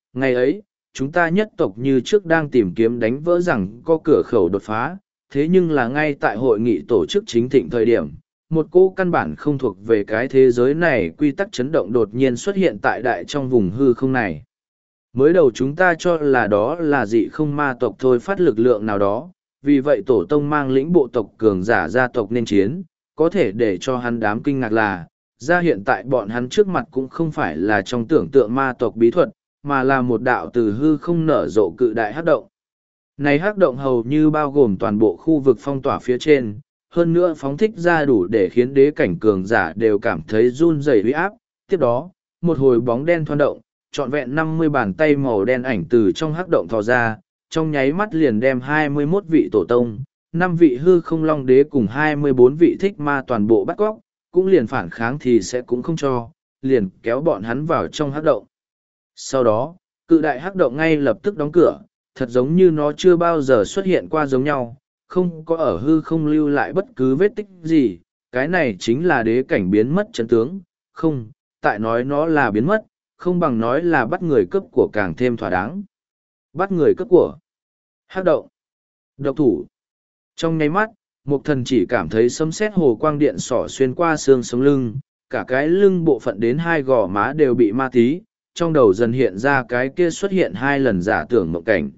Ngày ấy, chúng ta nhất tộc như trước đang tìm kiếm đánh vỡ rằng có cửa khẩu đột phá, thế nhưng là ngay tại hội nghị tổ chức chính thịnh thời điểm, một cô căn bản không thuộc về cái thế giới này quy tắc chấn động đột nhiên xuất hiện tại đại trong vùng hư không này. Mới đầu chúng ta cho là đó là dị không ma tộc thôi phát lực lượng nào đó, vì vậy tổ tông mang lĩnh bộ tộc cường giả gia tộc nên chiến, có thể để cho hắn đám kinh ngạc là, ra hiện tại bọn hắn trước mặt cũng không phải là trong tưởng tượng ma tộc bí thuật, mà là một đạo từ hư không nở rộ cự đại hắc động. Này hắc động hầu như bao gồm toàn bộ khu vực phong tỏa phía trên, hơn nữa phóng thích ra đủ để khiến đế cảnh cường giả đều cảm thấy run rẩy uy áp. Tiếp đó, một hồi bóng đen thoăn động, trọn vẹn năm mươi bàn tay màu đen ảnh từ trong hắc động thò ra, trong nháy mắt liền đem hai mươi mốt vị tổ tông, năm vị hư không long đế cùng hai mươi bốn vị thích ma toàn bộ bắt cóc, cũng liền phản kháng thì sẽ cũng không cho, liền kéo bọn hắn vào trong hắc động. Sau đó, cự đại hắc động ngay lập tức đóng cửa, thật giống như nó chưa bao giờ xuất hiện qua giống nhau, không có ở hư không lưu lại bất cứ vết tích gì, cái này chính là đế cảnh biến mất chân tướng, không, tại nói nó là biến mất, không bằng nói là bắt người cướp của càng thêm thỏa đáng. Bắt người cướp của. Hắc động. Độc thủ. Trong nháy mắt, Mục Thần chỉ cảm thấy sấm sét hồ quang điện xỏ xuyên qua xương sống lưng, cả cái lưng bộ phận đến hai gò má đều bị ma tí, trong đầu dần hiện ra cái kia xuất hiện hai lần giả tưởng mộng cảnh.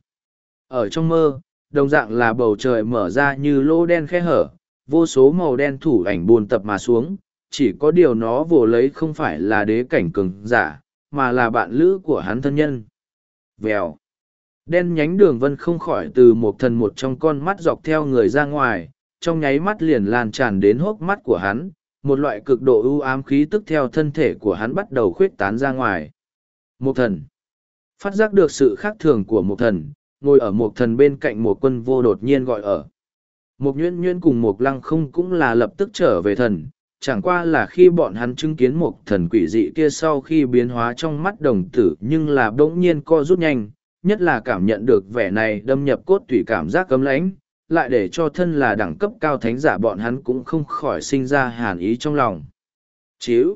Ở trong mơ, đồng dạng là bầu trời mở ra như lỗ đen khe hở, vô số màu đen thủ ảnh buồn tập mà xuống, chỉ có điều nó vồ lấy không phải là đế cảnh cường giả, mà là bạn lữ của hắn thân nhân. Vèo. Đen nhánh đường vân không khỏi từ một thần một trong con mắt dọc theo người ra ngoài, trong nháy mắt liền lan tràn đến hốc mắt của hắn, một loại cực độ ưu ám khí tức theo thân thể của hắn bắt đầu khuyết tán ra ngoài. Một thần. Phát giác được sự khác thường của một thần, ngồi ở một thần bên cạnh một quân vô đột nhiên gọi ở. Một nhuyễn nhuyễn cùng một lăng không cũng là lập tức trở về thần, chẳng qua là khi bọn hắn chứng kiến một thần quỷ dị kia sau khi biến hóa trong mắt đồng tử nhưng là bỗng nhiên co rút nhanh, nhất là cảm nhận được vẻ này đâm nhập cốt tủy cảm giác cấm lãnh, lại để cho thân là đẳng cấp cao thánh giả bọn hắn cũng không khỏi sinh ra hàn ý trong lòng. Chíu.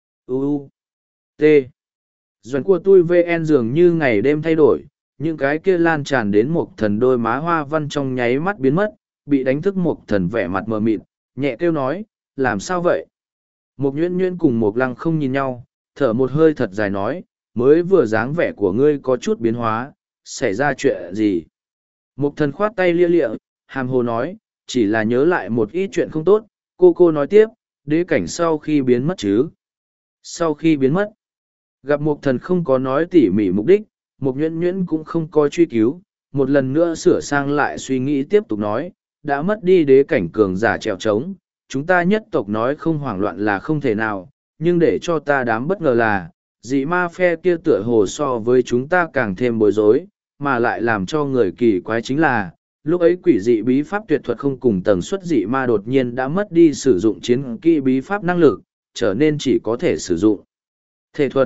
U. T. Doan của tôi vê en dường như ngày đêm thay đổi, những cái kia lan tràn đến một thần đôi má hoa văn trong nháy mắt biến mất, bị đánh thức một thần vẻ mặt mờ mịt, nhẹ kêu nói, làm sao vậy? Một nhuyễn nhuyễn cùng một lăng không nhìn nhau, thở một hơi thật dài nói, mới vừa dáng vẻ của ngươi có chút biến hóa, xảy ra chuyện gì? Một thần khoát tay lia lịa, hàm hồ nói, chỉ là nhớ lại một ít chuyện không tốt, cô cô nói tiếp, đế cảnh sau khi biến mất chứ? Sau khi biến mất, gặp một thần không có nói tỉ mỉ mục đích, một nhuyễn nhuyễn cũng không có truy cứu, một lần nữa sửa sang lại suy nghĩ tiếp tục nói, đã mất đi đế cảnh cường giả trèo trống, chúng ta nhất tộc nói không hoảng loạn là không thể nào, nhưng để cho ta đám bất ngờ là, dị ma phe kia tựa hồ so với chúng ta càng thêm bối rối, mà lại làm cho người kỳ quái chính là, lúc ấy quỷ dị bí pháp tuyệt thuật không cùng tần suất dị ma đột nhiên đã mất đi sử dụng chiến kỹ bí pháp năng lực, trở nên chỉ có thể sử dụng thể thuật.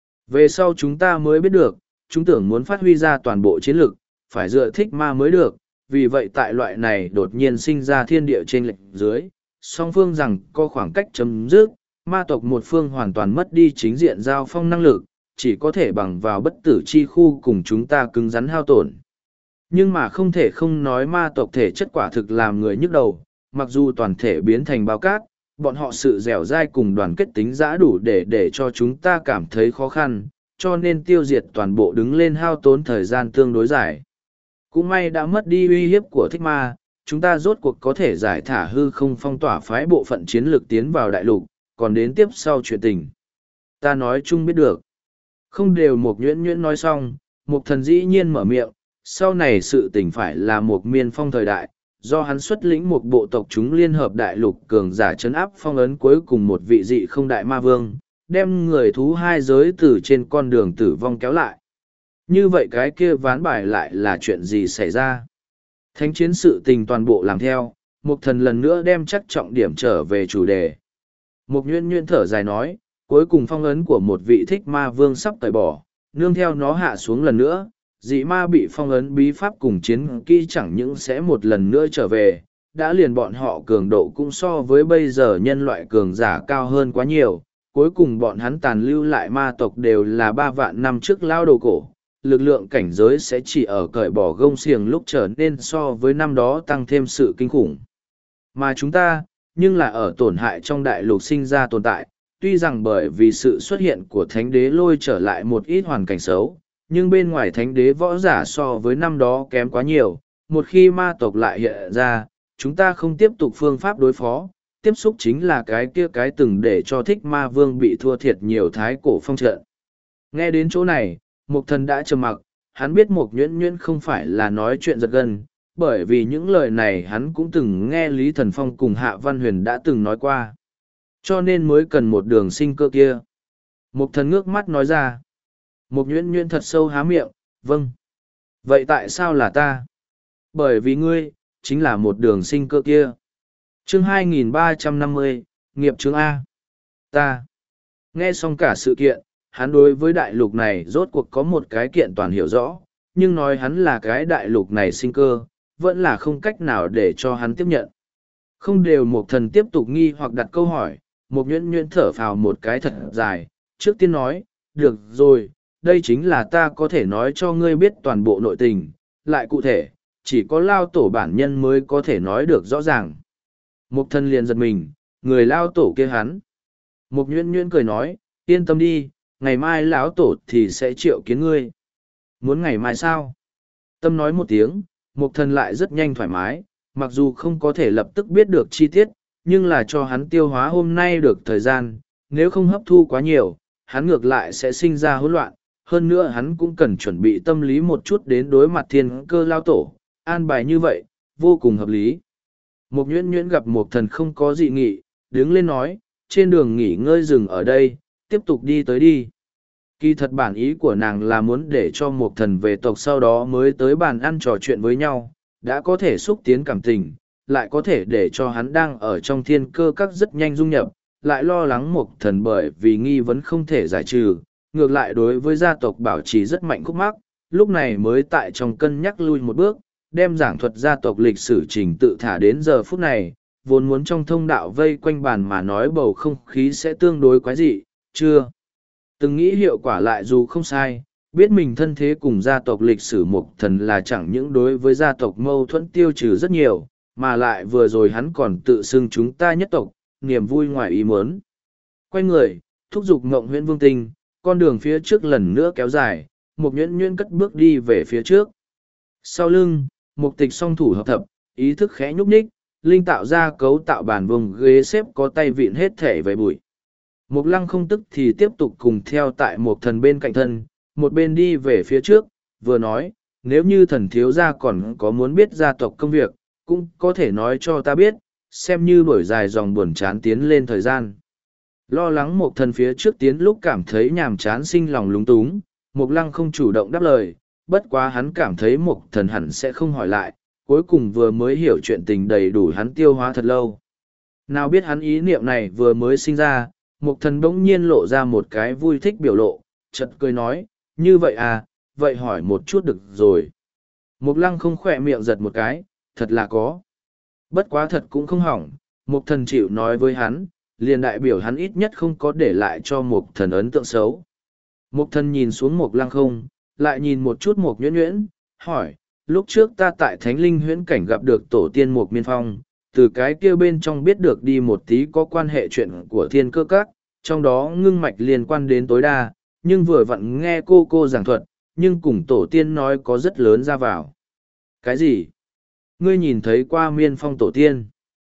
Về sau chúng ta mới biết được, chúng tưởng muốn phát huy ra toàn bộ chiến lực, phải dựa thích ma mới được, vì vậy tại loại này đột nhiên sinh ra thiên địa trên lệnh dưới, song phương rằng có khoảng cách chấm dứt, ma tộc một phương hoàn toàn mất đi chính diện giao phong năng lực, chỉ có thể bằng vào bất tử chi khu cùng chúng ta cứng rắn hao tổn. Nhưng mà không thể không nói ma tộc thể chất quả thực làm người nhức đầu, mặc dù toàn thể biến thành bao cát, bọn họ sự dẻo dai cùng đoàn kết tính giã đủ để để cho chúng ta cảm thấy khó khăn, cho nên tiêu diệt toàn bộ đứng lên hao tốn thời gian tương đối dài. Cũng may đã mất đi uy hiếp của thích ma, chúng ta rốt cuộc có thể giải thả hư không phong tỏa phái bộ phận chiến lược tiến vào đại lục, còn đến tiếp sau chuyện tình. Ta nói chung biết được. Không đều một nhuyễn nhuyễn nói xong, một thần dĩ nhiên mở miệng, sau này sự tình phải là một miên phong thời đại, do hắn xuất lĩnh một bộ tộc chúng liên hợp đại lục cường giả chấn áp phong ấn cuối cùng một vị dị không đại ma vương, đem người thú hai giới từ trên con đường tử vong kéo lại. Như vậy cái kia ván bài lại là chuyện gì xảy ra? Thánh chiến sự tình toàn bộ làm theo, một thần lần nữa đem chắc trọng điểm trở về chủ đề. Một nhuyễn nhuyễn thở dài nói, cuối cùng phong ấn của một vị thích ma vương sắp tẩy bỏ, nương theo nó hạ xuống lần nữa, dị ma bị phong ấn bí pháp cùng chiến kỹ chẳng những sẽ một lần nữa trở về, đã liền bọn họ cường độ cũng so với bây giờ nhân loại cường giả cao hơn quá nhiều, cuối cùng bọn hắn tàn lưu lại ma tộc đều là ba vạn năm trước lao đầu cổ, lực lượng cảnh giới sẽ chỉ ở cởi bỏ gông xiềng lúc trở nên so với năm đó tăng thêm sự kinh khủng. Mà chúng ta, nhưng là ở tổn hại trong đại lục sinh ra tồn tại, tuy rằng bởi vì sự xuất hiện của thánh đế lôi trở lại một ít hoàn cảnh xấu, nhưng bên ngoài thánh đế võ giả so với năm đó kém quá nhiều, một khi ma tộc lại hiện ra, chúng ta không tiếp tục phương pháp đối phó, tiếp xúc chính là cái kia cái từng để cho thích ma vương bị thua thiệt nhiều thái cổ phong trận. Nghe đến chỗ này, Mục Thần đã trầm mặc, hắn biết Mục Nhuyễn Nhuyễn không phải là nói chuyện giật gân, bởi vì những lời này hắn cũng từng nghe Lý Thần Phong cùng Hạ Văn Huyền đã từng nói qua. Cho nên mới cần một đường sinh cơ kia. Mục Thần ngước mắt nói ra. Mục Nhuyễn Nhuyễn thật sâu há miệng, vâng. Vậy tại sao là ta? Bởi vì ngươi, chính là một đường sinh cơ kia. Chương hai nghìn ba trăm năm mươi, nghiệp chướng A. Ta. Nghe xong cả sự kiện, hắn đối với đại lục này rốt cuộc có một cái kiện toàn hiểu rõ, nhưng nói hắn là cái đại lục này sinh cơ, vẫn là không cách nào để cho hắn tiếp nhận. Không đều Mục Thần tiếp tục nghi hoặc đặt câu hỏi, Mục Nhuyễn Nhuyễn thở phào một cái thật dài, trước tiên nói, được rồi, đây chính là ta có thể nói cho ngươi biết toàn bộ nội tình, lại cụ thể, chỉ có Lao Tổ bản nhân mới có thể nói được rõ ràng. Mục Thần liền giật mình, người Lao Tổ kia hắn. Mục Nhuyễn Nhuyễn cười nói, yên tâm đi, ngày mai lão Tổ thì sẽ triệu kiến ngươi. Muốn ngày mai sao? Tâm nói một tiếng, Mục Thần lại rất nhanh thoải mái, mặc dù không có thể lập tức biết được chi tiết, nhưng là cho hắn tiêu hóa hôm nay được thời gian, nếu không hấp thu quá nhiều, hắn ngược lại sẽ sinh ra hỗn loạn, hơn nữa hắn cũng cần chuẩn bị tâm lý một chút đến đối mặt thiên cơ Lao Tổ, an bài như vậy, vô cùng hợp lý. Mục Nhuyễn Nhuyễn gặp Mục Thần không có dị nghị, đứng lên nói, trên đường nghỉ ngơi dừng ở đây, tiếp tục đi tới đi. Kỳ thật bản ý của nàng là muốn để cho Mục Thần về tộc sau đó mới tới bàn ăn trò chuyện với nhau, đã có thể xúc tiến cảm tình, lại có thể để cho hắn đang ở trong thiên cơ các rất nhanh dung nhập, lại lo lắng Mục Thần bởi vì nghi vấn không thể giải trừ, ngược lại đối với gia tộc bảo trì rất mạnh khúc mắc, lúc này mới tại trong cân nhắc lui một bước, đem giảng thuật gia tộc lịch sử trình tự thả đến giờ phút này, vốn muốn trong thông đạo vây quanh bàn mà nói bầu không khí sẽ tương đối quái dị, chưa từng nghĩ hiệu quả lại dù không sai, biết mình thân thế cùng gia tộc lịch sử Mục Thần là chẳng những đối với gia tộc mâu thuẫn tiêu trừ rất nhiều, mà lại vừa rồi hắn còn tự xưng chúng ta nhất tộc, niềm vui ngoài ý muốn. Quay người, thúc giục Ngộng Huyễn Vương Tinh, con đường phía trước lần nữa kéo dài, Mục Nhuyễn Nhuyễn cất bước đi về phía trước. Sau lưng, Mục Tịch song thủ hợp thập, ý thức khẽ nhúc nhích, linh tạo ra cấu tạo bàn vùng ghế xếp có tay vịn hết thể về bụi. Mục Lăng không tức thì tiếp tục cùng theo tại Mục Thần bên cạnh thân, một bên đi về phía trước, vừa nói, nếu như thần thiếu gia còn có muốn biết gia tộc công việc, cũng có thể nói cho ta biết, xem như đổi dài dòng buồn chán tiến lên thời gian. Lo lắng Mục Thần phía trước tiến lúc cảm thấy nhàm chán sinh lòng lúng túng, Mục Lăng không chủ động đáp lời, bất quá hắn cảm thấy Mục Thần hẳn sẽ không hỏi lại, cuối cùng vừa mới hiểu chuyện tình đầy đủ hắn tiêu hóa thật lâu. Nào biết hắn ý niệm này vừa mới sinh ra, Mục Thần bỗng nhiên lộ ra một cái vui thích biểu lộ, chợt cười nói, như vậy à, vậy hỏi một chút được rồi. Mục Lăng không khỏe miệng giật một cái, thật là có. Bất quá thật cũng không hỏng, Mục Thần chịu nói với hắn, liền đại biểu hắn ít nhất không có để lại cho Mục Thần ấn tượng xấu. Mục Thần nhìn xuống Mục Lăng không, lại nhìn một chút Mục Nhuyễn Nhuyễn, hỏi, lúc trước ta tại Thánh Linh huyễn cảnh gặp được tổ tiên Mục Miên Phong, từ cái kia bên trong biết được đi một tí có quan hệ chuyện của thiên cơ các, trong đó ngưng mạch liên quan đến tối đa, nhưng vừa vặn nghe cô cô giảng thuật, nhưng cùng tổ tiên nói có rất lớn ra vào. Cái gì? Ngươi nhìn thấy qua Miên Phong tổ tiên?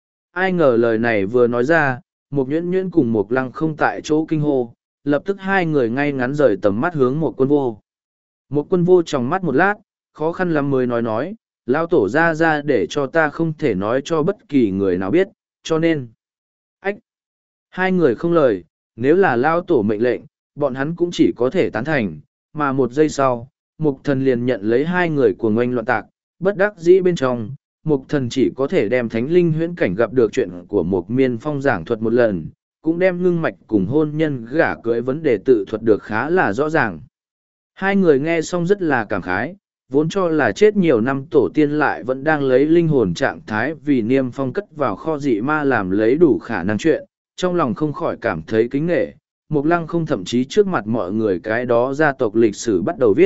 Ai ngờ lời này vừa nói ra, Mục Nhuyễn Nhuyễn cùng Mục Lăng không tại chỗ kinh hô, lập tức hai người ngay ngắn rời tầm mắt hướng một quân vô. Một quân vô trong mắt một lát, khó khăn lắm mới nói nói, lao tổ ra ra để cho ta không thể nói cho bất kỳ người nào biết, cho nên. Ách! Hai người không lời, nếu là lao tổ mệnh lệnh, bọn hắn cũng chỉ có thể tán thành, mà một giây sau, Mục Thần liền nhận lấy hai người của ngoanh loạn tạc, bất đắc dĩ bên trong, Mục Thần chỉ có thể đem Thánh Linh huyễn cảnh gặp được chuyện của Mục Miên Phong giảng thuật một lần, cũng đem ngưng mạch cùng hôn nhân gả cưới vấn đề tự thuật được khá là rõ ràng. Hai người nghe xong rất là cảm khái, vốn cho là chết nhiều năm tổ tiên lại vẫn đang lấy linh hồn trạng thái vì Niêm Phong cất vào kho dị ma làm lấy đủ khả năng chuyện, trong lòng không khỏi cảm thấy kính nghệ. Mục Lăng không thậm chí trước mặt mọi người cái đó gia tộc lịch sử bắt đầu viết,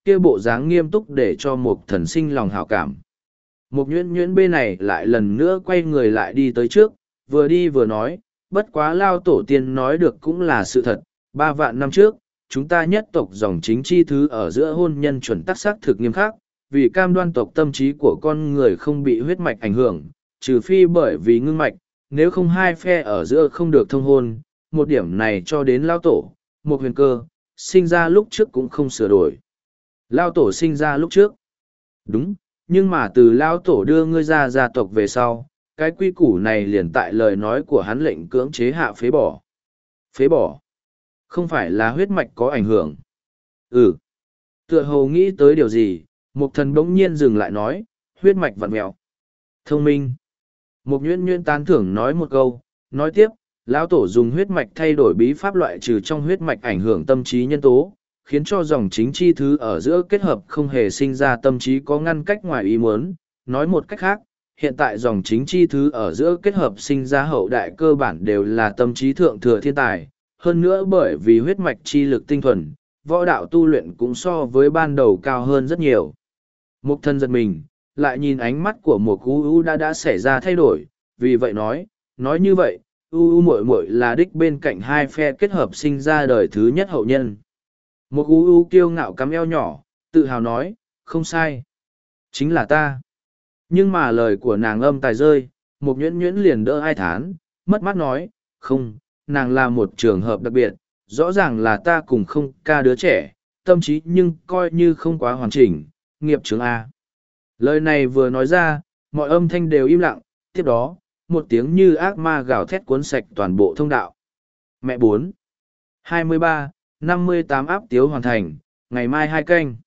kia bộ dáng nghiêm túc để cho một thần sinh lòng hảo cảm. Một nhuyễn nhuyễn bên này lại lần nữa quay người lại đi tới trước, vừa đi vừa nói, bất quá lao tổ tiên nói được cũng là sự thật, ba vạn năm trước, chúng ta nhất tộc dòng chính chi thứ ở giữa hôn nhân chuẩn tắc xác thực nghiêm khắc, vì cam đoan tộc tâm trí của con người không bị huyết mạch ảnh hưởng, trừ phi bởi vì ngưng mạch, nếu không hai phe ở giữa không được thông hôn, một điểm này cho đến lao tổ, một huyền cơ, sinh ra lúc trước cũng không sửa đổi. Lao tổ sinh ra lúc trước. Đúng, nhưng mà từ lao tổ đưa ngươi ra gia tộc về sau, cái quy củ này liền tại lời nói của hắn lệnh cưỡng chế hạ phế bỏ. Phế bỏ. Không phải là huyết mạch có ảnh hưởng. Ừ. Tựa hồ nghĩ tới điều gì, Mục thần bỗng nhiên dừng lại nói, huyết mạch vặn mèo. Thông minh. Mục nhuyễn nhuyễn tán thưởng nói một câu, nói tiếp, lão tổ dùng huyết mạch thay đổi bí pháp loại trừ trong huyết mạch ảnh hưởng tâm trí nhân tố, khiến cho dòng chính chi thứ ở giữa kết hợp không hề sinh ra tâm trí có ngăn cách ngoài ý muốn. Nói một cách khác, hiện tại dòng chính chi thứ ở giữa kết hợp sinh ra hậu đại cơ bản đều là tâm trí thượng thừa thiên tài. Hơn nữa bởi vì huyết mạch chi lực tinh thuần, võ đạo tu luyện cũng so với ban đầu cao hơn rất nhiều. Mục thân giật mình, lại nhìn ánh mắt của một u u đã đã xảy ra thay đổi, vì vậy nói, nói như vậy, u u muội muội là đích bên cạnh hai phe kết hợp sinh ra đời thứ nhất hậu nhân. Một u u kiêu ngạo cắm eo nhỏ, tự hào nói, không sai. Chính là ta. Nhưng mà lời của nàng âm tài rơi, một nhuyễn nhuyễn liền đỡ ai thán, mất mát nói, không, nàng là một trường hợp đặc biệt, rõ ràng là ta cùng không ca đứa trẻ, tâm trí nhưng coi như không quá hoàn chỉnh, nghiệp chướng A. Lời này vừa nói ra, mọi âm thanh đều im lặng, tiếp đó, một tiếng như ác ma gào thét cuốn sạch toàn bộ thông đạo. Mẹ bốn hai mươi ba năm mươi tám áp tiếu hoàn thành, ngày mai hai canh.